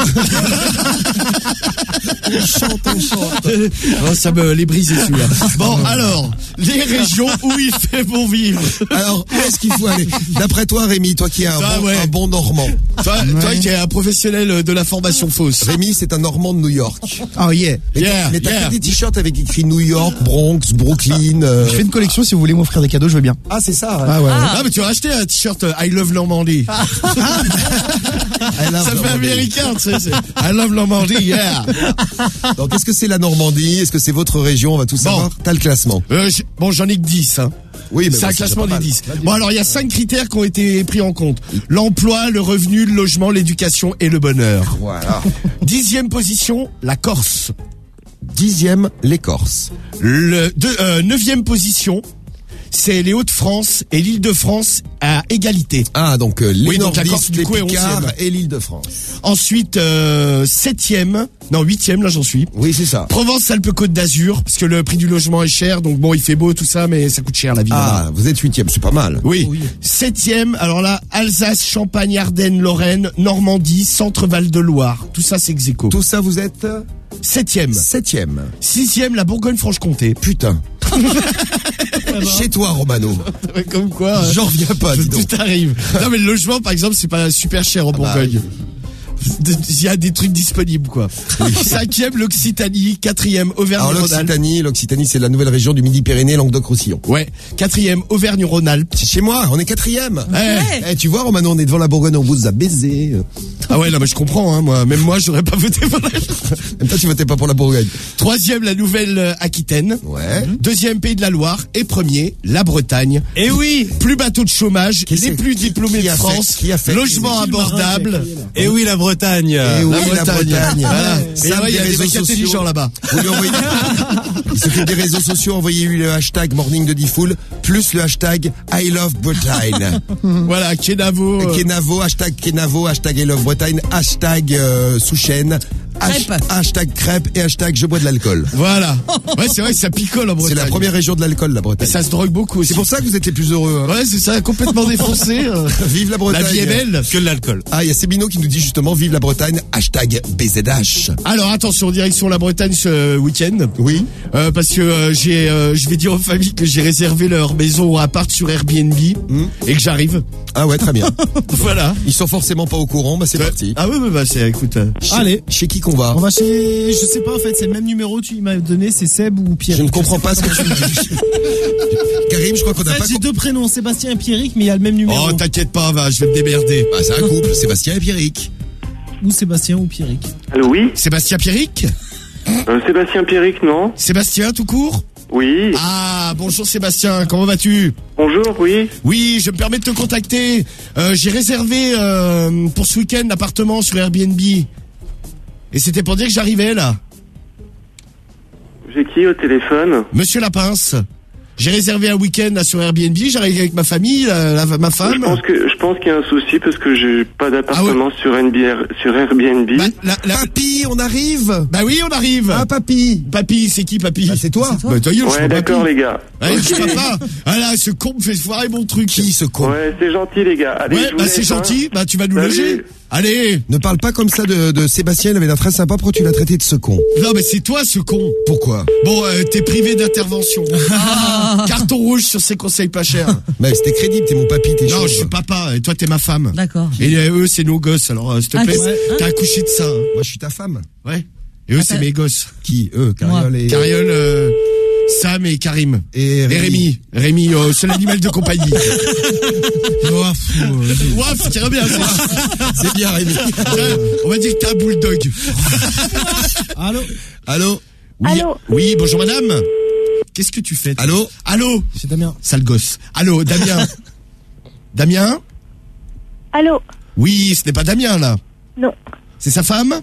On chante, on chante. Oh, ça me les brise celui-là. Bon, alors, les régions où il fait bon vivre. Alors, où est-ce qu'il faut aller? D'après toi, Rémi, toi qui es un, Ah, bon, ouais. un bon Normand. Toi, ouais. toi qui es un professionnel de la formation fausse. Rémi, c'est un Normand de New York. Oh yeah. Mais Yeah, t'as, mais t'as yeah. que des t-shirts avec écrit New York, Bronx, Brooklyn. euh, Je fais une collection, si vous voulez m'offrir des cadeaux, je veux bien. Ah, c'est ça. Ouais. Ah ouais. Ah. Ah, mais tu as acheté un t-shirt I Love Normandie. I love Ça fait Normandie. américain, tu sais. c'est I Love Normandie, yeah. Donc, est-ce que c'est la Normandie? Est-ce que c'est votre région? On va tout savoir. T'as le classement. Euh, j'- bon, j'en ai que dix, hein. Oui, mais c'est bon, un c'est classement déjà des pas dix. mal. Bon, alors, il y a cinq critères qui ont été pris en compte. L'emploi, le revenu, le logement, l'éducation et le bonheur. Voilà. Dixième position, la Corse. Dixième, les Corses. Le deux, euh, neuvième position, c'est les Hauts-de-France et l'Île-de-France à égalité. Ah, donc euh, les Oui, donc la Corse, Nordistes, du les coup, est Picards onzième. et l'Île-de-France. Ensuite, euh, septième, non, huitième, là j'en suis. Oui, c'est ça. Provence-Alpes-Côte d'Azur, parce que le prix du logement est cher, donc bon, il fait beau, tout ça, mais ça coûte cher la vie. Ah, là-bas. vous êtes huitième, c'est pas mal. Oui. Septième, alors là, Alsace, Champagne, Ardennes, Lorraine, Normandie, Centre-Val de Loire. Tout ça, c'est ex aequo. Tout ça, vous êtes euh, Septième. septième. Sixième, la Bourgogne-Franche-Comté. Putain. Chez toi, Romano. Comme quoi. euh, J'en reviens pas, dis donc. Tout arrive. Non, mais le logement, par exemple, c'est pas super cher en bah Bourgogne. Il y a des trucs disponibles, quoi. Cinquième, l'Occitanie. Quatrième, Alors Auvergne-Rhône-Alpes. l'Occitanie, l'Occitanie, c'est la nouvelle région du Midi-Pyrénées, Languedoc-Roussillon. Ouais. Quatrième, Auvergne-Rhône-Alpes. C'est chez moi, on est quatrième. Ouais. Eh, tu vois, Romano, on est devant la Bourgogne, on vous a baisé. Ah ouais, non, mais je comprends, hein, moi. Même moi, j'aurais pas voté pour la... Même toi, tu votais pas pour la Bourgogne. Troisième, la Nouvelle-Aquitaine. Ouais. Deuxième, Pays de la Loire. Et premier, la Bretagne. Eh oui. Plus bateau de chômage, Qu'est-ce les que- plus diplômés qui de a fait- France, qui a fait- logement C'est qui le marin abordable. qui a crié, là Eh oui, la Bretagne. Eh oui, La la Bretagne. Bretagne. Voilà. Ouais. Et Sam ouais, il y a des des réseaux mecs sociaux. intelligents là-bas. Vous lui envoyez... Il s'occupe des réseaux sociaux, envoyez-lui le hashtag Morning de Diffoul, plus le hashtag I Love Bretagne. Voilà, Kenavo. euh, Kenavo, hashtag Kenavo, hashtag I Love Bretagne, hashtag euh, sous-chaîne, hash- Crêpe. hashtag crêpe et hashtag je bois de l'alcool. Voilà. Ouais, c'est vrai que ça picole en C'est Bretagne. la première région de l'alcool, la Et Bretagne. ça se drogue beaucoup aussi. C'est pour ça que vous êtes les plus heureux. Hein. Ouais, c'est ça, complètement défoncé. euh. Vive la Bretagne. La vie est belle. Que de l'alcool. Ah, il y a Sébino qui nous dit justement vive la Bretagne, hashtag B Z H. Alors attention, direction la Bretagne ce week-end. Oui. Euh, parce que euh, j'ai, euh, je vais dire aux familles que j'ai réservé leur maison ou appart sur Airbnb et que j'arrive. Ah ouais, très bien. Voilà. Ils sont forcément pas au courant, bah c'est parti. Ah ouais, ouais, bah c'est, écoute. euh, Chez, Allez. Chez qui qu'on va On va chez, je sais pas en fait, c'est le même numéro que tu m'as donné, c'est Seb ou Pierre. Je ne comprends pas ce que tu me dis. Karim, je crois qu'on En n'a fait, pas... j'ai deux prénoms, Sébastien et Pierrick, mais il y a le même numéro. Oh, t'inquiète pas, va, je vais me démerder. Bah, c'est un couple, Sébastien et Pierrick. Ou Sébastien ou Pierrick. Allô, oui Sébastien Pierrick euh, Sébastien Pierrick, non Sébastien tout court Oui. Ah, bonjour Sébastien, comment vas-tu? Bonjour, oui. Oui, je me permets de te contacter. Euh, j'ai réservé euh, pour ce week-end l'appartement sur Airbnb. Et c'était pour dire que j'arrivais là. J'ai qui au téléphone? Monsieur Lapince. J'ai réservé un week-end là sur Airbnb, j'arrive avec ma famille, la, la, ma femme. Je pense que je pense qu'il y a un souci parce que j'ai pas d'appartement ah ouais. sur, N B R, sur Airbnb. Bah, la, la... Papy, on arrive. Bah oui, on arrive. Ah, papy. Papy, c'est qui, papy? Bah, c'est toi. C'est toi. Bah, toi, ouais, d'accord, les gars. Ouais, okay. Je sais pas. Ah là, ce con me fait foirer mon truc. Qui, ce con? Ouais, c'est gentil, les gars. Allez, ouais, je vous bah laisse, c'est gentil. Hein. Bah tu vas nous Salut. loger. Allez. Ne parle pas comme ça de, de Sébastien, il avait l'air très sympa. Pourquoi tu l'as traité de ce con? Non, mais c'est toi, ce con. Pourquoi? Bon, euh, t'es privé d'intervention. Carton rouge sur ces conseils pas chers. Mais c'était crédible, t'es mon papy, t'es chaud. Non, je suis papa, et toi, t'es ma femme. D'accord. Et euh, eux, c'est nos gosses, alors, euh, s'il te Ah, plaît, ouais. t'as accouché de ça. Hein. Moi, je suis ta femme. Ouais. Et eux, Ah, c'est t'as- mes gosses. Qui? Eux, Cariole et... Cariole, euh, Sam et Karim. Et Rémi. Et Rémi. Rémi, euh, c'est l'animal de compagnie. Ouaf, euh, ouaf, c'est très bien. C'est, C'est bien, Rémi. Euh, on va dire que t'es un bulldog. Allô? Allô? Oui, Allô oui, bonjour madame. Qu'est-ce que tu fais? toi Allô? Allô? C'est Damien. Sale gosse. Allô, Damien. Damien? Allô? Oui, ce n'est pas Damien, là. Non. C'est sa femme?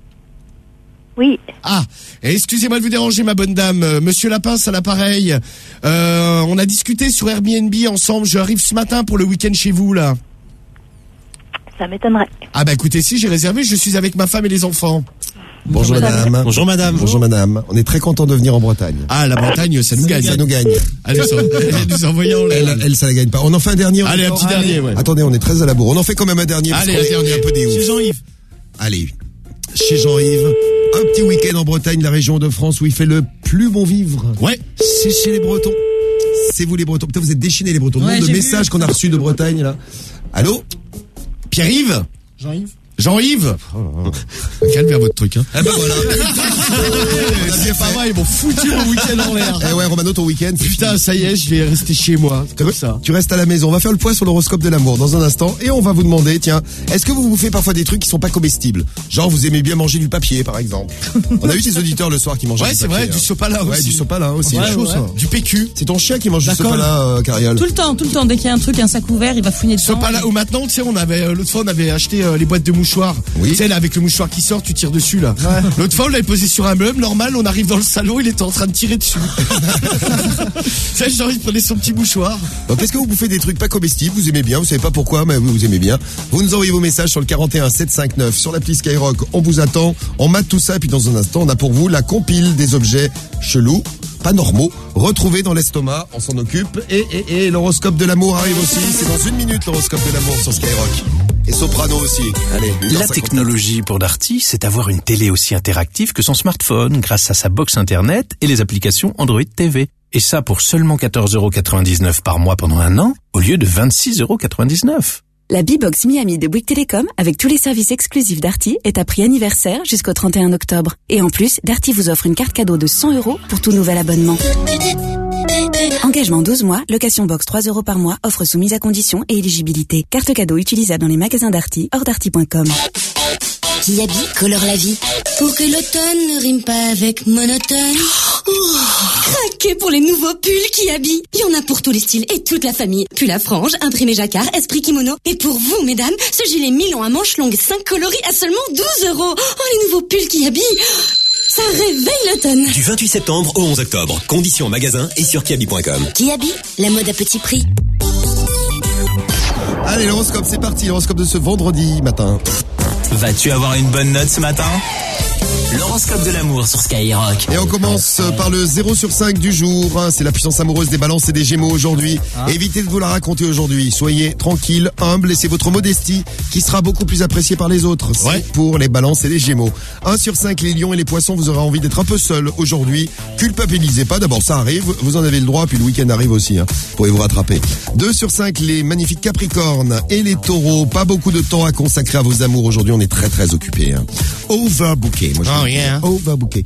Oui. Ah, et excusez-moi de vous déranger, ma bonne dame. Euh, Monsieur Lapince à l'appareil. Euh, on a discuté sur Airbnb ensemble. Je arrive ce matin pour le week-end chez vous, là. Ça m'étonnerait. Ah bah écoutez, si j'ai réservé, je suis avec ma femme et les enfants. Bonjour madame. Bonjour madame. Bonjour madame. On est très content de venir en Bretagne. Ah, la Bretagne, ça nous gagne. Ça nous gagne. Allez, ça, elle nous envoie en l'air. Elle, elle, ça la gagne pas. On en fait un dernier. on Allez, est un d'accord petit dernier, ouais. Attendez, on est très à la bourre. On en fait quand même un dernier. parce Allez, qu'on un est- dernier. on est un peu des Chez ouf. Jean-Yves. Allez, chez Jean-Yves, un petit week-end en Bretagne, la région de France où il fait le plus bon vivre. Ouais. C'est chez les Bretons. C'est vous les Bretons. Putain, vous êtes déchaînés les Bretons. Le Ouais, nombre de j'ai messages vu. qu'on a reçus de Bretagne là. Allô? Pierre-Yves? Jean-Yves. Jean-Yves? Calmez votre truc, hein. Ah ben voilà. C'est pas vrai, ils m'ont foutu mon week-end en l'air. Eh ouais, Romano, ton week-end. c'est Putain, ça y est, je vais rester chez moi. Comme ça. Tu restes à la maison. On va faire le point sur l'horoscope de l'amour dans un instant et on va vous demander, tiens, est-ce que vous vous faites parfois des trucs qui sont pas comestibles? Genre, vous aimez bien manger du papier, par exemple. On a eu ces auditeurs le soir qui mangeaient Ouais, du c'est papier. vrai, du hein. sopalin Ouais, aussi. du sopalin aussi. Ouais, C'est chaud, ouais. ça. Du P Q. C'est ton chien qui mange du D'accord. sopalin, euh, Cariole. Tout le temps, tout le temps. Dès qu'il y a un truc, un sac ouvert, il va fouiner dedans. Sopalin, ou maintenant, tu sais, on avait, euh, l'autre fois, on avait acheté euh, les boîtes de mouchoirs. Oui. Tu sais, là, avec le mouchoir qui sort, tu tires dessus, là. L'autre fois, on l'avait posé sur un meuble, normal, on arrive dans le salon, il était en train de tirer dessus. Tu sais, genre, il prenait son petit mouchoir. Donc, est-ce que vous bouffez des trucs pas comestibles? Vous aimez bien, vous savez pas pourquoi, mais vous, vous aimez bien. Vous nous envoyez vos messages sur le quarante et un sept cent cinquante-neuf sur l'appli Skyrock. On vous attend. On mate tout ça, et puis dans un instant, on a pour vous la compile des objets chelous, pas normaux, retrouvés dans l'estomac. On s'en occupe. Et, et, et l'horoscope de l'amour arrive aussi. C'est dans une minute, l'horoscope de l'amour sur Skyrock. Et Soprano aussi. Allez, huit heures La cinquante. technologie pour Darty, c'est avoir une télé aussi interactive que son smartphone grâce à sa box internet et les applications Android T V. Et ça pour seulement quatorze euros quatre-vingt-dix-neuf par mois pendant un an, au lieu de vingt-six euros quatre-vingt-dix-neuf. La B-Box Miami de Bouygues Telecom, avec tous les services exclusifs Darty, est à prix anniversaire jusqu'au trente et un octobre. Et en plus, Darty vous offre une carte cadeau de cent euros pour tout nouvel abonnement. Engagement douze mois, location box trois euros par mois, offre soumise à conditions et éligibilité. Carte cadeau utilisable dans les magasins Darty, hors darty point com. Qui habille colore la vie. Pour que l'automne ne rime pas avec monotone. Oh, craquez pour les nouveaux pulls qui habillent. Il y en a pour tous les styles et toute la famille. Pull à franges, imprimé jacquard, esprit kimono. Et pour vous, mesdames, ce gilet Milan à manches longues cinq coloris à seulement douze euros. Oh, les nouveaux pulls qui habillent. Ça réveille l'automne. Du vingt-huit septembre au onze octobre. Conditions en magasin et sur kiabi point com. Qui habille la mode à petit prix. Allez, l'horoscope, c'est parti. L'horoscope de ce vendredi matin. Vas-tu avoir une bonne note ce matin? L'horoscope de l'amour sur Skyrock. Et on commence par le zéro sur cinq du jour. C'est la puissance amoureuse des balances et des gémeaux aujourd'hui. Ah. Évitez de vous la raconter aujourd'hui. Soyez tranquille, humble et c'est votre modestie qui sera beaucoup plus appréciée par les autres. C'est Ouais. pour les balances et les gémeaux. un sur cinq, les lions et les poissons, vous aurez envie d'être un peu seul aujourd'hui. Culpabilisez pas. D'abord, ça arrive. Vous en avez le droit. Puis le week-end arrive aussi. Hein. Vous pouvez vous rattraper. deux sur cinq, les magnifiques capricornes et les taureaux. Pas beaucoup de temps à consacrer à vos amours aujourd'hui. On est très très occupés. Hein. Overbooké. Moi, je Oh, dis yeah. overbooké.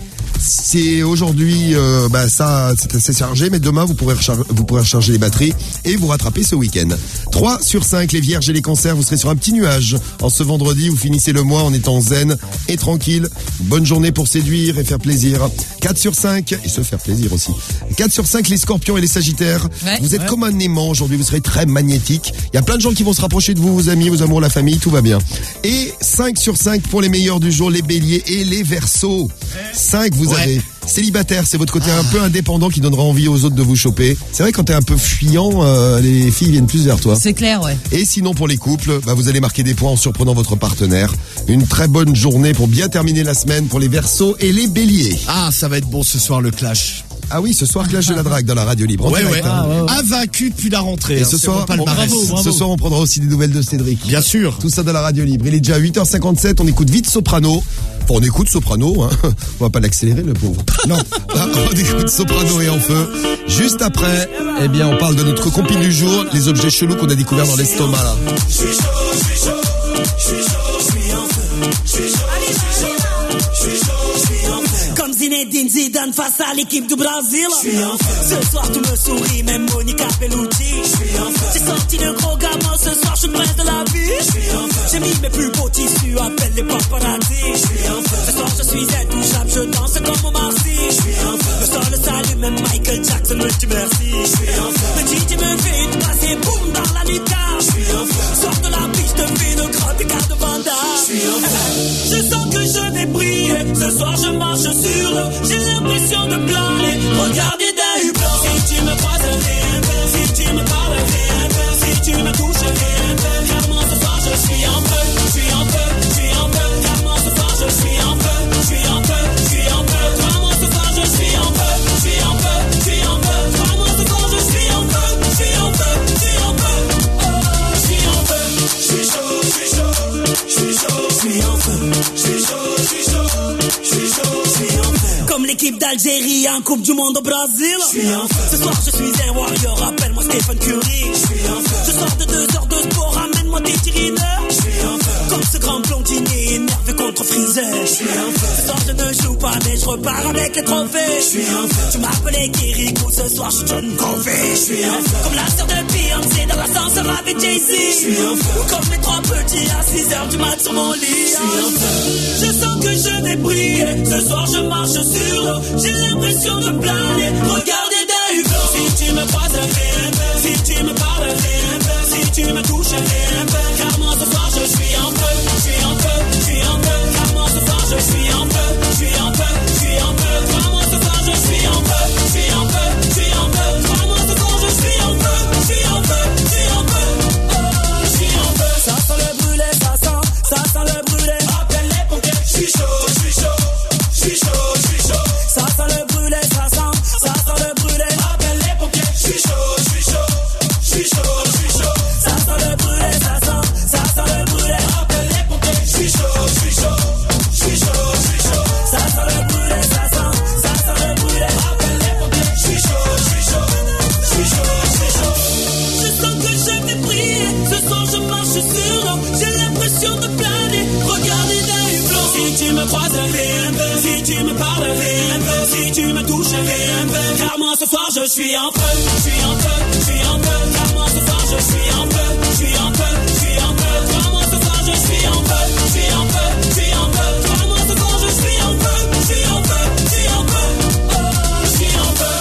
C'est aujourd'hui, euh, bah ça, c'est assez chargé, mais demain vous pourrez recharger, vous pourrez recharger les batteries et vous rattraper ce week-end. trois sur cinq, les vierges et les cancers, vous serez sur un petit nuage. En ce vendredi, vous finissez le mois en étant zen et tranquille. Bonne journée pour séduire et faire plaisir. quatre sur cinq, et se faire plaisir aussi. quatre sur cinq, les scorpions et les sagittaires. Ouais. Vous êtes Ouais. comme un aimant aujourd'hui, vous serez très magnétique. Il y a plein de gens qui vont se rapprocher de vous, vos amis, vos amours, la famille, tout va bien. Et cinq sur cinq pour les meilleurs du jour, les béliers et les verseaux. cinq, vous Ouais. avez célibataire, c'est votre côté un peu indépendant qui donnera envie aux autres de vous choper. C'est vrai, quand t'es un peu fuyant, euh, les filles viennent plus vers toi. C'est clair, ouais. Et sinon, pour les couples, bah, vous allez marquer des points en surprenant votre partenaire. Une très bonne journée pour bien terminer la semaine pour les verseaux et les béliers. Ah, ça va être bon ce soir le clash. Ah oui, ce soir, clash de la drague dans la radio libre. En Ouais, direct, ouais. hein. Ah, ouais, ouais. Invaincu depuis la rentrée. Et hein, ce c'est soir, mon palmarès. on, ce soir, on prendra aussi des nouvelles de Cédric. Bien sûr. Tout ça dans la radio libre. Il est déjà huit heures cinquante-sept, on écoute vite Soprano. Enfin, on écoute Soprano, hein. On va pas l'accélérer, le pauvre. Non. Ah, on écoute Soprano et En Feu. Juste après, eh bien, on parle de notre compil du jour, les objets chelous qu'on a découverts dans l'estomac, là. Je suis chaud, je suis chaud, je suis chaud, je suis en feu. Je suis chaud, je suis chaud, je suis chaud, je suis en feu. Comme Zinedine Zidane face à l'équipe du Brésil. Je suis en feu. Ce soir tout me sourit, même Monica Bellucci. Je suis en feu. J'ai sorti le gros gamin, ce soir je suis le prince de la vie. Je suis en feu. J'ai mis mes plus beaux tissus, appelle les paparazzi. Je suis en feu. Ce soir je suis intouchable, je danse comme au Marcy. Je suis en feu. Le sol le salue, même Michael Jackson me dit merci. Je suis en feu. Le D J me fait une passe et boum dans la guitare. Je suis en feu. Sors de la piste, fais le grand écart de Vanda. Je suis en feu. Je sens que je vais briller. Ce soir je marche sur l'eau. J'ai l'impression de planer. Regardez d'un hublot. Si tu me croises, rien de. Si tu me parles, rien de. Si tu me touches, rien de. Clairement ce soir je suis en feu. Je suis en feu, je suis en feu. Clairement ce soir je suis en feu. Je suis en feu, je suis en feu. Clairement ce soir je suis en feu. Je suis en feu, je suis en feu. Clairement ce soir je suis en feu. Je suis en feu, je suis en feu. Oh, je suis en feu. Je suis chaud, je suis chaud. Je suis chaud, je suis en feu. Je suis chaud, je suis chaud. Je suis chaud, je suis en feu. Comme l'équipe d'Algérie en Coupe du Monde au Brésil. Je suis en feu. Ce soir je suis un warrior, appelle-moi Stephen Curry. Je suis en feu. Je sors de deux heures de sport, amène-moi des tirineurs. Je suis en feu. Comme ce grand blondinier énervé contre Freezer. Je suis en feu. Ce soir je ne joue pas mais je repars avec les trophées. Je suis en feu. Tu m'appelais Kirikou, ce soir je suis John Covey. Je suis en feu. Comme la sœur de Beyoncé dans l'ascenseur avec Jay-Z. Je suis en feu. Ou comme les trois petits à six heures du mat sur mon lit. Je suis en feu. Je sens que je vais briller. Ce soir je marche sur l'eau. J'ai l'impression de planer. Regardez d'un hublot. Si tu me croises, rien de. Si tu me parles, rien de. Si tu me touches, rien de. Clairement ce soir je suis en feu. Je suis en feu, je suis en feu. Clairement ce soir je suis en feu. Je suis en feu, je suis en feu. Clairement ce soir je suis en feu. Je suis en feu, je suis en feu. Clairement ce soir je suis en feu. Je suis en feu, je suis en feu. Oh, je suis en feu. Ça sent le brûlé, ça sent, ça sent le brûlé. Appelle les pompiers. Je suis chaud, je suis chaud, je suis chaud, je suis chaud. Ça sent le brûlé, ça sent, ça sent le brûlé. Appelle les pompiers. Je suis chaud, je suis chaud, je suis chaud, je suis chaud. Ça sent le brûlé, ça sent, ça sent le brûlé. Appelle les pompiers. Je suis chaud, je suis chaud, je suis chaud, je suis chaud. Ça sent le brûlé, ça sent, ça sent le brûlé. Appelle les pompiers. Je suis chaud, je suis chaud, je suis chaud, je suis chaud. Je sens que je vais briller. Ce soir je marche sur l'eau. J'ai l'impression de planer. Regardez d'un hublot. Si tu me croises, rien de. Si tu me parles, rien de. Si tu me touches, rien de. Clairement ce soir je suis en feu. Je suis en feu, je suis en feu. Clairement ce soir je suis en feu. Je suis en feu, je suis en feu. Clairement ce soir je suis en feu. Je suis en feu, je suis en feu. Clairement ce soir je suis en feu. Je suis en feu, je suis en feu. Oh, je suis en feu.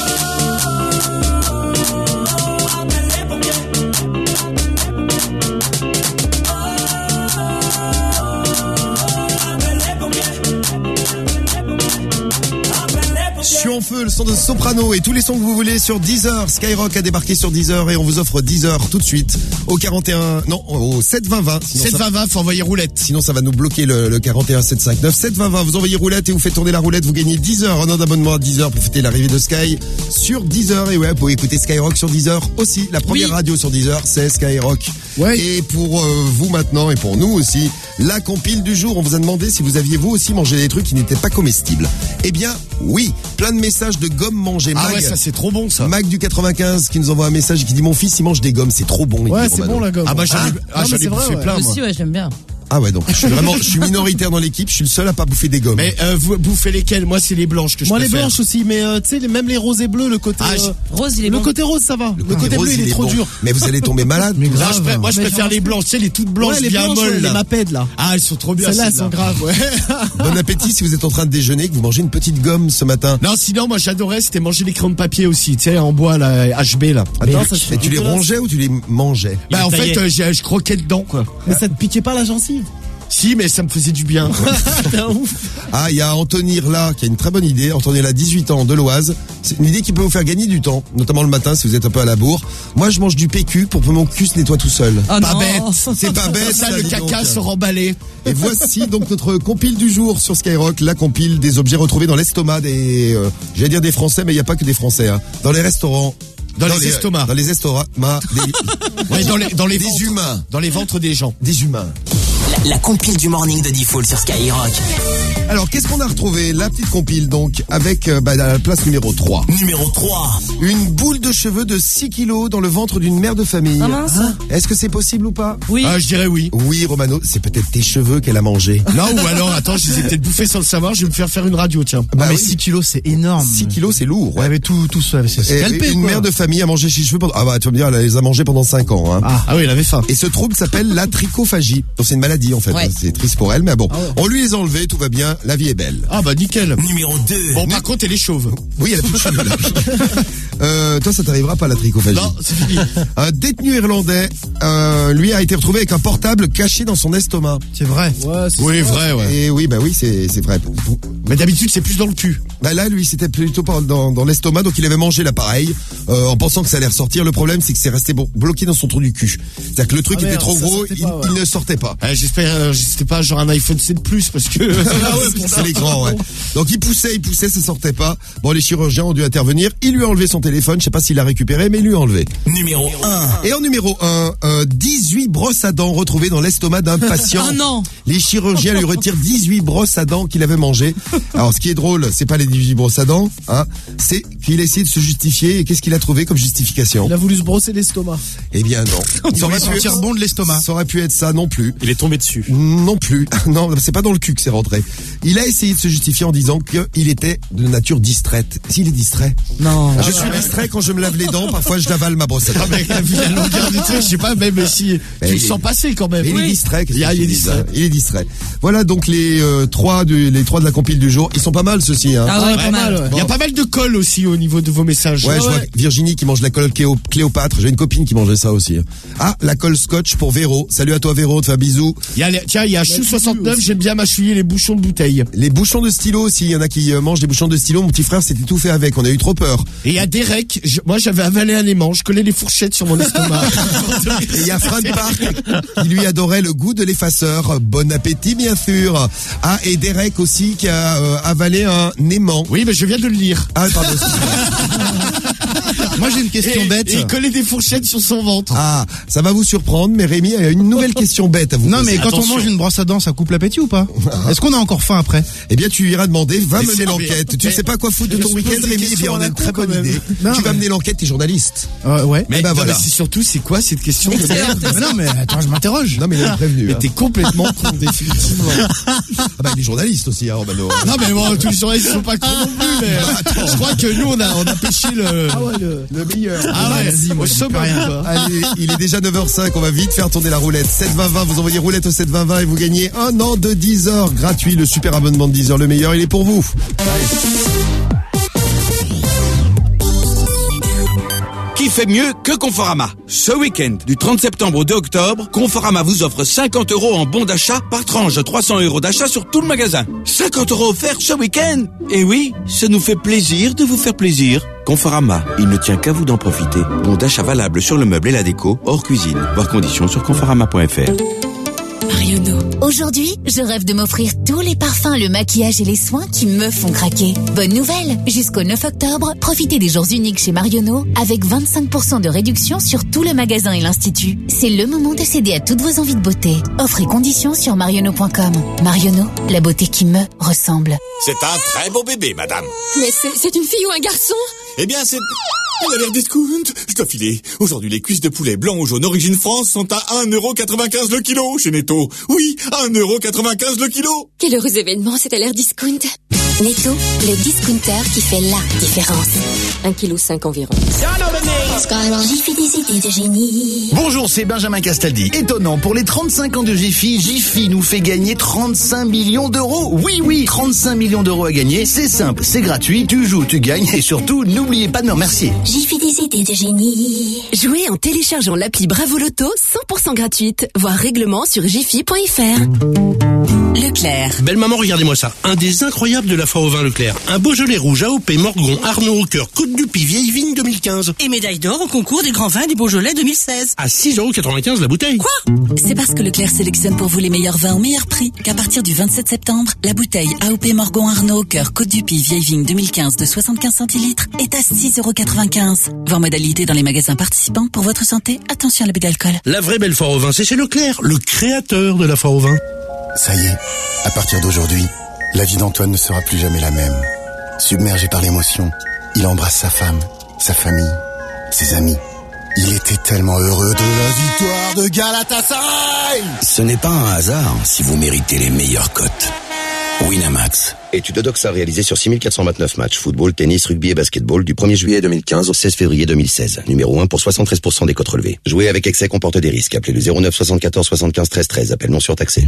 Appelle les pompiers. Je suis en feu, le son de Soprano et tous les sons que vous voulez sur Deezer. Skyrock a débarqué sur Deezer et on vous offre Deezer tout de suite au quarante et un, non, au sept vingt vingt. sept vingt vingt, faut envoyer roulette. Sinon ça va nous bloquer le, le quarante et un sept cinq neuf. sept vingt vingt, vous envoyez roulette et vous faites tourner la roulette, vous gagnez Deezer, un an d'abonnement à Deezer pour fêter l'arrivée de Sky sur Deezer. Et ouais, vous pouvez écouter Skyrock sur Deezer aussi. La première Oui. radio sur Deezer, c'est Skyrock. Ouais. Et pour euh, vous maintenant et pour nous aussi, la compile du jour. On vous a demandé si vous aviez vous aussi mangé des trucs qui n'étaient pas comestibles. Eh bien, oui. Plein de messages de gomme mangée. Ah Mag, ouais, ça c'est trop bon ça. Mag du quatre-vingt-quinze qui nous envoie un message et qui dit mon fils il mange des gommes, c'est trop bon. il Ouais, dit c'est Romano. bon la gomme. Ah bah j'en ai, Ah, ah, non, j'en mais ai c'est vrai, bouffé ouais. plein Moi moi. aussi, ouais, j'aime bien. Ah ouais, donc je suis vraiment, je suis minoritaire dans l'équipe, je suis le seul à pas bouffer des gommes. Mais euh, vous bouffez lesquelles? Moi, c'est les blanches que je Moi, les préfère. blanches aussi, mais euh, tu sais, les- même les roses et bleus, le côté Ah, euh, Rose, il est le bon. côté rose, ça va. Le, côté rose, bleu, il est trop bon. dur. Mais vous allez tomber malade. Non, grave. je pré- moi, je Mais préfère j'en- les blanches, tu sais, les toutes blanches Ouais, les bien blanches, molles. ouais, là. les mapèdes là. Ah, elles sont trop bien. Celles-là, elles celles-là. sont graves, ouais. Bon appétit si vous êtes en train de déjeuner, que vous mangez une petite gomme ce matin. Non, sinon, moi, j'adorais, c'était manger les crayons de papier aussi, tu sais, en bois, là, H B, là. Attends, ça, je Et tu les rongeais ou tu les mangeais? Bah, en taillait. fait, euh, j'ai- je croquais dedans, quoi. Mais ça te piquait pas la gencive? Si, mais ça me faisait du bien. T'es un ouf. Ah, il y a Anthony là qui a une très bonne idée. Anthony là, dix-huit ans, de l'Oise. C'est une idée qui peut vous faire gagner du temps, notamment le matin si vous êtes un peu à la bourre. Moi, je mange du P Q pour que mon cul se nettoie tout seul. Oh Pas non. bête. C'est pas bête, Ça, ça, le dis caca donc. se remballer. Et voici donc notre compile du jour sur Skyrock, la compile des objets retrouvés dans l'estomac des, euh, j'allais dire des Français, mais il n'y a pas que des Français, hein. Dans les restaurants. Dans les estomacs. Dans les estomacs, des, Ouais, dans les, dans les des ventres. humains. Dans les ventres des gens. Des humains. La, la compile du morning de Default sur Skyrock. Alors, qu'est-ce qu'on a retrouvé? La petite compile, donc, avec euh, bah, la place numéro trois. Numéro trois. Une boule de cheveux de six kilos dans le ventre d'une mère de famille. Ah mince. Hein? Est-ce que c'est possible ou pas? Oui. Ah, je dirais oui. Oui, Romano, c'est peut-être tes cheveux qu'elle a mangé. Non, ou alors, attends, je les ai peut-être bouffés sans le savoir, je vais me faire faire une radio, tiens. Bah mais oui. six kilos, c'est énorme. six kilos, c'est lourd. Ouais, Ouais. mais tout, tout ça, c'est Et scalpé, une quoi. mère de famille a mangé ses cheveux pendant... Ah bah, tu vas me dire, elle les a mangés pendant cinq ans. Hein. Ah. Ah oui, elle avait faim. Et ce trouble s'appelle la trichophagie. Donc c'est une maladie en fait. Ouais. C'est triste pour elle, mais bon. On lui les a enlevés, tout va bien, la vie est belle. Ah bah nickel. Numéro deux. Bon, par contre, elle est chauve. Oui, elle a plus de cheveux là. euh, toi, ça t'arrivera pas la trichophagie. Non, c'est fini. Un détenu irlandais, euh, lui a été retrouvé avec un portable caché dans son estomac. C'est vrai. Ouais, c'est Oui, ça. vrai, ouais. Et oui, bah oui, c'est c'est vrai. Mais d'habitude, c'est plus dans le cul. Bah là, lui, c'était plutôt pas dans, dans l'estomac, donc il avait mangé l'appareil euh, en pensant que ça allait ressortir. Le problème, c'est que c'est resté bo- bloqué dans son trou du cul. C'est-à-dire que le truc Ah était merde, trop ça gros, sortait il, pas, ouais. il ne sortait pas. Euh, J'espère, euh, c'était pas genre un iPhone sept Plus parce que. Ah ouais, c'est l'écran, ouais. Donc il poussait, il poussait, ça sortait pas. Bon, les chirurgiens ont dû intervenir. Il lui a enlevé son téléphone. Je sais pas s'il l'a récupéré, mais il lui a enlevé. Numéro un. Et en numéro un, euh, dix-huit brosses à dents retrouvées dans l'estomac d'un patient. Ah non. Les chirurgiens lui retirent dix-huit brosses à dents qu'il avait mangées. Alors, ce qui est drôle, c'est pas les dix-huit brosses à dents, hein, c'est qu'il a essayé de se justifier. Et qu'est-ce qu'il a trouvé comme justification? Il a voulu se brosser l'estomac. Eh bien, non. Il aurait sentir bon de l'estomac. Ça aurait pu être ça non plus. Il est tombé dessus. Non plus. Non, c'est pas dans le cul que c'est rentré. Il a essayé de se justifier en disant qu'il était de nature distraite. S'il est distrait. Non. Je suis distrait quand je me lave les dents. Parfois, je l'avale ma brosse à dents. Ah, mais vu la longueur du truc, je sais pas, même si Mais tu le il est- sens passer quand même. Mais il est Oui. distrait. qu'est-ce Il, y a- que il est tu dis, distrait. hein Il est distrait. Voilà donc les euh, trois du, les trois de la compile du jour. Ils sont pas mal ceux-ci. Hein. Ah ouais, pas mal. ouais. Il y a pas mal de colle aussi au niveau de vos messages. Ouais, je vois Virginie qui mange la colle Cléo- Cléopâtre. J'ai une copine qui mangeait ça aussi. Ah, la colle Scotch pour Véro. Salut à toi Véro, te fais un bisou. Il y a les- tiens, il y a Chou soixante-neuf, j'aime bien mâchouiller les bouchons de bouteille. Les bouchons de stylo aussi. Il y en a qui euh, mangent des bouchons de stylo. Mon petit frère s'est étouffé avec. On a eu trop peur. Et il y a Derek, je- moi j'avais avalé un aimant, je collais les fourchettes sur mon estomac. Et il y a Fran Park qui lui adorait le goût de l'effaceur. Bon appétit bien sûr. Ah, et Derek aussi qui a euh, avalé un aimant. Oui, mais je viens de le lire. Ah, pardon. Moi, j'ai une question et, bête. Et il collait des fourchettes sur son ventre. Ah, ça va vous surprendre, mais Rémi a une nouvelle question bête à vous Non, poser. mais quand Attention. on mange une brosse à dents, ça coupe l'appétit ou pas? Est-ce qu'on a encore faim après? Eh bien, tu iras demander, va Mais mener c'est- l'enquête. Tu mais- sais pas quoi foutre de mais ton je pose week-end, des Rémi? Eh questions bien, on à a la une con, très quand bonne même. idée. Non, tu vas mais- mener l'enquête, t'es journaliste. Euh, ouais. Mais Eh ben non, voilà. mais c'est surtout, c'est quoi cette question de merde? Mais non, mais attends, je m'interroge. Non, mais il est prévenu. Mais hein. t'es complètement con, définitivement. Ah bah, il est journaliste aussi, hein, Romano. Non, mais bon, tous les journalistes ils sont pas cons non plus, mais je crois que nous, on a, on a pêché le, Ah ouais, le, Le meilleur. ah ouais, Vas-y, moi, au je dis summum, plus rien. quoi. Allez, il est déjà neuf heures cinq, on va vite faire tourner la roulette. sept vingt vingt, vous envoyez roulette au sept vingt vingt et vous gagnez un an de dix heures gratuit. Le super abonnement de dix heures, le meilleur, il est pour vous. Qui fait mieux que Conforama? Ce week-end, du trente septembre au deux octobre, Conforama vous offre cinquante euros en bon d'achat par tranche de trois cents euros d'achat sur tout le magasin. cinquante euros offerts ce week-end. Et oui, ça nous fait plaisir de vous faire plaisir. Conforama, il ne tient qu'à vous d'en profiter. Bon d'achat valable sur le meuble et la déco, hors cuisine. Voir conditions sur conforama point f r. Marionneau. Aujourd'hui, je rêve de m'offrir tous les parfums, le maquillage et les soins qui me font craquer. Bonne nouvelle, jusqu'au neuf octobre, profitez des jours uniques chez Marionneau avec vingt-cinq pour cent de réduction sur tout le magasin et l'institut. C'est le moment de céder à toutes vos envies de beauté. Offre et conditions sur marionneau point com. Marionneau, la beauté qui me ressemble. C'est un très beau bébé, madame. Mais c'est c'est une fille ou un garçon? Eh bien, c'est... On a l'air discount. Je dois filer. Aujourd'hui, les cuisses de poulet blanc ou jaune origine France sont à un euro quatre-vingt-quinze le kilo chez Netto. Oui, un euro quatre-vingt-quinze le kilo. Quel heureux événement, c'est à l'air discount. Netto, le discounter qui fait la différence. un virgule cinq kilos environ. Jiffy, des idées de génie. Bonjour, c'est Benjamin Castaldi. Étonnant, pour les trente-cinq ans de Jiffy, Jiffy nous fait gagner trente-cinq millions d'euros. Oui, oui, trente-cinq millions d'euros à gagner. C'est simple, c'est gratuit. Tu joues, tu gagnes et surtout, n'oubliez pas de me remercier. Jiffy, des idées de génie. Jouez en téléchargeant l'appli Bravo Loto, cent pour cent gratuite. Voir règlement sur jiffy point f r. Leclerc. Belle maman, regardez-moi ça. Un des incroyables de la foire au vin Leclerc. Un Beaujolais rouge A O P Morgon, Arnaud au cœur, Côte du Py, Vieille Vigne deux mille quinze. Et médaille d'or au concours des grands vins du Beaujolais deux mille seize. À six euros quatre-vingt-quinze la bouteille. Quoi? C'est parce que Leclerc sélectionne pour vous les meilleurs vins au meilleur prix qu'à partir du vingt-sept septembre, la bouteille A O P Morgon, Arnaud au cœur, Côte du Py, Vieille Vigne deux mille quinze de soixante-quinze centilitres est à six euros quatre-vingt-quinze. Voir modalité dans les magasins participants. Pour votre santé, attention à l'abus d'alcool. La vraie belle foire au vin, c'est chez Leclerc, le créateur de la foire au vin. Ça y est, à partir d'aujourd'hui, la vie d'Antoine ne sera plus jamais la même. Submergé par l'émotion, il embrasse sa femme, sa famille, ses amis. Il était tellement heureux de la victoire de Galatasaray. Ce n'est pas un hasard si vous méritez les meilleures cotes. Winamax. Étude Doxa réalisée sur six mille quatre cent vingt-neuf matchs. Football, tennis, rugby et basketball du premier juillet deux mille quinze au seize février deux mille seize. Numéro un pour soixante-treize pour cent des cotes relevées. Jouer avec excès comporte des risques. Appelez le zéro neuf soixante-quatorze soixante-quinze treize treize. Appel non surtaxé.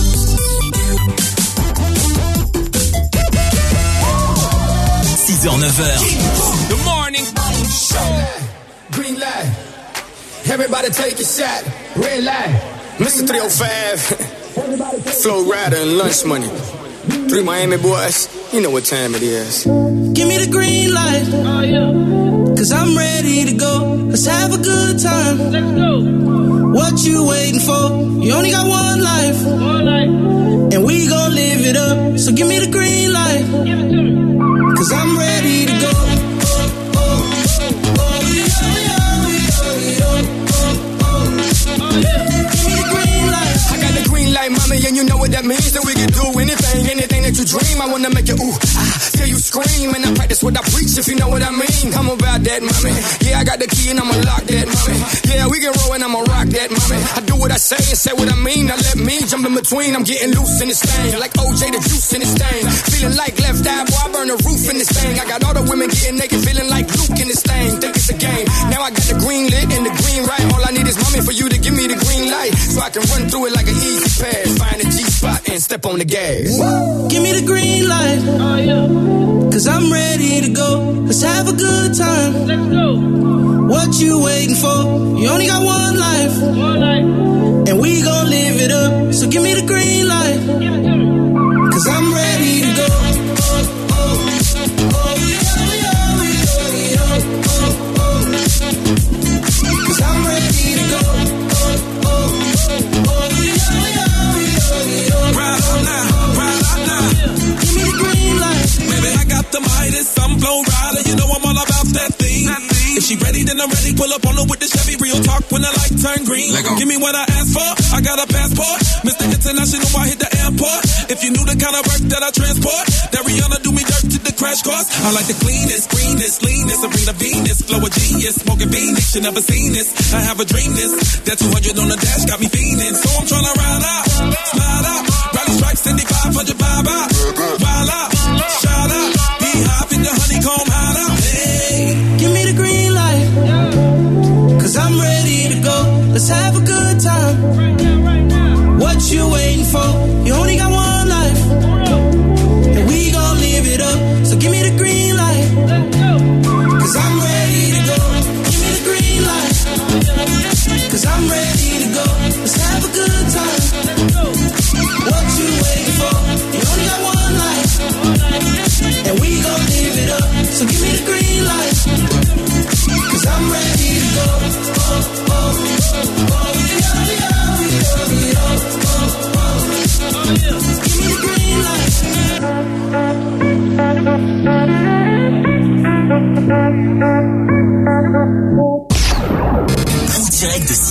six heures neuf heures. Good morning. Green light. Everybody take a shot. Red light. Mister three oh five. Flow Rider and Lunch Money. Three Miami boys. You know what time it is. Give me the green light. Oh, yeah. Cause I'm ready to go. Let's have a good time. Let's go. What you waiting for? You only got one life. One life. And we gon' live it up. So give me the green light. Give it to me. Cause I'm ready to go. Mommy, and you know what that means, that we can do anything, anything that you dream. I wanna make you ooh, ah, feel you scream, and I practice what I preach, if you know what I mean. I'm about that, mommy. Yeah, I got the key and I'ma lock that, mommy. Yeah, we can roll and I'ma rock that, mommy. I do what I say and say what I mean. Now let me jump in between. I'm getting loose in this thing, like O J the juice in this thing. Feeling like left eye, boy, I burn the roof in this thing. I got all the women getting naked, feeling like Luke in this thing. Think it's a game. Now I got the green lit and the green right. All I need is mommy for you to give me the green light, so I can run through it like an easy pass. Find a G-spot and step on the gas. Give me the green light. Oh, yeah. Cause I'm ready to go. Let's have a good time. Let's go. What you waiting for? You only got one life. One life. And we gon' live it up. So give me the green light. Give it to me. Cause I'm ready to go. Oh, oh, oh, yeah, yeah, yeah, yeah, oh, oh. Cause I'm ready to go. Oh, oh, oh, oh, yeah, yeah. Ride on now, ride on now. Give me the green light. Baby, I got the Midas, I'm Flow Rider. You know I'm all about that thing. If she ready, then I'm ready. Pull up on her with the Chevy. Real talk when the light turn green. Give me what I asked for. I got a passport. Mister International, I hit the airport. If you knew the kind of work that I transport, that Rihanna do me dirt to the crash course. I like the cleanest, greenest, leanest, Serena Venus, flow of genius, smoking Phoenix. You never seen this. I have a dream this. That two hundred on the dash got me fiending. So I'm tryna ride out, slide out. Rally strike, seventy-five hundred vibe out. Wild out, shout out. Be high in the honeycomb hideout. Hey, give me the green light. Cause I'm ready to go. Let's have a good time. What you waiting for? You only got one life. And we gon' live it up. So give me the green light. Cause I'm ready to go. Give me the green light. Cause I'm ready to go. Let's have a good time. What you waiting for? You only got one life.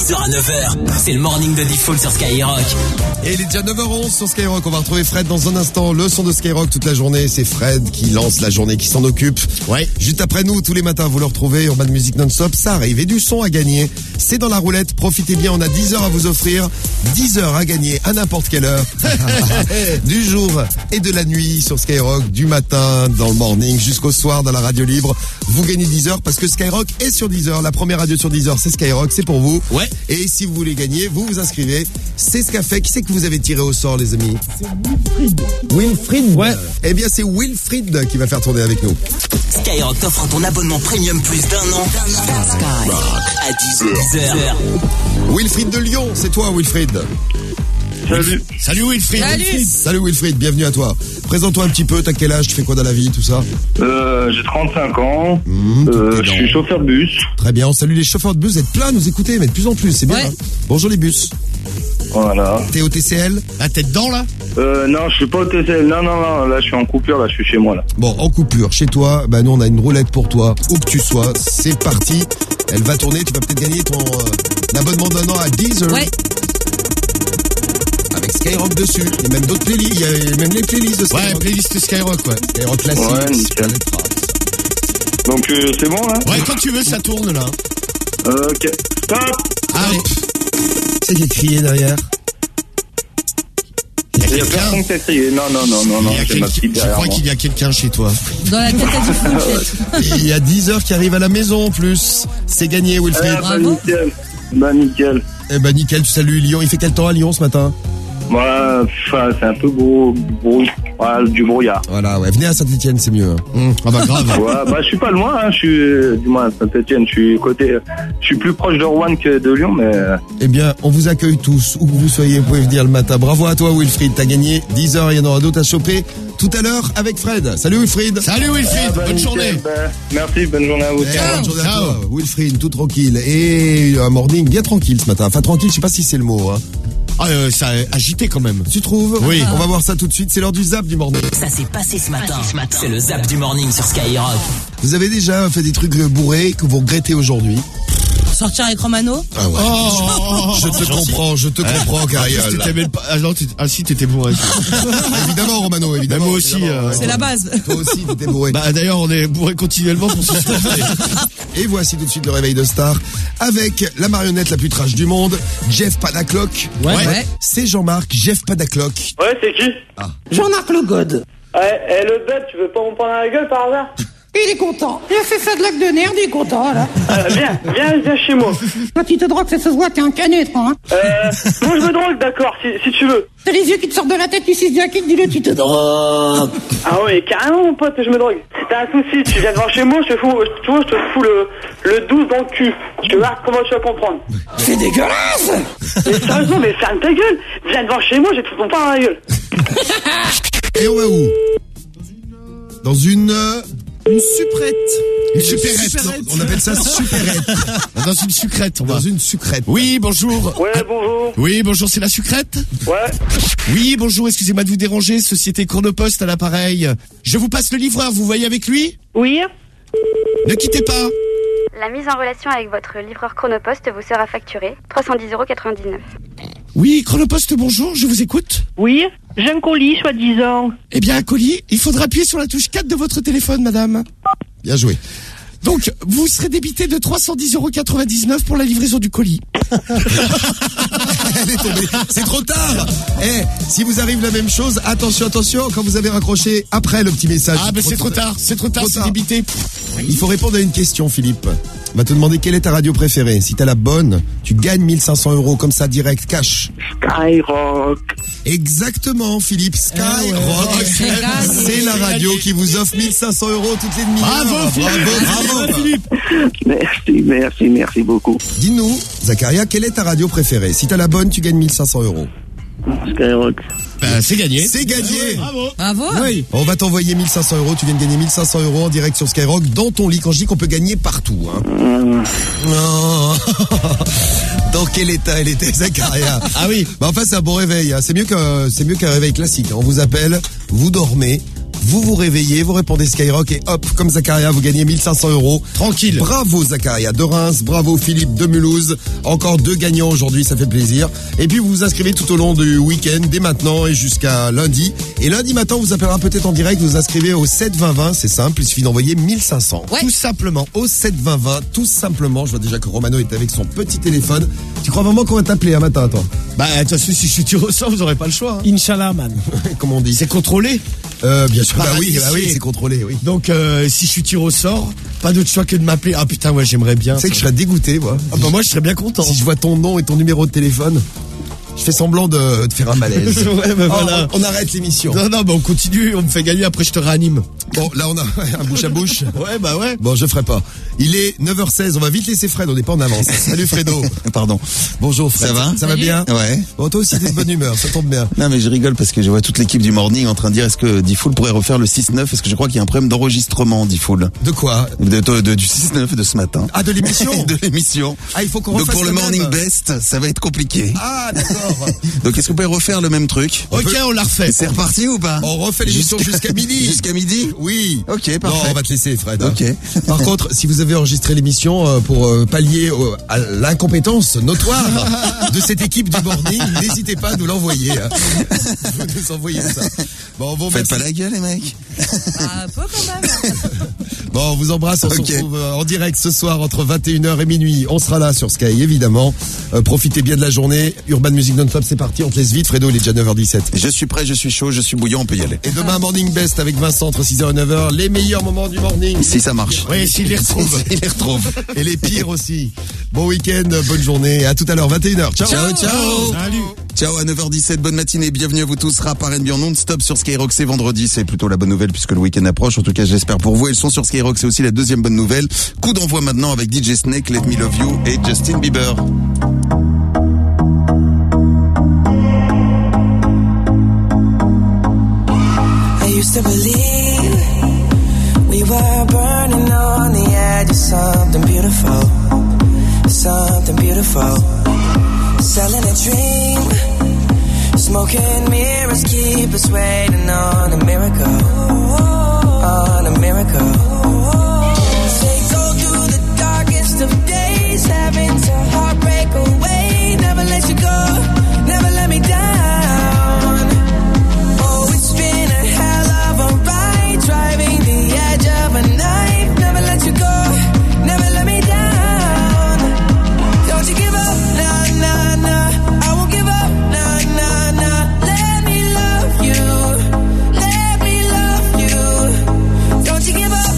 dix heures à neuf heures. C'est le morning de Diffoul sur Skyrock. Et il est déjà neuf heures onze sur Skyrock. On va retrouver Fred dans un instant. Le son de Skyrock toute la journée. C'est Fred qui lance la journée, qui s'en occupe. Ouais. Juste après nous, tous les matins, vous le retrouvez. Urban Music Non-Stop. Ça arrive. Et du son à gagner. C'est dans la roulette. Profitez bien. On a dix heures à vous offrir. dix heures à gagner à n'importe quelle heure. Du jour et de la nuit sur Skyrock. Du matin dans le morning jusqu'au soir dans la radio libre. Vous gagnez dix heures parce que Skyrock est sur dix heures. La première radio sur dix heures, c'est Skyrock. C'est pour vous. Ouais. Et si vous voulez gagner, vous vous inscrivez. C'est ce qu'a fait. Qui c'est que vous avez tiré au sort, les amis? Wilfried. Wilfried. Ouais. Eh bien, c'est Wilfried qui va faire tourner avec nous. Skyrock t'offre ton abonnement premium plus d'un an. Skyrock à dix heures. Wilfried de Lyon, c'est toi, Wilfried. Salut. Salut Wilfried. Salut. Salut Wilfried, bienvenue à toi. Présente-toi un petit peu, t'as quel âge, tu fais quoi dans la vie, tout ça? Euh, j'ai trente-cinq ans, mmh, euh, je suis chauffeur de bus. Très bien, on salue les chauffeurs de bus, vous êtes plein à nous écouter, mais de plus en plus, c'est bien. Ouais. Hein. Bonjour les bus. Voilà. T'es au T C L? Ah, t'es dedans là? Euh, non, je suis pas au T C L, non, non, non, là je suis en coupure, là je suis chez moi là. Bon, en coupure, chez toi, bah nous on a une roulette pour toi, où que tu sois, c'est parti. Elle va tourner, tu vas peut-être gagner ton euh, abonnement d'un an à Deezer. Ouais. Avec Skyrock dessus. Il y a même d'autres playlists, il y a même les playlists de Skyrock. Ouais, playlist de Skyrock, ouais. Skyrock classique. Ouais, nickel. Donc euh, c'est bon là? Ouais, quand tu veux, ça tourne là. Euh, ok, stop. Allez. C'est qui a crié derrière? Il y a personne qui a crié, non, non, non, non, non, Il y a c'est quel- ma petite Je derrière crois moi. qu'il y a quelqu'un chez toi. Dans la tête à du Il y a dix heures qui arrivent à la maison en plus. C'est gagné, Eh Wilfried. bah Bravo. nickel, bah nickel. Eh ben nickel, tu salues Lyon. Il fait quel temps à Lyon ce matin? Moi, enfin, c'est un peu gros, gros, voilà, du brouillard. Voilà, ouais. Venez à Saint-Etienne, c'est mieux. Mmh. Ah bah grave. Ouais, bah je suis pas loin, hein, je suis, du moins à Saint-Etienne, je suis côté, je suis plus proche de Rouen que de Lyon, mais Eh bien, on vous accueille tous, où que vous soyez, vous pouvez venir le matin. Bravo à toi, Wilfried. T'as gagné dix heures, il y en aura d'autres à choper tout à l'heure avec Fred. Salut, Wilfried. Salut Wilfried, Ah, bah, bonne nickel, journée. bah, merci, bonne journée à vous. Eh, Ciao. bonne journée à Ciao. toi, Wilfried, tout tranquille. Et un morning bien tranquille ce matin. Enfin, tranquille, je sais pas si c'est le mot. Hein. Ah, euh, ça a agité quand même. Tu trouves? Oui. On va voir ça tout de suite. C'est l'heure du zap du morning. Ça s'est passé ce matin. C'est le zap du morning sur Skyrock. Vous avez déjà fait des trucs bourrés que vous regrettez aujourd'hui? Sortir avec Romano. Ah ouais. Oh, je te comprends, je te comprends, En plus, Cariole. t'étais même pas. Ah non, t'étais- ah si, t'étais bourré. Évidemment, Romano, Bah, évidemment. moi aussi. évidemment. euh, C'est la base. Toi aussi, t'étais bourré. Bah d'ailleurs, on est bourré continuellement pour se supporter. Et voici tout de suite le réveil de star avec la marionnette la plus trash du monde, Jeff Padaclock. Ouais. Ouais. C'est Jean-Marc, Jeff Padaclock. Ouais, c'est qui? Jean-Marc Le God. Ouais, eh, le bête, tu veux pas me prendre à la gueule par hasard? Il est content. Il a fait ça de lac de nerfs, il est content, là. Euh, viens, viens, viens chez moi. Quand tu te drogues, ça se voit, t'es un canet, toi, hein. Euh, moi je me drogue, d'accord, si, si tu veux. T'as les yeux qui te sortent de la tête, tu sais bien qui te dit le, tu te drogues. Ah ouais, carrément, mon pote, je me drogue. Si t'as un souci, tu viens devant chez moi, je te fous, tu vois, je te fous le, le douze dans le cul. Je te voir comment tu vas comprendre. C'est dégueulasse. Mais sérieusement, mais ferme ta gueule. Viens devant chez moi, je vais te foutre ton pain dans la gueule. Et on va où? Dans une... euh, Une supprette. Une supérette. supérette. Non, on appelle ça supérette. Dans une sucrète, on va. Dans une sucrète. Oui, bonjour. Ouais, bonjour. Oui, bonjour, c'est la sucrète? Ouais. Oui, bonjour, excusez-moi de vous déranger, société Chronopost à l'appareil. Je vous passe le livreur, vous voyez avec lui? Oui. Ne quittez pas. La mise en relation avec votre livreur Chronopost vous sera facturée trois cent dix euros quatre-vingt-dix-neuf. Oui, Chronopost, bonjour, je vous écoute. Oui, j'ai un colis, soi-disant. Eh bien, un colis, il faudra appuyer sur la touche quatre de votre téléphone, madame. Bien joué. Donc, vous serez débité de trois cent dix euros quatre-vingt-dix-neuf pour la livraison du colis. Elle est tombée. C'est trop tard. Eh, si vous arrive la même chose, attention, attention, quand vous avez raccroché après le petit message. Ah, ben c'est trop tard, c'est trop tard, c'est débité. Il faut répondre à une question, Philippe. On va te demander quelle est ta radio préférée. Si t'as la bonne, tu gagnes mille cinq cents euros comme ça, direct, cash. Skyrock. Exactement, Philippe. Skyrock. Oh, c'est gagné. C'est la radio qui vous offre mille cinq cents euros toutes les demi-heures. Bravo, Philippe. Bravo, Philippe. Merci, merci, merci beaucoup. Dis-nous, Zacharia, quelle est ta radio préférée? Si t'as la bonne, tu gagnes mille cinq cents euros. Skyrock. Ben, c'est gagné. C'est gagné. Bravo. Bravo. Oui. On va t'envoyer mille cinq cents euros. Tu viens de gagner mille cinq cents euros en direct sur Skyrock dans ton lit. Quand je dis qu'on peut gagner partout, hein. Mmh. Non. Dans quel état elle était, Zacharia? Ah oui. Bah enfin, c'est un bon réveil. Hein. C'est mieux que c'est mieux qu'un réveil classique. On vous appelle, vous dormez, vous vous réveillez, vous répondez Skyrock et hop, comme Zakaria, vous gagnez mille cinq cents euros. Tranquille. Bravo Zakaria de Reims, bravo Philippe de Mulhouse. Encore deux gagnants aujourd'hui, ça fait plaisir. Et puis vous vous inscrivez tout au long du week-end, dès maintenant et jusqu'à lundi. Et lundi matin, on vous appellera peut-être en direct, vous vous inscrivez au sept vingt vingt, c'est simple, il suffit d'envoyer mille cinq cents. Ouais. Tout simplement, au sept vingt vingt, tout simplement. Je vois déjà que Romano est avec son petit téléphone. Tu crois vraiment qu'on va t'appeler un matin, toi? Bah, de toute façon, si je suis tiré au sort, vous aurez pas le choix. Hein. Inch'Allah, man. Comment on dit? C'est contrôlé. Euh, bien sûr. Bah, Bah, oui, bah oui, c'est- c'est contrôlé, oui. Donc, euh, si je suis tiré au sort, pas d'autre choix que de m'appeler. Ah putain, ouais, j'aimerais bien. Tu sais ça. que je serais dégoûté, moi. Ah bah moi, je serais bien content. Si je vois ton nom et ton numéro de téléphone, je fais semblant de, de faire un malaise. Ouais, bah, Oh, voilà. on, on arrête l'émission. Non, non, bah on continue, on me fait gagner, après je te réanime. Bon, là on a un bouche à bouche. Ouais, bah ouais. Bon, je ferai pas. Il est neuf heures seize, on va vite laisser Fred, on n'est pas en avance. Salut Fredo. Pardon. Bonjour Fred. Ça va? Ça va bien? Ouais. Bon, toi aussi t'es de bonne humeur, ça tombe bien. Non mais je rigole parce que je vois toute l'équipe du Morning en train de dire est-ce que Diffoul pourrait refaire le six neuf, est-ce que je crois qu'il y a un problème d'enregistrement Diffoul. De quoi? de, de, de- Du six neuf de ce matin. Ah, de l'émission? De l'émission. Ah, il faut qu'on Donc refasse pour le le Morning même. Best, ça va être compliqué. Ah, d'accord. Donc est-ce qu'on peut refaire le même truc? Ok, on la refait. C'est reparti ou pas? On refait l'émission jusqu'à midi. Jusqu'à midi? Oui. Ok, Non, parfait. on va te laisser Fred. hein. Ok. Par contre, si vous avez enregistré l'émission euh, pour euh, pallier euh, à l'incompétence notoire de cette équipe du Morning, n'hésitez pas à nous l'envoyer. Hein. Vous nous envoyez ça. Bon, on vous Faites remercie. pas la gueule les mecs. Ah, un peu quand même. Bon, on vous embrasse, on Ok. se retrouve euh, en direct ce soir entre vingt et une heures et minuit. On sera là sur Sky, évidemment. Euh, profitez bien de la journée. Urban Music Non-Stop, c'est parti, on te laisse vite. Fredo, il est déjà neuf heures dix-sept. Je suis prêt, je suis chaud, je suis bouillant, on peut y aller. Et demain, Morning Best avec Vincent entre six heures et neuf heures. Les meilleurs moments du morning. Si ça marche. Oui, s'il les retrouve. Il les retrouve. Et les pires aussi. Bon week-end, bonne journée. À tout à l'heure, vingt et une heures. Ciao. Ciao, ciao. Salut. Ciao à neuf heures dix-sept, bonne matinée, bienvenue à vous tous, rap R and B en non-stop sur Skyrock, c'est vendredi, c'est plutôt la bonne nouvelle puisque le week-end approche, en tout cas j'espère pour vous, elles sont sur Skyrock, c'est aussi la deuxième bonne nouvelle. Coup d'envoi maintenant avec D J Snake, Let Me Love You et Justin Bieber. I used to believe we were burning on the edge of something beautiful, something beautiful. Selling a dream, smoking mirrors keep us waiting on a miracle, on a miracle. They go through the darkest of days, having to heartbreak away. Never let you go, never let me down. Oh, it's been a hell of a ride, driving the edge of a knife. Never let you go, never let me down. Don't you give up, nah, nah, nah. I won't give up, nah, nah, nah. Let me love you, let me love you. Don't you give up,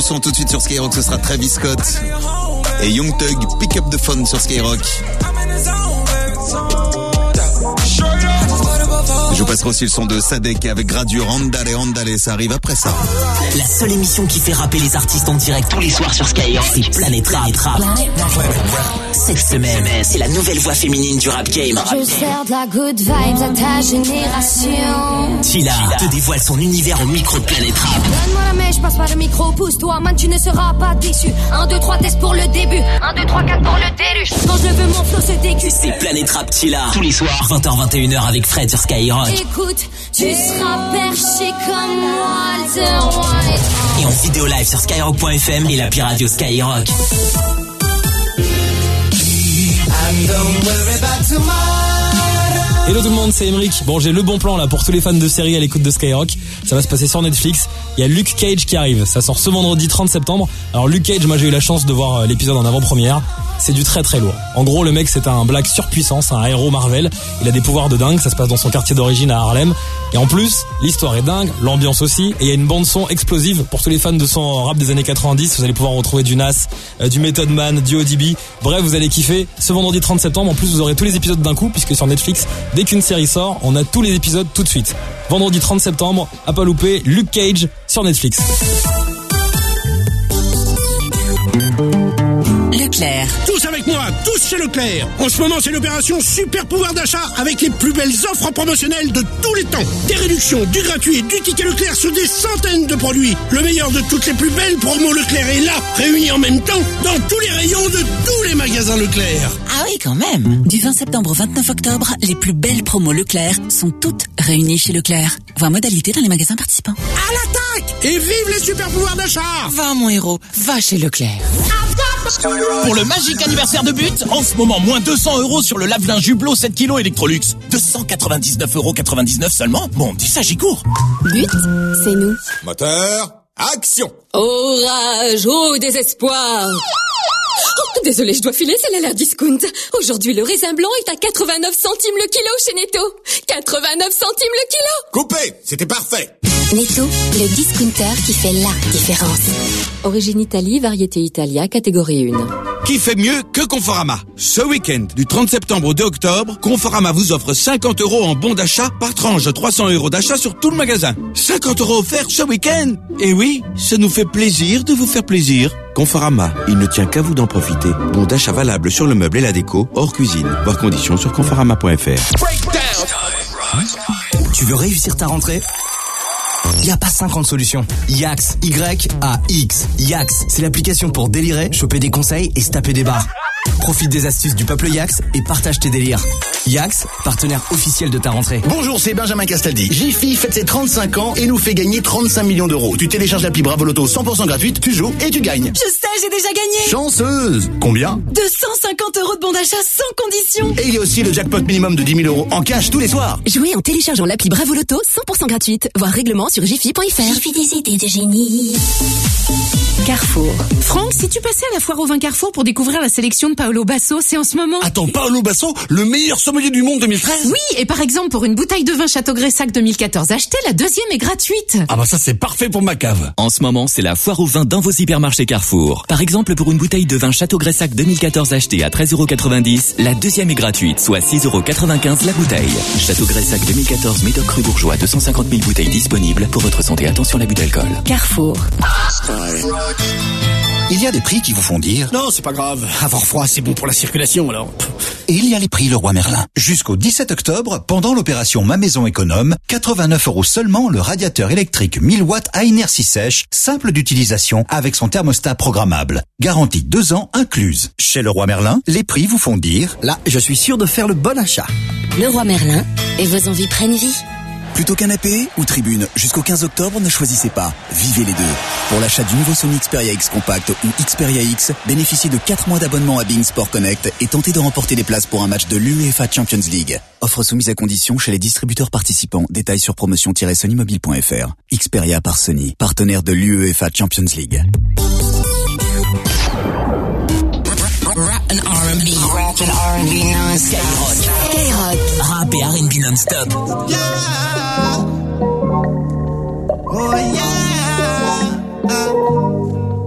son tout de suite sur Skyrock, ce sera Travis Scott et Young Thug, Pick Up the Phone sur Skyrock. Je vous passerai aussi le son de Sadek avec Gradure, Andale, Andale, ça arrive après ça. La seule émission qui fait rapper les artistes en direct tous les soirs sur Skyrock, c'est Planète Rap. Cette semaine, c'est la nouvelle voix féminine du rap game. Je sers de la good vibes à ta génération. Tila te dévoile son univers au micro de Planète Rap. Donne-moi la mèche, passe pas le micro, pousse-toi, man, tu ne seras pas déçu. un, deux, trois, test pour le début. un, deux, trois, quatre pour le déluge. Quand je veux mon flow, c'est décu. C'est Planète Rap Tila. Tous les soirs, vingt heures, vingt et une heures avec Fred sur Skyrock. Écoute, tu seras perché comme Walter White. Et en vidéo live sur skyrock point f m et l'appli radio Skyrock. Hello tout le monde, c'est Emeric. Bon, j'ai le bon plan là pour tous les fans de séries à l'écoute de Skyrock. Ça va se passer sur Netflix. Il y a Luke Cage qui arrive. Ça sort ce vendredi trente septembre. Alors Luke Cage, moi j'ai eu la chance de voir l'épisode en avant-première. C'est du très très lourd. En gros, le mec c'est un black surpuissant, c'est un héros Marvel. Il a des pouvoirs de dingue. Ça se passe dans son quartier d'origine à Harlem. Et en plus, l'histoire est dingue, l'ambiance aussi. Et il y a une bande son explosive pour tous les fans de son rap des années quatre-vingt-dix. Vous allez pouvoir retrouver du Nas, euh, du Method Man, du O D B. Bref, vous allez kiffer. Ce vendredi trente septembre, en plus vous aurez tous les épisodes d'un coup, puisque sur Netflix, dès qu'une série sort, on a tous les épisodes tout de suite. Vendredi trente septembre, à pas louper, Luke Cage sur Netflix. Leclerc. Tous avec moi, tous chez Leclerc. En ce moment, c'est l'opération Super Pouvoir d'achat avec les plus belles offres promotionnelles de tous les temps. Des réductions, du gratuit et du ticket Leclerc sur des centaines de produits. Le meilleur de toutes les plus belles promos Leclerc est là, réunis en même temps dans tous les rayons de tous les magasins Leclerc. Ah oui, quand même. Du vingt septembre au vingt-neuf octobre, les plus belles promos Leclerc sont toutes réunies chez Leclerc. Voir modalité dans les magasins participants. À l'attaque et vive les super pouvoirs d'achat. Va mon héros, va chez Leclerc. Pour le magique anniversaire de But, en ce moment, moins deux cents euros sur le lave-linge Hublot sept kilos Electrolux. deux cent quatre-vingt-dix-neuf euros quatre-vingt-dix-neuf seulement. Bon, dis ça, j'y cours. But, c'est nous. Moteur, action. Orage, au désespoir. Oh, désolé, je dois filer, c'est l'alerte discount. Aujourd'hui, le raisin blanc est à quatre-vingt-neuf centimes le kilo chez Netto. quatre-vingt-neuf centimes le kilo. Coupé, c'était parfait. Netto, le discounter qui fait la différence. Origine Italie, variété Italia, catégorie un. Qui fait mieux que Conforama? Ce week-end, du trente septembre au deux octobre, Conforama vous offre cinquante euros en bon d'achat par tranche de trois cents euros d'achat sur tout le magasin. cinquante euros offerts ce week-end. Et oui, ça nous fait plaisir de vous faire plaisir. Conforama, il ne tient qu'à vous d'en profiter. Bon d'achat valable sur le meuble et la déco, hors cuisine. Voir conditions sur conforama point f r. Tu veux réussir ta rentrée ? Il n'y a pas cinquante solutions. Yax, Y A X. Yax, c'est l'application pour délirer, choper des conseils et se taper des barres. Profite des astuces du peuple Yax et partage tes délires. Yax, partenaire officiel de ta rentrée. Bonjour, c'est Benjamin Castaldi. Jiffy fête ses trente-cinq ans et nous fait gagner trente-cinq millions d'euros. Tu télécharges l'appli Bravo Loto cent pour cent gratuite, tu joues et tu gagnes. Je sais, j'ai déjà gagné. Chanceuse. Combien? deux cent cinquante euros de bon d'achat sans condition. Et il y a aussi le jackpot minimum de dix mille euros en cash tous les soirs. Jouez en téléchargeant l'appli Bravo Loto cent pour cent gratuite. Voir règlement sur jiffy point f r. Jiffy, des idées de génie. Carrefour. Franck, si tu passais à la foire au vin Carrefour pour découvrir la sélection de Paolo Basso, c'est en ce moment. Attends, Paolo Basso, le meilleur sommelier du monde deux mille treize? Oui, et par exemple, pour une bouteille de vin Château Gressac deux mille quatorze achetée, la deuxième est gratuite. Ah bah ça c'est parfait pour ma cave. En ce moment, c'est la foire au vin dans vos hypermarchés Carrefour. Par exemple, pour une bouteille de vin Château Gressac deux mille quatorze achetée à treize euros quatre-vingt-dix, la deuxième est gratuite, soit six euros quatre-vingt-quinze la bouteille. Château Gressac deux mille quatorze Médoc Rue Bourgeois, deux cent cinquante mille bouteilles disponibles. Pour votre santé, attention à l'abus d'alcool. Carrefour. Il y a des prix qui vous font dire... Non, c'est pas grave. Avoir froid, c'est bon pour la circulation, alors. Et il y a les prix Leroy Merlin. Jusqu'au dix-sept octobre, pendant l'opération Ma Maison Économe, quatre-vingt-neuf euros seulement le radiateur électrique mille watts à inertie sèche, simple d'utilisation avec son thermostat programmable. Garantie deux ans incluse. Chez Leroy Merlin, les prix vous font dire... Là, je suis sûr de faire le bon achat. Leroy Merlin, et vos envies prennent vie. Plutôt canapé ou tribune, jusqu'au quinze octobre, ne choisissez pas. Vivez les deux. Pour l'achat du nouveau Sony Xperia X Compact ou Xperia X, bénéficiez de quatre mois d'abonnement à Bing Sport Connect et tentez de remporter des places pour un match de l'UEFA Champions League. Offre soumise à condition chez les distributeurs participants. Détails sur promotion tiret sony mobile point f r. Xperia par Sony, partenaire de l'UEFA Champions League. Rap and R and B. Rap and R and B non-stop. Skyrock. Rap et R and B non-stop. Yeah. Oh yeah.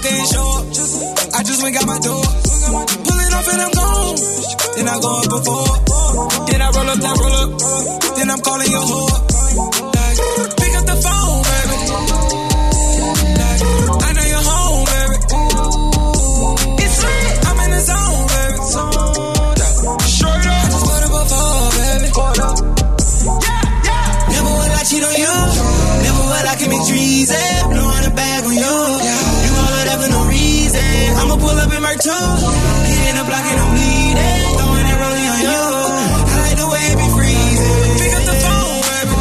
ain't short. I just went got my door. Pulling off and I'm gone. Then I go up before. Then I roll up, then roll up. Then I'm calling your whore. Like, pick up the phone, baby. Like, I know you're home, baby. It's lit. I'm in the zone, baby. Straight up. I just put up before, baby. Yeah, yeah. Never will I cheat on you. Never will I commit treason. Blowing a bag on you. You all of that for no reason. I'ma pull up in my two. Hitting the block and I'm bleeding. Throwing it rolling on you. I like the way it be freezing. Pick up the phone, baby.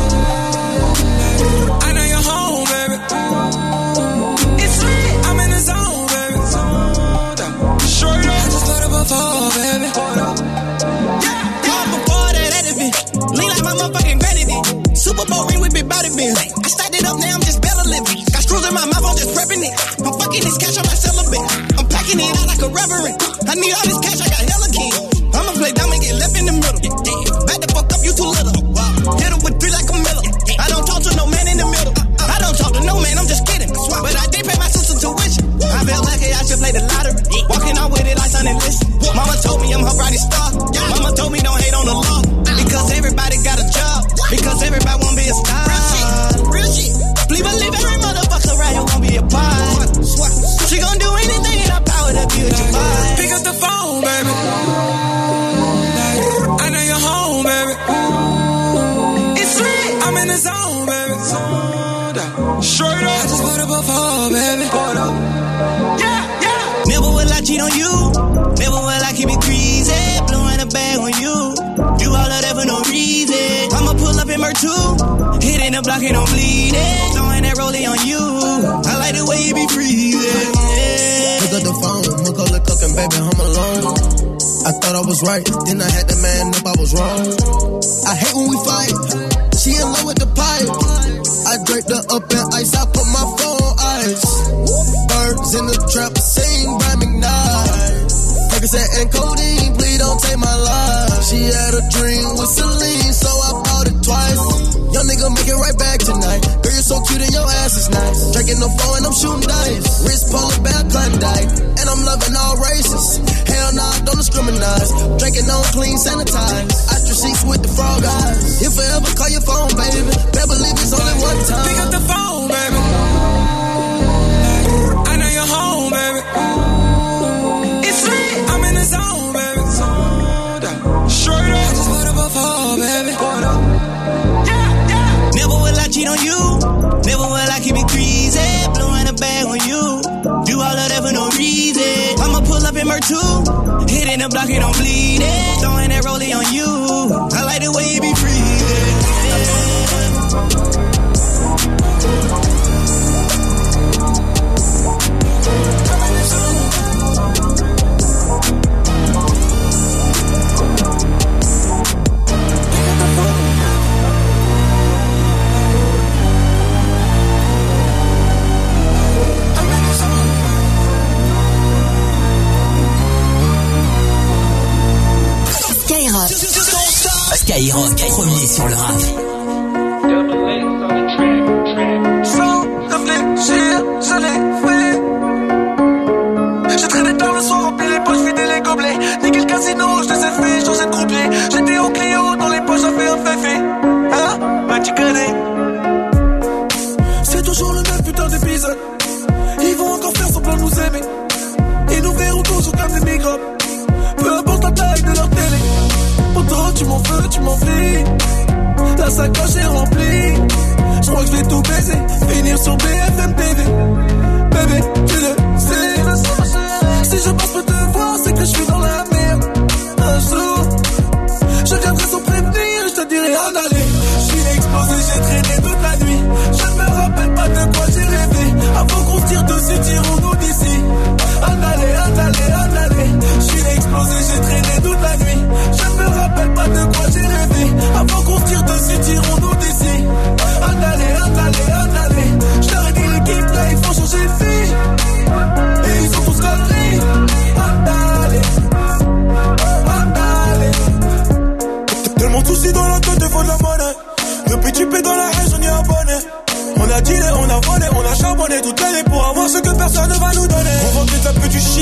I know you're home, baby. It's lit. I'm in the zone, baby. Straight up. I just put up before, baby. Yeah, yeah. Before that, that is me. Lean like my motherfucking granny did. Super Bowl ring with big body bins. I stacked it up, now I'm just Bella living. Got screws in my mouth, I'm just prepping it. I'm fucking this cash on my celibate. I'm packing it out like a reverend. I need all this cash, I got hella king. I'ma play dumb and get left in the middle. Back the fuck up, you too little. Hit him with three like a Miller. I don't talk to no man in the middle. I don't talk to no man, I'm just kidding. But I did pay my sister tuition. I feel lucky I should play the lottery. Walking out with it like Sonny Liston. Mama told me I'm her brightest star. Mama told me don't hate on the law. Because everybody got a job. Because everybody wanna be a star. Real shit. Please believe every motherfucker around you gon' be a part. She gon' do anything in her power to be with your vibe. Pick up the phone, baby. I know you're home, baby. It's lit. I'm in the zone, baby. Straight up. I just put up before, baby. Yeah, yeah. Never will I cheat on you. Never will I keep it greasy. Blowing a bag on you. Do all of that for no reason. I'ma pull up in my two. Hitting the block and I'm bleeding. Throwing that rollie on you. I like the way you be breathing. Yeah. Pick up the phone. Macaulay Culkin, baby, home alone. I thought I was right. Then I had to man up, I was wrong. I hate when we fight. She in love with the pipe. I draped her up in ice. I put my phone on ice. Birds in the trap, sing by McKnight. Percocet and codeine, please don't take my life. She had a dream with Celine, so I bought it twice. Young nigga make it right back tonight. Girl, you're so cute and your ass is nice. Drinking the phone and I'm shooting dice. Wrist polar bear Klondike, and I'm loving all races. Hell nah, don't discriminate. Drinking on clean, sanitized. After seats with the frog eyes. If I ever call your phone, baby, better believe it's only one time. Pick up the phone, baby. I know you're home, baby. It's lit. I'm in the zone, baby. Straight up. I just put up before, baby. Yeah, yeah. Never will I cheat on you. Never will I keep it greasy. Blowing a bag on you. Do all of that for no reason. I'ma pull up in my two. Hitting the block and I'm bleeding. Throwing that rollie on you. I like the way you be breathing. Skyrock, premier sur le rap. Sans réfléchir, je l'ai fait. J'ai traîné tard le soir, rempli les poches, vidé les gobelets. Niqué le casino, je les ai fait changer de croupier. J'étais au Clio, dans les poches, j'avais un féfé. Hein? Bah tu connais. C'est toujours le même putain d'épisode. Ils vont encore faire semblant de nous aimer. Ils nous verront toujours comme des microbes. Peu importe la taille de leur télé. Pourtant tu m'en veux, tu m'envies. La sacoche est remplie. Je crois que je vais tout baiser. Finir sur B F M T V. Bébé, tu le sais. Si je pense pas te voir, c'est que je suis dans la merde. Un jour, je viendrai sans prévenir. Je te dirai en aller. Je suis explosé, j'ai traîné toute la nuit. Je ne me rappelle pas de quoi j'ai rêvé. Avant qu'on se tire dessus, tirons-nous d'ici. En aller, en aller, en aller. Je suis explosé, j'ai traîné toute la nuit. Je ne me rappelle pas de quoi j'ai rêvé. Avant qu'on se tire dessus, tirons-nous d'ici. En aller, en aller, en aller. Je leur ai dit l'équipe là, ils font changer de vie. Et ils sont tous conneries. En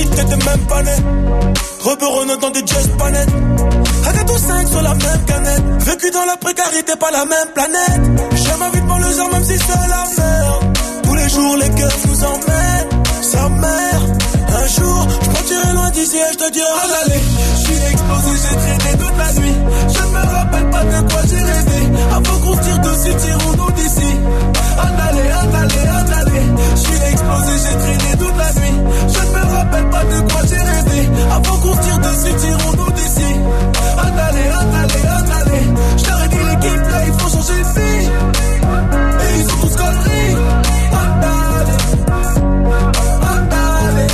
dit que t'étais même pas né. Reberonne dans des jazz panettes. Avec tous cinq sur la même canette. Vécu dans la précarité, pas la même planète. J'aime ma vie devant le genre, même si c'est la merde. Tous les jours, les cœurs nous emmènent. Sa mère, un jour, je partirai loin d'ici et je te dirai ah, allez. Je suis explosé, j'ai traîné toute la nuit. Je ne me rappelle pas de quoi j'ai rêvé. Avant qu'on tire dessus, tirons-nous d'ici. Andalé, andalé, andalé. Je suis explosé, j'ai traîné toute la nuit. Je ne me rappelle pas de quoi j'ai rêvé. Avant qu'on tire dessus, tirons-nous d'ici. Andalé, andalé, andalé. Je leur ai dit l'équipe là, il faut changer de vie. Et ils sont tous conneries. Andalé, andalé,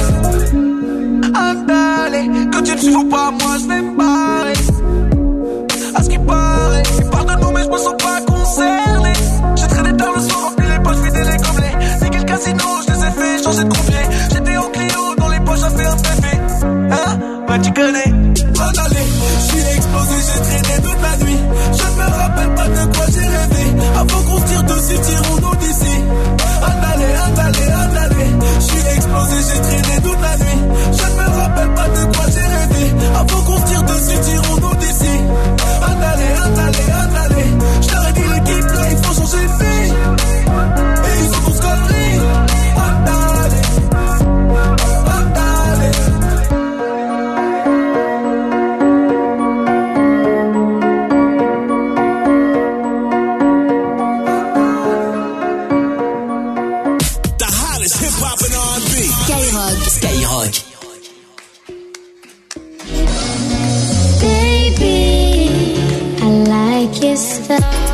andalé. Que tu ne suives pas, moi je vais me barrer. À ce qui paraît, ils parlent de nous mais je me sens pas concerné. J'ai traîné tard le soir, rempli les poches, vidé les gobelets. C'est quel casino, je les ai fait changer de croupier. J'étais au Clio, dans les poches, ça fait un bébé. Hein, bah tu connais. Andalé, je suis explosé, j'ai traîné toute la nuit. Je ne me rappelle pas de quoi j'ai rêvé. Avant qu'on tire dessus, tirons-nous d'ici. Andalé, andalé, andalé. Je suis explosé, j'ai traîné toute la nuit. Je ne me rappelle pas de quoi j'ai rêvé. Avant qu'on tire dessus, tirons-nous d'ici. Andalé, andalé, andalé. Je leur ai dit l'équipe là, il faut changer de vie. Et ils sont tous conneries. Andalé, andalé. The hottest hip-hop and R and B. Skyrock. Skyrock. Baby, I like your stuff.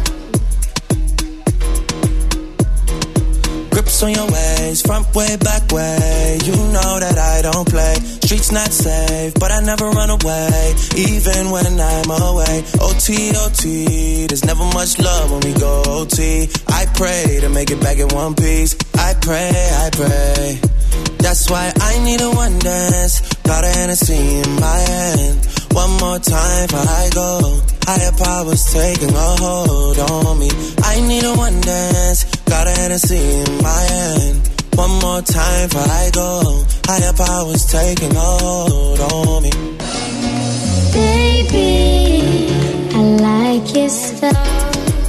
Grips on your ways, front way, back way. You know that I don't play. Streets not safe, but I never run away, even when I'm away. O T, O T, there's never much love when we go O T. I pray to make it back in one piece. I pray, I pray. That's why I need a one dance. Got a Hennessy in my hand. One more time before I go. Higher powers taking a hold on me. I need a one dance. Got a Hennessy in my hand. One more time before I go. Higher powers taking a hold on me. Baby, I like your stuff.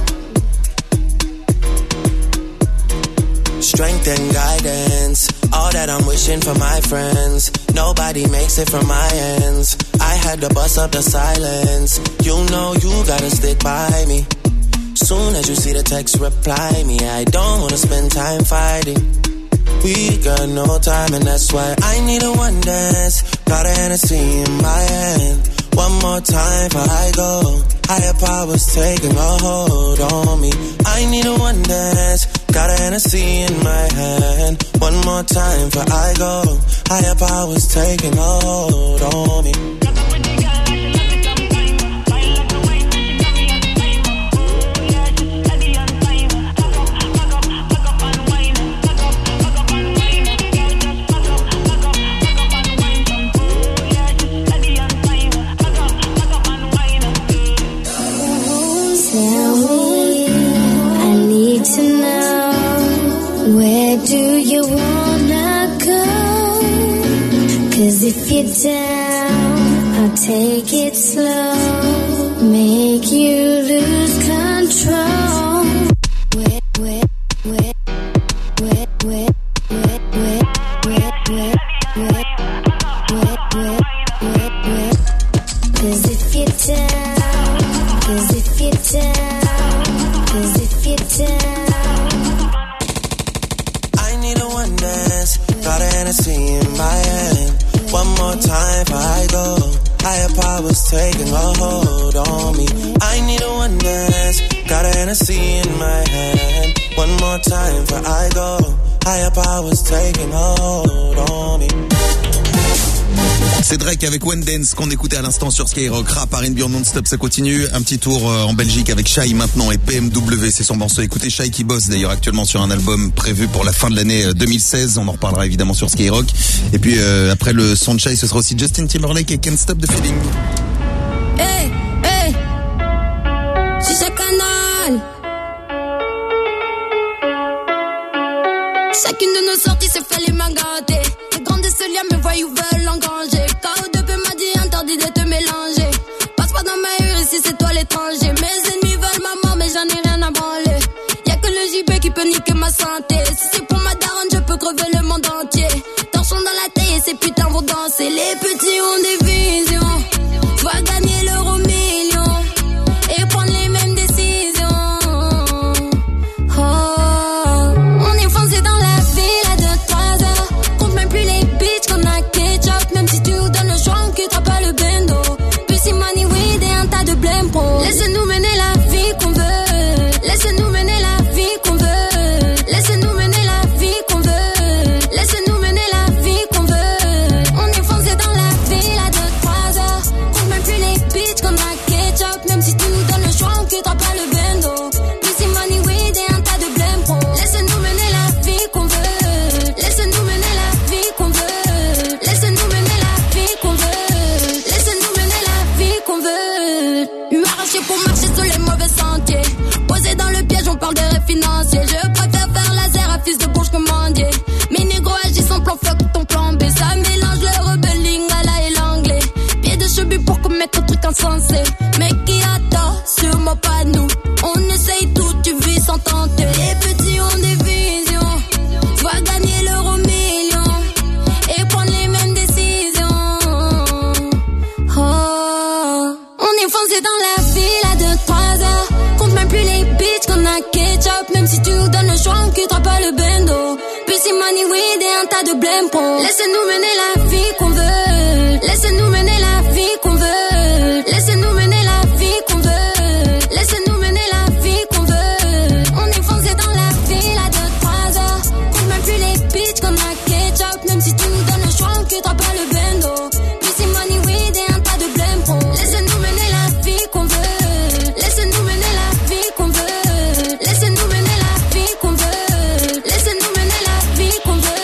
Strength and guidance, all that I'm wishing for my friends. Nobody makes it from my ends. I had to bust up the silence. You know you gotta stick by me. Soon as you see the text, reply me. I don't wanna spend time fighting. We got no time and that's why I need a one dance. Got a Hennessy in my hand. One more time before I go. Higher powers taking a hold on me. I need a one dance. Got a Hennessy in my hand. One more time before I go. Higher powers taking a hold on me. Tell me, I need to know, where do you wanna go? 'Cause if you're down, I'll take it slow, make you lose control. Where, where, where, where, where, where, where, where, where, where, where, where, where, where. 'Cause if you're down, 'cause if you're down, 'cause if you're down. I need a one dance. Got a Hennessy in my hand. One more time before I go. Higher powers taking a hold on me. I need a one dance. Got a Hennessy in my hand. One more time before I go. Higher powers taking a hold on me. C'est Drake avec One Dance qu'on écoutait à l'instant sur Skyrock. Rap, R and B en non-stop, ça continue. Un petit tour en Belgique avec Shai maintenant et P M W, c'est son morceau. Écoutez, Shai qui bosse d'ailleurs actuellement sur un album prévu pour la fin de l'année deux mille seize. On en reparlera évidemment sur Skyrock. Et puis euh, après le son de Shai, ce sera aussi Justin Timberlake et Can't Stop the Feeling. Hey, hey, c'est ce canal. Chacune de nos sorties se fait les mains gâtées. Les grandes familia, mes voyous veulent engranger. K O deux P m'a dit interdit de te mélanger. Passe pas dans ma rue, ici c'est toi l'étranger. Mes ennemis veulent ma mort, mais j'en ai rien à branler. Y'a que le J B qui peut niquer ma santé. Si c'est pour ma daronne, je peux crever le monde entier. Torchons dans la taille et ces putains vont danser. Les petits ont des visions, va gagner l'euro million et prendre les mêmes décisions. Oh, on est foncé dans la ville à deux trois heures. Compte même plus les bitches qu'on a ketchup. Même si tu nous donnes le choix, on quittera pas le bendo. Pussy money weed et un tas de blême pro. Laissez-nous mener la vie qu'on veut. Laissez-nous mener la vie qu'on veut. Laissez-nous mener la vie qu'on veut. Laissez-nous mener la vie qu'on veut. On est foncé dans la ville à deux trois heures. Compte même plus les bitches qu'on a ketchup. Même si tu nous donnes le choix, on quittera pas le bendo. Pussy money weed et un tas de blême pro. Laissez-nous mener la vie qu'on veut. Laissez-nous mener la vie qu'on veut. Laissez-nous mener la vie qu'on veut. Laissez-nous mener la vie qu'on veut. Lui arraché pour marcher sur les mauvais sentiers. Posé dans le piège, on parle des rêves financiers. Je préfère faire laser à fils de bourge commandier. Mes négros agissent en plan fuck ton plan B. Ça mélange le rebelle lingala et l'anglais. Pied de cheveux pour commettre un truc insensé. Mais qui attend, sûrement pas nous. On essaye tout, tu vis sans tenter. Les petits ont des visions, va gagner l'euro million et prendre les mêmes décisions. Oh, on est foncé dans la ville à deux trois heures. Compte même plus les bitches qu'on a ketchup. Même si tu nous donnes le choix, on quittera pas le bendo. Pussy money weed et un tas de blême pro. Laissez-nous mener la vie qu'on veut. Laissez-nous mener la vie qu'on veut. Laissez-nous mener la vie qu'on veut. Laissez-nous mener la vie qu'on veut. On est foncé dans la ville à deux trois heures. Compte même plus les bitches qu'on a ketchup. Même si tu nous donnes le choix, on quittera pas le bendo. Pussy money weed et un tas de blême pro. Laissez-nous mener la vie qu'on veut. Laissez-nous mener la vie qu'on veut. Laissez-nous mener la vie qu'on veut. Laissez-nous mener la vie qu'on veut.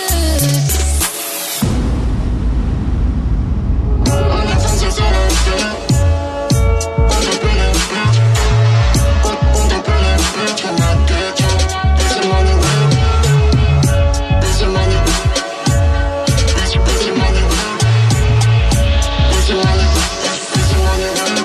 On est foncé sur la vie. On est plus les bitches. On est plus les bitches qu'on a ketchup. Pussy money weed. Pussy money weed. Pussy pussy money weed. Pussy money weed. Pussy money weed.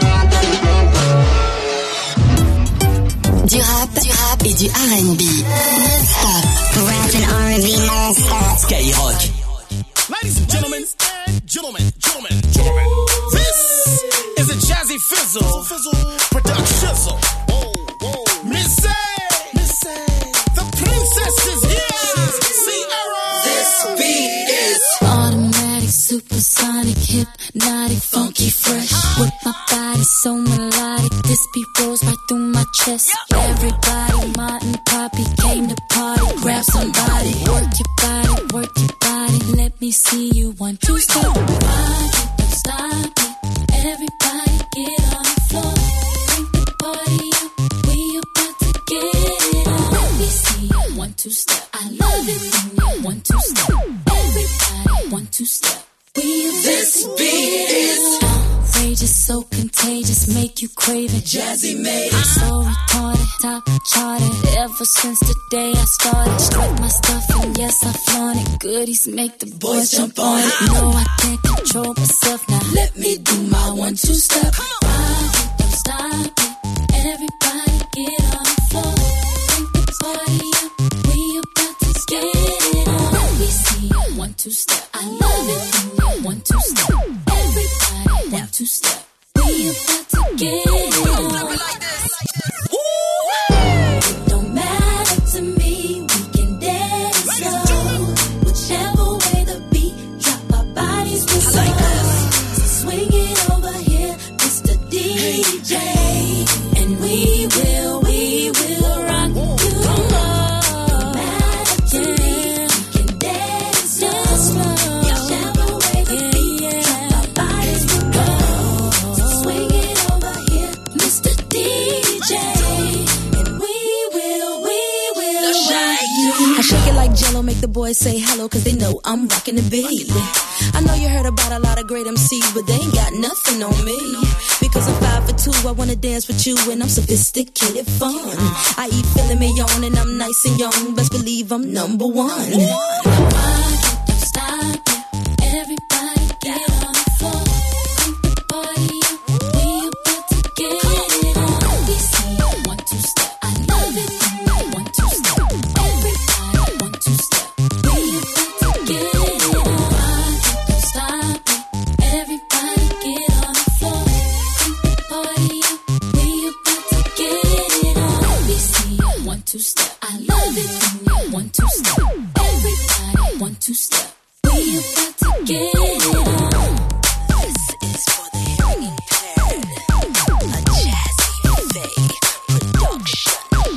Du rap, du rap et du R and B. Non-stop. Rap and R and B non-stop. Skyrock. Ladies and gentlemen, gentlemen, gentlemen, gentlemen, this is a Jazzy Fizzle, production. Missy, Missy, the princess is here. Sierra. This beat is automatic, supersonic, hypnotic, funky, fresh. With my body so melodic, this beat rolls right through my chest. Everybody, Martin, Poppy came to party. Grab somebody, work your body, work your body. Let me see you one, two, step. Rock it, don't stop it. Everybody get on the floor. Bring the party up, we about to get it on. Let me see you one, two, step. I love it when you one, two, step. Everybody, one, two, step. We This beat is outrageous, so contagious, make you crave it. Jazzy made it. So retarded, top charted. Ever since the day I started, strike my stuff and yes I flaunt it. Goodies make the boys jump on it. No, I can't control myself now. Let me do my one, two step. Rock it, don't stop it. Everybody get on the floor. Bring the party up, we about to get it on. Let me see you one, two, step. I love it when you one, two, step. Everybody one, two, step. We about to get it on. It don't matter to me, we can dance slow. Whichever way the beat drop, our bodies will slow. So swing it over here, Mister D J, and we will, we will rock you. No matter to me, we can dance just slow. Whichever way the beat drop, our bodies will go. So swing it over here, Mister D J, and we will, we will rock you. I shake it like Jello, make the boys say hello, cause they know I'm rocking the beat. I know you heard about a lot of great M Cs, but they ain't got nothing on me. Because I'm five for two, I wanna dance with you, and I'm sophisticated fun. I eat filet mignon, and I'm nice and young, best believe I'm number one. Rock it, don't stop it. two step. We about to get it on. This is for the hanging pad. A Jazzy Faye production.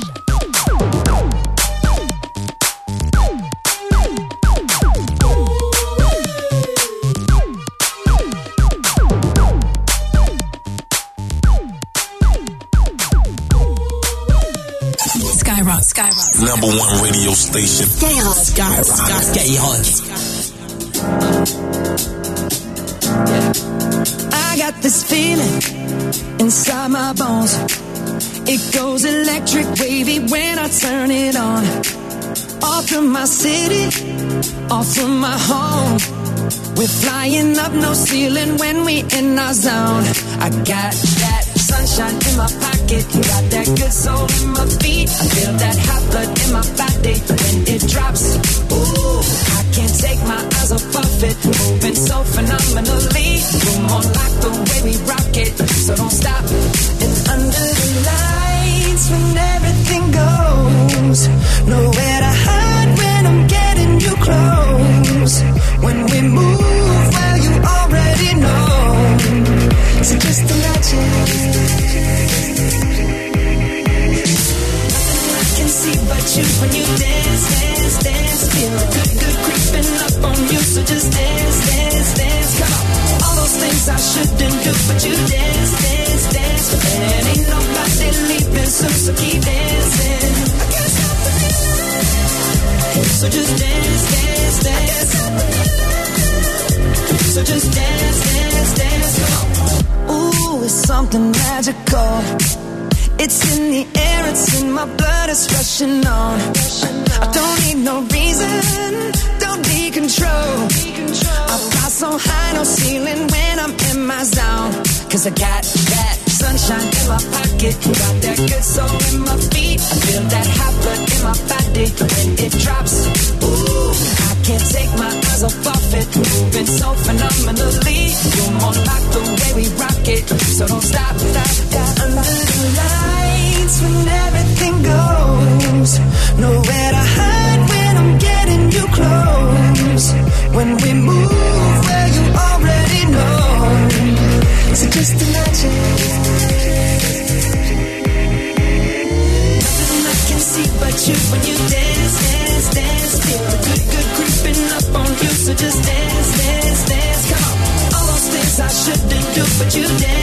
Skyrock, Skyrock. Number one radio station. Skyrock, Skyrock, Skyrock. I got this feeling inside my bones. It goes electric wavy when I turn it on. Off from my city, off from my home. We're flying up no ceiling when we in our zone. I got that sunshine in my pocket, got that good soul in my feet. I feel that hot blood in my body when it drops. Ooh, I can't take my eyes off of it, moving so phenomenally. You're more like the way we rock it, so don't stop. And under the lights when everything goes, nowhere to hide when I'm getting you close. When we move, well you already know. So just imagine. Nothing I can see but you when you dance, dance, dance. Feel good, good creeping up on you. So just dance, dance, dance. Come on. All those things I shouldn't do, but you dance, dance, dance. And ain't nobody leaving soon, so keep dancing. I can't stop the feeling. So just dance, dance, dance. So just dance, dance, dance. Come on. Ooh, it's something magical. It's in the air, it's in my blood, it's rushing on. I don't need no reason, don't need control. I fly so high, no ceiling when I'm in my zone. Cause I got that sunshine in my pocket, got that good soul in my feet. I feel that hot blood in my body when it drops. Ooh, I can't take my eyes off of it, moving so phenomenally. You're more like the way we rock it, so don't stop, stop, stop. Under the lights when everything goes, nowhere to hide when I'm getting you close. When we move, well you already know. So just imagine. Nothing I can see but you when you dance, dance, dance. Feel the good, good creeping up on you. So just dance, dance, dance. Come on. All those things I shouldn't do, but you dance.